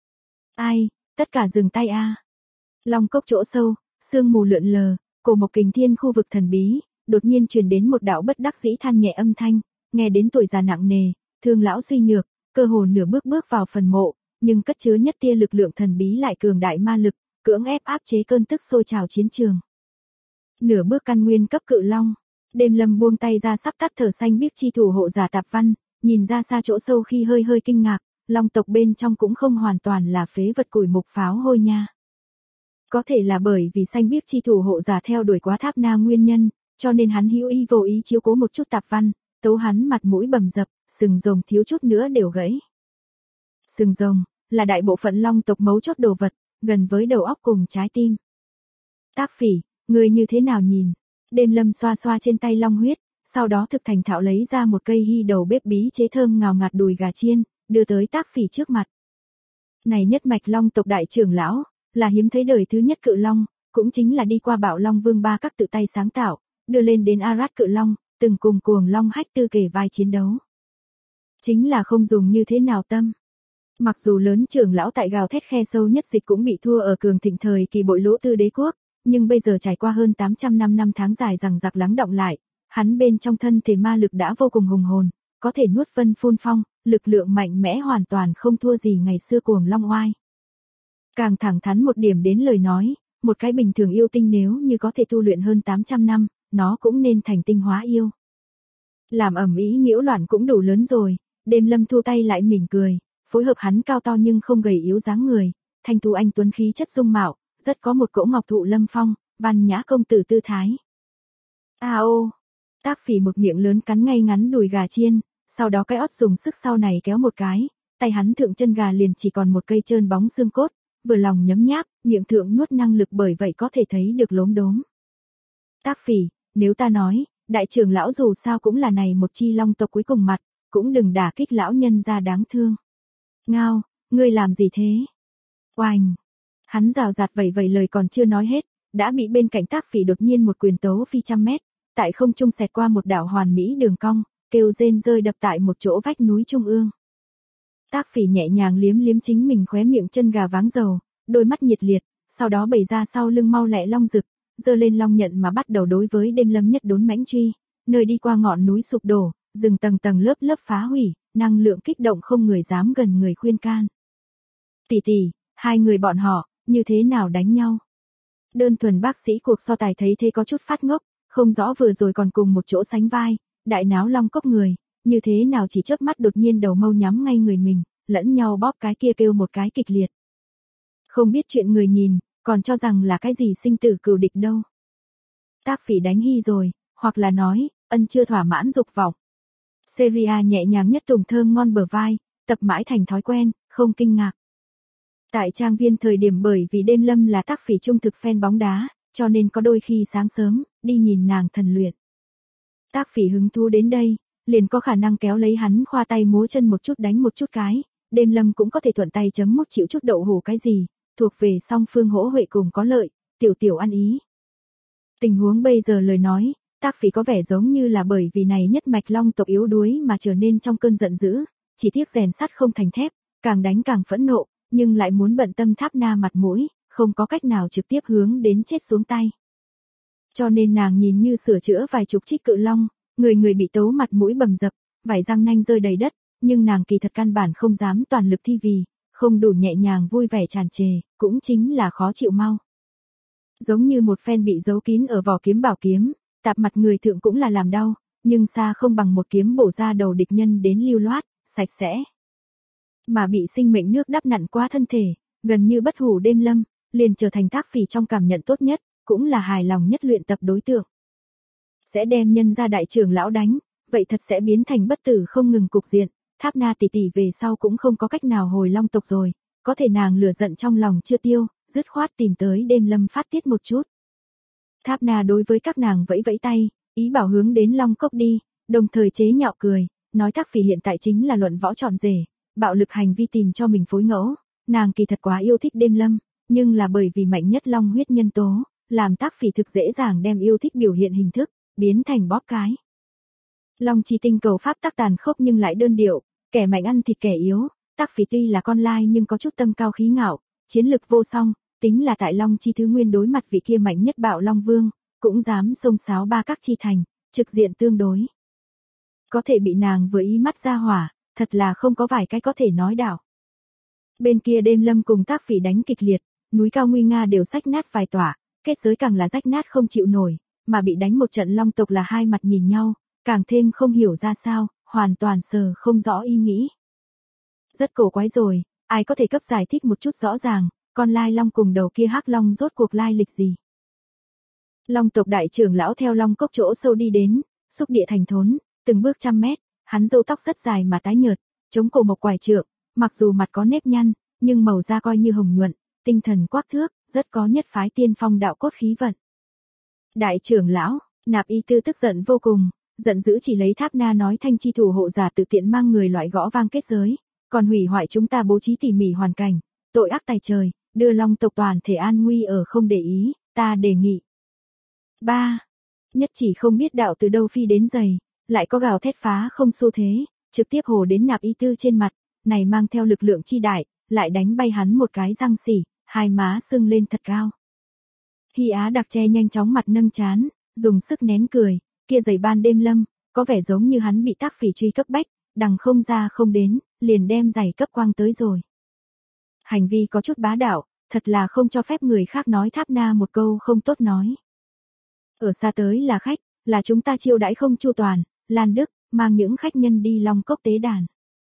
Ai, tất cả dừng tay a. Long cốc chỗ sâu, sương mù lượn lờ, cổ mộc kình thiên khu vực thần bí, đột nhiên truyền đến một đạo bất đắc dĩ than nhẹ âm thanh, nghe đến tuổi già nặng nề, thương lão suy nhược, cơ hồ nửa bước bước vào phần mộ, nhưng cất chứa nhất tia lực lượng thần bí lại cường đại ma lực, cưỡng ép áp chế cơn tức sôi trào chiến trường. Nửa bước căn nguyên cấp cự long, đêm lâm buông tay ra sắp tắt thở xanh biếc chi thủ hộ giả tạp văn, nhìn ra xa chỗ sâu khi hơi hơi kinh ngạc, long tộc bên trong cũng không hoàn toàn là phế vật củi mục pháo hôi nha. Có thể là bởi vì xanh biếc chi thủ hộ giả theo đuổi quá tháp na nguyên nhân, cho nên hắn hữu ý vô ý chiếu cố một chút tạp văn, tấu hắn mặt mũi bầm dập, sừng rồng thiếu chút nữa đều gãy. Sừng rồng là đại bộ phận long tộc mấu chốt đồ vật, gần với đầu óc cùng trái tim. Tác Phỉ, người như thế nào nhìn? Đêm lâm xoa xoa trên tay long huyết, sau đó thực thành thạo lấy ra một cây hy đầu bếp bí chế thơm ngào ngạt đùi gà chiên, đưa tới Tác Phỉ trước mặt. Này nhất mạch long tộc đại trưởng lão, là hiếm thấy đời thứ nhất cự long, cũng chính là đi qua Bạo Long Vương ba các tự tay sáng tạo, đưa lên đến Arad cự long, từng cùng cuồng long hách tư kể vai chiến đấu. Chính là không dùng như thế nào tâm. Mặc dù lớn trưởng lão tại gào thét khe sâu nhất dịch cũng bị thua ở cường thịnh thời kỳ bội lỗ tư đế quốc, nhưng bây giờ trải qua hơn 800 năm tháng dài rằng giặc lắng đọng lại, hắn bên trong thân thể ma lực đã vô cùng hùng hồn, có thể nuốt vân phun phong, lực lượng mạnh mẽ hoàn toàn không thua gì ngày xưa cuồng long oai. Càng thẳng thắn một điểm đến lời nói, một cái bình thường yêu tinh nếu như có thể tu luyện hơn 800 năm, nó cũng nên thành tinh hóa yêu. Làm ẩm ý nhiễu loạn cũng đủ lớn rồi, đêm lâm thu tay lại mỉm cười, phối hợp hắn cao to nhưng không gầy yếu dáng người, thanh tú anh tuấn khí chất dung mạo, rất có một cỗ ngọc thụ lâm phong, văn nhã công tử tư thái. Ô, Tác Phỉ một miệng lớn cắn ngay ngắn đùi gà chiên, sau đó cái ót dùng sức sau này kéo một cái, tay hắn thượng chân gà liền chỉ còn một cây trơn bóng xương cốt, vừa lòng nhấm nháp, miệng thượng nuốt năng lực bởi vậy có thể thấy được lốm đốm. Tác Phỉ, nếu ta nói, đại trưởng lão dù sao cũng là này một chi long tộc cuối cùng mặt, cũng đừng đả kích lão nhân ra đáng thương. Ngao, ngươi làm gì thế? Oanh! Hắn rào rạt vẩy vẩy lời còn chưa nói hết, đã bị bên cạnh Tác Phỉ đột nhiên một quyền tấu phi trăm mét, tại không trung xẹt qua một đạo hoàn mỹ đường cong, kêu rên rơi đập tại một chỗ vách núi trung ương. Tác Phỉ nhẹ nhàng liếm liếm chính mình khóe miệng chân gà váng dầu, đôi mắt nhiệt liệt, sau đó bày ra sau lưng mau lẹ long rực, giơ lên long nhận mà bắt đầu đối với đêm lâm nhất đốn mãnh truy, nơi đi qua ngọn núi sụp đổ, rừng tầng tầng lớp lớp phá hủy, năng lượng kích động không người dám gần người khuyên can. Tỷ tỷ, hai người bọn họ, như thế nào đánh nhau? Đơn thuần bác sĩ cuộc so tài thấy thế có chút phát ngốc, không rõ vừa rồi còn cùng một chỗ sánh vai, đại náo long cốc người, như thế nào chỉ chớp mắt đột nhiên đầu mâu nhắm ngay người mình, lẫn nhau bóp cái kia kêu một cái kịch liệt. Không biết chuyện người nhìn, còn cho rằng là cái gì sinh tử cừu địch đâu. Tác Phỉ đánh hy rồi, hoặc là nói, ân chưa thỏa mãn dục vọng. Seria nhẹ nhàng nhất tùng thơm ngon bờ vai, tập mãi thành thói quen, không kinh ngạc. Tại trang viên thời điểm bởi vì đêm lâm là Tác Phỉ trung thực fan bóng đá, cho nên có đôi khi sáng sớm, đi nhìn nàng thần luyện. Tác Phỉ hứng thú đến đây, liền có khả năng kéo lấy hắn khoa tay múa chân một chút đánh một chút cái, đêm lâm cũng có thể thuận tay chấm mút chịu chút đậu hủ cái gì, thuộc về song phương hỗ huệ cùng có lợi, tiểu tiểu ăn ý. Tình huống bây giờ lời nói, Tác Phỉ có vẻ giống như là bởi vì này nhất mạch long tộc yếu đuối mà trở nên trong cơn giận dữ, chỉ tiếc rèn sắt không thành thép, càng đánh càng phẫn nộ, nhưng lại muốn bận tâm tháp na mặt mũi, không có cách nào trực tiếp hướng đến chết xuống tay. Cho nên nàng nhìn như sửa chữa vài chục trích cự long, người người bị tấu mặt mũi bầm dập, vảy răng nanh rơi đầy đất, nhưng nàng kỳ thật căn bản không dám toàn lực thi vì, không đủ nhẹ nhàng vui vẻ tràn trề, cũng chính là khó chịu mau. Giống như một phen bị giấu kín ở vỏ kiếm bảo kiếm, tạp mặt người thượng cũng là làm đau, nhưng xa không bằng một kiếm bổ ra đầu địch nhân đến lưu loát, sạch sẽ. Mà bị sinh mệnh nước đắp nặn qua thân thể, gần như bất hủ đêm lâm, liền trở thành Thác Phỉ trong cảm nhận tốt nhất, cũng là hài lòng nhất luyện tập đối tượng. Sẽ đem nhân ra đại trưởng lão đánh, vậy thật sẽ biến thành bất tử không ngừng cục diện, Tháp Na tỷ tỷ về sau cũng không có cách nào hồi Long tộc rồi, có thể nàng lửa giận trong lòng chưa tiêu, dứt khoát tìm tới đêm lâm phát tiết một chút. Tháp Na đối với các nàng vẫy vẫy tay, ý bảo hướng đến Long Cốc đi, đồng thời chế nhạo cười, nói Thác Phỉ hiện tại chính là luận võ trọn rể, bạo lực hành vi tìm cho mình phối ngẫu, nàng kỳ thật quá yêu thích đêm lâm, nhưng là bởi vì mạnh nhất long huyết nhân tố, làm Thác Phỉ thực dễ dàng đem yêu thích biểu hiện hình thức, biến thành bóp cái. Long chi tinh cầu pháp tắc tàn khốc nhưng lại đơn điệu, kẻ mạnh ăn thịt kẻ yếu, Thác Phỉ tuy là con lai nhưng có chút tâm cao khí ngạo, chiến lực vô song, tính là tại Long chi thứ nguyên đối mặt vị kia mạnh nhất bạo Long Vương, cũng dám xông xáo ba các chi thành, trực diện tương đối. Có thể bị nàng vừa ý mắt ra hỏa, thật là không có vài cái có thể nói đảo. Bên kia đêm lâm cùng Thác Phỉ đánh kịch liệt, núi cao nguy nga đều rách nát vài tỏa, kết giới càng là rách nát không chịu nổi, mà bị đánh một trận Long tộc là hai mặt nhìn nhau, càng thêm không hiểu ra sao, hoàn toàn sờ không rõ ý nghĩ. Rất cổ quái rồi, ai có thể cấp giải thích một chút rõ ràng, con lai long cùng đầu kia hắc long rốt cuộc lai lịch gì. Long tộc đại trưởng lão theo Long Cốc chỗ sâu đi đến, xúc địa thành thốn, từng bước 100 mét, hắn râu tóc rất dài mà tái nhợt, chống cổ một quải trượng, mặc dù mặt có nếp nhăn, nhưng màu da coi như hồng nhuận, tinh thần quắc thước, rất có nhất phái tiên phong đạo cốt khí vận. Đại trưởng lão, Nạp Y Tư tức giận vô cùng, giận dữ chỉ lấy Tháp Na nói thanh chi thủ hộ giả tự tiện mang người loại gõ vang kết giới, còn hủy hoại chúng ta bố trí tỉ mỉ hoàn cảnh, tội ác tày trời, đưa Long tộc toàn thể an nguy ở không để ý, ta đề nghị. 3. Nhất chỉ không biết đạo từ đâu phi đến giày, lại có gào thét phá không xu thế, trực tiếp hồ đến Nạp Y Tư trên mặt, này mang theo lực lượng chi đại, lại đánh bay hắn một cái răng xỉ, hai má sưng lên thật cao. Hy Á Đặc che nhanh chóng mặt nâng chán, dùng sức nén cười, kia giày ban đêm lâm, có vẻ giống như hắn bị Thác Phỉ truy cấp bách, đằng không ra không đến, liền đem giày cấp quang tới rồi. Hành vi có chút bá đạo, thật là không cho phép người khác nói Tháp Na một câu không tốt nói. Ở xa tới là khách, là chúng ta chiêu đãi không chu toàn, Lan Đức, mang những khách nhân đi Long Cốc tế đàn.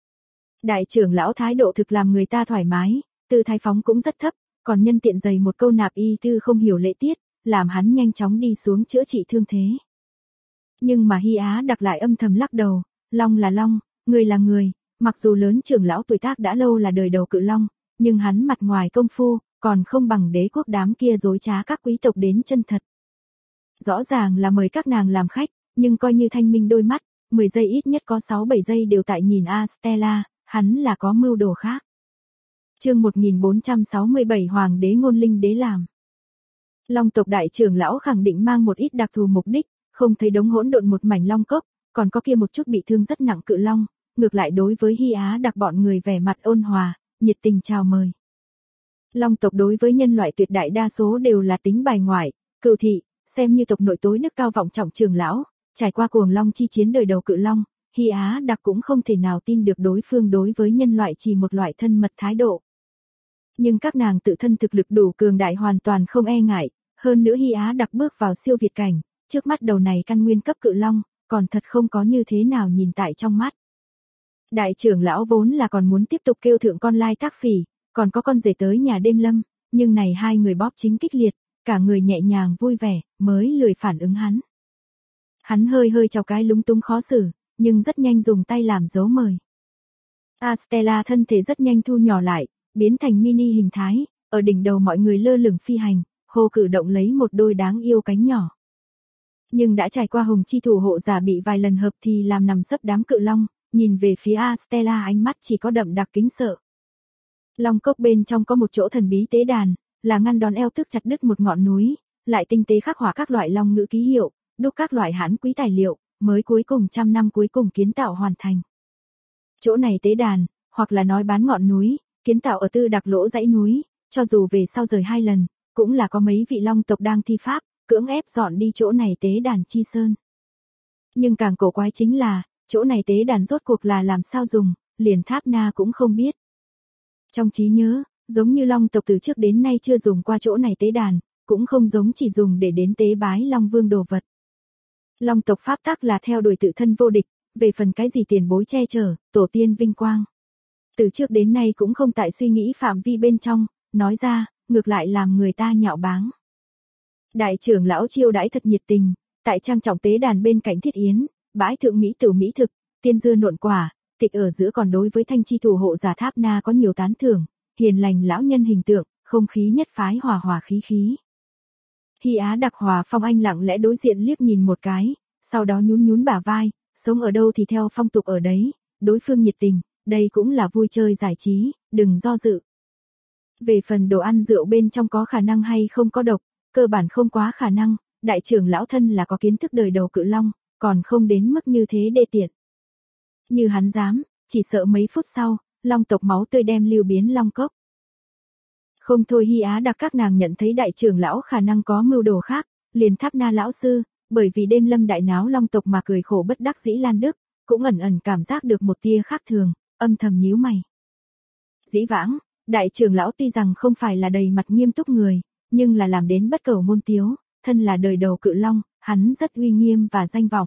Đại trưởng lão thái độ thực làm người ta thoải mái, tư thái phóng cũng rất thấp, còn nhân tiện giày một câu Nạp Y Tư không hiểu lễ tiết, làm hắn nhanh chóng đi xuống chữa trị thương thế. Nhưng mà Hy Á Đặc lại âm thầm lắc đầu, Long là Long, người là người, mặc dù lớn trưởng lão tuổi tác đã lâu là đời đầu cự Long, nhưng hắn mặt ngoài công phu, còn không bằng đế quốc đám kia dối trá các quý tộc đến chân thật. Rõ ràng là mời các nàng làm khách, nhưng coi như thanh minh đôi mắt, 10 giây ít nhất có 6-7 giây đều tại nhìn Astella, hắn là có mưu đồ khác. Chương 1467 Hoàng đế ngôn linh đế làm. Long tộc đại trưởng lão khẳng định mang một ít đặc thù mục đích, không thấy đống hỗn độn một mảnh long cốc, còn có kia một chút bị thương rất nặng cự long, ngược lại đối với Hy Á Đặc bọn người vẻ mặt ôn hòa, nhiệt tình chào mời. Long tộc đối với nhân loại tuyệt đại đa số đều là tính bài ngoại, cừu thị, xem như tộc nội tối đức cao vọng trọng trưởng lão, trải qua cuồng long chi chiến đời đầu cự long, Hy Á Đặc cũng không thể nào tin được đối phương đối với nhân loại chỉ một loại thân mật thái độ. Nhưng các nàng tự thân thực lực đủ cường đại hoàn toàn không e ngại, hơn nữa Hy Á Đặc bước vào siêu việt cảnh, trước mắt đầu này căn nguyên cấp cự long, còn thật không có như thế nào nhìn tại trong mắt. Đại trưởng lão vốn là còn muốn tiếp tục kêu thượng con lai Thác Phỉ, còn có con rể tới nhà đêm lâm, nhưng này hai người bóp chính kích liệt, cả người nhẹ nhàng vui vẻ, mới lười phản ứng hắn. Hắn hơi hơi chào cái lúng túng khó xử, nhưng rất nhanh dùng tay làm dấu mời. Astella thân thể rất nhanh thu nhỏ lại, biến thành mini hình thái, ở đỉnh đầu mọi người lơ lửng phi hành, hồ cử động lấy một đôi đáng yêu cánh nhỏ. Nhưng đã trải qua hùng chi thủ hộ giả bị vài lần hợp thì làm nằm sấp đám cự long, nhìn về phía Astella ánh mắt chỉ có đậm đặc kính sợ. Long cốc bên trong có một chỗ thần bí tế đàn, là ngăn đón eo tức chặt đứt một ngọn núi, lại tinh tế khắc họa các loại long ngữ ký hiệu, đúc các loại hãn quý tài liệu, mới cuối cùng 100 năm cuối cùng kiến tạo hoàn thành. Chỗ này tế đàn, hoặc là nói bán ngọn núi, kiến tạo ở tư đặc lỗ dãy núi, cho dù về sau rời 2 lần, cũng là có mấy vị long tộc đang thi pháp, cưỡng ép dọn đi chỗ này tế đàn chi sơn. Nhưng càng cổ quái chính là, chỗ này tế đàn rốt cuộc là làm sao dùng, liền Tháp Na cũng không biết. Trong trí nhớ, giống như long tộc từ trước đến nay chưa dùng qua chỗ này tế đàn, cũng không giống chỉ dùng để đến tế bái Long Vương đồ vật. Long tộc pháp tắc là theo đuổi tự thân vô địch, về phần cái gì tiền bối che chở, tổ tiên vinh quang. Từ trước đến nay cũng không tại suy nghĩ phạm vi bên trong, nói ra, ngược lại làm người ta nhạo báng. Đại trưởng lão chiêu đãi thật nhiệt tình, tại trang trọng tế đàn bên cạnh thiết yến, bãi thượng mỹ tử mỹ thực, tiên dưa nộn quả, tịch ở giữa còn đối với thanh chi thủ hộ giả Tháp Na có nhiều tán thưởng, hiền lành lão nhân hình tượng, không khí nhất phái hòa hòa khí khí. Hy Á Đặc Hòa Phong Anh lặng lẽ đối diện liếc nhìn một cái, sau đó nhún nhún bả vai, sống ở đâu thì theo phong tục ở đấy, đối phương nhiệt tình, đây cũng là vui chơi giải trí, đừng do dự. Về phần đồ ăn rượu bên trong có khả năng hay không có độc, cơ bản không quá khả năng, đại trưởng lão thân là có kiến thức đời đầu cự long, còn không đến mức như thế đê tiện. Như hắn dám, chỉ sợ mấy phút sau, long tộc máu tươi đem lưu biến long cốc. Không thôi Hy Á Đặc các nàng nhận thấy đại trưởng lão khả năng có mưu đồ khác, liền Tháp Na lão sư, bởi vì đêm lâm đại náo long tộc mà cười khổ bất đắc dĩ Lan Đức, cũng ẩn ẩn cảm giác được một tia khác thường, âm thầm nhíu mày. Dĩ vãng, đại trưởng lão tuy rằng không phải là đầy mặt nghiêm túc người, nhưng là làm đến bất cầu môn tiếu, thân là đời đầu cự long, hắn rất uy nghiêm và danh vọng.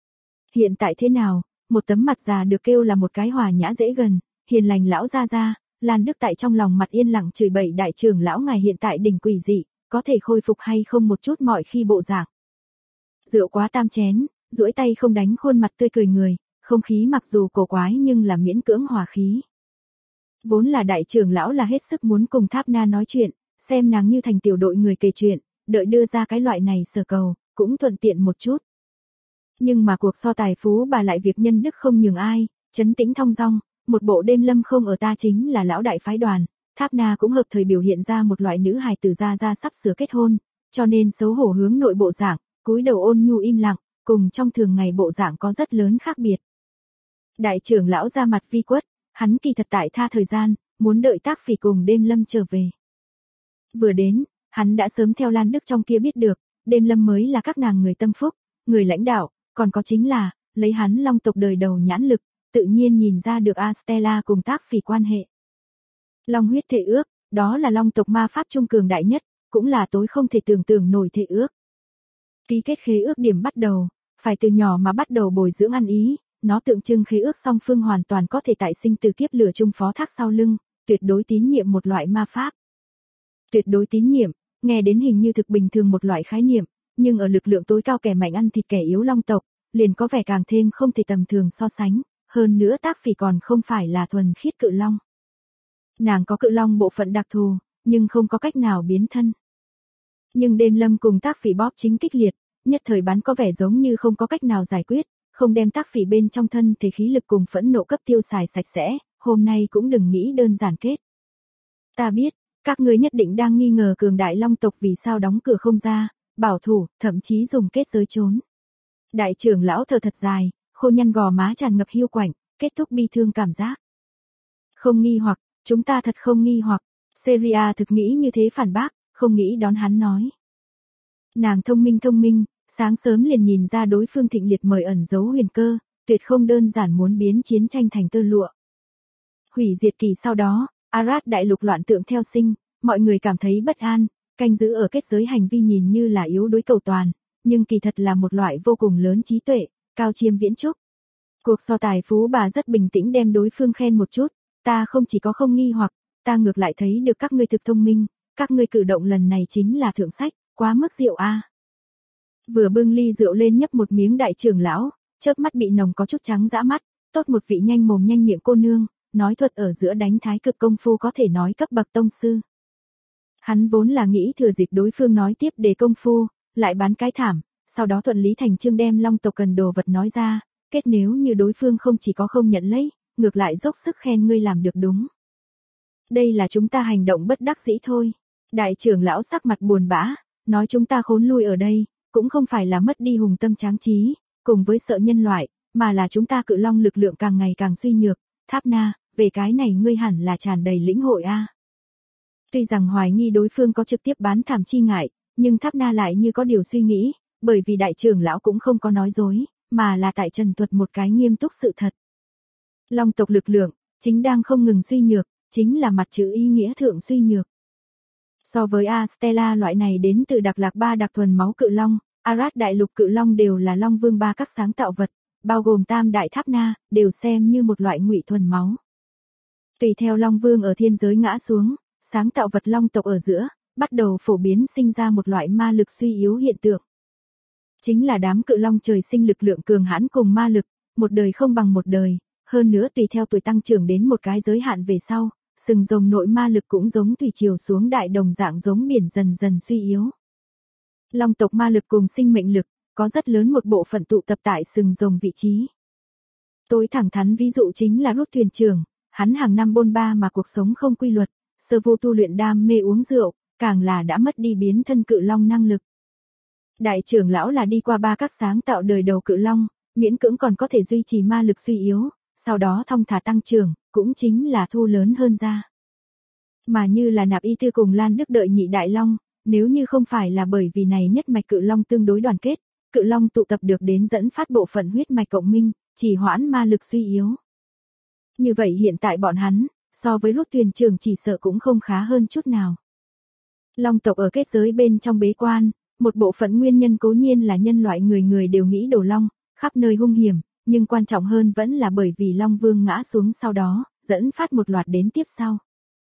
Hiện tại thế nào, một tấm mặt già được kêu là một cái hòa nhã dễ gần, hiền lành lão gia gia, Lan Đức tại trong lòng mặt yên lặng chửi bậy đại trưởng lão ngài hiện tại đỉnh quỷ dị, có thể khôi phục hay không một chút mọi khi bộ dạng. Rượu quá tam chén, duỗi tay không đánh khuôn mặt tươi cười người, không khí mặc dù cổ quái nhưng là miễn cưỡng hòa khí. Vốn là đại trưởng lão là hết sức muốn cùng Tháp Na nói chuyện, xem nàng như thành tiểu đội người kể chuyện, đợi đưa ra cái loại này sở cầu, cũng thuận tiện một chút. Nhưng mà cuộc so tài phú bà lại việc nhân đức không nhường ai, trấn tĩnh thong dong, một bộ đêm lâm không ở ta chính là lão đại phái đoàn, Tháp Na cũng hợp thời biểu hiện ra một loại nữ hài tử gia sắp sửa kết hôn, cho nên xấu hổ hướng nội bộ dạng, cúi đầu ôn nhu im lặng, cùng trong thường ngày bộ dạng có rất lớn khác biệt. Đại trưởng lão ra mặt vi quất, hắn kỳ thật tại tha thời gian, muốn đợi Tác Phỉ cùng đêm lâm trở về. Vừa đến, hắn đã sớm theo Lan Đức trong kia biết được, đêm lâm mới là các nàng người tâm phúc, người lãnh đạo, còn có chính là, lấy hắn long tộc đời đầu nhãn lực, tự nhiên nhìn ra được Astella cùng Tác Phỉ quan hệ. Long huyết thệ ước, đó là long tộc ma pháp trung cường đại nhất, cũng là tối không thể tưởng tượng nổi thệ ước. Ký kết khế ước điểm bắt đầu, phải từ nhỏ mà bắt đầu bồi dưỡng ăn ý, nó tượng trưng khế ước song phương hoàn toàn có thể tại sinh từ kiếp lửa chung phó thác sau lưng, tuyệt đối tín nhiệm một loại ma pháp. Tuyệt đối tín nhiệm, nghe đến hình như thực bình thường một loại khái niệm, nhưng ở lực lượng tối cao kẻ mạnh ăn thịt kẻ yếu long tộc, liền có vẻ càng thêm không thể tầm thường so sánh, hơn nữa Tác Phỉ còn không phải là thuần khiết cự long. Nàng có cự long bộ phận đặc thù, nhưng không có cách nào biến thân. Nhưng đêm lâm cùng Tác Phỉ bóp chính kích liệt, nhất thời bắn có vẻ giống như không có cách nào giải quyết, không đem Tác Phỉ bên trong thân thể khí lực cùng phẫn nộ cấp tiêu xài sạch sẽ, hôm nay cũng đừng nghĩ đơn giản kết. Ta biết, các ngươi nhất định đang nghi ngờ cường đại long tộc vì sao đóng cửa không ra, bảo thủ, thậm chí dùng kết giới trốn. Đại trưởng lão thở thật dài, khô nhăn gò má tràn ngập hiu quạnh, kết thúc bi thương cảm giác. Không nghi hoặc, chúng ta thật không nghi hoặc, Seria thực nghĩ như thế phản bác, không nghĩ đón hắn nói. Nàng thông minh, sáng sớm liền nhìn ra đối phương thịnh liệt mời ẩn giấu huyền cơ, tuyệt không đơn giản muốn biến chiến tranh thành tơ lụa. Hủy diệt kỳ sau đó, Arad đại lục loạn tượng theo sinh, mọi người cảm thấy bất an, canh giữ ở kết giới hành vi nhìn như là yếu đuối cầu toàn, nhưng kỳ thật là một loại vô cùng lớn trí tuệ, cao chiêm viễn trúc. Cuộc so tài phú bà rất bình tĩnh đem đối phương khen một chút, ta không chỉ có không nghi hoặc, ta ngược lại thấy được các ngươi thực thông minh, các ngươi cử động lần này chính là thượng sách, quá mức rượu a. Vừa bưng ly rượu lên nhấp một miếng đại trưởng lão, chớp mắt bị nồng có chút trắng dã mắt, tốt một vị nhanh mồm nhanh miệng cô nương, nói thuật ở giữa đánh thái cực công phu có thể nói cấp bậc tông sư. Hắn vốn là nghĩ thừa dịp đối phương nói tiếp để công phu, lại bán cái thảm, sau đó thuận lý thành chương đem long tộc cần đồ vật nói ra, kết nếu như đối phương không chỉ có không nhận lấy, ngược lại dốc sức khen ngươi làm được đúng. Đây là chúng ta hành động bất đắc dĩ thôi. Đại trưởng lão sắc mặt buồn bã, nói chúng ta khốn lui ở đây, cũng không phải là mất đi hùng tâm tráng trí, cùng với sợ nhân loại, mà là chúng ta cự long lực lượng càng ngày càng suy nhược. Tháp Na, về cái này ngươi hẳn là tràn đầy lĩnh hội a. Tuy rằng hoài nghi đối phương có trực tiếp bán thảm chi ngại, nhưng Tháp Na lại như có điều suy nghĩ, bởi vì đại trưởng lão cũng không có nói dối, mà là tại trần thuật một cái nghiêm túc sự thật. Long tộc lực lượng, chính đang không ngừng suy nhược, chính là mặt chữ ý nghĩa thượng suy nhược. So với Astela loại này đến từ Đặc Lạc Ba đặc thuần máu cự long, Arad đại lục cự long đều là Long Vương Ba các sáng tạo vật, bao gồm Tam Đại Tháp Na, đều xem như một loại ngụy thuần máu. Tùy theo Long Vương ở thiên giới ngã xuống, sáng tạo vật long tộc ở giữa, bắt đầu phổ biến sinh ra một loại ma lực suy yếu hiện tượng. Chính là đám cự long trời sinh lực lượng cường hãn cùng ma lực, một đời không bằng một đời, hơn nữa tùy theo tuổi tăng trưởng đến một cái giới hạn về sau, sừng rồng nội ma lực cũng giống thủy triều xuống đại đồng dạng giống biển dần dần suy yếu. Long tộc ma lực cùng sinh mệnh lực, có rất lớn một bộ phận tụ tập tại sừng rồng vị trí. Tối thẳng thắn ví dụ chính là Rút thuyền trưởng, hắn hàng năm bôn ba mà cuộc sống không quy luật, sơ vô tu luyện đam mê uống rượu, càng là đã mất đi biến thân cự long năng lực. Đại trưởng lão là đi qua ba các sáng tạo đời đầu cự long, miễn cưỡng còn có thể duy trì ma lực suy yếu, sau đó thong thả tăng trưởng, cũng chính là thu lớn hơn ra. Mà như là Nạp Y Tư cùng Lan Đức đợi nhị đại long, nếu như không phải là bởi vì này nhất mạch cự long tương đối đoàn kết, cự long tụ tập được đến dẫn phát bộ phận huyết mạch cộng minh, chỉ hoãn ma lực suy yếu. Như vậy hiện tại bọn hắn, so với Rút thuyền trưởng chỉ sợ cũng không khá hơn chút nào. Long tộc ở kết giới bên trong bế quan, một bộ phận nguyên nhân cố nhiên là nhân loại người người đều nghĩ đổ long, khắp nơi hung hiểm, nhưng quan trọng hơn vẫn là bởi vì Long Vương ngã xuống sau đó, dẫn phát một loạt đến tiếp sau.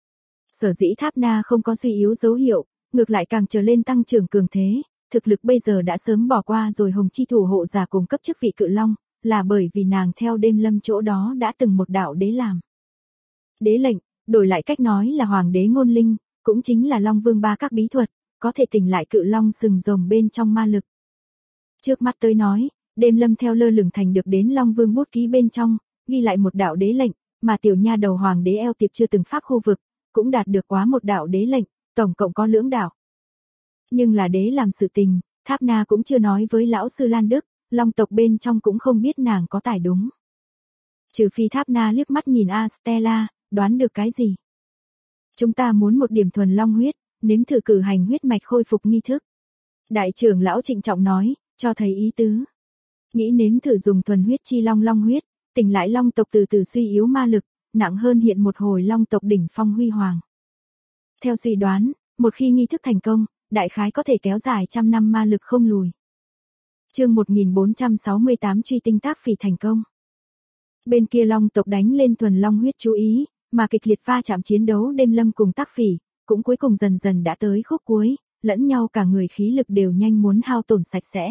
Sở dĩ Tháp Na không có suy yếu dấu hiệu, ngược lại càng trở lên tăng trưởng cường thế, thực lực bây giờ đã sớm bỏ qua rồi Hồng Chi thủ hộ giả cùng cấp chức vị cự long, là bởi vì nàng theo Đêm Lâm chỗ đó đã từng một đạo đế làm. Đế lệnh, đổi lại cách nói là hoàng đế ngôn linh, cũng chính là Long Vương Ba các bí thuật, có thể tỉnh lại cự long sừng rồng bên trong ma lực. Trước mắt tới nói, Đêm Lâm theo lơ lửng thành được đến Long Vương bút ký bên trong, ghi lại một đạo đế lệnh, mà tiểu nha đầu hoàng đế eo tiệp chưa từng pháp khu vực, cũng đạt được quá một đạo đế lệnh, tổng cộng có lưỡng đạo. Nhưng là đế làm sự tình, Tháp Na cũng chưa nói với lão sư Lan Đức, Long tộc bên trong cũng không biết nàng có tài đúng. Trừ phi Tháp Na liếc mắt nhìn Astela, đoán được cái gì. Chúng ta muốn một điểm thuần long huyết, nếm thử cử hành huyết mạch khôi phục nghi thức. Đại trưởng lão trịnh trọng nói, cho thấy ý tứ. Nghĩ nếm thử dùng thuần huyết chi long huyết, tỉnh lại long tộc từ từ suy yếu ma lực, nặng hơn hiện một hồi long tộc đỉnh phong huy hoàng. Theo suy đoán, một khi nghi thức thành công, đại khái có thể kéo dài trăm năm ma lực không lùi. Chương 1468 truy tinh Tác Phỉ thành công. Bên kia long tộc đánh lên thuần long huyết chú ý, mà kịch liệt va chạm chiến đấu Đêm Lâm cùng Tác Phỉ, cũng cuối cùng dần dần đã tới khúc cuối, lẫn nhau cả người khí lực đều nhanh muốn hao tổn sạch sẽ.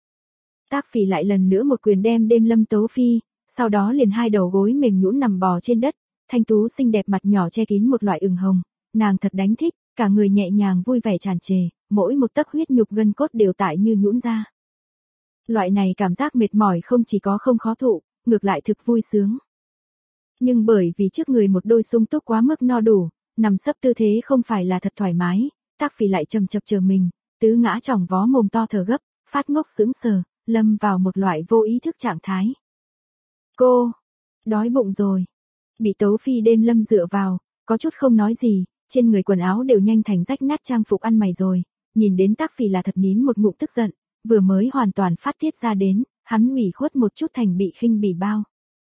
Tác Phỉ lại lần nữa một quyền đem Đêm Lâm tấu phi, sau đó liền hai đầu gối mềm nhũn nằm bò trên đất, thanh tú xinh đẹp mặt nhỏ che kín một loại ửng hồng, nàng thật đánh thích, cả người nhẹ nhàng vui vẻ tràn trề, mỗi một tấc huyết nhục gân cốt đều tại như nhũn ra. Loại này cảm giác mệt mỏi không chỉ có không khó thụ, ngược lại thực vui sướng. Nhưng bởi vì trước người một đôi sung túc quá mức no đủ, nằm sấp tư thế không phải là thật thoải mái, Tác Phỉ lại chầm chập chờ mình, tứ ngã tròng vó mồm to thở gấp, phát ngốc sững sờ, lâm vào một loại vô ý thức trạng thái. Cô, đói bụng rồi. Bị tấu phi Đêm Lâm dựa vào, có chút không nói gì, trên người quần áo đều nhanh thành rách nát trang phục ăn mày rồi, nhìn đến Tác Phỉ là thật nín một ngụm tức giận, vừa mới hoàn toàn phát tiết ra đến, hắn ủy khuất một chút thành bị khinh bỉ bao.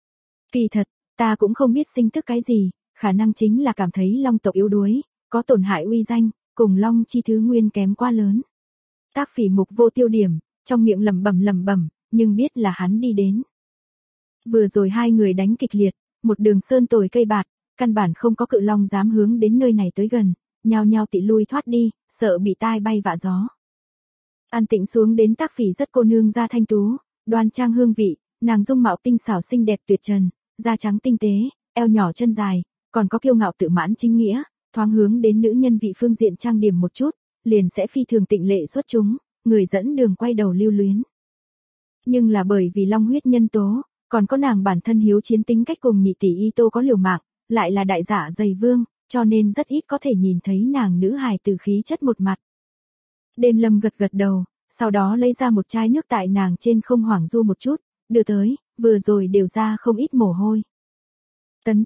Kỳ thật, ta cũng không biết sinh thức cái gì, khả năng chính là cảm thấy long tộc yếu đuối, có tổn hại uy danh, cùng long chi thứ nguyên kém quá lớn. Tác Phỉ mục vô tiêu điểm, trong miệng lẩm bẩm, nhưng biết là hắn đi đến. Vừa rồi hai người đánh kịch liệt, một đường sơn tồi cây bạt, căn bản không có cự long dám hướng đến nơi này tới gần, nhao nhao tị lui thoát đi, sợ bị tai bay vạ gió. An tĩnh xuống đến Tác Phỉ rất cô nương da thanh tú, đoan trang hương vị, nàng dung mạo tinh xảo xinh đẹp tuyệt trần, da trắng tinh tế, eo nhỏ chân dài, còn có kiêu ngạo tự mãn chính nghĩa, thoáng hướng đến nữ nhân vị phương diện trang điểm một chút, liền sẽ phi thường tịnh lệ xuất chúng, người dẫn đường quay đầu lưu luyến. Nhưng là bởi vì long huyết nhân tố, còn có nàng bản thân hiếu chiến tính cách cùng nhị tỷ Y Tô có liều mạng, lại là đại giả dày vương, cho nên rất ít có thể nhìn thấy nàng nữ hài từ khí chất một mặt. Đêm Lâm gật gật đầu, sau đó lấy ra một chai nước tại nàng trên không hoảng du một chút, đưa tới, vừa rồi đều ra không ít mồ hôi. Tấn.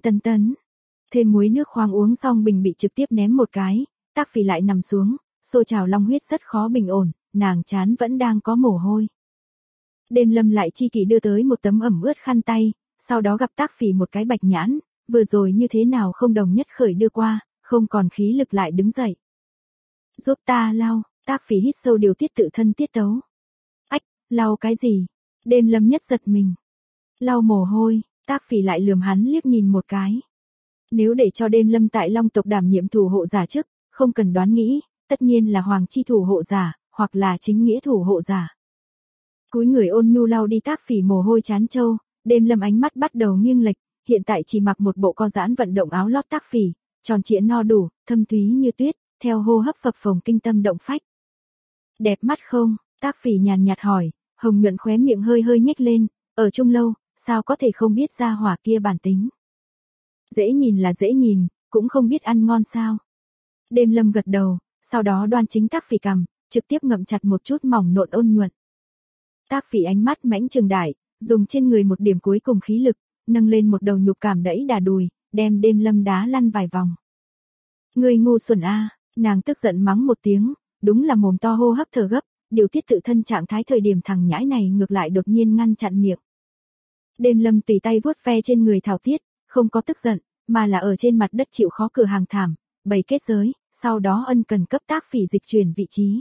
Thêm muối nước khoáng uống xong bình bị trực tiếp ném một cái, Tác Phỉ lại nằm xuống, sôi trào long huyết rất khó bình ổn, nàng trán vẫn đang có mồ hôi. Đêm Lâm lại chi kỷ đưa tới một tấm ẩm ướt khăn tay, sau đó gặp Tác Phỉ một cái bạch nhãn, vừa rồi như thế nào không đồng nhất khởi đưa qua, không còn khí lực lại đứng dậy. Giúp ta lau, Tác Phỉ hít sâu điều tiết tự thân tiết tấu. Ách, lau cái gì? Đêm Lâm nhất giật mình. Lau mồ hôi, Tác Phỉ lại lườm hắn liếc nhìn một cái. Nếu để cho Đêm Lâm tại Long tộc đảm nhiệm thủ hộ giả chức, không cần đoán nghĩ, tất nhiên là Hoàng chi thủ hộ giả, hoặc là chính nghĩa thủ hộ giả. Cúi người ôn nhu lau đi Tác Phỉ mồ hôi chán trâu, Đêm Lâm ánh mắt bắt đầu nghiêng lệch, hiện tại chỉ mặc một bộ co giãn vận động áo lót Tác Phỉ, tròn trịa no đủ, thâm thúy như tuyết, theo hô hấp phập phồng kinh tâm động phách. Đẹp mắt không? Tác Phỉ nhàn nhạt hỏi, hồng nhuận khóe miệng hơi hơi nhếch lên, ở chung lâu, sao có thể không biết ra hỏa kia bản tính. Dễ nhìn là dễ nhìn, cũng không biết ăn ngon sao. Đêm Lâm gật đầu, sau đó đoan chính Tác Phỉ cằm, trực tiếp ngậm chặt một chút mỏng nộn ôn nhuận. Tác Phỉ ánh mắt mãnh trường đại, dùng trên người một điểm cuối cùng khí lực, nâng lên một đầu nhục cảm đẫy đà đùi, đem Đêm Lâm đá lăn vài vòng. Ngươi ngu xuẩn a, nàng tức giận mắng một tiếng, đúng là mồm to hô hấp thở gấp, điều tiết tự thân trạng thái thời điểm thằng nhãi này ngược lại đột nhiên ngăn chặn miệng. Đêm Lâm tùy tay vuốt ve trên người Thảo Tiết, không có tức giận, mà là ở trên mặt đất chịu khó cửa hàng thảm, bày kết giới, sau đó ân cần cấp Tác Phỉ dịch chuyển vị trí.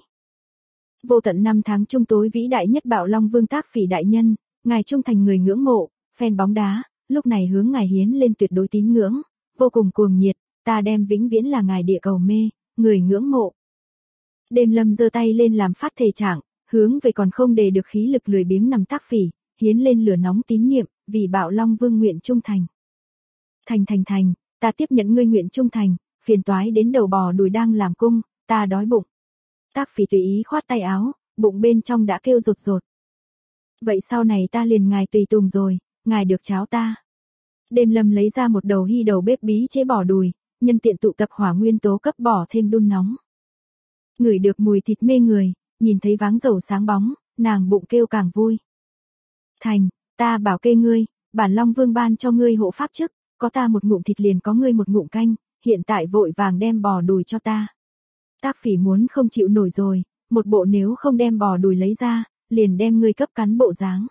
Vô tận năm tháng trung tối vĩ đại nhất Bạo Long Vương Tác Phỉ đại nhân, ngài trung thành người ngưỡng mộ, fan bóng đá, lúc này hướng ngài hiến lên tuyệt đối tín ngưỡng, vô cùng cuồng nhiệt, ta đem vĩnh viễn là ngài địa cầu mê, người ngưỡng mộ. Đêm Lâm giơ tay lên làm phát thể trạng, hướng về còn không đề được khí lực lười biếng nằm Tác Phỉ, hiến lên lửa nóng tín niệm, vì Bạo Long Vương nguyện trung thành. Thành, ta tiếp nhận ngươi nguyện trung thành, phiền toái đến đầu bò đùi đang làm cung, ta đói bụng. Tác Phỉ tùy ý khoát tay áo, bụng bên trong đã kêu rột rột. Vậy sau này ta liền ngài tùy tùng rồi, ngài được cháo ta. Đêm Lâm lấy ra một đầu hy đầu bếp bí chế bò đùi, nhân tiện tụ tập hỏa nguyên tố cấp bò thêm đun nóng. Ngửi được mùi thịt mê người, nhìn thấy váng dầu sáng bóng, nàng bụng kêu càng vui. Thành, ta bảo kê ngươi, bản Long Vương ban cho ngươi hộ pháp chức, có ta một ngụm thịt liền có ngươi một ngụm canh, hiện tại vội vàng đem bò đùi cho ta. Tác Phỉ muốn không chịu nổi rồi, một bộ nếu không đem bò đùi lấy ra, liền đem ngươi cấp cắn bộ dáng.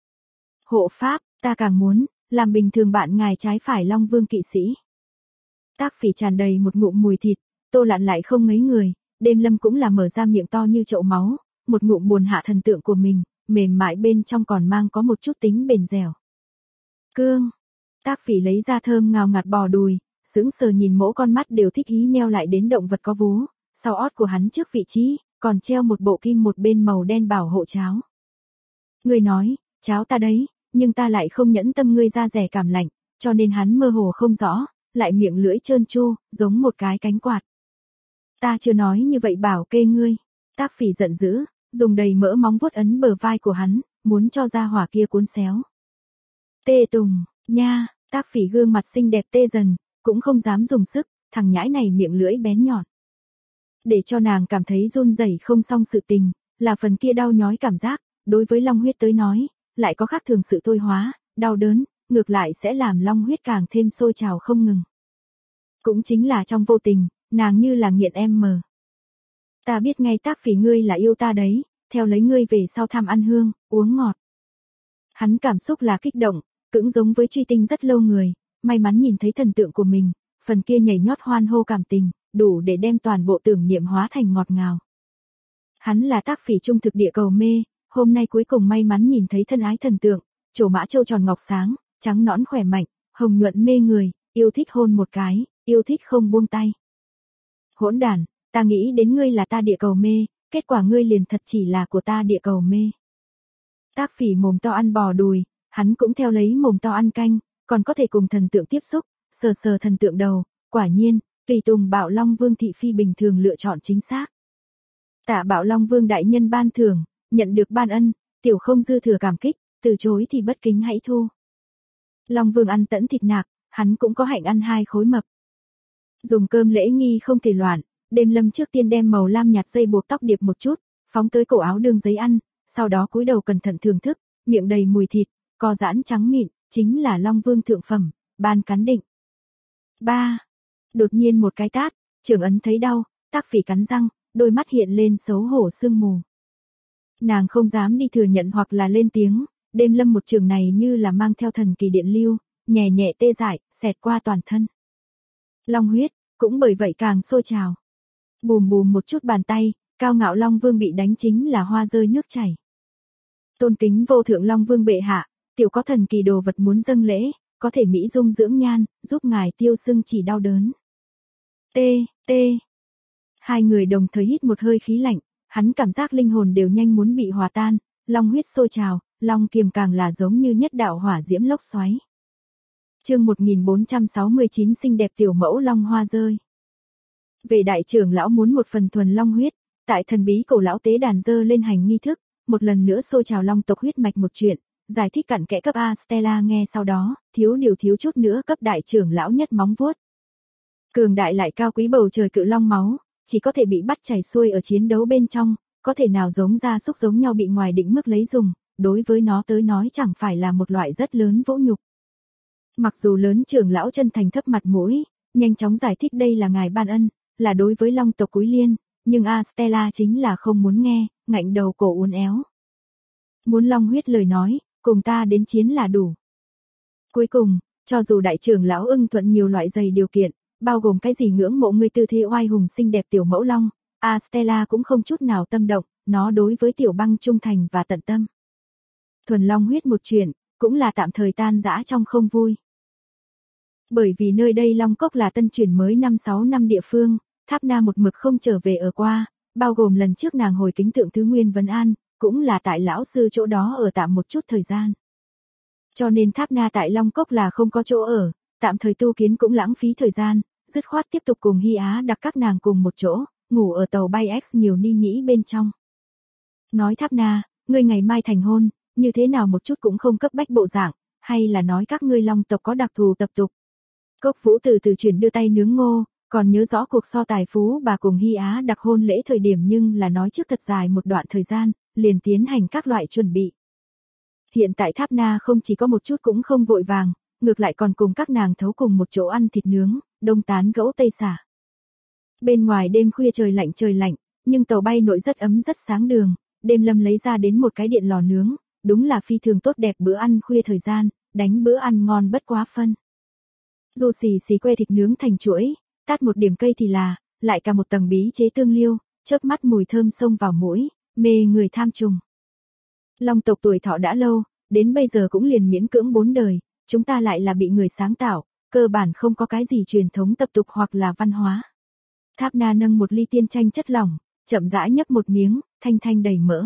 Hộ pháp, ta càng muốn, làm bình thường bạn ngài trái phải Long Vương kỵ sĩ. Tác Phỉ tràn đầy một ngụm mùi thịt, Tô Lạn lại không ngấy người, Đêm Lâm cũng là mở ra miệng to như chậu máu, một ngụm buồn hạ thần tượng của mình, mềm mại bên trong còn mang có một chút tính bền dẻo. Cương, Tác Phỉ lấy ra thơm ngào ngạt bò đùi, sững sờ nhìn mỗi con mắt đều thích hí nheo lại đến động vật có vú, sau ót của hắn trước vị trí, còn treo một bộ kim một bên màu đen bảo hộ cháo. Ngươi nói, cháo ta đấy, nhưng ta lại không nhẫn tâm ngươi ra rẻ cảm lạnh, cho nên hắn mơ hồ không rõ, lại miệng lưỡi trơn tru, giống một cái cánh quạt. Ta chưa nói như vậy bảo kê ngươi. Tác Phỉ giận dữ, dùng đầy mỡ móng vuốt ấn bờ vai của hắn, muốn cho ra hỏa kia cuốn xéo. Tê Tùng, nha, Tác Phỉ gương mặt xinh đẹp tê dần, cũng không dám dùng sức, thằng nhãi này miệng lưỡi bén nhọn. Để cho nàng cảm thấy run rẩy không xong sự tình, là phần kia đau nhói cảm giác, đối với long huyết tới nói, lại có khác thường sự thôi hóa, đau đớn, ngược lại sẽ làm long huyết càng thêm sôi trào không ngừng. Cũng chính là trong vô tình, nàng như là nghiện em mờ. Ta biết ngay Tác Phỉ ngươi là yêu ta đấy, theo lấy ngươi về sau tham ăn hương, uống ngọt. Hắn cảm xúc là kích động, cũng giống với truy tinh rất lâu người, may mắn nhìn thấy thần tượng của mình, phần kia nhảy nhót hoan hô cảm tình, đủ để đem toàn bộ tưởng niệm hóa thành ngọt ngào. Hắn là Tác Phỉ trung thực địa cầu mê, hôm nay cuối cùng may mắn nhìn thấy thân ái thần tượng, trổ mã châu tròn ngọc sáng, trắng nõn khỏe mạnh, hồng nhuận mê người, yêu thích hôn một cái, yêu thích không buông tay. Hỗn đản, ta nghĩ đến ngươi là ta địa cầu mê, kết quả ngươi liền thật chỉ là của ta địa cầu mê. Tác Phỉ mồm to ăn bò đùi, hắn cũng theo lấy mồm to ăn canh, còn có thể cùng thần tượng tiếp xúc, sờ sờ thần tượng đầu, quả nhiên, tùy tùng Bạo Long Vương thị phi bình thường lựa chọn chính xác. Tạ Bạo Long Vương đại nhân ban thưởng, nhận được ban ân, tiểu không dư thừa cảm kích, từ chối thì bất kính hãy thu. Long Vương ăn tẫn thịt nạc, hắn cũng có hạnh ăn 2 khối mập. Dùng cơm lễ nghi không thể loạn, Đêm Lâm trước tiên đem màu lam nhạt dây buộc tóc điệp một chút, phóng tới cổ áo đường giấy ăn, sau đó cúi đầu cẩn thận thưởng thức, miệng đầy mùi thịt, co giãn trắng mịn, chính là Long Vương thượng phẩm, ban cắn định. 3. Đột nhiên một cái tát, Trưởng Ấn thấy đau, Tác Phỉ cắn răng, đôi mắt hiện lên xấu hổ sương mù. Nàng không dám đi thừa nhận hoặc là lên tiếng, Đêm Lâm một trường này như là mang theo thần kỳ điện lưu, nhẹ nhẹ tê dại, xẹt qua toàn thân. Long huyết, cũng bởi vậy càng sôi trào. Bùm bùm một chút bàn tay, cao ngạo Long Vương bị đánh chính là hoa rơi nước chảy. Tôn kính vô thượng Long Vương bệ hạ, tiểu có thần kỳ đồ vật muốn dâng lễ, có thể mỹ dung dưỡng nhan, giúp ngài tiêu sưng chỉ đau đớn. T. Hai người đồng thời hít một hơi khí lạnh, hắn cảm giác linh hồn đều nhanh muốn bị hòa tan, long huyết sôi trào, long kiềm càng là giống như nhất đạo hỏa diễm lốc xoáy. Chương 1469 xinh đẹp tiểu mẫu long hoa rơi. Về đại trưởng lão muốn một phần thuần long huyết, tại thần bí cổ lão tế đàn dơ lên hành nghi thức, một lần nữa sôi trào long tộc huyết mạch một chuyện, giải thích cặn kẽ cấp A Stella nghe sau đó, thiếu chút nữa cấp đại trưởng lão nhất móng vuốt. Cường đại lại cao quý bầu trời cự long máu, chỉ có thể bị bắt chảy xuôi ở chiến đấu bên trong, có thể nào giống gia súc giống nhau bị ngoài định mức lấy dùng, đối với nó tới nói chẳng phải là một loại rất lớn vỗ nhục. Mặc dù lớn trưởng lão chân thành thấp mặt mũi, nhanh chóng giải thích đây là ngài ban ân, là đối với long tộc cúi liên, nhưng A Stella chính là không muốn nghe, ngạnh đầu cổ uốn éo. Muốn long huyết lời nói, cùng ta đến chiến là đủ. Cuối cùng, cho dù đại trưởng lão ưng thuận nhiều loại dày điều kiện, bao gồm cái gì ngưỡng mộ người tư thế oai hùng xinh đẹp tiểu mẫu long, A Stella cũng không chút nào tâm động, nó đối với tiểu băng trung thành và tận tâm. Thuần long huyết một chuyện, cũng là tạm thời tan rã trong không vui. Bởi vì nơi đây Long Cốc là tân chuyển mới 5-6 năm địa phương, Tháp Na một mực không trở về ở qua, bao gồm lần trước nàng hồi kính tượng Thứ Nguyên Vấn An, cũng là tại lão sư chỗ đó ở tạm một chút thời gian. Cho nên Tháp Na tại Long Cốc là không có chỗ ở, tạm thời tu kiến cũng lãng phí thời gian, dứt khoát tiếp tục cùng Hy Á đặt các nàng cùng một chỗ, ngủ ở tàu bay X nhiều ni nhĩ bên trong. Nói Tháp Na, ngươi ngày mai thành hôn, như thế nào một chút cũng không cấp bách bộ dạng, hay là nói các ngươi Long tộc có đặc thù tập tục. Cốc Vũ từ từ chuyển đưa tay nướng ngô, còn nhớ rõ cuộc so tài phú bà cùng Hy Á đặc hôn lễ thời điểm nhưng là nói trước thật dài một đoạn thời gian, liền tiến hành các loại chuẩn bị. Hiện tại Tháp Na không chỉ có một chút cũng không vội vàng, ngược lại còn cùng các nàng thấu cùng một chỗ ăn thịt nướng, đông tán gẫu tây xả. Bên ngoài đêm khuya trời lạnh, nhưng tàu bay nội rất ấm rất sáng đường, đêm Lâm lấy ra đến một cái điện lò nướng, đúng là phi thường tốt đẹp bữa ăn khuya thời gian, đánh bữa ăn ngon bất quá phân. Dù xì que thịt nướng thành chuỗi, tát một điểm cây thì là, lại cả một tầng bí chế tương liêu, chớp mắt mùi thơm xông vào mũi, mê người tham trùng. Long tộc tuổi thọ đã lâu, đến bây giờ cũng liền miễn cưỡng 4 đời, chúng ta lại là bị người sáng tạo, cơ bản không có cái gì truyền thống tập tục hoặc là văn hóa. Tháp Na nâng một ly tiên chanh chất lỏng, chậm rãi nhấp một miếng, thanh đầy mỡ.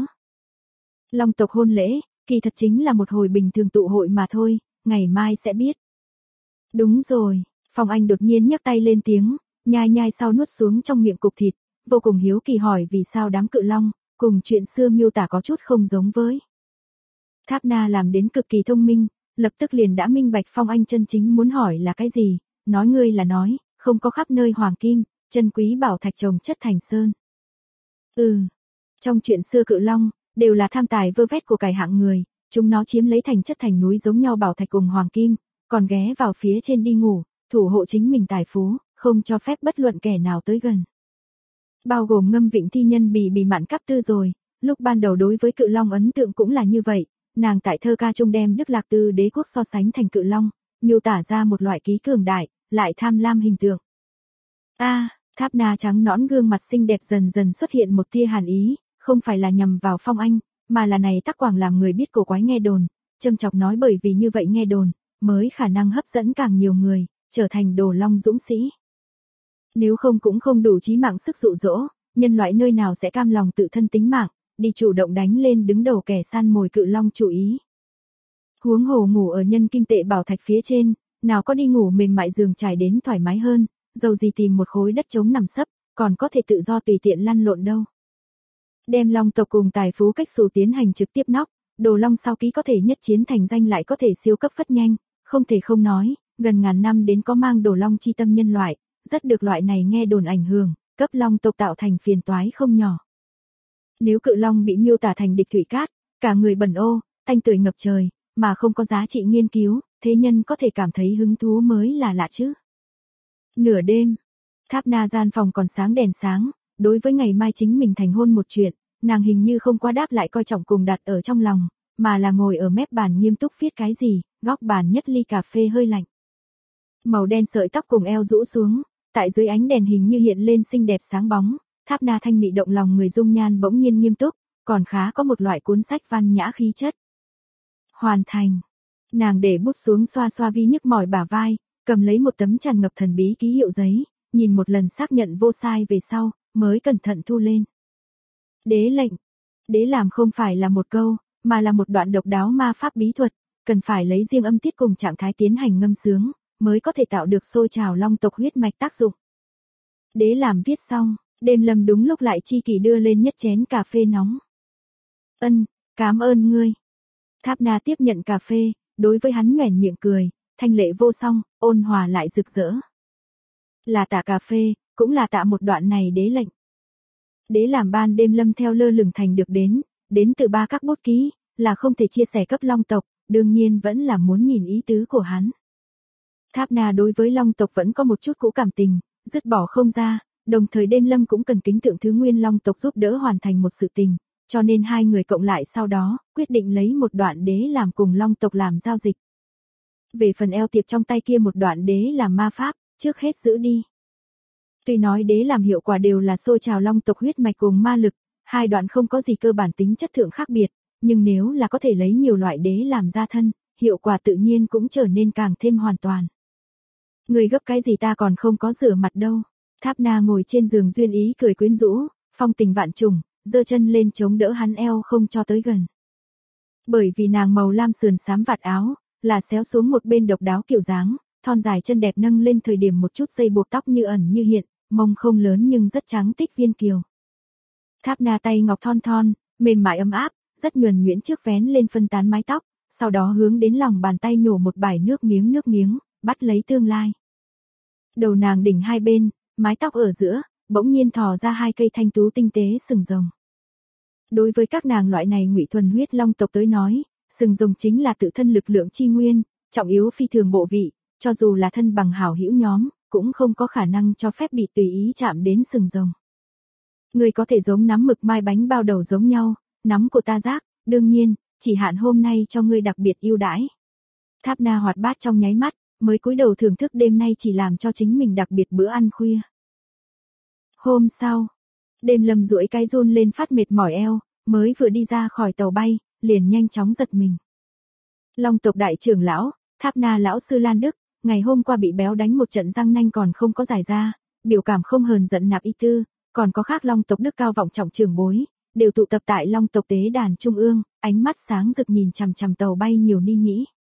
Long tộc hôn lễ, kỳ thật chính là một hồi bình thường tụ hội mà thôi, ngày mai sẽ biết. Đúng rồi, Phong Anh đột nhiên nhấc tay lên tiếng, nhai sau nuốt xuống trong miệng cục thịt, vô cùng hiếu kỳ hỏi vì sao đám cự long, cùng chuyện xưa miêu tả có chút không giống với. Tháp Na làm đến cực kỳ thông minh, lập tức liền đã minh bạch Phong Anh chân chính muốn hỏi là cái gì, nói ngươi là nói, không có khắp nơi hoàng kim, chân quý bảo thạch trồng chất thành sơn. Trong chuyện xưa cự long, đều là tham tài vơ vét của cải hạng người, chúng nó chiếm lấy thành chất thành núi giống nhau bảo thạch cùng hoàng kim, còn ghé vào phía trên đi ngủ, thủ hộ chính mình tài phú, không cho phép bất luận kẻ nào tới gần. Bao gồm Ngâm Vịnh thi nhân Bì Mạn Cáp Tư rồi, lúc ban đầu đối với cự long ấn tượng cũng là như vậy, nàng tại thơ ca trung đem Đức Lạc Tư đế quốc so sánh thành cự long, miêu tả ra một loại ký cường đại, lại tham lam hình tượng. Tháp Na trắng nõn gương mặt xinh đẹp dần dần xuất hiện một tia hàn ý, không phải là nhằm vào Phong Anh, mà là này Tắc Quảng làm người biết cổ quái nghe đồn, châm chọc nói bởi vì như vậy nghe đồn, mới khả năng hấp dẫn càng nhiều người, trở thành đồ long dũng sĩ. Nếu không cũng không đủ chí mạng sức dụ dỗ, nhân loại nơi nào sẽ cam lòng tự thân tính mạng, đi chủ động đánh lên đứng đầu kẻ săn mồi cự long chủ ý. Huống hồ ngủ ở nhân kim tệ bảo thạch phía trên, nào có đi ngủ mềm mại giường trải đến thoải mái hơn, dầu gì tìm một khối đất trống nằm sấp, còn có thể tự do tùy tiện lăn lộn đâu. Đem long tộc cùng tài phú cách xù tiến hành trực tiếp nóc, đồ long sau ký có thể nhất chiến thành danh lại có thể siêu cấp phất nhanh, không thể không nói, gần ngàn năm đến có mang đồ long chi tâm nhân loại, rất được loại này nghe đồn ảnh hưởng, cấp long tộc tạo thành phiền toái không nhỏ. Nếu cự long bị miêu tả thành địch thủy cát, cả người bẩn ô, tanh tưởi ngập trời, mà không có giá trị nghiên cứu, thế nhân có thể cảm thấy hứng thú mới là lạ chứ. Nửa đêm, Tháp Na gian phòng còn sáng đèn sáng, đối với ngày mai chính mình thành hôn một chuyện, nàng hình như không quá đáp lại coi trọng cùng đặt ở trong lòng, mà là ngồi ở mép bàn nghiêm túc viết cái gì, góc bàn nhất ly cà phê hơi lạnh. Màu đen sợi tóc cùng eo rũ xuống, tại dưới ánh đèn hình như hiện lên xinh đẹp sáng bóng, Tháp Na thanh mị động lòng người dung nhan bỗng nhiên nghiêm túc, còn khá có một loại cuốn sách văn nhã khí chất. Hoàn thành. Nàng để bút xuống xoa xoa vi nhức mỏi bả vai, cầm lấy một tấm tràn ngập thần bí ký hiệu giấy, nhìn một lần xác nhận vô sai về sau, mới cẩn thận thu lên. Đế lệnh. Đế làm không phải là một câu, mà là một đoạn độc đáo ma pháp bí thuật, cần phải lấy riêng âm tiết cùng trạng thái tiến hành ngâm sướng, mới có thể tạo được sôi trào long tộc huyết mạch tác dụng. Đế làm viết xong, Đêm Lâm đúng lúc lại chi kỷ đưa lên nhất chén cà phê nóng. Cảm ơn ngươi. Tháp Na tiếp nhận cà phê, đối với hắn nhoẻn miệng cười, thanh lệ vô song, ôn hòa lại rực rỡ. Là tạ cà phê, cũng là tạ một đoạn này đế lệnh. Đế làm ban Đêm Lâm theo lơ lửng thành được đến từ 3 các bút ký, là không thể chia sẻ cấp long tộc, đương nhiên vẫn là muốn nhìn ý tứ của hắn. Tháp Na đối với long tộc vẫn có một chút cũ cảm tình, dứt bỏ không ra, đồng thời Đêm Lâm cũng cần kính tượng thứ nguyên long tộc giúp đỡ hoàn thành một sự tình, cho nên hai người cộng lại sau đó, quyết định lấy một đoạn đế làm cùng long tộc làm giao dịch. Về phần eo tiệp trong tay kia một đoạn đế làm ma pháp, trước hết giữ đi. Tuy nói đế làm hiệu quả đều là sôi trào long tộc huyết mạch cùng ma lực, hai đoạn không có gì cơ bản tính chất thượng khác biệt, nhưng nếu là có thể lấy nhiều loại đế làm ra thân, hiệu quả tự nhiên cũng trở nên càng thêm hoàn toàn. Người gấp cái gì ta còn không có rửa mặt đâu. Tháp Na ngồi trên giường duyên ý cười quyến rũ, phong tình vạn trùng, giơ chân lên chống đỡ hắn eo không cho tới gần. Bởi vì nàng màu lam sườn xám vạt áo, là xéo xuống một bên độc đáo kiểu dáng, thon dài chân đẹp nâng lên thời điểm một chút dây buộc tóc như ẩn như hiện, mông không lớn nhưng rất trắng tích viên kiều. Tháp Na tay ngọc thon thon, mềm mại ấm áp, rất nhuần nhuyễn trước vén lên phân tán mái tóc, sau đó hướng đến lòng bàn tay nhổ một bãi nước miếng, bắt lấy tương lai. Đầu nàng đỉnh hai bên, mái tóc ở giữa, bỗng nhiên thò ra 2 cây thanh tú tinh tế sừng rồng. Đối với các nàng loại này ngụy thuần huyết long tộc tới nói, sừng rồng chính là tự thân lực lượng chi nguyên, trọng yếu phi thường bộ vị, cho dù là thân bằng hảo hữu nhóm, cũng không có khả năng cho phép bị tùy ý chạm đến sừng rồng. Người có thể giống nắm mực mai bánh bao đầu giống nhau, nắm của ta rác, đương nhiên, chỉ hạn hôm nay cho ngươi đặc biệt ưu đãi. Tháp Na hoạt bát trong nháy mắt, mới cúi đầu thưởng thức đêm nay chỉ làm cho chính mình đặc biệt bữa ăn khuya. Hôm sau, Đêm Lâm duỗi cái run lên phát mệt mỏi eo, mới vừa đi ra khỏi tàu bay, liền nhanh chóng giật mình. Long tộc đại trưởng lão, Tháp Na lão sư Lan Đức, ngày hôm qua bị béo đánh một trận răng nanh còn không có giải ra, biểu cảm không hờn giận nạp y tư, còn có khác long tộc đức cao vọng trọng trưởng bối, đều tụ tập tại long tộc tế đàn trung ương, ánh mắt sáng rực nhìn chằm chằm tàu bay nhiều ni nhĩ.